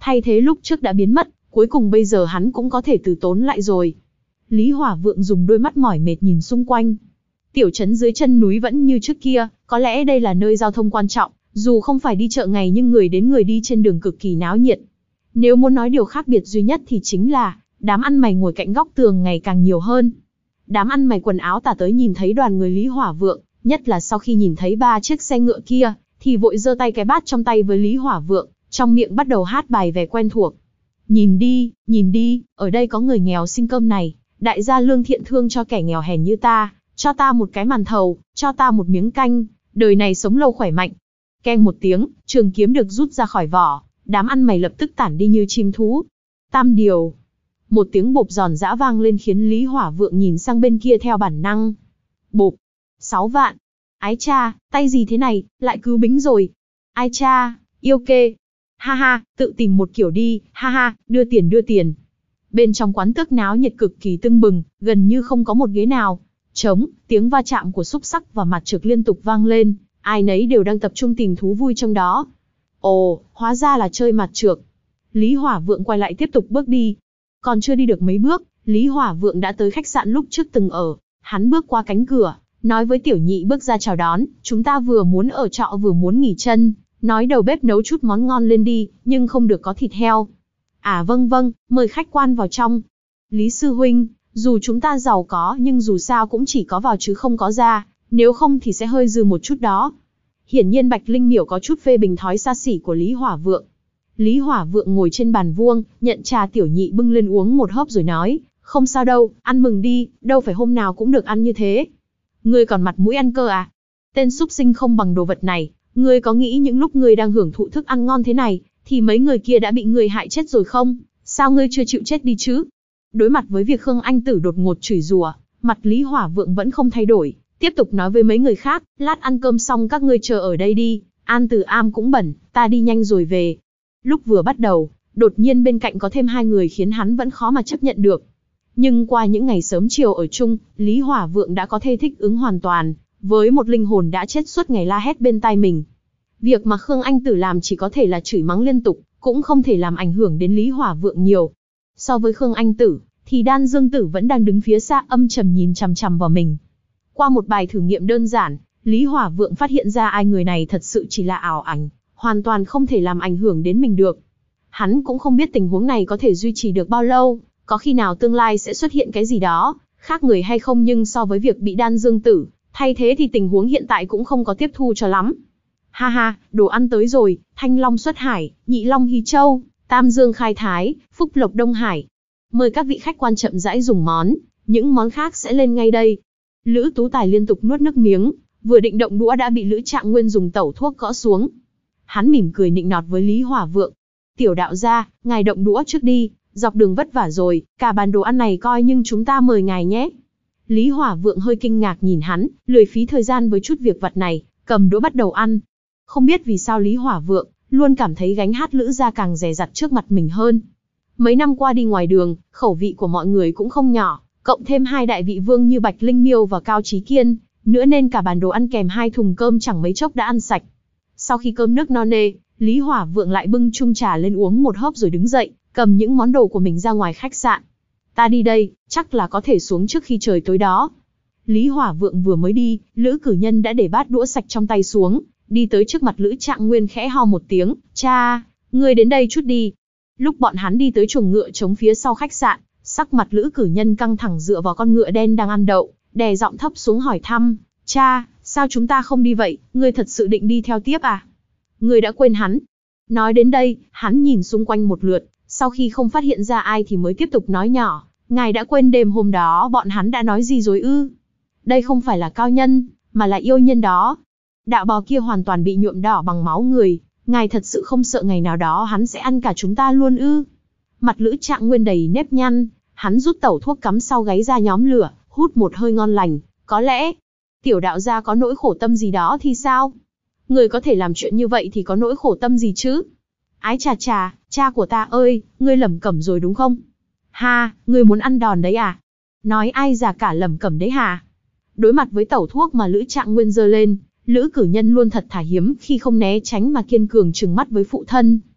thay thế lúc trước đã biến mất, cuối cùng bây giờ hắn cũng có thể từ tốn lại rồi. Lý Hỏa Vượng dùng đôi mắt mỏi mệt nhìn xung quanh. Tiểu trấn dưới chân núi vẫn như trước kia, có lẽ đây là nơi giao thông quan trọng, dù không phải đi chợ ngày nhưng người đến người đi trên đường cực kỳ náo nhiệt. Nếu muốn nói điều khác biệt duy nhất thì chính là, đám ăn mày ngồi cạnh góc tường ngày càng nhiều hơn. Đám ăn mày quần áo tả tới nhìn thấy đoàn người Lý Hỏa Vượng, nhất là sau khi nhìn thấy ba chiếc xe ngựa kia, thì vội giơ tay cái bát trong tay với Lý Hỏa Vượng, trong miệng bắt đầu hát bài về quen thuộc. Nhìn đi, nhìn đi, ở đây có người nghèo xin cơm này, đại gia lương thiện thương cho kẻ nghèo hèn như ta, cho ta một cái màn thầu, cho ta một miếng canh, đời này sống lâu khỏe mạnh. Keng một tiếng, trường kiếm được rút ra khỏi vỏ, đám ăn mày lập tức tản đi như chim thú. Tam điều. Một tiếng bộp giòn giã vang lên khiến Lý Hỏa Vượng nhìn sang bên kia theo bản năng. Bộp. Sáu vạn. Ái cha, tay gì thế này, lại cứu bính rồi. Ai cha, yêu kê. Ha ha, tự tìm một kiểu đi, ha ha, đưa tiền đưa tiền. Bên trong quán tước náo nhiệt cực kỳ tưng bừng, gần như không có một ghế nào trống, tiếng va chạm của xúc xắc và mặt trược liên tục vang lên, ai nấy đều đang tập trung tìm thú vui trong đó. Ồ, hóa ra là chơi mặt trược. Lý Hỏa Vượng quay lại tiếp tục bước đi. Còn chưa đi được mấy bước, Lý Hỏa Vượng đã tới khách sạn lúc trước từng ở. Hắn bước qua cánh cửa, nói với tiểu nhị bước ra chào đón, chúng ta vừa muốn ở trọ vừa muốn nghỉ chân, nói đầu bếp nấu chút món ngon lên đi, nhưng không được có thịt heo. À vâng vâng, mời khách quan vào trong. Lý sư huynh, dù chúng ta giàu có nhưng dù sao cũng chỉ có vào chứ không có ra, nếu không thì sẽ hơi dư một chút đó. Hiển nhiên Bạch Linh Miểu có chút phê bình thói xa xỉ của Lý Hỏa Vượng. Lý Hỏa Vượng ngồi trên bàn vuông, nhận trà tiểu nhị bưng lên uống một hớp rồi nói, không sao đâu, ăn mừng đi, đâu phải hôm nào cũng được ăn như thế. Ngươi còn mặt mũi ăn cơ à? Tên súc sinh không bằng đồ vật này, ngươi có nghĩ những lúc ngươi đang hưởng thụ thức ăn ngon thế này, thì mấy người kia đã bị ngươi hại chết rồi không? Sao ngươi chưa chịu chết đi chứ? Đối mặt với việc Khương Anh Tử đột ngột chửi rủa, mặt Lý Hỏa Vượng vẫn không thay đổi, tiếp tục nói với mấy người khác, lát ăn cơm xong các ngươi chờ ở đây đi, An Tử Am cũng bẩn, ta đi nhanh rồi về. Lúc vừa bắt đầu, đột nhiên bên cạnh có thêm hai người khiến hắn vẫn khó mà chấp nhận được. Nhưng qua những ngày sớm chiều ở chung, Lý Hỏa Vượng đã có thể thích ứng hoàn toàn, với một linh hồn đã chết suốt ngày la hét bên tai mình. Việc mà Khương Anh Tử làm chỉ có thể là chửi mắng liên tục, cũng không thể làm ảnh hưởng đến Lý Hỏa Vượng nhiều. So với Khương Anh Tử, thì Đan Dương Tử vẫn đang đứng phía xa âm trầm nhìn chằm chằm vào mình. Qua một bài thử nghiệm đơn giản, Lý Hỏa Vượng phát hiện ra ai người này thật sự chỉ là ảo ảnh, hoàn toàn không thể làm ảnh hưởng đến mình được. Hắn cũng không biết tình huống này có thể duy trì được bao lâu, có khi nào tương lai sẽ xuất hiện cái gì đó, khác người hay không, nhưng so với việc bị Đan Dương Tử thay thế thì tình huống hiện tại cũng không có tiếp thu cho lắm. Ha ha, đồ ăn tới rồi, Thanh Long xuất hải, Nhị Long hí châu, Tam Dương khai thái, Phúc Lộc Đông Hải. Mời các vị khách quan chậm rãi dùng món, những món khác sẽ lên ngay đây. Lữ Tú Tài liên tục nuốt nước miếng, vừa định động đũa đã bị Lữ Trạng Nguyên dùng tẩu thuốc gõ xuống. Hắn mỉm cười nịnh nọt với Lý Hỏa Vượng. Tiểu đạo gia, ngài động đũa trước đi, dọc đường vất vả rồi, cả bàn đồ ăn này coi nhưng chúng ta mời ngài nhé. Lý Hỏa Vượng hơi kinh ngạc nhìn hắn, lười phí thời gian với chút việc vặt này, cầm đũa bắt đầu ăn. Không biết vì sao Lý Hỏa Vượng luôn cảm thấy gánh hát Lữ gia càng dè dặt trước mặt mình hơn. Mấy năm qua đi ngoài đường, khẩu vị của mọi người cũng không nhỏ, cộng thêm hai đại vị vương như Bạch Linh Miêu và Cao Chí Kiên, nữa nên cả bàn đồ ăn kèm hai thùng cơm chẳng mấy chốc đã ăn sạch. Sau khi cơm nước no nê, Lý Hỏa Vượng lại bưng chung trà lên uống một hớp rồi đứng dậy, cầm những món đồ của mình ra ngoài khách sạn. Ta đi đây, chắc là có thể xuống trước khi trời tối đó. Lý Hỏa Vượng vừa mới đi, Lữ Cử Nhân đã để bát đũa sạch trong tay xuống, đi tới trước mặt Lữ Trạng Nguyên khẽ ho một tiếng, cha, ngươi đến đây chút đi. Lúc bọn hắn đi tới chuồng ngựa trống phía sau khách sạn, sắc mặt Lữ Cử Nhân căng thẳng dựa vào con ngựa đen đang ăn đậu, đè giọng thấp xuống hỏi thăm, cha, sao chúng ta không đi vậy, ngươi thật sự định đi theo tiếp à? Ngươi đã quên hắn. Nói đến đây, hắn nhìn xung quanh một lượt, sau khi không phát hiện ra ai thì mới tiếp tục nói nhỏ, ngài đã quên đêm hôm đó bọn hắn đã nói gì rồi ư? Đây không phải là cao nhân, mà là yêu nhân đó. Đạo bào kia hoàn toàn bị nhuộm đỏ bằng máu người, ngài thật sự không sợ ngày nào đó hắn sẽ ăn cả chúng ta luôn ư? Mặt Lữ Trạng Nguyên đầy nếp nhăn, hắn rút tẩu thuốc cắm sau gáy ra nhóm lửa, hút một hơi ngon lành, có lẽ tiểu đạo gia có nỗi khổ tâm gì đó thì sao? Người có thể làm chuyện như vậy thì có nỗi khổ tâm gì chứ? Ái chà chà, cha của ta ơi, ngươi lẩm cẩm rồi đúng không? Ha, ngươi muốn ăn đòn đấy à? Nói ai già cả lẩm cẩm đấy hả? Đối mặt với tẩu thuốc mà Lữ Trạng Nguyên giơ lên, Lữ Cử Nhân luôn thật thà hiếm khi không né tránh mà kiên cường trừng mắt với phụ thân.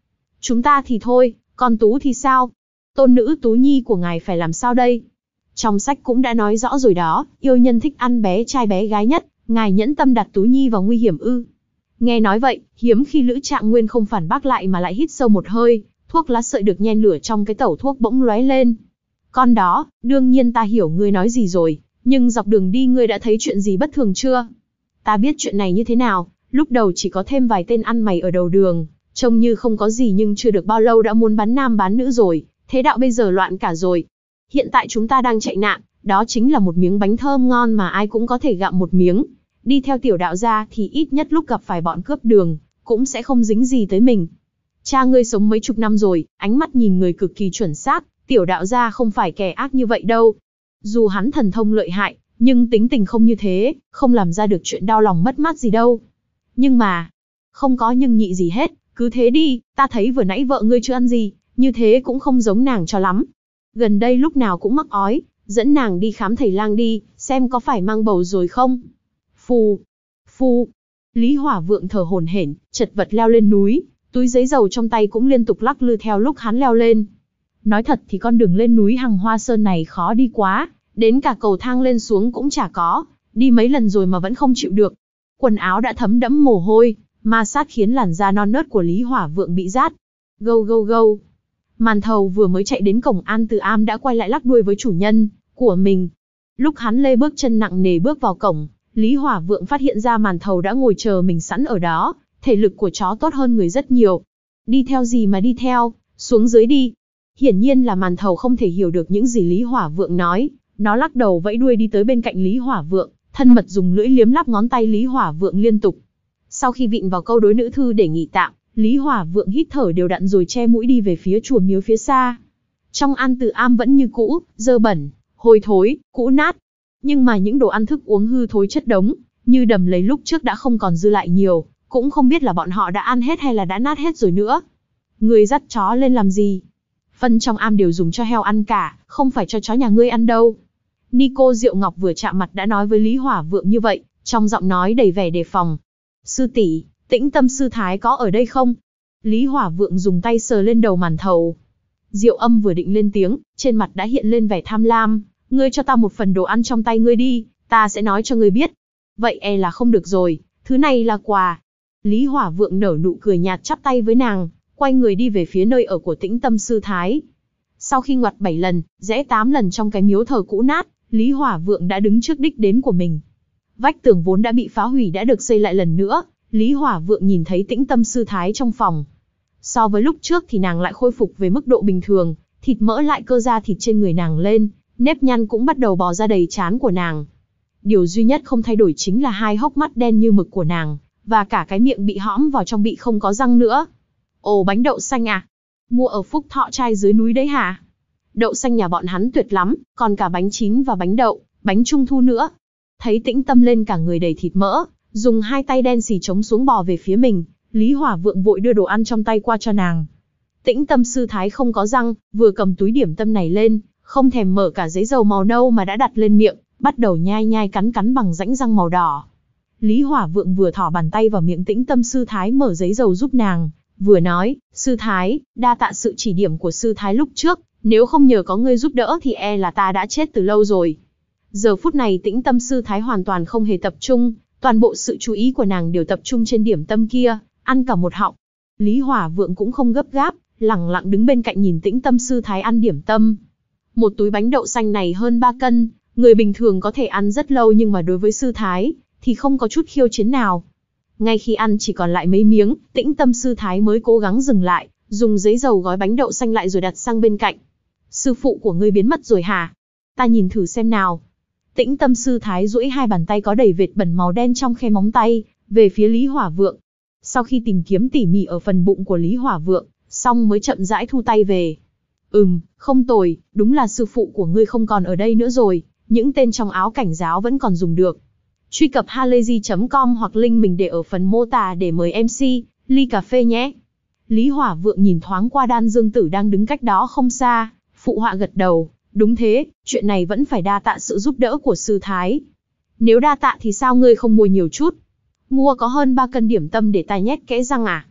Chúng ta thì thôi, con Tú thì sao? Tôn nữ Tú Nhi của ngài phải làm sao đây? Trong sách cũng đã nói rõ rồi đó, yêu nhân thích ăn bé trai bé gái nhất, ngài nhẫn tâm đặt Tú Nhi vào nguy hiểm ư? Nghe nói vậy, hiếm khi Lữ Trạng Nguyên không phản bác lại mà lại hít sâu một hơi, thuốc lá sợi được nhen lửa trong cái tẩu thuốc bỗng lóe lên. Con đó, đương nhiên ta hiểu ngươi nói gì rồi, nhưng dọc đường đi ngươi đã thấy chuyện gì bất thường chưa? Ta biết chuyện này như thế nào, lúc đầu chỉ có thêm vài tên ăn mày ở đầu đường, trông như không có gì nhưng chưa được bao lâu đã muốn bán nam bán nữ rồi, thế đạo bây giờ loạn cả rồi. Hiện tại chúng ta đang chạy nạn, đó chính là một miếng bánh thơm ngon mà ai cũng có thể gặm một miếng. Đi theo tiểu đạo gia thì ít nhất lúc gặp phải bọn cướp đường, cũng sẽ không dính gì tới mình. Cha ngươi sống mấy chục năm rồi, ánh mắt nhìn người cực kỳ chuẩn xác, tiểu đạo gia không phải kẻ ác như vậy đâu. Dù hắn thần thông lợi hại, nhưng tính tình không như thế, không làm ra được chuyện đau lòng mất mát gì đâu. Nhưng mà, không có nhưng nhị gì hết, cứ thế đi, ta thấy vừa nãy vợ ngươi chưa ăn gì, như thế cũng không giống nàng cho lắm. Gần đây lúc nào cũng mắc ói, dẫn nàng đi khám thầy lang đi, xem có phải mang bầu rồi không. Phù, phù, Lý Hỏa Vượng thở hổn hển, chật vật leo lên núi, túi giấy dầu trong tay cũng liên tục lắc lư theo lúc hắn leo lên. Nói thật thì con đường lên núi Hằng Hoa Sơn này khó đi quá, đến cả cầu thang lên xuống cũng chả có, đi mấy lần rồi mà vẫn không chịu được. Quần áo đã thấm đẫm mồ hôi, ma sát khiến làn da non nớt của Lý Hỏa Vượng bị rát. Gâu gâu gâu. Màn Thầu vừa mới chạy đến cổng An Từ Am đã quay lại lắc đuôi với chủ nhân của mình. Lúc hắn lê bước chân nặng nề bước vào cổng, Lý Hỏa Vượng phát hiện ra Màn Thầu đã ngồi chờ mình sẵn ở đó, thể lực của chó tốt hơn người rất nhiều. Đi theo gì mà đi theo, xuống dưới đi. Hiển nhiên là Màn Thầu không thể hiểu được những gì Lý Hỏa Vượng nói, nó lắc đầu vẫy đuôi đi tới bên cạnh Lý Hỏa Vượng, thân mật dùng lưỡi liếm láp ngón tay Lý Hỏa Vượng liên tục. Sau khi vịn vào câu đối nữ thư để nghỉ tạm, Lý Hỏa Vượng hít thở đều đặn rồi che mũi đi về phía chùa miếu phía xa. Trong An Từ Am vẫn như cũ, dơ bẩn, hôi thối, cũ nát. Nhưng mà những đồ ăn thức uống hư thối chất đống, như đầm lầy lúc trước đã không còn dư lại nhiều, cũng không biết là bọn họ đã ăn hết hay là đã nát hết rồi nữa. Người dắt chó lên làm gì? Phân trong am đều dùng cho heo ăn cả, không phải cho chó nhà ngươi ăn đâu. Nico Diệu Ngọc vừa chạm mặt đã nói với Lý Hỏa Vượng như vậy, trong giọng nói đầy vẻ đề phòng. Sư tỷ, Tĩnh Tâm sư thái có ở đây không? Lý Hỏa Vượng dùng tay sờ lên đầu Màn Thầu. Diệu Âm vừa định lên tiếng, trên mặt đã hiện lên vẻ tham lam. Ngươi cho ta một phần đồ ăn trong tay ngươi đi, ta sẽ nói cho ngươi biết. Vậy e là không được rồi, thứ này là quà. Lý Hỏa Vượng nở nụ cười nhạt chắp tay với nàng, quay người đi về phía nơi ở của Tĩnh Tâm sư thái. Sau khi ngoặt bảy lần, rẽ tám lần trong cái miếu thờ cũ nát, Lý Hỏa Vượng đã đứng trước đích đến của mình. Vách tường vốn đã bị phá hủy đã được xây lại lần nữa, Lý Hỏa Vượng nhìn thấy Tĩnh Tâm sư thái trong phòng. So với lúc trước thì nàng lại khôi phục về mức độ bình thường, thịt mỡ lại cơ da thịt trên người nàng lên, nếp nhăn cũng bắt đầu bò ra đầy trán của nàng. Điều duy nhất không thay đổi chính là hai hốc mắt đen như mực của nàng, và cả cái miệng bị hõm vào trong bị không có răng nữa. Ồ, bánh đậu xanh à? Mua ở Phúc Thọ trai dưới núi đấy hả? Đậu xanh nhà bọn hắn tuyệt lắm, còn cả bánh chín và bánh đậu, bánh trung thu nữa. Thấy Tĩnh Tâm lên cả người đầy thịt mỡ, dùng hai tay đen xì chống xuống bò về phía mình, Lý Hỏa Vượng vội đưa đồ ăn trong tay qua cho nàng. Tĩnh Tâm sư thái không có răng, vừa cầm túi điểm tâm này lên, không thèm mở cả giấy dầu màu nâu mà đã đặt lên miệng, bắt đầu nhai nhai cắn cắn bằng rãnh răng màu đỏ. Lý Hỏa Vượng vừa thò bàn tay vào miệng Tĩnh Tâm sư thái mở giấy dầu giúp nàng, vừa nói, sư thái, đa tạ sự chỉ điểm của sư thái lúc trước, nếu không nhờ có ngươi giúp đỡ thì e là ta đã chết từ lâu rồi. Giờ phút này Tĩnh Tâm sư thái hoàn toàn không hề tập trung, toàn bộ sự chú ý của nàng đều tập trung trên điểm tâm kia, ăn cả một họng. Lý Hỏa Vượng cũng không gấp gáp, lẳng lặng đứng bên cạnh nhìn Tĩnh Tâm sư thái ăn điểm tâm. Một túi bánh đậu xanh này hơn ba cân, người bình thường có thể ăn rất lâu nhưng mà đối với sư thái thì không có chút khiêu chiến nào. Ngay khi ăn chỉ còn lại mấy miếng, Tĩnh Tâm sư thái mới cố gắng dừng lại, dùng giấy dầu gói bánh đậu xanh lại rồi đặt sang bên cạnh. Sư phụ của ngươi biến mất rồi hả? Ta nhìn thử xem nào. Tĩnh Tâm sư thái duỗi hai bàn tay có đầy vệt bẩn màu đen trong khe móng tay, về phía Lý Hỏa Vượng. Sau khi tìm kiếm tỉ mỉ ở phần bụng của Lý Hỏa Vượng, xong mới chậm rãi thu tay về. Ừm, không tồi, đúng là sư phụ của ngươi không còn ở đây nữa rồi, những tên trong áo cảnh giáo vẫn còn dùng được. Truy cập halayzi chấm com hoặc link mình để ở phần mô tả để mời em xê, ly cà phê nhé. Lý Hỏa Vượng nhìn thoáng qua Đan Dương Tử đang đứng cách đó không xa, phụ họa gật đầu, đúng thế, chuyện này vẫn phải đa tạ sự giúp đỡ của sư thái. Nếu đa tạ thì sao ngươi không mua nhiều chút? Mua có hơn ba cân điểm tâm để ta nhét kẽ răng à?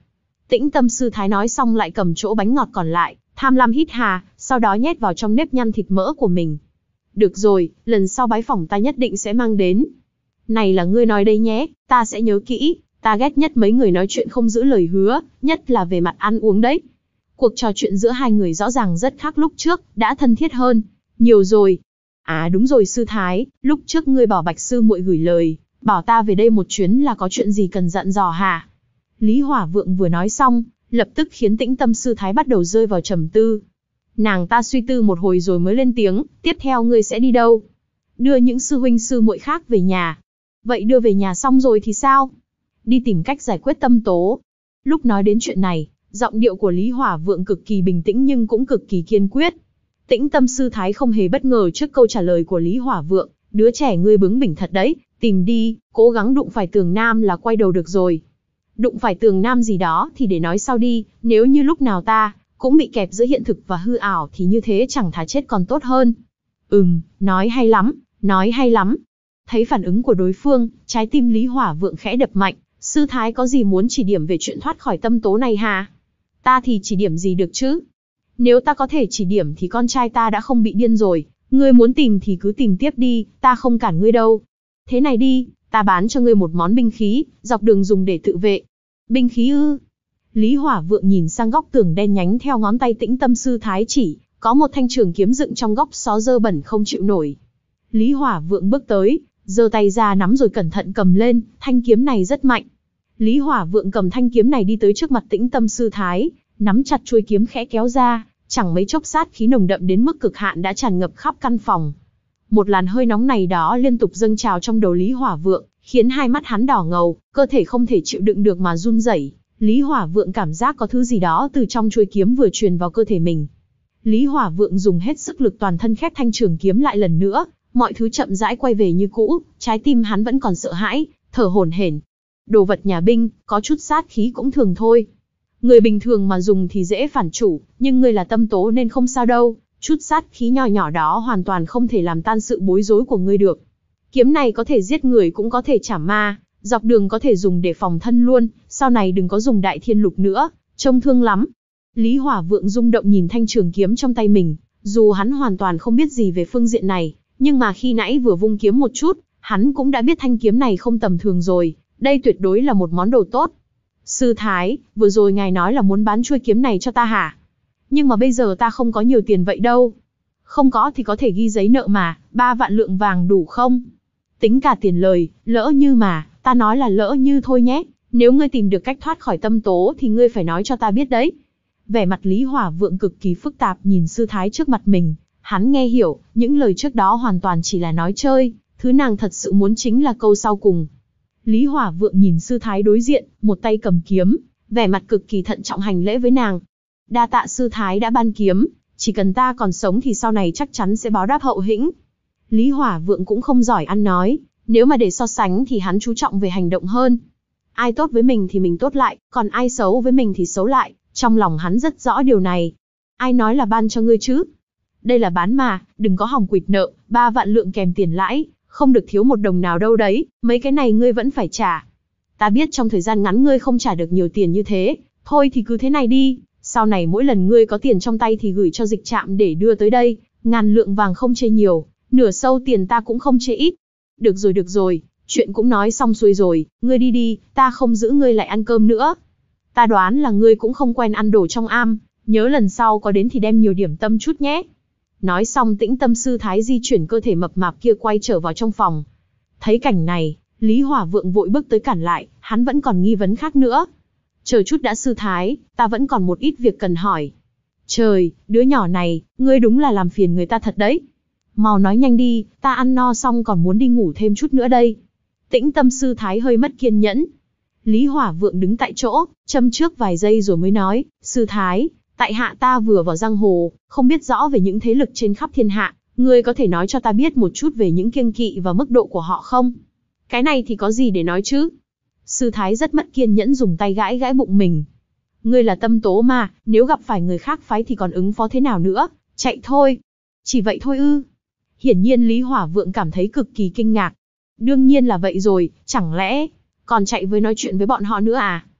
Tĩnh tâm sư thái nói xong lại cầm chỗ bánh ngọt còn lại, tham lam hít hà, sau đó nhét vào trong nếp nhăn thịt mỡ của mình. Được rồi, lần sau bái phỏng ta nhất định sẽ mang đến. Này là ngươi nói đây nhé, ta sẽ nhớ kỹ, ta ghét nhất mấy người nói chuyện không giữ lời hứa, nhất là về mặt ăn uống đấy. Cuộc trò chuyện giữa hai người rõ ràng rất khác lúc trước, đã thân thiết hơn nhiều rồi. À đúng rồi sư thái, lúc trước ngươi bảo Bạch sư muội gửi lời, bảo ta về đây một chuyến là có chuyện gì cần dặn dò hả? Lý Hỏa Vượng vừa nói xong, lập tức khiến Tĩnh tâm sư thái bắt đầu rơi vào trầm tư. Nàng ta suy tư một hồi rồi mới lên tiếng, tiếp theo ngươi sẽ đi đâu? Đưa những sư huynh sư muội khác về nhà. Vậy đưa về nhà xong rồi thì sao? Đi tìm cách giải quyết tâm tố. Lúc nói đến chuyện này, giọng điệu của Lý Hỏa Vượng cực kỳ bình tĩnh nhưng cũng cực kỳ kiên quyết. Tĩnh tâm sư thái không hề bất ngờ trước câu trả lời của Lý Hỏa Vượng, đứa trẻ ngươi bướng bỉnh thật đấy, tìm đi, cố gắng đụng phải tường nam là quay đầu được rồi. Đụng phải tường nam gì đó thì để nói sau đi, nếu như lúc nào ta cũng bị kẹp giữa hiện thực và hư ảo thì như thế chẳng thà chết còn tốt hơn. Ừm, nói hay lắm, nói hay lắm. Thấy phản ứng của đối phương, trái tim Lý Hỏa Vượng khẽ đập mạnh, sư thái có gì muốn chỉ điểm về chuyện thoát khỏi tâm tố này hả? Ta thì chỉ điểm gì được chứ? Nếu ta có thể chỉ điểm thì con trai ta đã không bị điên rồi, ngươi muốn tìm thì cứ tìm tiếp đi, ta không cản ngươi đâu. Thế này đi, ta bán cho ngươi một món binh khí, dọc đường dùng để tự vệ. Binh khí ư? Lý Hỏa Vượng nhìn sang góc tường đen nhánh theo ngón tay Tĩnh tâm sư thái chỉ, có một thanh trường kiếm dựng trong góc xó dơ bẩn không chịu nổi. Lý Hỏa Vượng bước tới, giơ tay ra nắm rồi cẩn thận cầm lên, thanh kiếm này rất mạnh. Lý Hỏa Vượng cầm thanh kiếm này đi tới trước mặt Tĩnh tâm sư thái, nắm chặt chuôi kiếm khẽ kéo ra, chẳng mấy chốc sát khí nồng đậm đến mức cực hạn đã tràn ngập khắp căn phòng. Một làn hơi nóng này đó liên tục dâng trào trong đầu Lý Hỏa Vượng, khiến hai mắt hắn đỏ ngầu, cơ thể không thể chịu đựng được mà run rẩy. Lý Hỏa Vượng cảm giác có thứ gì đó từ trong chuôi kiếm vừa truyền vào cơ thể mình. Lý Hỏa Vượng dùng hết sức lực toàn thân khép thanh trường kiếm lại lần nữa, mọi thứ chậm rãi quay về như cũ, trái tim hắn vẫn còn sợ hãi, thở hổn hển. Đồ vật nhà binh, có chút sát khí cũng thường thôi. Người bình thường mà dùng thì dễ phản chủ, nhưng ngươi là tâm tố nên không sao đâu, chút sát khí nhỏ nhỏ đó hoàn toàn không thể làm tan sự bối rối của ngươi được. Kiếm này có thể giết người cũng có thể chảm ma, dọc đường có thể dùng để phòng thân luôn, sau này đừng có dùng đại thiên lục nữa, trông thương lắm. Lý Hỏa Vượng rung động nhìn thanh trường kiếm trong tay mình, dù hắn hoàn toàn không biết gì về phương diện này, nhưng mà khi nãy vừa vung kiếm một chút, hắn cũng đã biết thanh kiếm này không tầm thường rồi, đây tuyệt đối là một món đồ tốt. Sư thái, vừa rồi ngài nói là muốn bán chuôi kiếm này cho ta hả? Nhưng mà bây giờ ta không có nhiều tiền vậy đâu. Không có thì có thể ghi giấy nợ mà, ba vạn lượng vàng đủ không? Tính cả tiền lời, lỡ như mà, ta nói là lỡ như thôi nhé, nếu ngươi tìm được cách thoát khỏi tâm tố thì ngươi phải nói cho ta biết đấy. Vẻ mặt Lý Hỏa Vượng cực kỳ phức tạp nhìn sư thái trước mặt mình, hắn nghe hiểu, những lời trước đó hoàn toàn chỉ là nói chơi, thứ nàng thật sự muốn chính là câu sau cùng. Lý Hỏa Vượng nhìn sư thái đối diện, một tay cầm kiếm, vẻ mặt cực kỳ thận trọng hành lễ với nàng. Đa tạ sư thái đã ban kiếm, chỉ cần ta còn sống thì sau này chắc chắn sẽ báo đáp hậu hĩnh. Lý Hỏa Vượng cũng không giỏi ăn nói, nếu mà để so sánh thì hắn chú trọng về hành động hơn. Ai tốt với mình thì mình tốt lại, còn ai xấu với mình thì xấu lại, trong lòng hắn rất rõ điều này. Ai nói là ban cho ngươi chứ? Đây là bán mà, đừng có hòng quỵt nợ, ba vạn lượng kèm tiền lãi, không được thiếu một đồng nào đâu đấy, mấy cái này ngươi vẫn phải trả. Ta biết trong thời gian ngắn ngươi không trả được nhiều tiền như thế, thôi thì cứ thế này đi, sau này mỗi lần ngươi có tiền trong tay thì gửi cho dịch trạm để đưa tới đây, ngàn lượng vàng không chê nhiều, nửa sâu tiền ta cũng không chê ít. Được rồi được rồi, chuyện cũng nói xong xuôi rồi, ngươi đi đi, ta không giữ ngươi lại ăn cơm nữa. Ta đoán là ngươi cũng không quen ăn đồ trong am, nhớ lần sau có đến thì đem nhiều điểm tâm chút nhé. Nói xong Tĩnh tâm sư thái di chuyển cơ thể mập mạp kia quay trở vào trong phòng. Thấy cảnh này, Lý Hỏa Vượng vội bước tới cản lại, hắn vẫn còn nghi vấn khác nữa. Chờ chút đã sư thái, ta vẫn còn một ít việc cần hỏi. Trời, đứa nhỏ này, ngươi đúng là làm phiền người ta thật đấy. Mau nói nhanh đi, ta ăn no xong còn muốn đi ngủ thêm chút nữa đây. Tĩnh tâm sư thái hơi mất kiên nhẫn. Lý Hỏa Vượng đứng tại chỗ, châm trước vài giây rồi mới nói, sư thái, tại hạ ta vừa vào giang hồ, không biết rõ về những thế lực trên khắp thiên hạ, ngươi có thể nói cho ta biết một chút về những kiêng kỵ và mức độ của họ không? Cái này thì có gì để nói chứ? Sư thái rất mất kiên nhẫn dùng tay gãi gãi bụng mình. Ngươi là tâm tố mà, nếu gặp phải người khác phái thì còn ứng phó thế nào nữa, chạy thôi. Chỉ vậy thôi ư? Hiển nhiên Lý Hỏa Vượng cảm thấy cực kỳ kinh ngạc. Đương nhiên là vậy rồi, chẳng lẽ còn chạy với nói chuyện với bọn họ nữa à?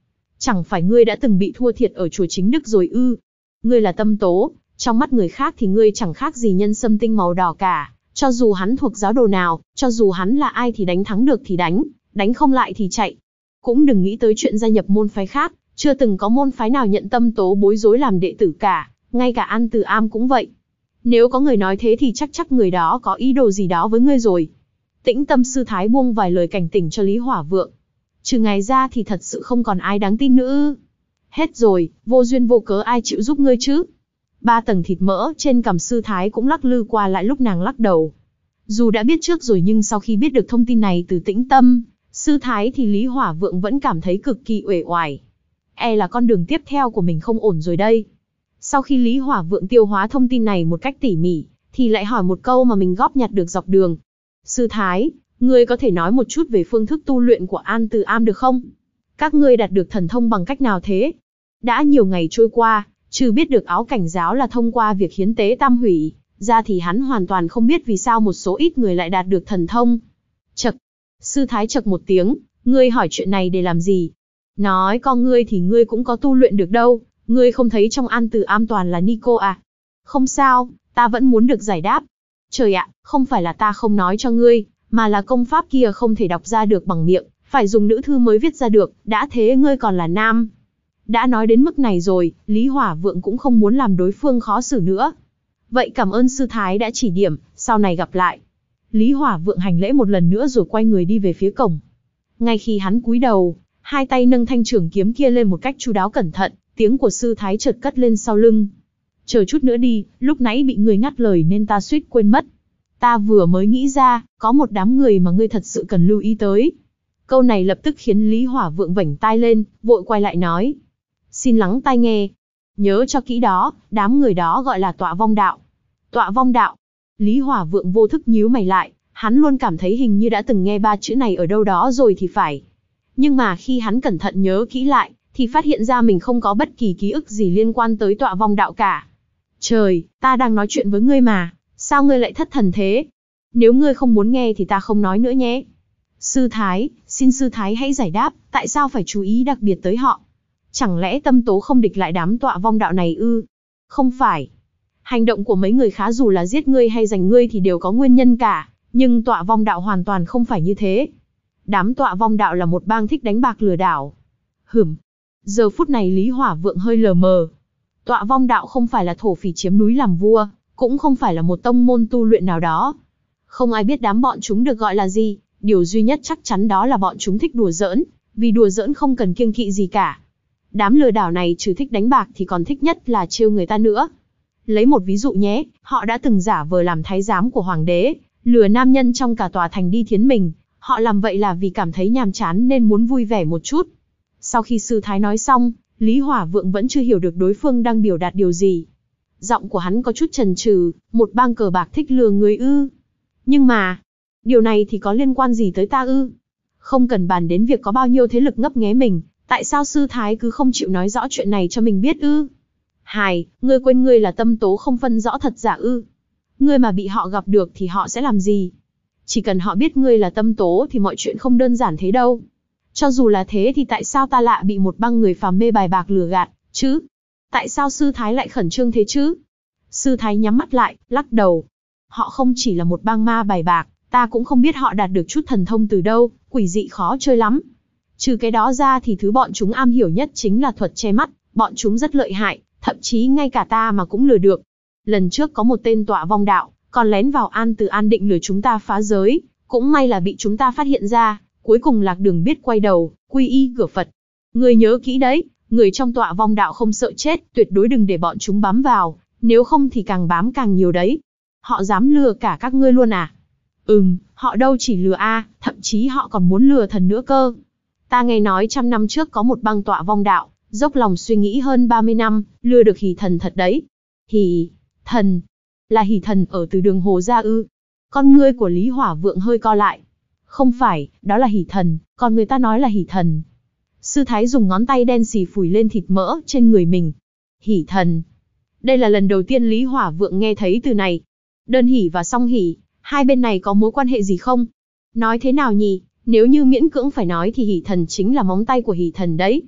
Chẳng phải ngươi đã từng bị thua thiệt ở chùa Chính Đức rồi ư? Ngươi là Tâm Tố, trong mắt người khác thì ngươi chẳng khác gì nhân sâm tinh màu đỏ cả. Cho dù hắn thuộc giáo đồ nào, cho dù hắn là ai thì đánh thắng được thì đánh, đánh không lại thì chạy. Cũng đừng nghĩ tới chuyện gia nhập môn phái khác, chưa từng có môn phái nào nhận Tâm Tố bối rối làm đệ tử cả, ngay cả An Từ Am cũng vậy. Nếu có người nói thế thì chắc chắc người đó có ý đồ gì đó với ngươi rồi. Tĩnh Tâm sư thái buông vài lời cảnh tỉnh cho Lý Hỏa Vượng. Trừ ngài ra thì thật sự không còn ai đáng tin nữa. Hết rồi, vô duyên vô cớ ai chịu giúp ngươi chứ? Ba tầng thịt mỡ trên cằm sư thái cũng lắc lư qua lại lúc nàng lắc đầu. Dù đã biết trước rồi nhưng sau khi biết được thông tin này từ Tĩnh Tâm sư thái thì Lý Hỏa Vượng vẫn cảm thấy cực kỳ uể oải. E là con đường tiếp theo của mình không ổn rồi đây. Sau khi Lý Hỏa Vượng tiêu hóa thông tin này một cách tỉ mỉ, thì lại hỏi một câu mà mình góp nhặt được dọc đường. Sư thái, ngươi có thể nói một chút về phương thức tu luyện của An Từ Am được không? Các ngươi đạt được thần thông bằng cách nào thế? Đã nhiều ngày trôi qua, trừ biết được áo cảnh giáo là thông qua việc hiến tế tam hủy, ra thì hắn hoàn toàn không biết vì sao một số ít người lại đạt được thần thông. Chậc, sư thái chậc một tiếng, ngươi hỏi chuyện này để làm gì? Nói con ngươi thì ngươi cũng có tu luyện được đâu, ngươi không thấy trong An Từ Am toàn là Nico à? Không sao, ta vẫn muốn được giải đáp. Trời ạ, không phải là ta không nói cho ngươi, mà là công pháp kia không thể đọc ra được bằng miệng, phải dùng nữ thư mới viết ra được, đã thế ngươi còn là nam. Đã nói đến mức này rồi, Lý Hỏa Vượng cũng không muốn làm đối phương khó xử nữa. Vậy cảm ơn sư thái đã chỉ điểm, sau này gặp lại. Lý Hỏa Vượng hành lễ một lần nữa rồi quay người đi về phía cổng. Ngay khi hắn cúi đầu, hai tay nâng thanh trường kiếm kia lên một cách chu đáo cẩn thận, tiếng của sư thái chợt cất lên sau lưng. Chờ chút nữa đi, lúc nãy bị ngươi ngắt lời nên ta suýt quên mất. Ta vừa mới nghĩ ra, có một đám người mà ngươi thật sự cần lưu ý tới. Câu này lập tức khiến Lý Hỏa Vượng vểnh tai lên, vội quay lại nói. Xin lắng tai nghe. Nhớ cho kỹ đó, đám người đó gọi là Tọa Vong Đạo. Tọa Vong Đạo. Lý Hỏa Vượng vô thức nhíu mày lại, hắn luôn cảm thấy hình như đã từng nghe ba chữ này ở đâu đó rồi thì phải. Nhưng mà khi hắn cẩn thận nhớ kỹ lại, thì phát hiện ra mình không có bất kỳ ký ức gì liên quan tới Tọa Vong Đạo cả. Trời, ta đang nói chuyện với ngươi mà, sao ngươi lại thất thần thế? Nếu ngươi không muốn nghe thì ta không nói nữa nhé. Sư thái, xin sư thái hãy giải đáp, tại sao phải chú ý đặc biệt tới họ? Chẳng lẽ Tâm Tố không địch lại đám Tọa Vong Đạo này ư? Không phải. Hành động của mấy người khá dù là giết ngươi hay giành ngươi thì đều có nguyên nhân cả, nhưng Tọa Vong Đạo hoàn toàn không phải như thế. Đám Tọa Vong Đạo là một bang thích đánh bạc lừa đảo. Hửm. Giờ phút này Lý Hỏa Vượng hơi lờ mờ. Tọa Vong Đạo không phải là thổ phỉ chiếm núi làm vua, cũng không phải là một tông môn tu luyện nào đó. Không ai biết đám bọn chúng được gọi là gì, điều duy nhất chắc chắn đó là bọn chúng thích đùa giỡn, vì đùa giỡn không cần kiêng kỵ gì cả. Đám lừa đảo này trừ thích đánh bạc thì còn thích nhất là trêu người ta nữa. Lấy một ví dụ nhé, họ đã từng giả vờ làm thái giám của hoàng đế, lừa nam nhân trong cả tòa thành đi thiến mình. Họ làm vậy là vì cảm thấy nhàm chán nên muốn vui vẻ một chút. Sau khi sư thái nói xong, Lý Hỏa Vượng vẫn chưa hiểu được đối phương đang biểu đạt điều gì. Giọng của hắn có chút chần chừ, một bang cờ bạc thích lừa người ư? Nhưng mà, điều này thì có liên quan gì tới ta ư? Không cần bàn đến việc có bao nhiêu thế lực ngấp nghé mình, tại sao sư thái cứ không chịu nói rõ chuyện này cho mình biết ư? Hài, ngươi quên ngươi là Tâm Tố không phân rõ thật giả ư? Ngươi mà bị họ gặp được thì họ sẽ làm gì? Chỉ cần họ biết ngươi là Tâm Tố thì mọi chuyện không đơn giản thế đâu. Cho dù là thế thì tại sao ta lại bị một băng người phàm mê bài bạc lừa gạt, chứ? Tại sao sư thái lại khẩn trương thế chứ? Sư thái nhắm mắt lại, lắc đầu. Họ không chỉ là một bang ma bài bạc, ta cũng không biết họ đạt được chút thần thông từ đâu, quỷ dị khó chơi lắm. Trừ cái đó ra thì thứ bọn chúng am hiểu nhất chính là thuật che mắt, bọn chúng rất lợi hại, thậm chí ngay cả ta mà cũng lừa được. Lần trước có một tên Tọa Vong Đạo, còn lén vào An Từ An định lừa chúng ta phá giới, cũng may là bị chúng ta phát hiện ra, cuối cùng lạc đường biết quay đầu, quy y cửa Phật. Người nhớ kỹ đấy, người trong Tọa Vong Đạo không sợ chết, tuyệt đối đừng để bọn chúng bám vào, nếu không thì càng bám càng nhiều đấy. Họ dám lừa cả các ngươi luôn à? Ừm, họ đâu chỉ lừa a, thậm chí họ còn muốn lừa thần nữa cơ. Ta nghe nói trăm năm trước có một bang Tọa Vong Đạo, dốc lòng suy nghĩ hơn ba mươi năm, lừa được Hỷ Thần thật đấy. Hỷ Thần? Là Hỷ Thần ở từ đường Hồ ra ư? Con ngươi của Lý Hỏa Vượng hơi co lại. Không phải, đó là Hỷ Thần, còn người ta nói là Hỷ Thần. Sư thái dùng ngón tay đen xì phủi lên thịt mỡ trên người mình. Hỷ Thần. Đây là lần đầu tiên Lý Hỏa Vượng nghe thấy từ này. Đơn hỷ và song hỷ, hai bên này có mối quan hệ gì không? Nói thế nào nhỉ? Nếu như miễn cưỡng phải nói thì Hỷ Thần chính là móng tay của Hỷ Thần đấy.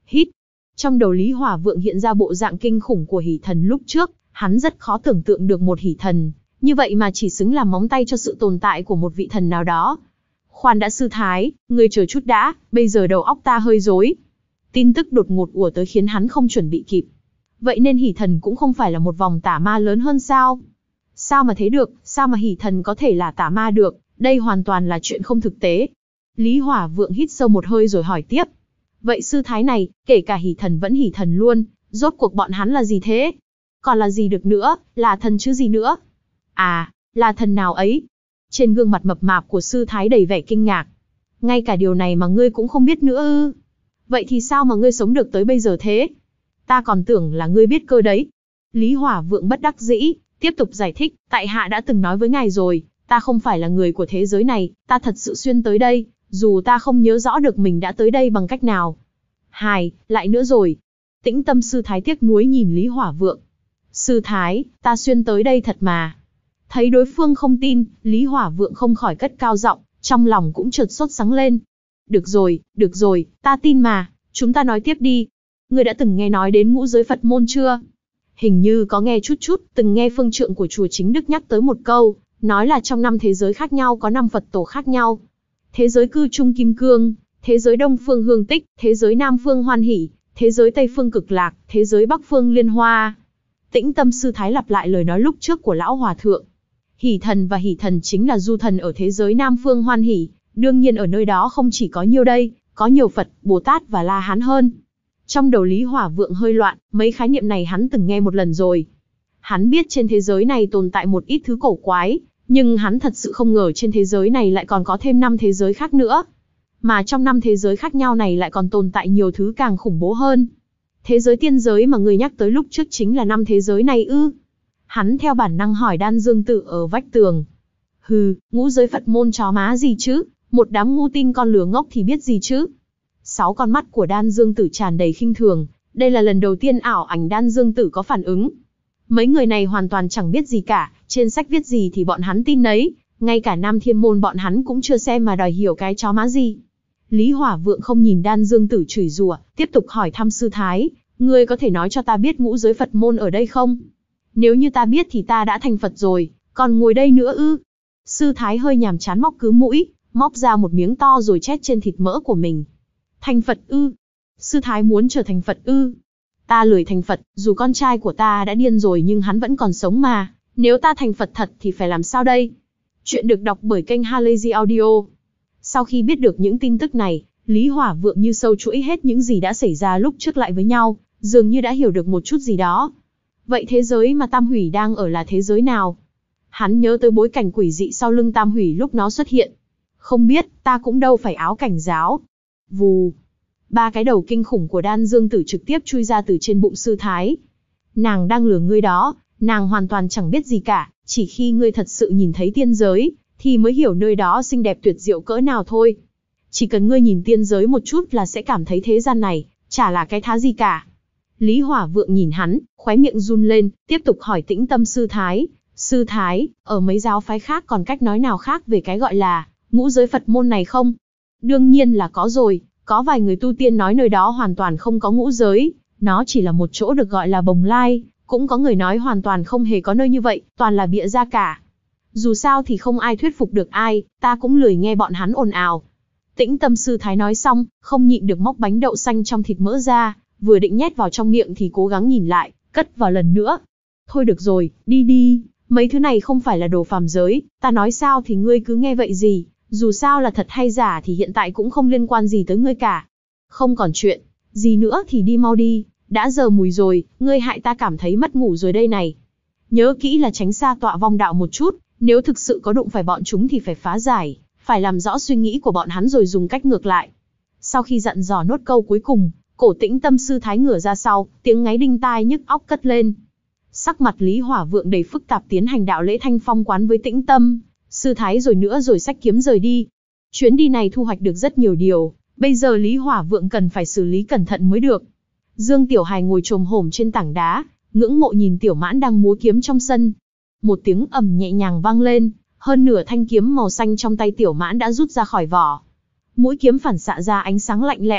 Hít. Trong đầu Lý Hỏa Vượng hiện ra bộ dạng kinh khủng của hỷ thần lúc trước, hắn rất khó tưởng tượng được một hỷ thần, như vậy mà chỉ xứng làm móng tay cho sự tồn tại của một vị thần nào đó. Khoan đã sư thái, ngươi chờ chút đã, bây giờ đầu óc ta hơi rối. Tin tức đột ngột ùa tới khiến hắn không chuẩn bị kịp. Vậy nên hỷ thần cũng không phải là một vòng tà ma lớn hơn sao? Sao mà thế được, sao mà hỷ thần có thể là tà ma được, đây hoàn toàn là chuyện không thực tế. Lý Hỏa Vượng hít sâu một hơi rồi hỏi tiếp. Vậy sư thái này, kể cả hỷ thần vẫn hỷ thần luôn, rốt cuộc bọn hắn là gì thế? Còn là gì được nữa, là thần chứ gì nữa? À, là thần nào ấy? Trên gương mặt mập mạp của sư thái đầy vẻ kinh ngạc. Ngay cả điều này mà ngươi cũng không biết nữa ư? Vậy thì sao mà ngươi sống được tới bây giờ thế? Ta còn tưởng là ngươi biết cơ đấy. Lý Hỏa Vượng bất đắc dĩ, tiếp tục giải thích, tại hạ đã từng nói với ngài rồi, ta không phải là người của thế giới này, ta thật sự xuyên tới đây, dù ta không nhớ rõ được mình đã tới đây bằng cách nào. Hài, lại nữa rồi. Tĩnh Tâm sư thái tiếc nuối nhìn Lý Hỏa Vượng. Sư thái, ta xuyên tới đây thật mà. Thấy đối phương không tin, Lý Hỏa Vượng không khỏi cất cao giọng, trong lòng cũng chợt sốt sắng lên. Được rồi, được rồi, ta tin mà, chúng ta nói tiếp đi. Ngươi đã từng nghe nói đến ngũ giới Phật môn chưa? Hình như có nghe chút chút, từng nghe phương trượng của chùa Chính Đức nhắc tới một câu, nói là trong năm thế giới khác nhau có năm Phật tổ khác nhau. Thế giới cư trung Kim Cương, thế giới Đông Phương Hương Tích, thế giới Nam Phương Hoan Hỷ, thế giới Tây Phương Cực Lạc, thế giới Bắc Phương Liên Hoa. Tĩnh Tâm sư thái lặp lại lời nói lúc trước của lão hòa thượng. Hỷ thần và hỷ thần chính là du thần ở thế giới Nam Phương Hoan Hỷ, đương nhiên ở nơi đó không chỉ có nhiêu đây, có nhiều Phật, Bồ Tát và La Hán hơn. Trong đầu Lý Hỏa Vượng hơi loạn, mấy khái niệm này hắn từng nghe một lần rồi. Hắn biết trên thế giới này tồn tại một ít thứ cổ quái, nhưng hắn thật sự không ngờ trên thế giới này lại còn có thêm năm thế giới khác nữa. Mà trong năm thế giới khác nhau này lại còn tồn tại nhiều thứ càng khủng bố hơn. Thế giới tiên giới mà người nhắc tới lúc trước chính là năm thế giới này ư? Hắn theo bản năng hỏi Đan Dương Tử ở vách tường. Hừ, ngũ giới Phật môn chó má gì chứ, một đám ngu tin con lừa ngốc thì biết gì chứ. Sáu con mắt của Đan Dương Tử tràn đầy khinh thường, đây là lần đầu tiên ảo ảnh Đan Dương Tử có phản ứng. Mấy người này hoàn toàn chẳng biết gì cả, trên sách viết gì thì bọn hắn tin nấy, ngay cả Nam Thiên Môn bọn hắn cũng chưa xem mà đòi hiểu cái chó má gì. Lý Hỏa Vượng không nhìn Đan Dương Tử chửi rủa, tiếp tục hỏi thăm sư thái, ngươi có thể nói cho ta biết ngũ giới Phật môn ở đây không? Nếu như ta biết thì ta đã thành Phật rồi, còn ngồi đây nữa ư? Sư thái hơi nhàm chán móc cứ mũi, móc ra một miếng to rồi chét trên thịt mỡ của mình. Thành Phật ư? Sư thái muốn trở thành Phật ư? Ta lười thành Phật, dù con trai của ta đã điên rồi nhưng hắn vẫn còn sống mà, nếu ta thành Phật thật thì phải làm sao đây? Chuyện được đọc bởi kênh Halazy Audio. Sau khi biết được những tin tức này, Lý Hỏa Vượng như sâu chuỗi hết những gì đã xảy ra lúc trước lại với nhau, dường như đã hiểu được một chút gì đó. Vậy thế giới mà Tam Hủy đang ở là thế giới nào? Hắn nhớ tới bối cảnh quỷ dị sau lưng Tam Hủy lúc nó xuất hiện. Không biết, ta cũng đâu phải áo cảnh giáo. Vù. Ba cái đầu kinh khủng của Đan Dương Tử trực tiếp chui ra từ trên bụng sư thái. Nàng đang lừa ngươi đó, nàng hoàn toàn chẳng biết gì cả, chỉ khi ngươi thật sự nhìn thấy tiên giới, thì mới hiểu nơi đó xinh đẹp tuyệt diệu cỡ nào thôi. Chỉ cần ngươi nhìn tiên giới một chút là sẽ cảm thấy thế gian này, chả là cái thá gì cả. Lý Hỏa Vượng nhìn hắn, khóe miệng run lên, tiếp tục hỏi Tĩnh Tâm sư thái. Sư thái, ở mấy giáo phái khác còn cách nói nào khác về cái gọi là ngũ giới Phật môn này không? Đương nhiên là có rồi, có vài người tu tiên nói nơi đó hoàn toàn không có ngũ giới, nó chỉ là một chỗ được gọi là Bồng Lai, cũng có người nói hoàn toàn không hề có nơi như vậy, toàn là bịa ra cả. Dù sao thì không ai thuyết phục được ai, ta cũng lười nghe bọn hắn ồn ào. Tĩnh Tâm sư thái nói xong, không nhịn được móc bánh đậu xanh trong thịt mỡ ra, vừa định nhét vào trong miệng thì cố gắng nhìn lại, cất vào lần nữa. Thôi được rồi, đi đi, mấy thứ này không phải là đồ phàm giới, ta nói sao thì ngươi cứ nghe vậy gì, dù sao là thật hay giả thì hiện tại cũng không liên quan gì tới ngươi cả. Không còn chuyện gì nữa thì đi mau đi, đã giờ mùi rồi, ngươi hại ta cảm thấy mất ngủ rồi đây này. Nhớ kỹ là tránh xa tọa vong đạo một chút, nếu thực sự có đụng phải bọn chúng thì phải phá giải, phải làm rõ suy nghĩ của bọn hắn rồi dùng cách ngược lại. Sau khi dặn dò nốt câu cuối cùng, cổ Tĩnh Tâm sư thái ngửa ra sau, tiếng ngáy đinh tai nhức óc cất lên. Sắc mặt Lý Hỏa Vượng đầy phức tạp tiến hành đạo lễ thanh phong quán với Tĩnh Tâm sư thái rồi nữa rồi xách kiếm rời đi. Chuyến đi này thu hoạch được rất nhiều điều, bây giờ Lý Hỏa Vượng cần phải xử lý cẩn thận mới được. Dương Tiểu Hài ngồi chồm hổm trên tảng đá, ngưỡng mộ nhìn Tiểu Mãn đang múa kiếm trong sân. Một tiếng ầm nhẹ nhàng vang lên, hơn nửa thanh kiếm màu xanh trong tay Tiểu Mãn đã rút ra khỏi vỏ. Mũi kiếm phản xạ ra ánh sáng lạnh lẽo,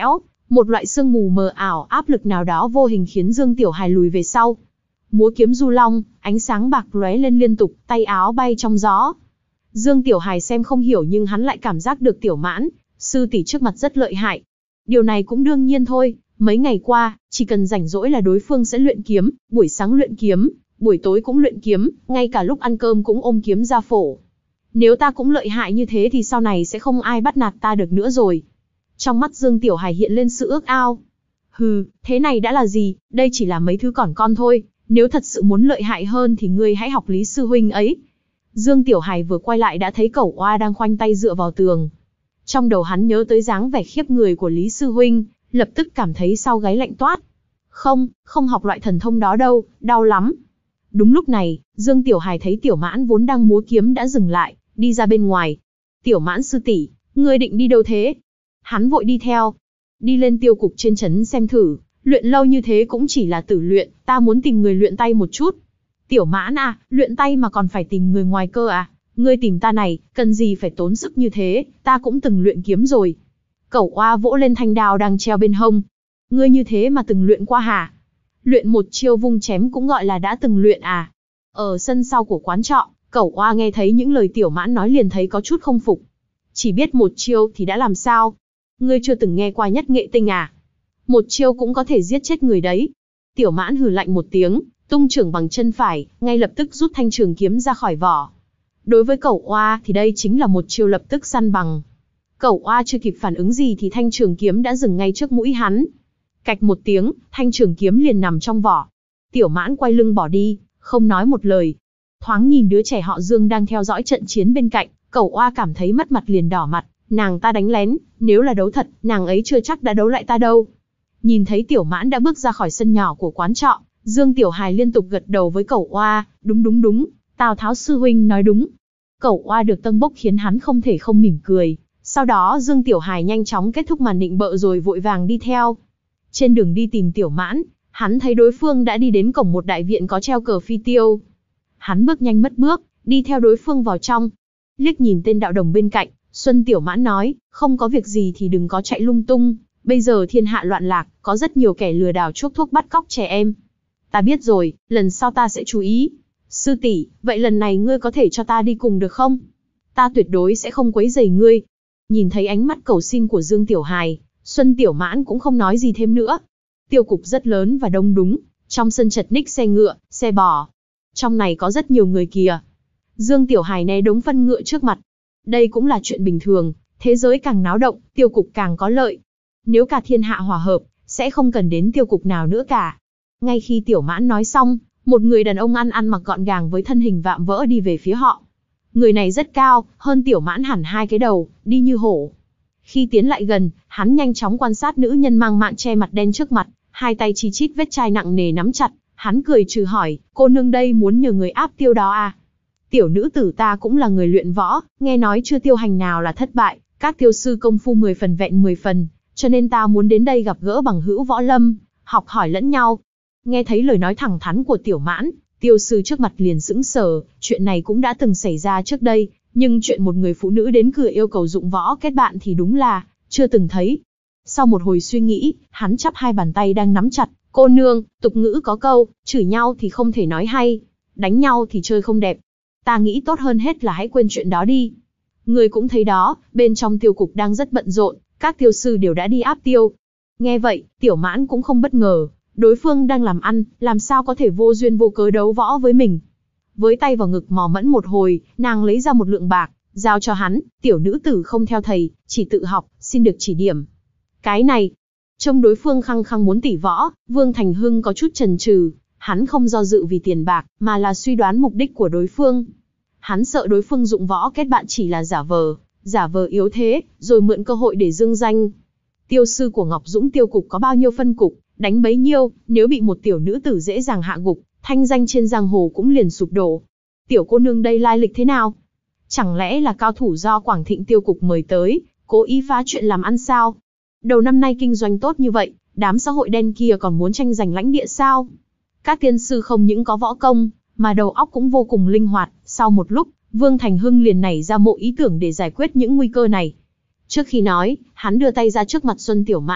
Một loại sương mù mờ ảo, áp lực nào đó vô hình khiến Dương Tiểu Hài lùi về sau. Múa kiếm du long, ánh sáng bạc lóe lên liên tục, tay áo bay trong gió. Dương Tiểu Hài xem không hiểu nhưng hắn lại cảm giác được Tiểu Mãn, sư tỷ trước mặt rất lợi hại. Điều này cũng đương nhiên thôi, mấy ngày qua, chỉ cần rảnh rỗi là đối phương sẽ luyện kiếm, buổi sáng luyện kiếm, buổi tối cũng luyện kiếm, ngay cả lúc ăn cơm cũng ôm kiếm ra phổ. Nếu ta cũng lợi hại như thế thì sau này sẽ không ai bắt nạt ta được nữa rồi. Trong mắt Dương Tiểu Hài hiện lên sự ước ao. Hừ, thế này đã là gì, đây chỉ là mấy thứ còn con thôi, nếu thật sự muốn lợi hại hơn thì ngươi hãy học Lý sư huynh ấy. Dương Tiểu Hài vừa quay lại đã thấy Cẩu Oa đang khoanh tay dựa vào tường. Trong đầu hắn nhớ tới dáng vẻ khiếp người của Lý sư huynh, lập tức cảm thấy sau gáy lạnh toát. Không, không học loại thần thông đó đâu, đau lắm. Đúng lúc này, Dương Tiểu Hài thấy Tiểu Mãn vốn đang múa kiếm đã dừng lại, đi ra bên ngoài. Tiểu Mãn sư tỷ, ngươi định đi đâu thế? Hắn vội đi theo. Đi lên tiêu cục trên trấn xem thử, luyện lâu như thế cũng chỉ là tử luyện, ta muốn tìm người luyện tay một chút. Tiểu Mãn à, luyện tay mà còn phải tìm người ngoài cơ à? Ngươi tìm ta này, cần gì phải tốn sức như thế, ta cũng từng luyện kiếm rồi. Cẩu Oa vỗ lên thanh đao đang treo bên hông. Ngươi như thế mà từng luyện qua hả? Luyện một chiêu vung chém cũng gọi là đã từng luyện à? Ở sân sau của quán trọ, Cẩu Oa nghe thấy những lời Tiểu Mãn nói liền thấy có chút không phục. Chỉ biết một chiêu thì đã làm sao? Ngươi chưa từng nghe qua nhất nghệ tinh à? Một chiêu cũng có thể giết chết người đấy. Tiểu Mãn hừ lạnh một tiếng, tung trưởng bằng chân phải, ngay lập tức rút thanh trường kiếm ra khỏi vỏ. Đối với Cẩu Oa thì đây chính là một chiêu lập tức săn bằng. Cẩu Oa chưa kịp phản ứng gì thì thanh trường kiếm đã dừng ngay trước mũi hắn. Cạch một tiếng, thanh trường kiếm liền nằm trong vỏ. Tiểu Mãn quay lưng bỏ đi, không nói một lời. Thoáng nhìn đứa trẻ họ Dương đang theo dõi trận chiến bên cạnh, Cẩu Oa cảm thấy mất mặt liền đỏ mặt. Nàng ta đánh lén, nếu là đấu thật, nàng ấy chưa chắc đã đấu lại ta đâu. Nhìn thấy Tiểu Mãn đã bước ra khỏi sân nhỏ của quán trọ, Dương Tiểu Hài liên tục gật đầu với Cẩu Oa, đúng đúng đúng, Tào Tháo sư huynh nói đúng. Cẩu Oa được tâng bốc khiến hắn không thể không mỉm cười. Sau đó Dương Tiểu Hài nhanh chóng kết thúc màn nịnh bợ rồi vội vàng đi theo. Trên đường đi tìm Tiểu Mãn, hắn thấy đối phương đã đi đến cổng một đại viện có treo cờ phi tiêu. Hắn bước nhanh mất bước, đi theo đối phương vào trong. Liếc nhìn tên đạo đồng bên cạnh, Xuân Tiểu Mãn nói, không có việc gì thì đừng có chạy lung tung. Bây giờ thiên hạ loạn lạc, có rất nhiều kẻ lừa đảo chuốc thuốc bắt cóc trẻ em. Ta biết rồi, lần sau ta sẽ chú ý. Sư tỷ, vậy lần này ngươi có thể cho ta đi cùng được không? Ta tuyệt đối sẽ không quấy rầy ngươi. Nhìn thấy ánh mắt cầu xin của Dương Tiểu Hài, Xuân Tiểu Mãn cũng không nói gì thêm nữa. Tiêu cục rất lớn và đông đúng, trong sân chật ních xe ngựa, xe bò. Trong này có rất nhiều người kìa. Dương Tiểu Hài né đống phân ngựa trước mặt. Đây cũng là chuyện bình thường, thế giới càng náo động, tiêu cục càng có lợi. Nếu cả thiên hạ hòa hợp, sẽ không cần đến tiêu cục nào nữa cả. Ngay khi Tiểu Mãn nói xong, một người đàn ông ăn ăn mặc gọn gàng với thân hình vạm vỡ đi về phía họ. Người này rất cao, hơn Tiểu Mãn hẳn hai cái đầu, đi như hổ. Khi tiến lại gần, hắn nhanh chóng quan sát nữ nhân mang mạng che mặt đen trước mặt, hai tay chi chít vết chai nặng nề nắm chặt. Hắn cười trừ hỏi, cô nương đây muốn nhờ người áp tiêu đó à? Tiểu nữ tử ta cũng là người luyện võ, nghe nói chưa tiêu hành nào là thất bại, các tiêu sư công phu mười phần vẹn mười phần, cho nên ta muốn đến đây gặp gỡ bằng hữu võ lâm, học hỏi lẫn nhau. Nghe thấy lời nói thẳng thắn của Tiểu Mãn, tiêu sư trước mặt liền sững sờ, chuyện này cũng đã từng xảy ra trước đây, nhưng chuyện một người phụ nữ đến cửa yêu cầu dụng võ kết bạn thì đúng là chưa từng thấy. Sau một hồi suy nghĩ, hắn chắp hai bàn tay đang nắm chặt, cô nương, tục ngữ có câu, chửi nhau thì không thể nói hay, đánh nhau thì chơi không đẹp. Ta nghĩ tốt hơn hết là hãy quên chuyện đó đi. Người cũng thấy đó, bên trong tiêu cục đang rất bận rộn, các tiêu sư đều đã đi áp tiêu. Nghe vậy, Tiểu Mãn cũng không bất ngờ, đối phương đang làm ăn, làm sao có thể vô duyên vô cớ đấu võ với mình. Với tay vào ngực mò mẫm một hồi, nàng lấy ra một lượng bạc, giao cho hắn, tiểu nữ tử không theo thầy, chỉ tự học, xin được chỉ điểm. Cái này, trông đối phương khăng khăng muốn tỉ võ, Vương Thành Hưng có chút chần chừ, hắn không do dự vì tiền bạc, mà là suy đoán mục đích của đối phương. Hắn sợ đối phương dụng võ kết bạn chỉ là giả vờ, giả vờ yếu thế, rồi mượn cơ hội để dương danh. Tiêu sư của Ngọc Dũng tiêu cục có bao nhiêu phân cục, đánh bấy nhiêu, nếu bị một tiểu nữ tử dễ dàng hạ gục, thanh danh trên giang hồ cũng liền sụp đổ. Tiểu cô nương đây lai lịch thế nào? Chẳng lẽ là cao thủ do Quảng Thịnh tiêu cục mời tới, cố ý phá chuyện làm ăn sao? Đầu năm nay kinh doanh tốt như vậy, đám xã hội đen kia còn muốn tranh giành lãnh địa sao? Các tiên sư không những có võ công, mà đầu óc cũng vô cùng linh hoạt. Sau một lúc, Vương Thành Hưng liền nảy ra một ý tưởng để giải quyết những nguy cơ này. Trước khi nói, hắn đưa tay ra trước mặt Xuân Tiểu Mãn,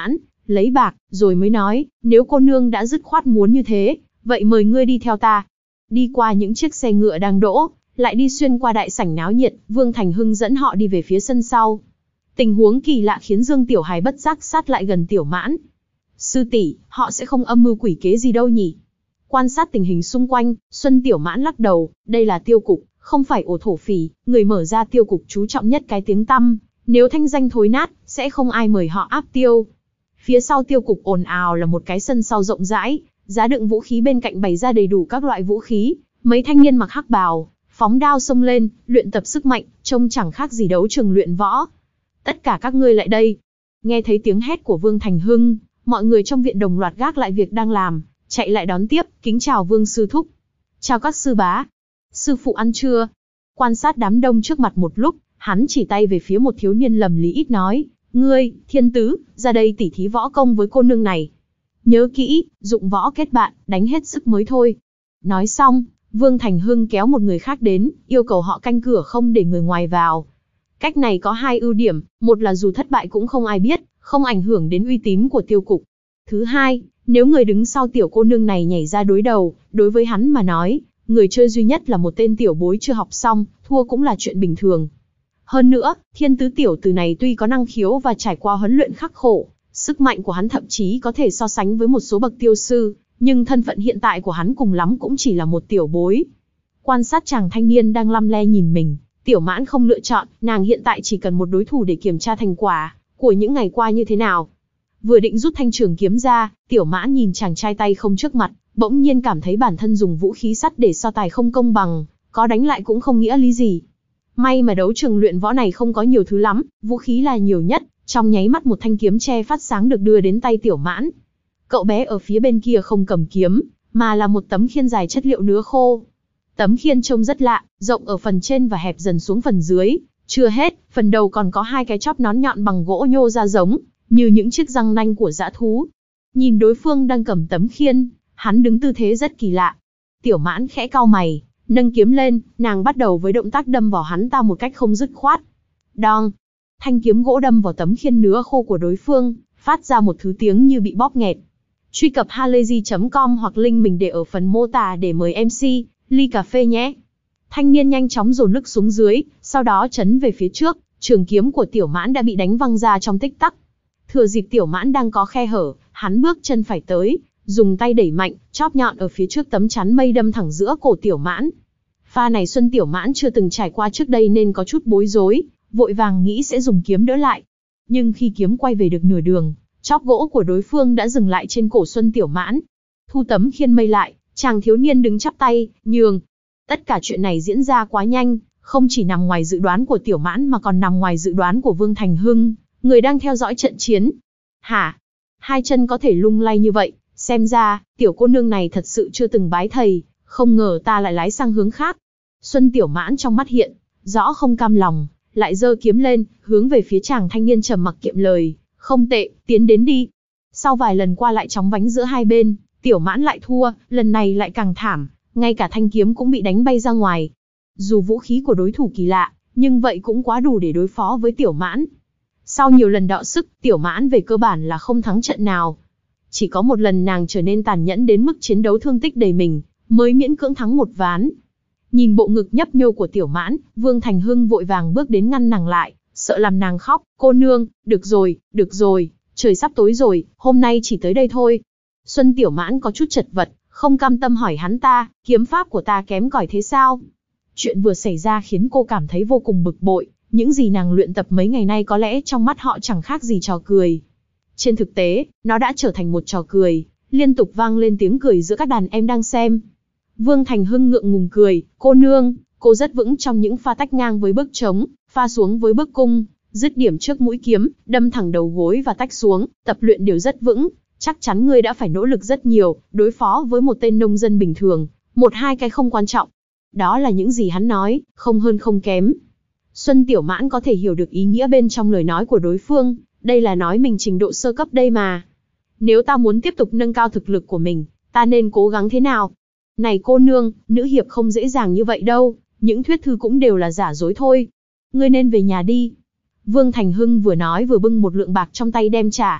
lấy bạc, rồi mới nói, nếu cô nương đã dứt khoát muốn như thế, vậy mời ngươi đi theo ta. Đi qua những chiếc xe ngựa đang đỗ, lại đi xuyên qua đại sảnh náo nhiệt, Vương Thành Hưng dẫn họ đi về phía sân sau. Tình huống kỳ lạ khiến Dương Tiểu Hài bất giác sát lại gần Tiểu Mãn. Sư tỷ, họ sẽ không âm mưu quỷ kế gì đâu nhỉ? Quan sát tình hình xung quanh, Xuân Tiểu Mãn lắc đầu, đây là tiêu cục, không phải ổ thổ phỉ, người mở ra tiêu cục chú trọng nhất cái tiếng tăm, nếu thanh danh thối nát, sẽ không ai mời họ áp tiêu. Phía sau tiêu cục ồn ào là một cái sân sau rộng rãi, giá đựng vũ khí bên cạnh bày ra đầy đủ các loại vũ khí, mấy thanh niên mặc hắc bào, phóng đao xông lên, luyện tập sức mạnh, trông chẳng khác gì đấu trường luyện võ. Tất cả các ngươi lại đây. Nghe thấy tiếng hét của Vương Thành Hưng, mọi người trong viện đồng loạt gác lại việc đang làm, chạy lại đón tiếp, kính chào Vương sư thúc. Chào các sư bá. Sư phụ ăn trưa. Quan sát đám đông trước mặt một lúc, hắn chỉ tay về phía một thiếu niên lầm lý ít nói, ngươi, Thiên Tứ, ra đây tỉ thí võ công với cô nương này. Nhớ kỹ, dụng võ kết bạn, đánh hết sức mới thôi. Nói xong, Vương Thành Hưng kéo một người khác đến, yêu cầu họ canh cửa không để người ngoài vào. Cách này có hai ưu điểm, một là dù thất bại cũng không ai biết, không ảnh hưởng đến uy tín của tiêu cục. Thứ hai, nếu người đứng sau tiểu cô nương này nhảy ra đối đầu, đối với hắn mà nói, người chơi duy nhất là một tên tiểu bối chưa học xong, thua cũng là chuyện bình thường. Hơn nữa, Thiên Tứ tiểu tử này tuy có năng khiếu và trải qua huấn luyện khắc khổ, sức mạnh của hắn thậm chí có thể so sánh với một số bậc tiêu sư, nhưng thân phận hiện tại của hắn cùng lắm cũng chỉ là một tiểu bối. Quan sát chàng thanh niên đang lăm le nhìn mình, Tiểu Mãn không lựa chọn, nàng hiện tại chỉ cần một đối thủ để kiểm tra thành quả của những ngày qua như thế nào. Vừa định rút thanh trường kiếm ra, Tiểu Mãn nhìn chàng trai tay không trước mặt, bỗng nhiên cảm thấy bản thân dùng vũ khí sắt để so tài không công bằng, có đánh lại cũng không nghĩa lý gì. May mà đấu trường luyện võ này không có nhiều thứ lắm, vũ khí là nhiều nhất, trong nháy mắt một thanh kiếm che phát sáng được đưa đến tay Tiểu Mãn. Cậu bé ở phía bên kia không cầm kiếm, mà là một tấm khiên dài chất liệu nứa khô. Tấm khiên trông rất lạ, rộng ở phần trên và hẹp dần xuống phần dưới. Chưa hết, phần đầu còn có hai cái chóp nón nhọn bằng gỗ nhô ra giống như những chiếc răng nanh của dã thú. Nhìn đối phương đang cầm tấm khiên, hắn đứng tư thế rất kỳ lạ. Tiểu Mãn khẽ cau mày, nâng kiếm lên, nàng bắt đầu với động tác đâm vào hắn ta một cách không dứt khoát. Đong, thanh kiếm gỗ đâm vào tấm khiên nứa khô của đối phương, phát ra một thứ tiếng như bị bóp nghẹt. Truy cập halayzi chấm com hoặc link mình để ở phần mô tả để mời em xê, ly cà phê nhé. Thanh niên nhanh chóng dồn lực xuống dưới, sau đó chấn về phía trước, trường kiếm của Tiểu Mãn đã bị đánh văng ra trong tích tắc. Thừa dịp Tiểu Mãn đang có khe hở, hắn bước chân phải tới, dùng tay đẩy mạnh, chóp nhọn ở phía trước tấm chắn mây đâm thẳng giữa cổ Tiểu Mãn. Pha này Xuân Tiểu Mãn chưa từng trải qua trước đây nên có chút bối rối, vội vàng nghĩ sẽ dùng kiếm đỡ lại. Nhưng khi kiếm quay về được nửa đường, chóp gỗ của đối phương đã dừng lại trên cổ Xuân Tiểu Mãn. Thu tấm khiên mây lại, chàng thiếu niên đứng chắp tay, nhường. Tất cả chuyện này diễn ra quá nhanh, không chỉ nằm ngoài dự đoán của Tiểu Mãn mà còn nằm ngoài dự đoán của Vương Thành Hưng, người đang theo dõi trận chiến. Hả? Hai chân có thể lung lay như vậy, xem ra, tiểu cô nương này thật sự chưa từng bái thầy, không ngờ ta lại lái sang hướng khác. Xuân Tiểu Mãn trong mắt hiện rõ không cam lòng, lại giơ kiếm lên, hướng về phía chàng thanh niên trầm mặc kiệm lời, không tệ, tiến đến đi. Sau vài lần qua lại chóng vánh giữa hai bên, Tiểu Mãn lại thua, lần này lại càng thảm, ngay cả thanh kiếm cũng bị đánh bay ra ngoài. Dù vũ khí của đối thủ kỳ lạ, nhưng vậy cũng quá đủ để đối phó với Tiểu Mãn. Sau nhiều lần đọ sức, Tiểu Mãn về cơ bản là không thắng trận nào. Chỉ có một lần nàng trở nên tàn nhẫn đến mức chiến đấu thương tích đầy mình, mới miễn cưỡng thắng một ván. Nhìn bộ ngực nhấp nhô của Tiểu Mãn, Vương Thành Hưng vội vàng bước đến ngăn nàng lại, sợ làm nàng khóc. Cô nương, được rồi, được rồi, trời sắp tối rồi, hôm nay chỉ tới đây thôi. Xuân Tiểu Mãn có chút chật vật, không cam tâm hỏi hắn ta, kiếm pháp của ta kém cỏi thế sao? Chuyện vừa xảy ra khiến cô cảm thấy vô cùng bực bội, những gì nàng luyện tập mấy ngày nay có lẽ trong mắt họ chẳng khác gì trò cười. Trên thực tế, nó đã trở thành một trò cười, liên tục vang lên tiếng cười giữa các đàn em đang xem. Vương Thành Hưng ngượng ngùng cười, cô nương, cô rất vững trong những pha tách ngang với bước trống, pha xuống với bước cung, dứt điểm trước mũi kiếm, đâm thẳng đầu gối và tách xuống, tập luyện đều rất vững. Chắc chắn ngươi đã phải nỗ lực rất nhiều, đối phó với một tên nông dân bình thường, một hai cái không quan trọng. Đó là những gì hắn nói, không hơn không kém. Xuân Tiểu Mãn có thể hiểu được ý nghĩa bên trong lời nói của đối phương, đây là nói mình trình độ sơ cấp đây mà. Nếu ta muốn tiếp tục nâng cao thực lực của mình, ta nên cố gắng thế nào? Này cô nương, nữ hiệp không dễ dàng như vậy đâu, những thuyết thư cũng đều là giả dối thôi. Ngươi nên về nhà đi. Vương Thành Hưng vừa nói vừa bưng một lượng bạc trong tay đem trả.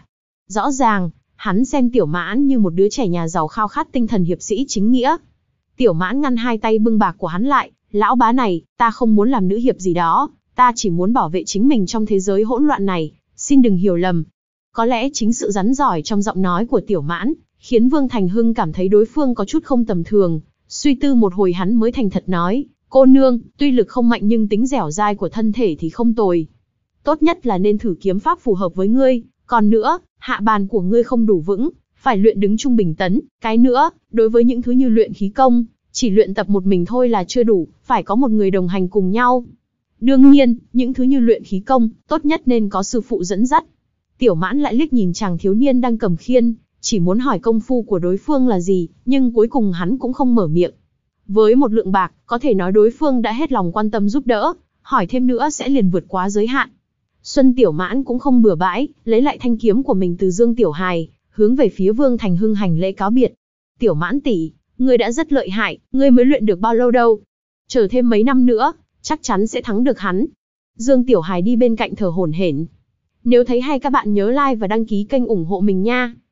Rõ ràng, hắn xem Tiểu Mãn như một đứa trẻ nhà giàu khao khát tinh thần hiệp sĩ chính nghĩa. Tiểu Mãn ngăn hai tay bưng bạc của hắn lại, lão bá này, ta không muốn làm nữ hiệp gì đó, ta chỉ muốn bảo vệ chính mình trong thế giới hỗn loạn này, xin đừng hiểu lầm. Có lẽ chính sự rắn giỏi trong giọng nói của Tiểu Mãn, khiến Vương Thành Hưng cảm thấy đối phương có chút không tầm thường, suy tư một hồi hắn mới thành thật nói, cô nương, tuy lực không mạnh nhưng tính dẻo dai của thân thể thì không tồi. Tốt nhất là nên thử kiếm pháp phù hợp với ngươi, còn nữa, hạ bàn của ngươi không đủ vững, phải luyện đứng trung bình tấn, cái nữa, đối với những thứ như luyện khí công, chỉ luyện tập một mình thôi là chưa đủ, phải có một người đồng hành cùng nhau. Đương nhiên, những thứ như luyện khí công, tốt nhất nên có sư phụ dẫn dắt. Tiểu Mãn lại liếc nhìn chàng thiếu niên đang cầm khiên, chỉ muốn hỏi công phu của đối phương là gì, nhưng cuối cùng hắn cũng không mở miệng. Với một lượng bạc, có thể nói đối phương đã hết lòng quan tâm giúp đỡ, hỏi thêm nữa sẽ liền vượt quá giới hạn. Xuân Tiểu Mãn cũng không bừa bãi, lấy lại thanh kiếm của mình từ Dương Tiểu Hài, hướng về phía Vương Thành Hưng hành lễ cáo biệt. Tiểu Mãn tỷ, ngươi đã rất lợi hại, ngươi mới luyện được bao lâu đâu? Chờ thêm mấy năm nữa, chắc chắn sẽ thắng được hắn. Dương Tiểu Hài đi bên cạnh thở hổn hển. Nếu thấy hay các bạn nhớ like và đăng ký kênh ủng hộ mình nha.